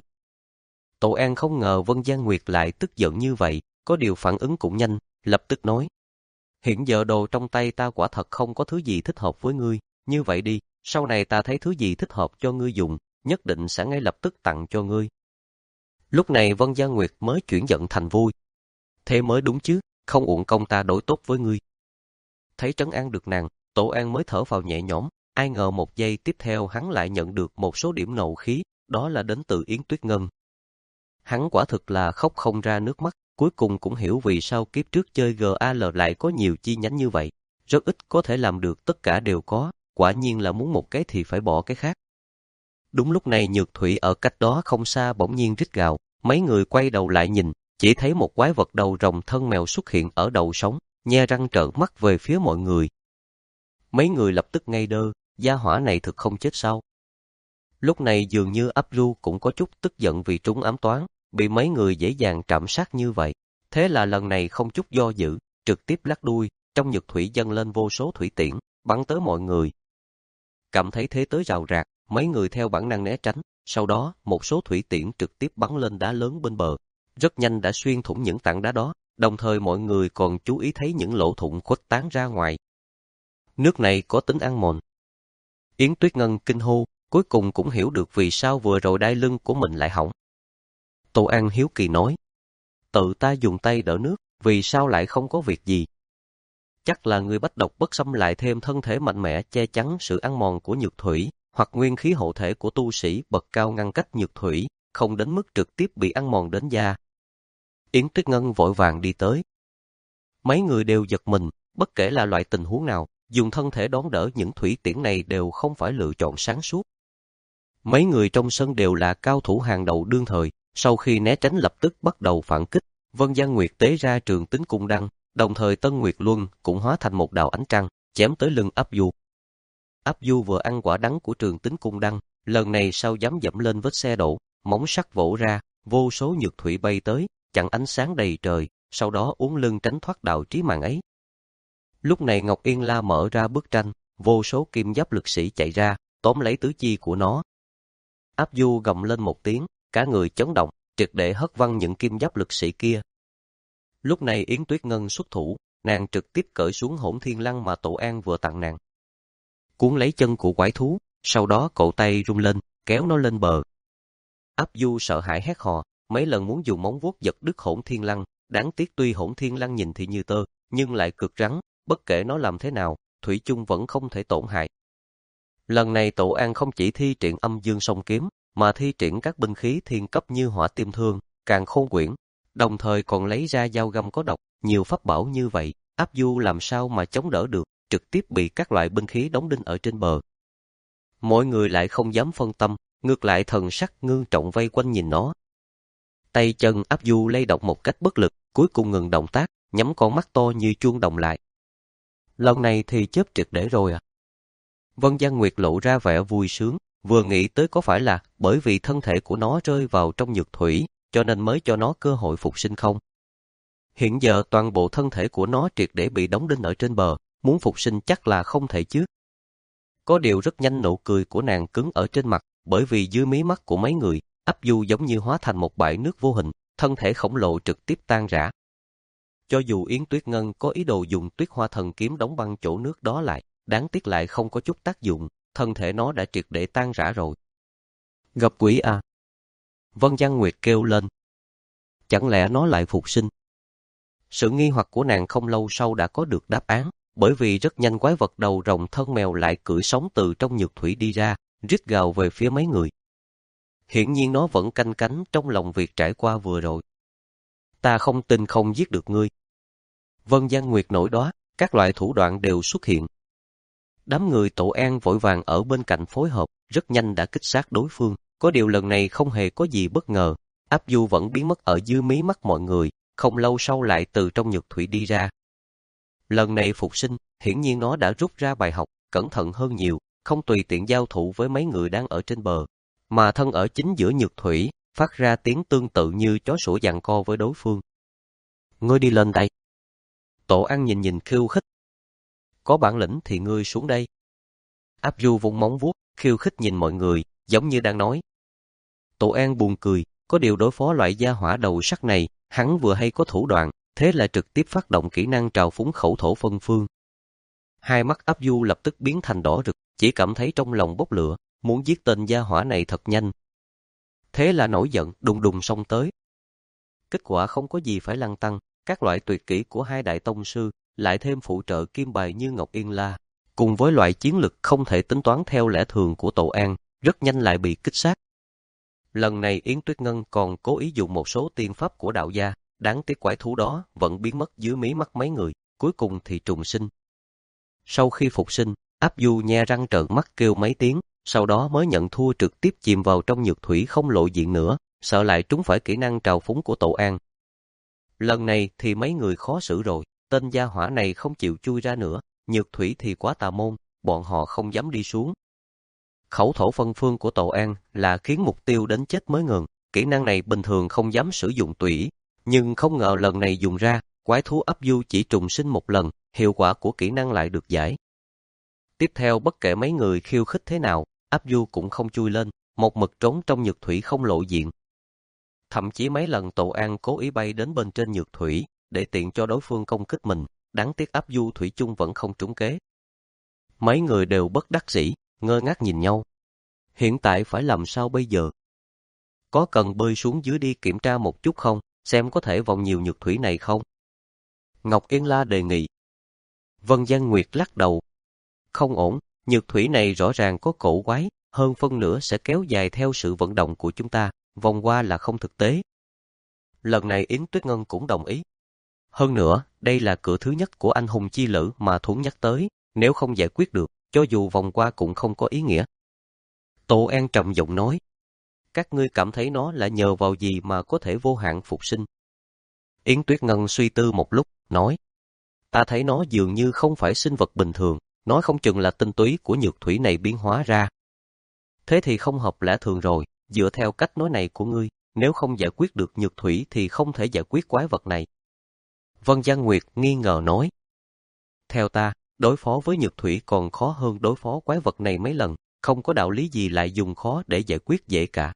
Tổ An không ngờ Vân Giang Nguyệt lại tức giận như vậy, có điều phản ứng cũng nhanh, lập tức nói. Hiện giờ đồ trong tay ta quả thật không có thứ gì thích hợp với ngươi, như vậy đi, sau này ta thấy thứ gì thích hợp cho ngươi dùng, nhất định sẽ ngay lập tức tặng cho ngươi. Lúc này Vân Giang Nguyệt mới chuyển giận thành vui. Thế mới đúng chứ, không uổng công ta đối tốt với ngươi. Thấy trấn an được nàng, Tổ An mới thở vào nhẹ nhõm, ai ngờ một giây tiếp theo hắn lại nhận được một số điểm nộ khí, đó là đến từ Yến Tuyết Ngân. Hắn quả thực là khóc không ra nước mắt, cuối cùng cũng hiểu vì sao kiếp trước chơi giê a lờ lại có nhiều chi nhánh như vậy. Rất ít có thể làm được tất cả đều có, quả nhiên là muốn một cái thì phải bỏ cái khác. Đúng lúc này Nhược Thủy ở cách đó không xa bỗng nhiên rít gào, mấy người quay đầu lại nhìn, chỉ thấy một quái vật đầu rồng thân mèo xuất hiện ở đầu sóng, nhe răng trợn mắt về phía mọi người. Mấy người lập tức ngây đơ, gia hỏa này thực không chết sao? Lúc này dường như Áp Du cũng có chút tức giận vì trúng ám toán, bị mấy người dễ dàng trảm sát như vậy. Thế là lần này không chút do dự, trực tiếp lắc đuôi, trong Nhược Thủy dâng lên vô số thủy tiễn, bắn tới mọi người. Cảm thấy thế tới rào rạc, mấy người theo bản năng né tránh, sau đó một số thủy tiễn trực tiếp bắn lên đá lớn bên bờ, rất nhanh đã xuyên thủng những tảng đá đó, đồng thời mọi người còn chú ý thấy những lỗ thủng khuếch tán ra ngoài. Nước này có tính ăn mòn. Yến Tuyết Ngân kinh hô, cuối cùng cũng hiểu được vì sao vừa rồi đai lưng của mình lại hỏng. Tô An hiếu kỳ nói, tự ta dùng tay đỡ nước, vì sao lại không có việc gì? Chắc là người bách độc bất xâm lại thêm thân thể mạnh mẽ che chắn sự ăn mòn của nhược thủy, hoặc nguyên khí hộ thể của tu sĩ bậc cao ngăn cách nhược thủy, không đến mức trực tiếp bị ăn mòn đến da. Yến Tuyết Ngân vội vàng đi tới. Mấy người đều giật mình, bất kể là loại tình huống nào, dùng thân thể đón đỡ những thủy tiễn này đều không phải lựa chọn sáng suốt. Mấy người trong sân đều là cao thủ hàng đầu đương thời, sau khi né tránh lập tức bắt đầu phản kích. Vân Giang Nguyệt tế ra trường tính cung đăng, đồng thời Tân Nguyệt Luân cũng hóa thành một đạo ánh trăng, chém tới lưng Áp Du. Áp Du vừa ăn quả đắng của trường tính cung đăng, lần này sao dám dẫm lên vết xe đổ, móng sắt vỗ ra, vô số nhược thủy bay tới, chặn ánh sáng đầy trời, sau đó uốn lưng tránh thoát đạo trí mạng ấy. Lúc này Ngọc Yên La mở ra bức tranh, vô số kim giáp lực sĩ chạy ra, tóm lấy tứ chi của nó. Áp Du gầm lên một tiếng, cả người chấn động, triệt để hất văng những kim giáp lực sĩ kia. Lúc này Yến Tuyết Ngân xuất thủ, nàng trực tiếp cởi xuống Hỗn Thiên Lăng mà Tổ An vừa tặng nàng. Cuốn lấy chân của quái thú, sau đó cậu tay rung lên, kéo nó lên bờ. Áp Du sợ hãi hét hò, mấy lần muốn dùng móng vuốt giật đứt Hỗn Thiên Lăng, đáng tiếc tuy Hỗn Thiên Lăng nhìn thì như tơ, nhưng lại cực rắn, bất kể nó làm thế nào, thủy chung vẫn không thể tổn hại. Lần này Tổ An không chỉ thi triển Âm Dương Song Kiếm, mà thi triển các binh khí thiên cấp như Hỏa Tiêm Thương, Càn Khôn Quyển, đồng thời còn lấy ra dao găm có độc, nhiều pháp bảo như vậy, Áp Du làm sao mà chống đỡ được, trực tiếp bị các loại binh khí đóng đinh ở trên bờ. Mọi người lại không dám phân tâm, ngược lại thần sắc ngưng trọng vây quanh nhìn nó. Tay chân Áp Du lay động một cách bất lực, cuối cùng ngừng động tác, nhắm con mắt to như chuông đồng lại. Lần này thì chớp triệt để rồi à? Vân Giang Nguyệt lộ ra vẻ vui sướng, vừa nghĩ tới có phải là bởi vì thân thể của nó rơi vào trong nhược thủy, cho nên mới cho nó cơ hội phục sinh không? Hiện giờ toàn bộ thân thể của nó triệt để bị đóng đinh ở trên bờ, muốn phục sinh chắc là không thể chứ. Có điều rất nhanh nụ cười của nàng cứng ở trên mặt, bởi vì dưới mí mắt của mấy người, Áp Du giống như hóa thành một bãi nước vô hình, thân thể khổng lồ trực tiếp tan rã. Cho dù Yến Tuyết Ngân có ý đồ dùng Tuyết Hoa Thần Kiếm đóng băng chỗ nước đó lại, đáng tiếc lại không có chút tác dụng, thân thể nó đã triệt để tan rã rồi. Gặp quỷ à? Vân Giang Nguyệt kêu lên. Chẳng lẽ nó lại phục sinh? Sự nghi hoặc của nàng không lâu sau đã có được đáp án, bởi vì rất nhanh quái vật đầu rồng thân mèo lại cưỡi sóng từ trong nhược thủy đi ra, rít gào về phía mấy người. Hiển nhiên nó vẫn canh cánh trong lòng việc trải qua vừa rồi. Ta không tin không giết được ngươi. Vân Giang Nguyệt nổi đoá, các loại thủ đoạn đều xuất hiện. Đám người Tổ An vội vàng ở bên cạnh phối hợp, rất nhanh đã kích sát đối phương. Có điều lần này không hề có gì bất ngờ, Áp Du vẫn biến mất ở dưới mí mắt mọi người, không lâu sau lại từ trong nhược thủy đi ra. Lần này phục sinh, hiển nhiên nó đã rút ra bài học, cẩn thận hơn nhiều, không tùy tiện giao thủ với mấy người đang ở trên bờ, mà thân ở chính giữa nhược thủy, phát ra tiếng tương tự như chó sủa giằng co với đối phương. Ngươi đi lên đây. Tổ An nhìn nhìn khiêu khích. Có bản lĩnh thì ngươi xuống đây. Áp Du vung móng vuốt, khiêu khích nhìn mọi người, giống như đang nói. Tổ An buồn cười, có điều đối phó loại gia hỏa đầu sắt này, hắn vừa hay có thủ đoạn, thế là trực tiếp phát động kỹ năng trào phúng khẩu thổ phân phương. Hai mắt Áp Du lập tức biến thành đỏ rực, chỉ cảm thấy trong lòng bốc lửa, muốn giết tên gia hỏa này thật nhanh. Thế là nổi giận, đùng đùng xông tới. Kết quả không có gì phải lăn tăn, các loại tuyệt kỹ của hai đại tông sư, lại thêm phụ trợ kim bài như Ngọc Yên La, cùng với loại chiến lực không thể tính toán theo lẽ thường của Tổ An, rất nhanh lại bị kích sát. Lần này Yến Tuyết Ngân còn cố ý dùng một số tiên pháp của đạo gia, đáng tiếc quái thú đó vẫn biến mất dưới mí mắt mấy người, cuối cùng thì trùng sinh. Sau khi phục sinh, Áp Du nhe răng trợn mắt kêu mấy tiếng, sau đó mới nhận thua trực tiếp chìm vào trong nhược thủy không lộ diện nữa, sợ lại trúng phải kỹ năng trào phúng của Tổ An. Lần này thì mấy người khó xử rồi, tên gia hỏa này không chịu chui ra nữa, nhược thủy thì quá tà môn, bọn họ không dám đi xuống. Khẩu thổ phân phương của Tổ An là khiến mục tiêu đến chết mới ngừng, kỹ năng này bình thường không dám sử dụng tùy ý, nhưng không ngờ lần này dùng ra, quái thú Áp Du chỉ trùng sinh một lần, hiệu quả của kỹ năng lại được giải. Tiếp theo bất kể mấy người khiêu khích thế nào, Áp Du cũng không chui lên, một mực trốn trong nhược thủy không lộ diện. Thậm chí mấy lần Tổ An cố ý bay đến bên trên nhược thủy, để tiện cho đối phương công kích mình, đáng tiếc Áp Du thủy chung vẫn không trúng kế. Mấy người đều bất đắc dĩ, ngơ ngác nhìn nhau. Hiện tại phải làm sao bây giờ? Có cần bơi xuống dưới đi kiểm tra một chút không, xem có thể vòng nhiều nhược thủy này không? Ngọc Yên La đề nghị. Vân Giang Nguyệt lắc đầu. Không ổn, nhược thủy này rõ ràng có cổ quái, hơn phân nửa sẽ kéo dài theo sự vận động của chúng ta, vòng qua là không thực tế. Lần này Yến Tuyết Ngân cũng đồng ý. Hơn nữa, đây là cửa thứ nhất của anh hùng chi lữ mà Thuấn nhắc tới, nếu không giải quyết được, cho dù vòng qua cũng không có ý nghĩa. Tô An trầm giọng nói, các ngươi cảm thấy nó là nhờ vào gì mà có thể vô hạn phục sinh? Yến Tuyết Ngân suy tư một lúc, nói, ta thấy nó dường như không phải sinh vật bình thường, nói không chừng là tinh túy của nhược thủy này biến hóa ra. Thế thì không hợp lẽ thường rồi, dựa theo cách nói này của ngươi, nếu không giải quyết được nhược thủy thì không thể giải quyết quái vật này. Vân Giang Nguyệt nghi ngờ nói, theo ta, đối phó với nhược thủy còn khó hơn đối phó quái vật này mấy lần, không có đạo lý gì lại dùng khó để giải quyết dễ cả.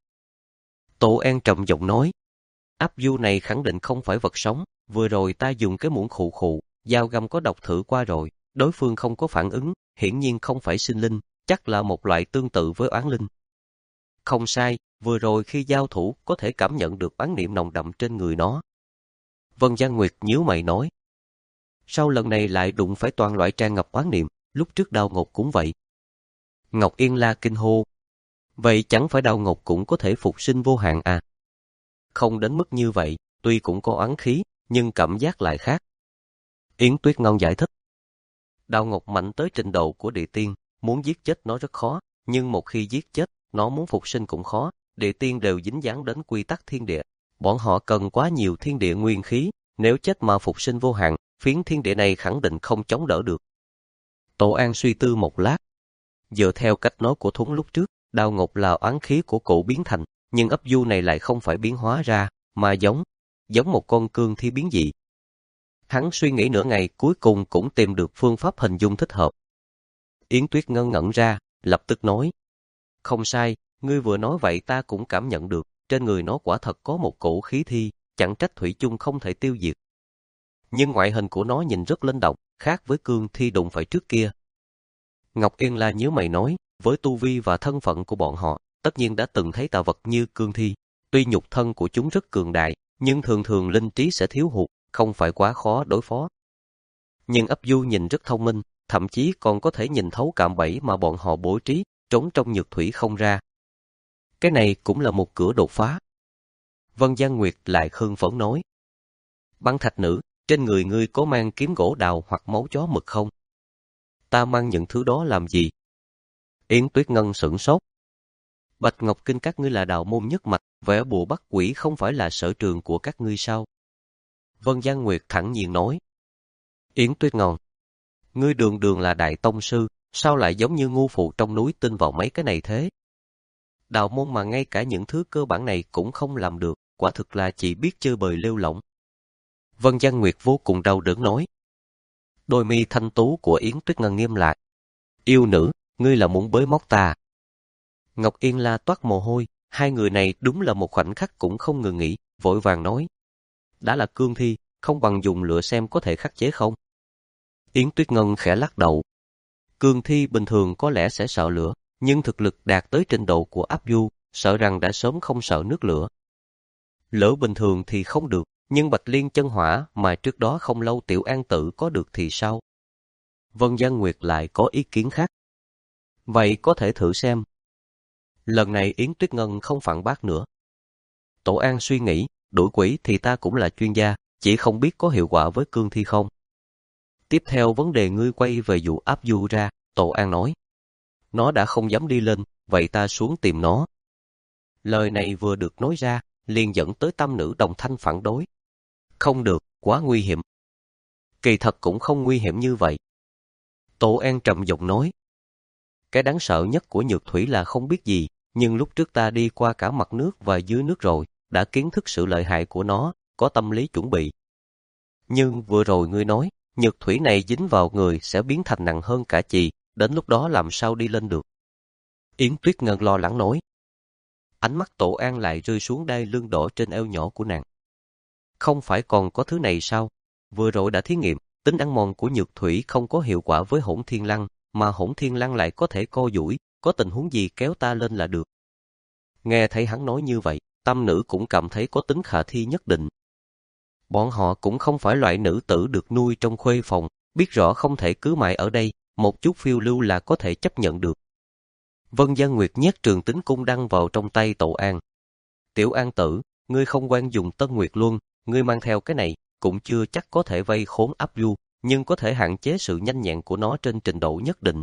Tô An trầm giọng nói, áp du này khẳng định không phải vật sống, vừa rồi ta dùng cái muỗng khụ khụ, dao găm có độc thử qua rồi, đối phương không có phản ứng, hiển nhiên không phải sinh linh, chắc là một loại tương tự với oán linh. Không sai, vừa rồi khi giao thủ có thể cảm nhận được oán niệm nồng đậm trên người nó. Vân Giang Nguyệt nhíu mày nói, sau lần này lại đụng phải toàn loại tràn ngập oán niệm, lúc trước Đào Ngột cũng vậy. Ngọc Yên La kinh hô, vậy chẳng phải Đào Ngột cũng có thể phục sinh vô hạn à? Không đến mức như vậy, tuy cũng có oán khí, nhưng cảm giác lại khác. Yến Tuyết Ngân giải thích, Đào Ngột mạnh tới trình độ của địa tiên, muốn giết chết nó rất khó, nhưng một khi giết chết, nó muốn phục sinh cũng khó, địa tiên đều dính dáng đến quy tắc thiên địa. Bọn họ cần quá nhiều thiên địa nguyên khí, nếu chết mà phục sinh vô hạn, phiến thiên địa này khẳng định không chống đỡ được. Tô An suy tư một lát. Dựa theo cách nói của Thuấn lúc trước, Đào Ngột là oán khí của cụ biến thành, nhưng ấp du này lại không phải biến hóa ra, mà giống, giống một con cương thi biến dị. Hắn suy nghĩ nửa ngày cuối cùng cũng tìm được phương pháp hình dung thích hợp. Yến Tuyết Ngân ngẩn ra, lập tức nói, không sai, ngươi vừa nói vậy ta cũng cảm nhận được, trên người nó quả thật có một cổ khí thi, chẳng trách thủy chung không thể tiêu diệt. Nhưng ngoại hình của nó nhìn rất linh động, khác với cương thi đụng phải trước kia. Ngọc Yên La nhíu mày nói, với tu vi và thân phận của bọn họ, tất nhiên đã từng thấy tà vật như cương thi. Tuy nhục thân của chúng rất cường đại, nhưng thường thường linh trí sẽ thiếu hụt, không phải quá khó đối phó. Nhưng ấp du nhìn rất thông minh, thậm chí còn có thể nhìn thấu cạm bẫy mà bọn họ bố trí, trốn trong nhược thủy không ra. Cái này cũng là một cửa đột phá. Vân Giang Nguyệt lại hưng phấn nói, Băng Thạch Nữ, trên người ngươi có mang kiếm gỗ đào hoặc máu chó mực không? Ta mang những thứ đó làm gì? Yến Tuyết Ngân sửng sốt. Bạch Ngọc Kinh các ngươi là đạo môn nhất mạch, vẽ bùa bắt quỷ không phải là sở trường của các ngươi sao? Vân Giang Nguyệt thẳng nhiên nói. Yến Tuyết Ngân, ngươi đường đường là đại tông sư, sao lại giống như ngu phụ trong núi tin vào mấy cái này thế? Đạo môn mà ngay cả những thứ cơ bản này cũng không làm được, quả thực là chỉ biết chơi bời lêu lỏng. Vân Giang Nguyệt vô cùng đau đớn nói. Đôi mi thanh tú của Yến Tuyết Ngân nghiêm lại. Yêu nữ, ngươi là muốn bới móc ta. Ngọc Yên La toát mồ hôi, hai người này đúng là một khoảnh khắc cũng không ngừng nghỉ, vội vàng nói. Đã là cương thi, không bằng dùng lửa xem có thể khắc chế không? Yến Tuyết Ngân khẽ lắc đầu. Cương thi bình thường có lẽ sẽ sợ lửa, nhưng thực lực đạt tới trình độ của áp du, sợ rằng đã sớm không sợ nước lửa. Lửa bình thường thì không được, nhưng Bạch Liên chân hỏa mà trước đó không lâu Tiểu An Tử có được thì sao? Vân Giang Nguyệt lại có ý kiến khác. Vậy có thể thử xem. Lần này Yến Tuyết Ngân không phản bác nữa. Tổ An suy nghĩ, đuổi quỷ thì ta cũng là chuyên gia, chỉ không biết có hiệu quả với cương thi không. Tiếp theo vấn đề ngươi quay về vụ áp du ra, Tổ An nói. Nó đã không dám đi lên, vậy ta xuống tìm nó. Lời này vừa được nói ra, liền dẫn tới tam nữ đồng thanh phản đối. Không được, quá nguy hiểm. Kỳ thật cũng không nguy hiểm như vậy. Tổ An trầm giọng nói. Cái đáng sợ nhất của nhược thủy là không biết gì, nhưng lúc trước ta đi qua cả mặt nước và dưới nước rồi, đã kiến thức sự lợi hại của nó, có tâm lý chuẩn bị. Nhưng vừa rồi ngươi nói, nhược thủy này dính vào người sẽ biến thành nặng hơn cả chì, đến lúc đó làm sao đi lên được? Yến Tuyết Ngân lo lắng nói. Ánh mắt Tổ An lại rơi xuống đai lưng đỏ trên eo nhỏ của nàng. Không phải còn có thứ này sao? Vừa rồi đã thí nghiệm, tính ăn mòn của nhược thủy không có hiệu quả với hỗn thiên lăng, mà Hỗn Thiên Lăng lại có thể co duỗi, có tình huống gì kéo ta lên là được. Nghe thấy hắn nói như vậy, Tam nữ cũng cảm thấy có tính khả thi nhất định. Bọn họ cũng không phải loại nữ tử được nuôi trong khuê phòng, biết rõ không thể cứ mãi ở đây, một chút phiêu lưu là có thể chấp nhận được. Vân Gian Nguyệt nhét Trường Tính Cung đăng vào trong tay Tổ An. Tiểu An tử, ngươi không quen dùng Tân Nguyệt Luân, ngươi mang theo cái này, cũng chưa chắc có thể vây khốn áp du, nhưng có thể hạn chế sự nhanh nhẹn của nó trên trình độ nhất định.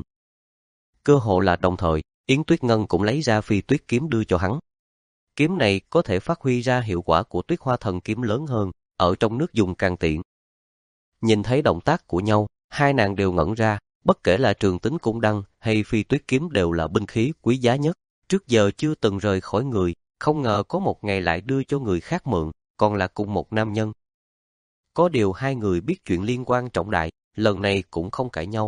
Cơ hội là đồng thời, Yến Tuyết Ngân cũng lấy ra Phi Tuyết kiếm đưa cho hắn. Kiếm này có thể phát huy ra hiệu quả của Tuyết Hoa Thần kiếm lớn hơn, ở trong nước dùng càng tiện. Nhìn thấy động tác của nhau, hai nàng đều ngẩn ra, bất kể là Trường Tính Cung đăng hay Phi Tuyết kiếm đều là binh khí quý giá nhất, trước giờ chưa từng rời khỏi người, không ngờ có một ngày lại đưa cho người khác mượn, còn là cùng một nam nhân. Có điều hai người biết chuyện liên quan trọng đại, lần này cũng không cãi nhau.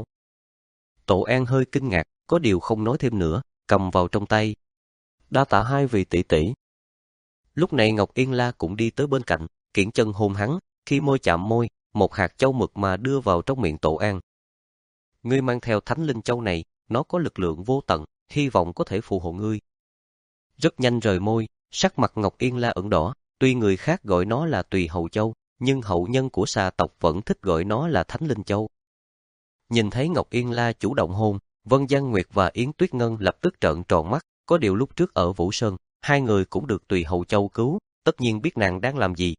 Tổ An hơi kinh ngạc, có điều không nói thêm nữa, cầm vào trong tay. Đa tạ hai vị tỷ tỷ. Lúc này Ngọc Yên La cũng đi tới bên cạnh, kiễng chân hôn hắn, khi môi chạm môi, một hạt châu mực mà đưa vào trong miệng Tổ An. Ngươi mang theo Thánh Linh Châu này, nó có lực lượng vô tận, hy vọng có thể phù hộ ngươi. Rất nhanh rời môi, sắc mặt Ngọc Yên La ửng đỏ, tuy người khác gọi nó là Tùy Hầu Châu, nhưng hậu nhân của xà tộc vẫn thích gọi nó là Thánh Linh Châu. Nhìn thấy Ngọc Yên La chủ động hôn, Vân Gian Nguyệt và Yến Tuyết Ngân lập tức trợn tròn mắt, có điều lúc trước ở Vũ Sơn, hai người cũng được Tùy Hầu Châu cứu, tất nhiên biết nàng đang làm gì.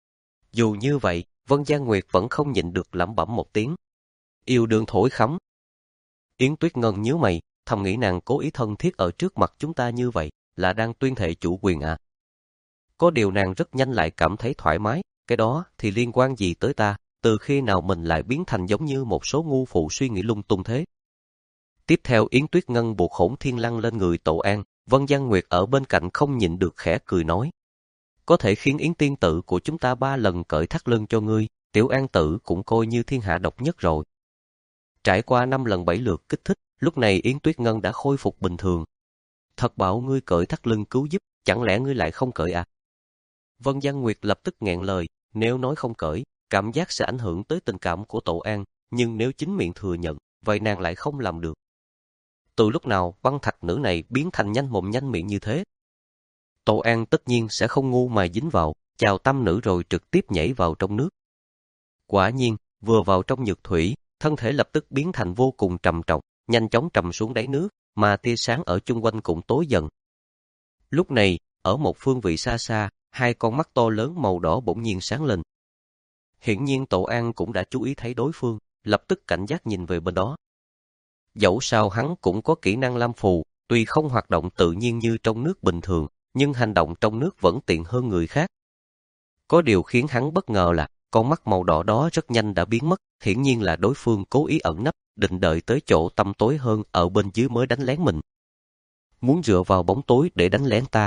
Dù như vậy, Vân Gian Nguyệt vẫn không nhịn được lẩm bẩm một tiếng. Yêu đương thổi khắm. Yến Tuyết Ngân nhíu mày, thầm nghĩ nàng cố ý thân thiết ở trước mặt chúng ta như vậy, là đang tuyên thệ chủ quyền à. Có điều nàng rất nhanh lại cảm thấy thoải mái, cái đó thì liên quan gì tới ta, từ khi nào mình lại biến thành giống như một số ngu phụ suy nghĩ lung tung thế. Tiếp theo Yến Tuyết Ngân buộc Hỗn Thiên Lăng lên người Tổ An, Vân Gian Nguyệt ở bên cạnh không nhịn được khẽ cười nói. Có thể khiến Yến tiên tử của chúng ta ba lần cởi thắt lưng cho ngươi, Tiểu An tử cũng coi như thiên hạ độc nhất rồi. Trải qua năm lần bảy lượt kích thích, lúc này Yến Tuyết Ngân đã khôi phục bình thường. Thật bảo ngươi cởi thắt lưng cứu giúp, chẳng lẽ ngươi lại không cởi à? Vân Gian Nguyệt lập tức nghẹn lời, nếu nói không cởi, cảm giác sẽ ảnh hưởng tới tình cảm của Tổ An, nhưng nếu chính miệng thừa nhận, vậy nàng lại không làm được. Từ lúc nào băng thạch nữ này biến thành nhanh mồm nhanh miệng như thế? Tổ An tất nhiên sẽ không ngu mà dính vào, chào tam nữ rồi trực tiếp nhảy vào trong nước. Quả nhiên, vừa vào trong nhược thủy, thân thể lập tức biến thành vô cùng trầm trọng, nhanh chóng trầm xuống đáy nước, mà tia sáng ở chung quanh cũng tối dần. Lúc này, ở một phương vị xa xa, hai con mắt to lớn màu đỏ bỗng nhiên sáng lên. Hiển nhiên Tổ An cũng đã chú ý thấy đối phương, lập tức cảnh giác nhìn về bên đó. Dẫu sao hắn cũng có kỹ năng lam phù, tuy không hoạt động tự nhiên như trong nước bình thường, nhưng hành động trong nước vẫn tiện hơn người khác. Có điều khiến hắn bất ngờ là, con mắt màu đỏ đó rất nhanh đã biến mất, hiển nhiên là đối phương cố ý ẩn nấp, định đợi tới chỗ tăm tối hơn ở bên dưới mới đánh lén mình. Muốn dựa vào bóng tối để đánh lén ta.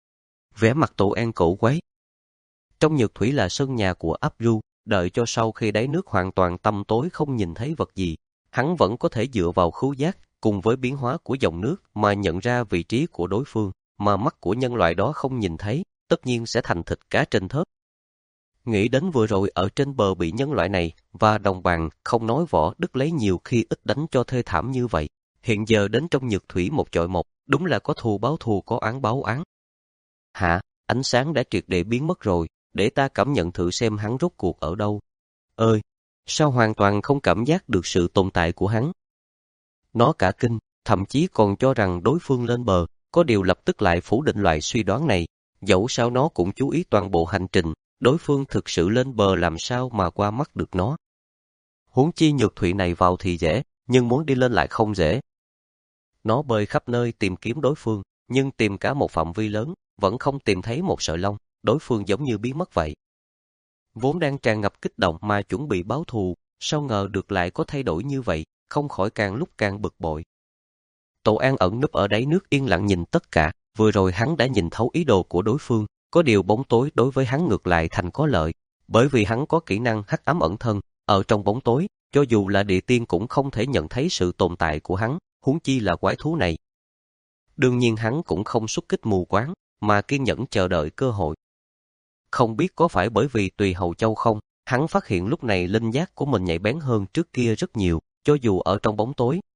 Vẻ mặt Tổ An cổ quái. Trong nhược thủy là sân nhà của Áp Du, đợi cho sau khi đáy nước hoàn toàn tăm tối không nhìn thấy vật gì, hắn vẫn có thể dựa vào khứu giác, cùng với biến hóa của dòng nước mà nhận ra vị trí của đối phương, mà mắt của nhân loại đó không nhìn thấy, tất nhiên sẽ thành thịt cá trên thớt. Nghĩ đến vừa rồi ở trên bờ bị nhân loại này và đồng bằng không nói võ đứt lấy nhiều khi ít đánh cho thê thảm như vậy, hiện giờ đến trong nhược thủy một chọi một, đúng là có thù báo thù có oán báo oán. Hả, ánh sáng đã triệt để biến mất rồi, để ta cảm nhận thử xem hắn rốt cuộc ở đâu. Ơi, sao hoàn toàn không cảm giác được sự tồn tại của hắn? Nó cả kinh, thậm chí còn cho rằng đối phương lên bờ, có điều lập tức lại phủ định loại suy đoán này, dẫu sao nó cũng chú ý toàn bộ hành trình, đối phương thực sự lên bờ làm sao mà qua mắt được nó. Huống chi nhược thủy này vào thì dễ, nhưng muốn đi lên lại không dễ. Nó bơi khắp nơi tìm kiếm đối phương, nhưng tìm cả một phạm vi lớn, vẫn không tìm thấy một sợi lông, đối phương giống như biến mất vậy. Vốn đang tràn ngập kích động mà chuẩn bị báo thù, sao ngờ được lại có thay đổi như vậy, không khỏi càng lúc càng bực bội. Tổ An ẩn núp ở đáy nước yên lặng nhìn tất cả, vừa rồi hắn đã nhìn thấu ý đồ của đối phương, có điều bóng tối đối với hắn ngược lại thành có lợi, bởi vì hắn có kỹ năng hắc ám ẩn thân, ở trong bóng tối, cho dù là địa tiên cũng không thể nhận thấy sự tồn tại của hắn, huống chi là quái thú này. Đương nhiên hắn cũng không xuất kích mù quáng, mà kiên nhẫn chờ đợi cơ hội. Không biết có phải bởi vì Tùy Hầu Châu không, hắn phát hiện lúc này linh giác của mình nhạy bén hơn trước kia rất nhiều, cho dù ở trong bóng tối,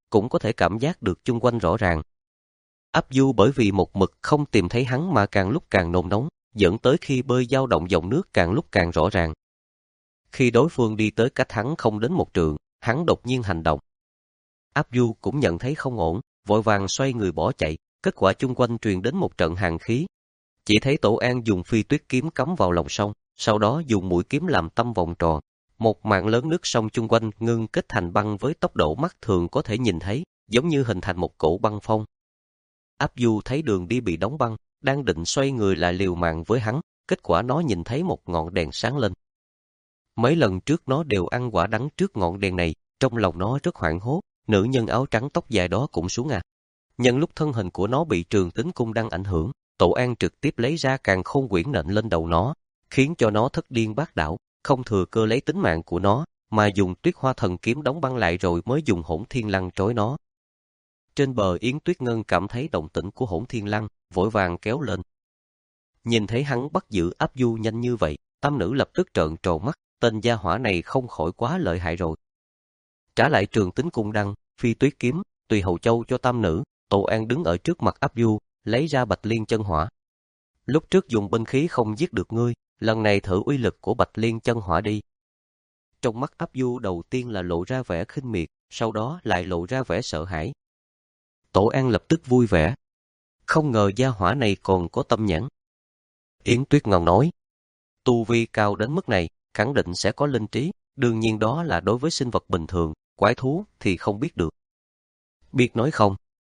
cũng có thể cảm giác được chung quanh rõ ràng. Áp Du bởi vì một mực không tìm thấy hắn mà càng lúc càng nôn nóng, dẫn tới khi bơi dao động dòng nước càng lúc càng rõ ràng. Khi đối phương đi tới cách hắn không đến một trượng, hắn đột nhiên hành động. Áp Du cũng nhận thấy không ổn, vội vàng xoay người bỏ chạy, kết quả chung quanh truyền đến một trận hàn khí. Chỉ thấy Tổ An dùng phi tuyết kiếm cắm vào lòng sông, sau đó dùng mũi kiếm làm tâm vòng tròn. Một mảng lớn nước sông chung quanh ngưng kết thành băng với tốc độ mắt thường có thể nhìn thấy, giống như hình thành một cổ băng phong. Áp Du thấy đường đi bị đóng băng, đang định xoay người lại liều mạng với hắn, kết quả nó nhìn thấy một ngọn đèn sáng lên. Mấy lần trước nó đều ăn quả đắng trước ngọn đèn này, trong lòng nó rất hoảng hốt, nữ nhân áo trắng tóc dài đó cũng xuống à. Nhân lúc thân hình của nó bị Trường Tính Cung đang ảnh hưởng, Tổ An trực tiếp lấy ra Càn Khôn Quyển nện lên đầu nó, khiến cho nó thất điên bát đảo, không thừa cơ lấy tính mạng của nó, mà dùng Tuyết Hoa Thần Kiếm đóng băng lại rồi mới dùng Hỗn Thiên Lăng trói nó. Trên bờ Yến Tuyết Ngân cảm thấy động tĩnh của Hỗn Thiên Lăng, vội vàng kéo lên. Nhìn thấy hắn bắt giữ Áp Du nhanh như vậy, tam nữ lập tức trợn tròn mắt, tên gia hỏa này không khỏi quá lợi hại rồi. Trả lại Trường Tính Cung đăng, phi tuyết kiếm, tùy hầu châu cho tam nữ, Tổ An đứng ở trước mặt Áp Du, lấy ra Bạch Liên chân hỏa. Lúc trước dùng binh khí không giết được ngươi, lần này thử uy lực của Bạch Liên chân hỏa đi. Trong mắt Áp Du đầu tiên là lộ ra vẻ khinh miệt, sau đó lại lộ ra vẻ sợ hãi. Tổ An lập tức vui vẻ. Không ngờ gia hỏa này còn có tâm nhãn. Yến Tuyết Ngân nói, tu vi cao đến mức này, khẳng định sẽ có linh trí, đương nhiên đó là đối với sinh vật bình thường, quái thú thì không biết được. Biết nói không?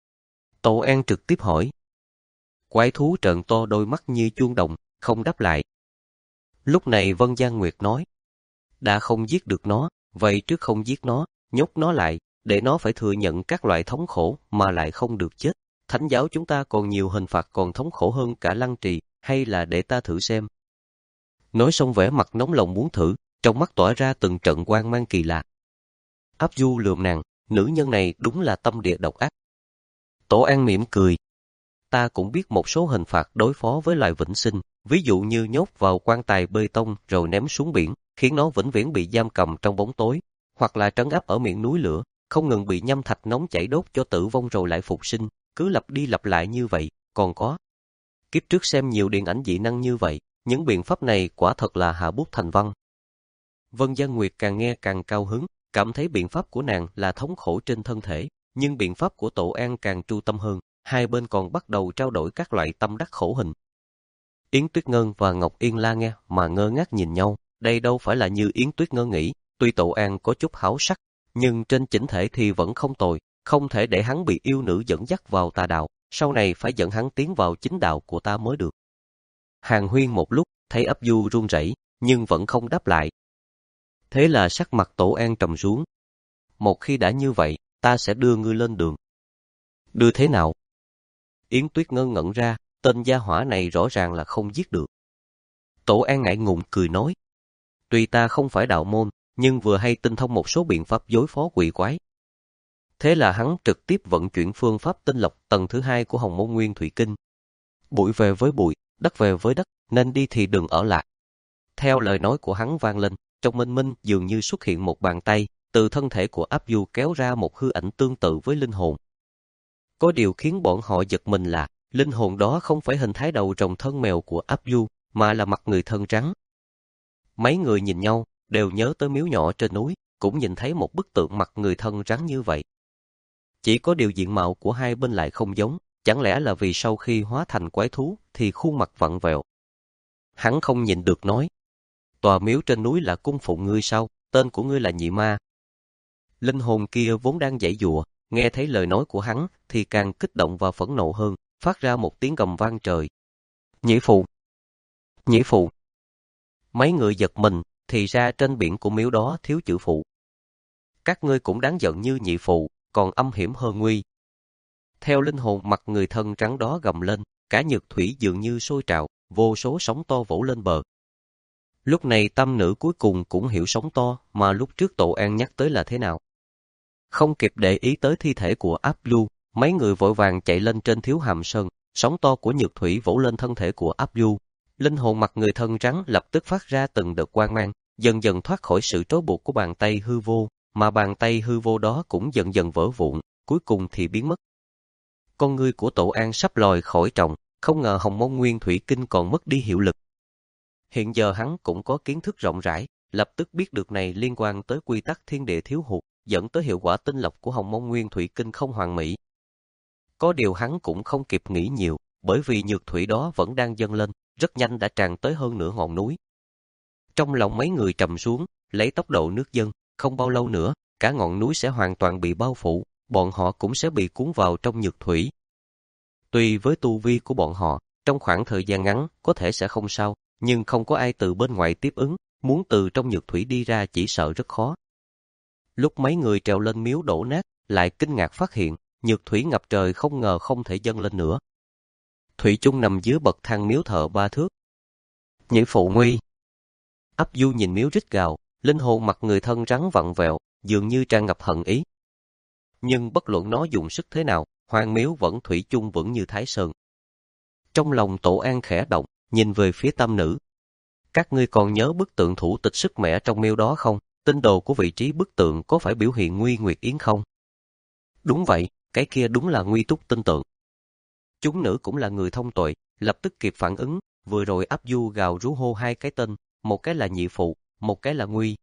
Tổ An trực tiếp hỏi. Quái thú trợn to đôi mắt như chuông đồng, không đáp lại. Lúc này Vân Giang Nguyệt nói, đã không giết được nó, vậy trước không giết nó, nhốt nó lại, để nó phải thừa nhận các loại thống khổ mà lại không được chết. Thánh giáo chúng ta còn nhiều hình phạt còn thống khổ hơn cả lăng trì, hay là để ta thử xem. Nói xong vẻ mặt nóng lòng muốn thử, trong mắt tỏa ra từng trận quang mang kỳ lạ. Áp Du lườm nàng, nữ nhân này đúng là tâm địa độc ác. Tổ An mỉm cười. Ta cũng biết một số hình phạt đối phó với loài vĩnh sinh, ví dụ như nhốt vào quan tài bê tông rồi ném xuống biển, khiến nó vĩnh viễn bị giam cầm trong bóng tối, hoặc là trấn áp ở miệng núi lửa, không ngừng bị nhâm thạch nóng chảy đốt cho tử vong rồi lại phục sinh, cứ lặp đi lặp lại như vậy. Còn có, kiếp trước xem nhiều điện ảnh dị năng như vậy, những biện pháp này quả thật là hạ bút thành văn. Vân Giang Nguyệt càng nghe càng cao hứng, cảm thấy biện pháp của nàng là thống khổ trên thân thể, nhưng biện pháp của Tổ An càng tru tâm hơn, hai bên còn bắt đầu trao đổi các loại tâm đắc khổ hình. Yến Tuyết Ngân và Ngọc Yên La nghe mà ngơ ngác nhìn nhau, đây đâu phải là như Yến Tuyết Ngân nghĩ, tuy Tổ An có chút háo sắc, nhưng trên chỉnh thể thì vẫn không tồi, không thể để hắn bị yêu nữ dẫn dắt vào tà đạo, sau này phải dẫn hắn tiến vào chính đạo của ta mới được. Hàn Huyên một lúc, thấy Áp Du run rẩy, nhưng vẫn không đáp lại. Thế là sắc mặt Tổ An trầm xuống. Một khi đã như vậy, ta sẽ đưa ngươi lên đường. Đưa thế nào? Yến Tuyết Ngân ngẩn ra, tên gia hỏa này rõ ràng là không giết được. Tổ An ngại ngùng cười nói. Tuy ta không phải đạo môn, nhưng vừa hay tinh thông một số biện pháp đối phó quỷ quái. Thế là hắn trực tiếp vận chuyển phương pháp tinh lọc tầng thứ hai của Hồng Môn Nguyên Thủy Kinh. Bụi về với bụi, đất về với đất, nên đi thì đừng ở lại. Theo lời nói của hắn vang lên, trong minh minh dường như xuất hiện một bàn tay, từ thân thể của Áp Du kéo ra một hư ảnh tương tự với linh hồn. Có điều khiến bọn họ giật mình là, linh hồn đó không phải hình thái đầu rồng thân mèo của Áp Du, mà là mặt người thân trắng. Mấy người nhìn nhau, đều nhớ tới miếu nhỏ trên núi, cũng nhìn thấy một bức tượng mặt người thân rắn như vậy. Chỉ có điều diện mạo của hai bên lại không giống, chẳng lẽ là vì sau khi hóa thành quái thú thì khuôn mặt vặn vẹo. Hắn không nhìn được nói, tòa miếu trên núi là cung phụng ngươi sao, tên của ngươi là Nhị Ma. Linh hồn kia vốn đang giãy giụa, nghe thấy lời nói của hắn thì càng kích động và phẫn nộ hơn, phát ra một tiếng gầm vang trời. Nhĩ Phụ! Nhĩ Phụ! Mấy người giật mình, thì ra trên biển của miếu đó thiếu chữ phụ. Các ngươi cũng đáng giận như Nhị Phụ, còn âm hiểm hơn nguy. Theo linh hồn mặt người thân trắng đó gầm lên, cả nhược thủy dường như sôi trào, vô số sóng to vỗ lên bờ. Lúc này tâm nữ cuối cùng cũng hiểu sóng to mà lúc trước Tổ An nhắc tới là thế nào. Không kịp để ý tới thi thể của Áp Du, mấy người vội vàng chạy lên trên Thiếu Hàm Sơn, sóng to của nhược thủy vỗ lên thân thể của Áp Du. Linh hồn mặt người thân trắng lập tức phát ra từng đợt quang mang, dần dần thoát khỏi sự trói buộc của bàn tay hư vô, mà bàn tay hư vô đó cũng dần dần vỡ vụn, cuối cùng thì biến mất. Con ngươi của Tổ An sắp lòi khỏi tròng, không ngờ Hồng Môn Nguyên Thủy Kinh còn mất đi hiệu lực. Hiện giờ hắn cũng có kiến thức rộng rãi, lập tức biết được này liên quan tới quy tắc thiên địa thiếu hụt, dẫn tới hiệu quả tinh lọc của Hồng Môn Nguyên Thủy Kinh không hoàn mỹ. Có điều hắn cũng không kịp nghĩ nhiều, bởi vì nhược thủy đó vẫn đang dâng lên, rất nhanh đã tràn tới hơn nửa ngọn núi. Trong lòng mấy người trầm xuống, lấy tốc độ nước dâng, không bao lâu nữa, cả ngọn núi sẽ hoàn toàn bị bao phủ, bọn họ cũng sẽ bị cuốn vào trong nhược thủy. Tuy với tu vi của bọn họ, trong khoảng thời gian ngắn có thể sẽ không sao, nhưng không có ai từ bên ngoài tiếp ứng, muốn từ trong nhược thủy đi ra chỉ sợ rất khó. Lúc mấy người trèo lên miếu đổ nát, lại kinh ngạc phát hiện, nhược thủy ngập trời không ngờ không thể dâng lên nữa. Thủy chung nằm dưới bậc thang miếu thờ ba thước. Nhị phụ nguy. Ấp Du nhìn miếu rít gào, linh hồn mặt người thân rắn vặn vẹo, dường như tràn ngập hận ý. Nhưng bất luận nó dùng sức thế nào, Hoàng miếu vẫn thủy chung vững như Thái Sơn. Trong lòng Tổ An khẽ động, nhìn về phía tam nữ. Các ngươi còn nhớ bức tượng thủ tịch sức mẻ trong miếu đó không? Tinh đồ của vị trí bức tượng có phải biểu hiện Nguy Nguyệt Yến không? Đúng vậy, cái kia đúng là Nguy Túc tinh tượng. Chúng nữ cũng là người thông tuệ, lập tức kịp phản ứng, vừa rồi Áp Du gào rú hô hai cái tên, một cái là nhị phụ, một cái là Nguy.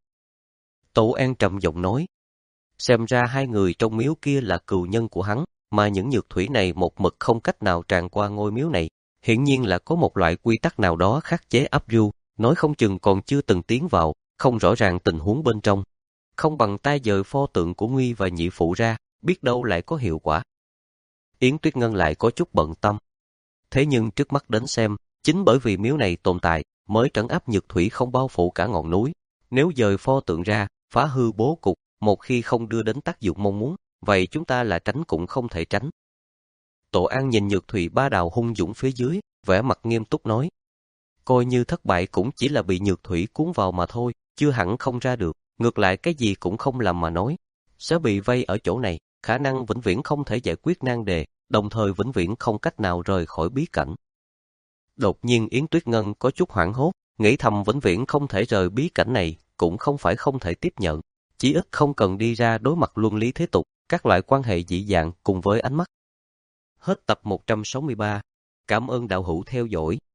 Tổ An trầm giọng nói, xem ra hai người trong miếu kia là cừu nhân của hắn, mà những nhược thủy này một mực không cách nào tràn qua ngôi miếu này, hiển nhiên là có một loại quy tắc nào đó khắc chế Áp Du, nói không chừng còn chưa từng tiến vào, không rõ ràng tình huống bên trong. Không bằng tay dời pho tượng của Nguy và nhị phụ ra, biết đâu lại có hiệu quả. Yến Tuyết Ngân lại có chút bận tâm. Thế nhưng trước mắt đến xem, chính bởi vì miếu này tồn tại, mới trấn áp nhược thủy không bao phủ cả ngọn núi. Nếu dời pho tượng ra, phá hư bố cục, một khi không đưa đến tác dụng mong muốn, vậy chúng ta là tránh cũng không thể tránh. Tổ An nhìn nhược thủy ba đào hung dũng phía dưới, vẻ mặt nghiêm túc nói. Coi như thất bại cũng chỉ là bị nhược thủy cuốn vào mà thôi, chưa hẳn không ra được, ngược lại cái gì cũng không làm mà nói. Sẽ bị vây ở chỗ này, khả năng vĩnh viễn không thể giải quyết nan đề, đồng thời vĩnh viễn không cách nào rời khỏi bí cảnh. Đột nhiên Yến Tuyết Ngân có chút hoảng hốt, nghĩ thầm vĩnh viễn không thể rời bí cảnh này, cũng không phải không thể tiếp nhận, chỉ ít không cần đi ra đối mặt luân lý thế tục, các loại quan hệ dị dạng cùng với ánh mắt. Hết tập một trăm sáu mươi ba. Cảm ơn đạo hữu theo dõi.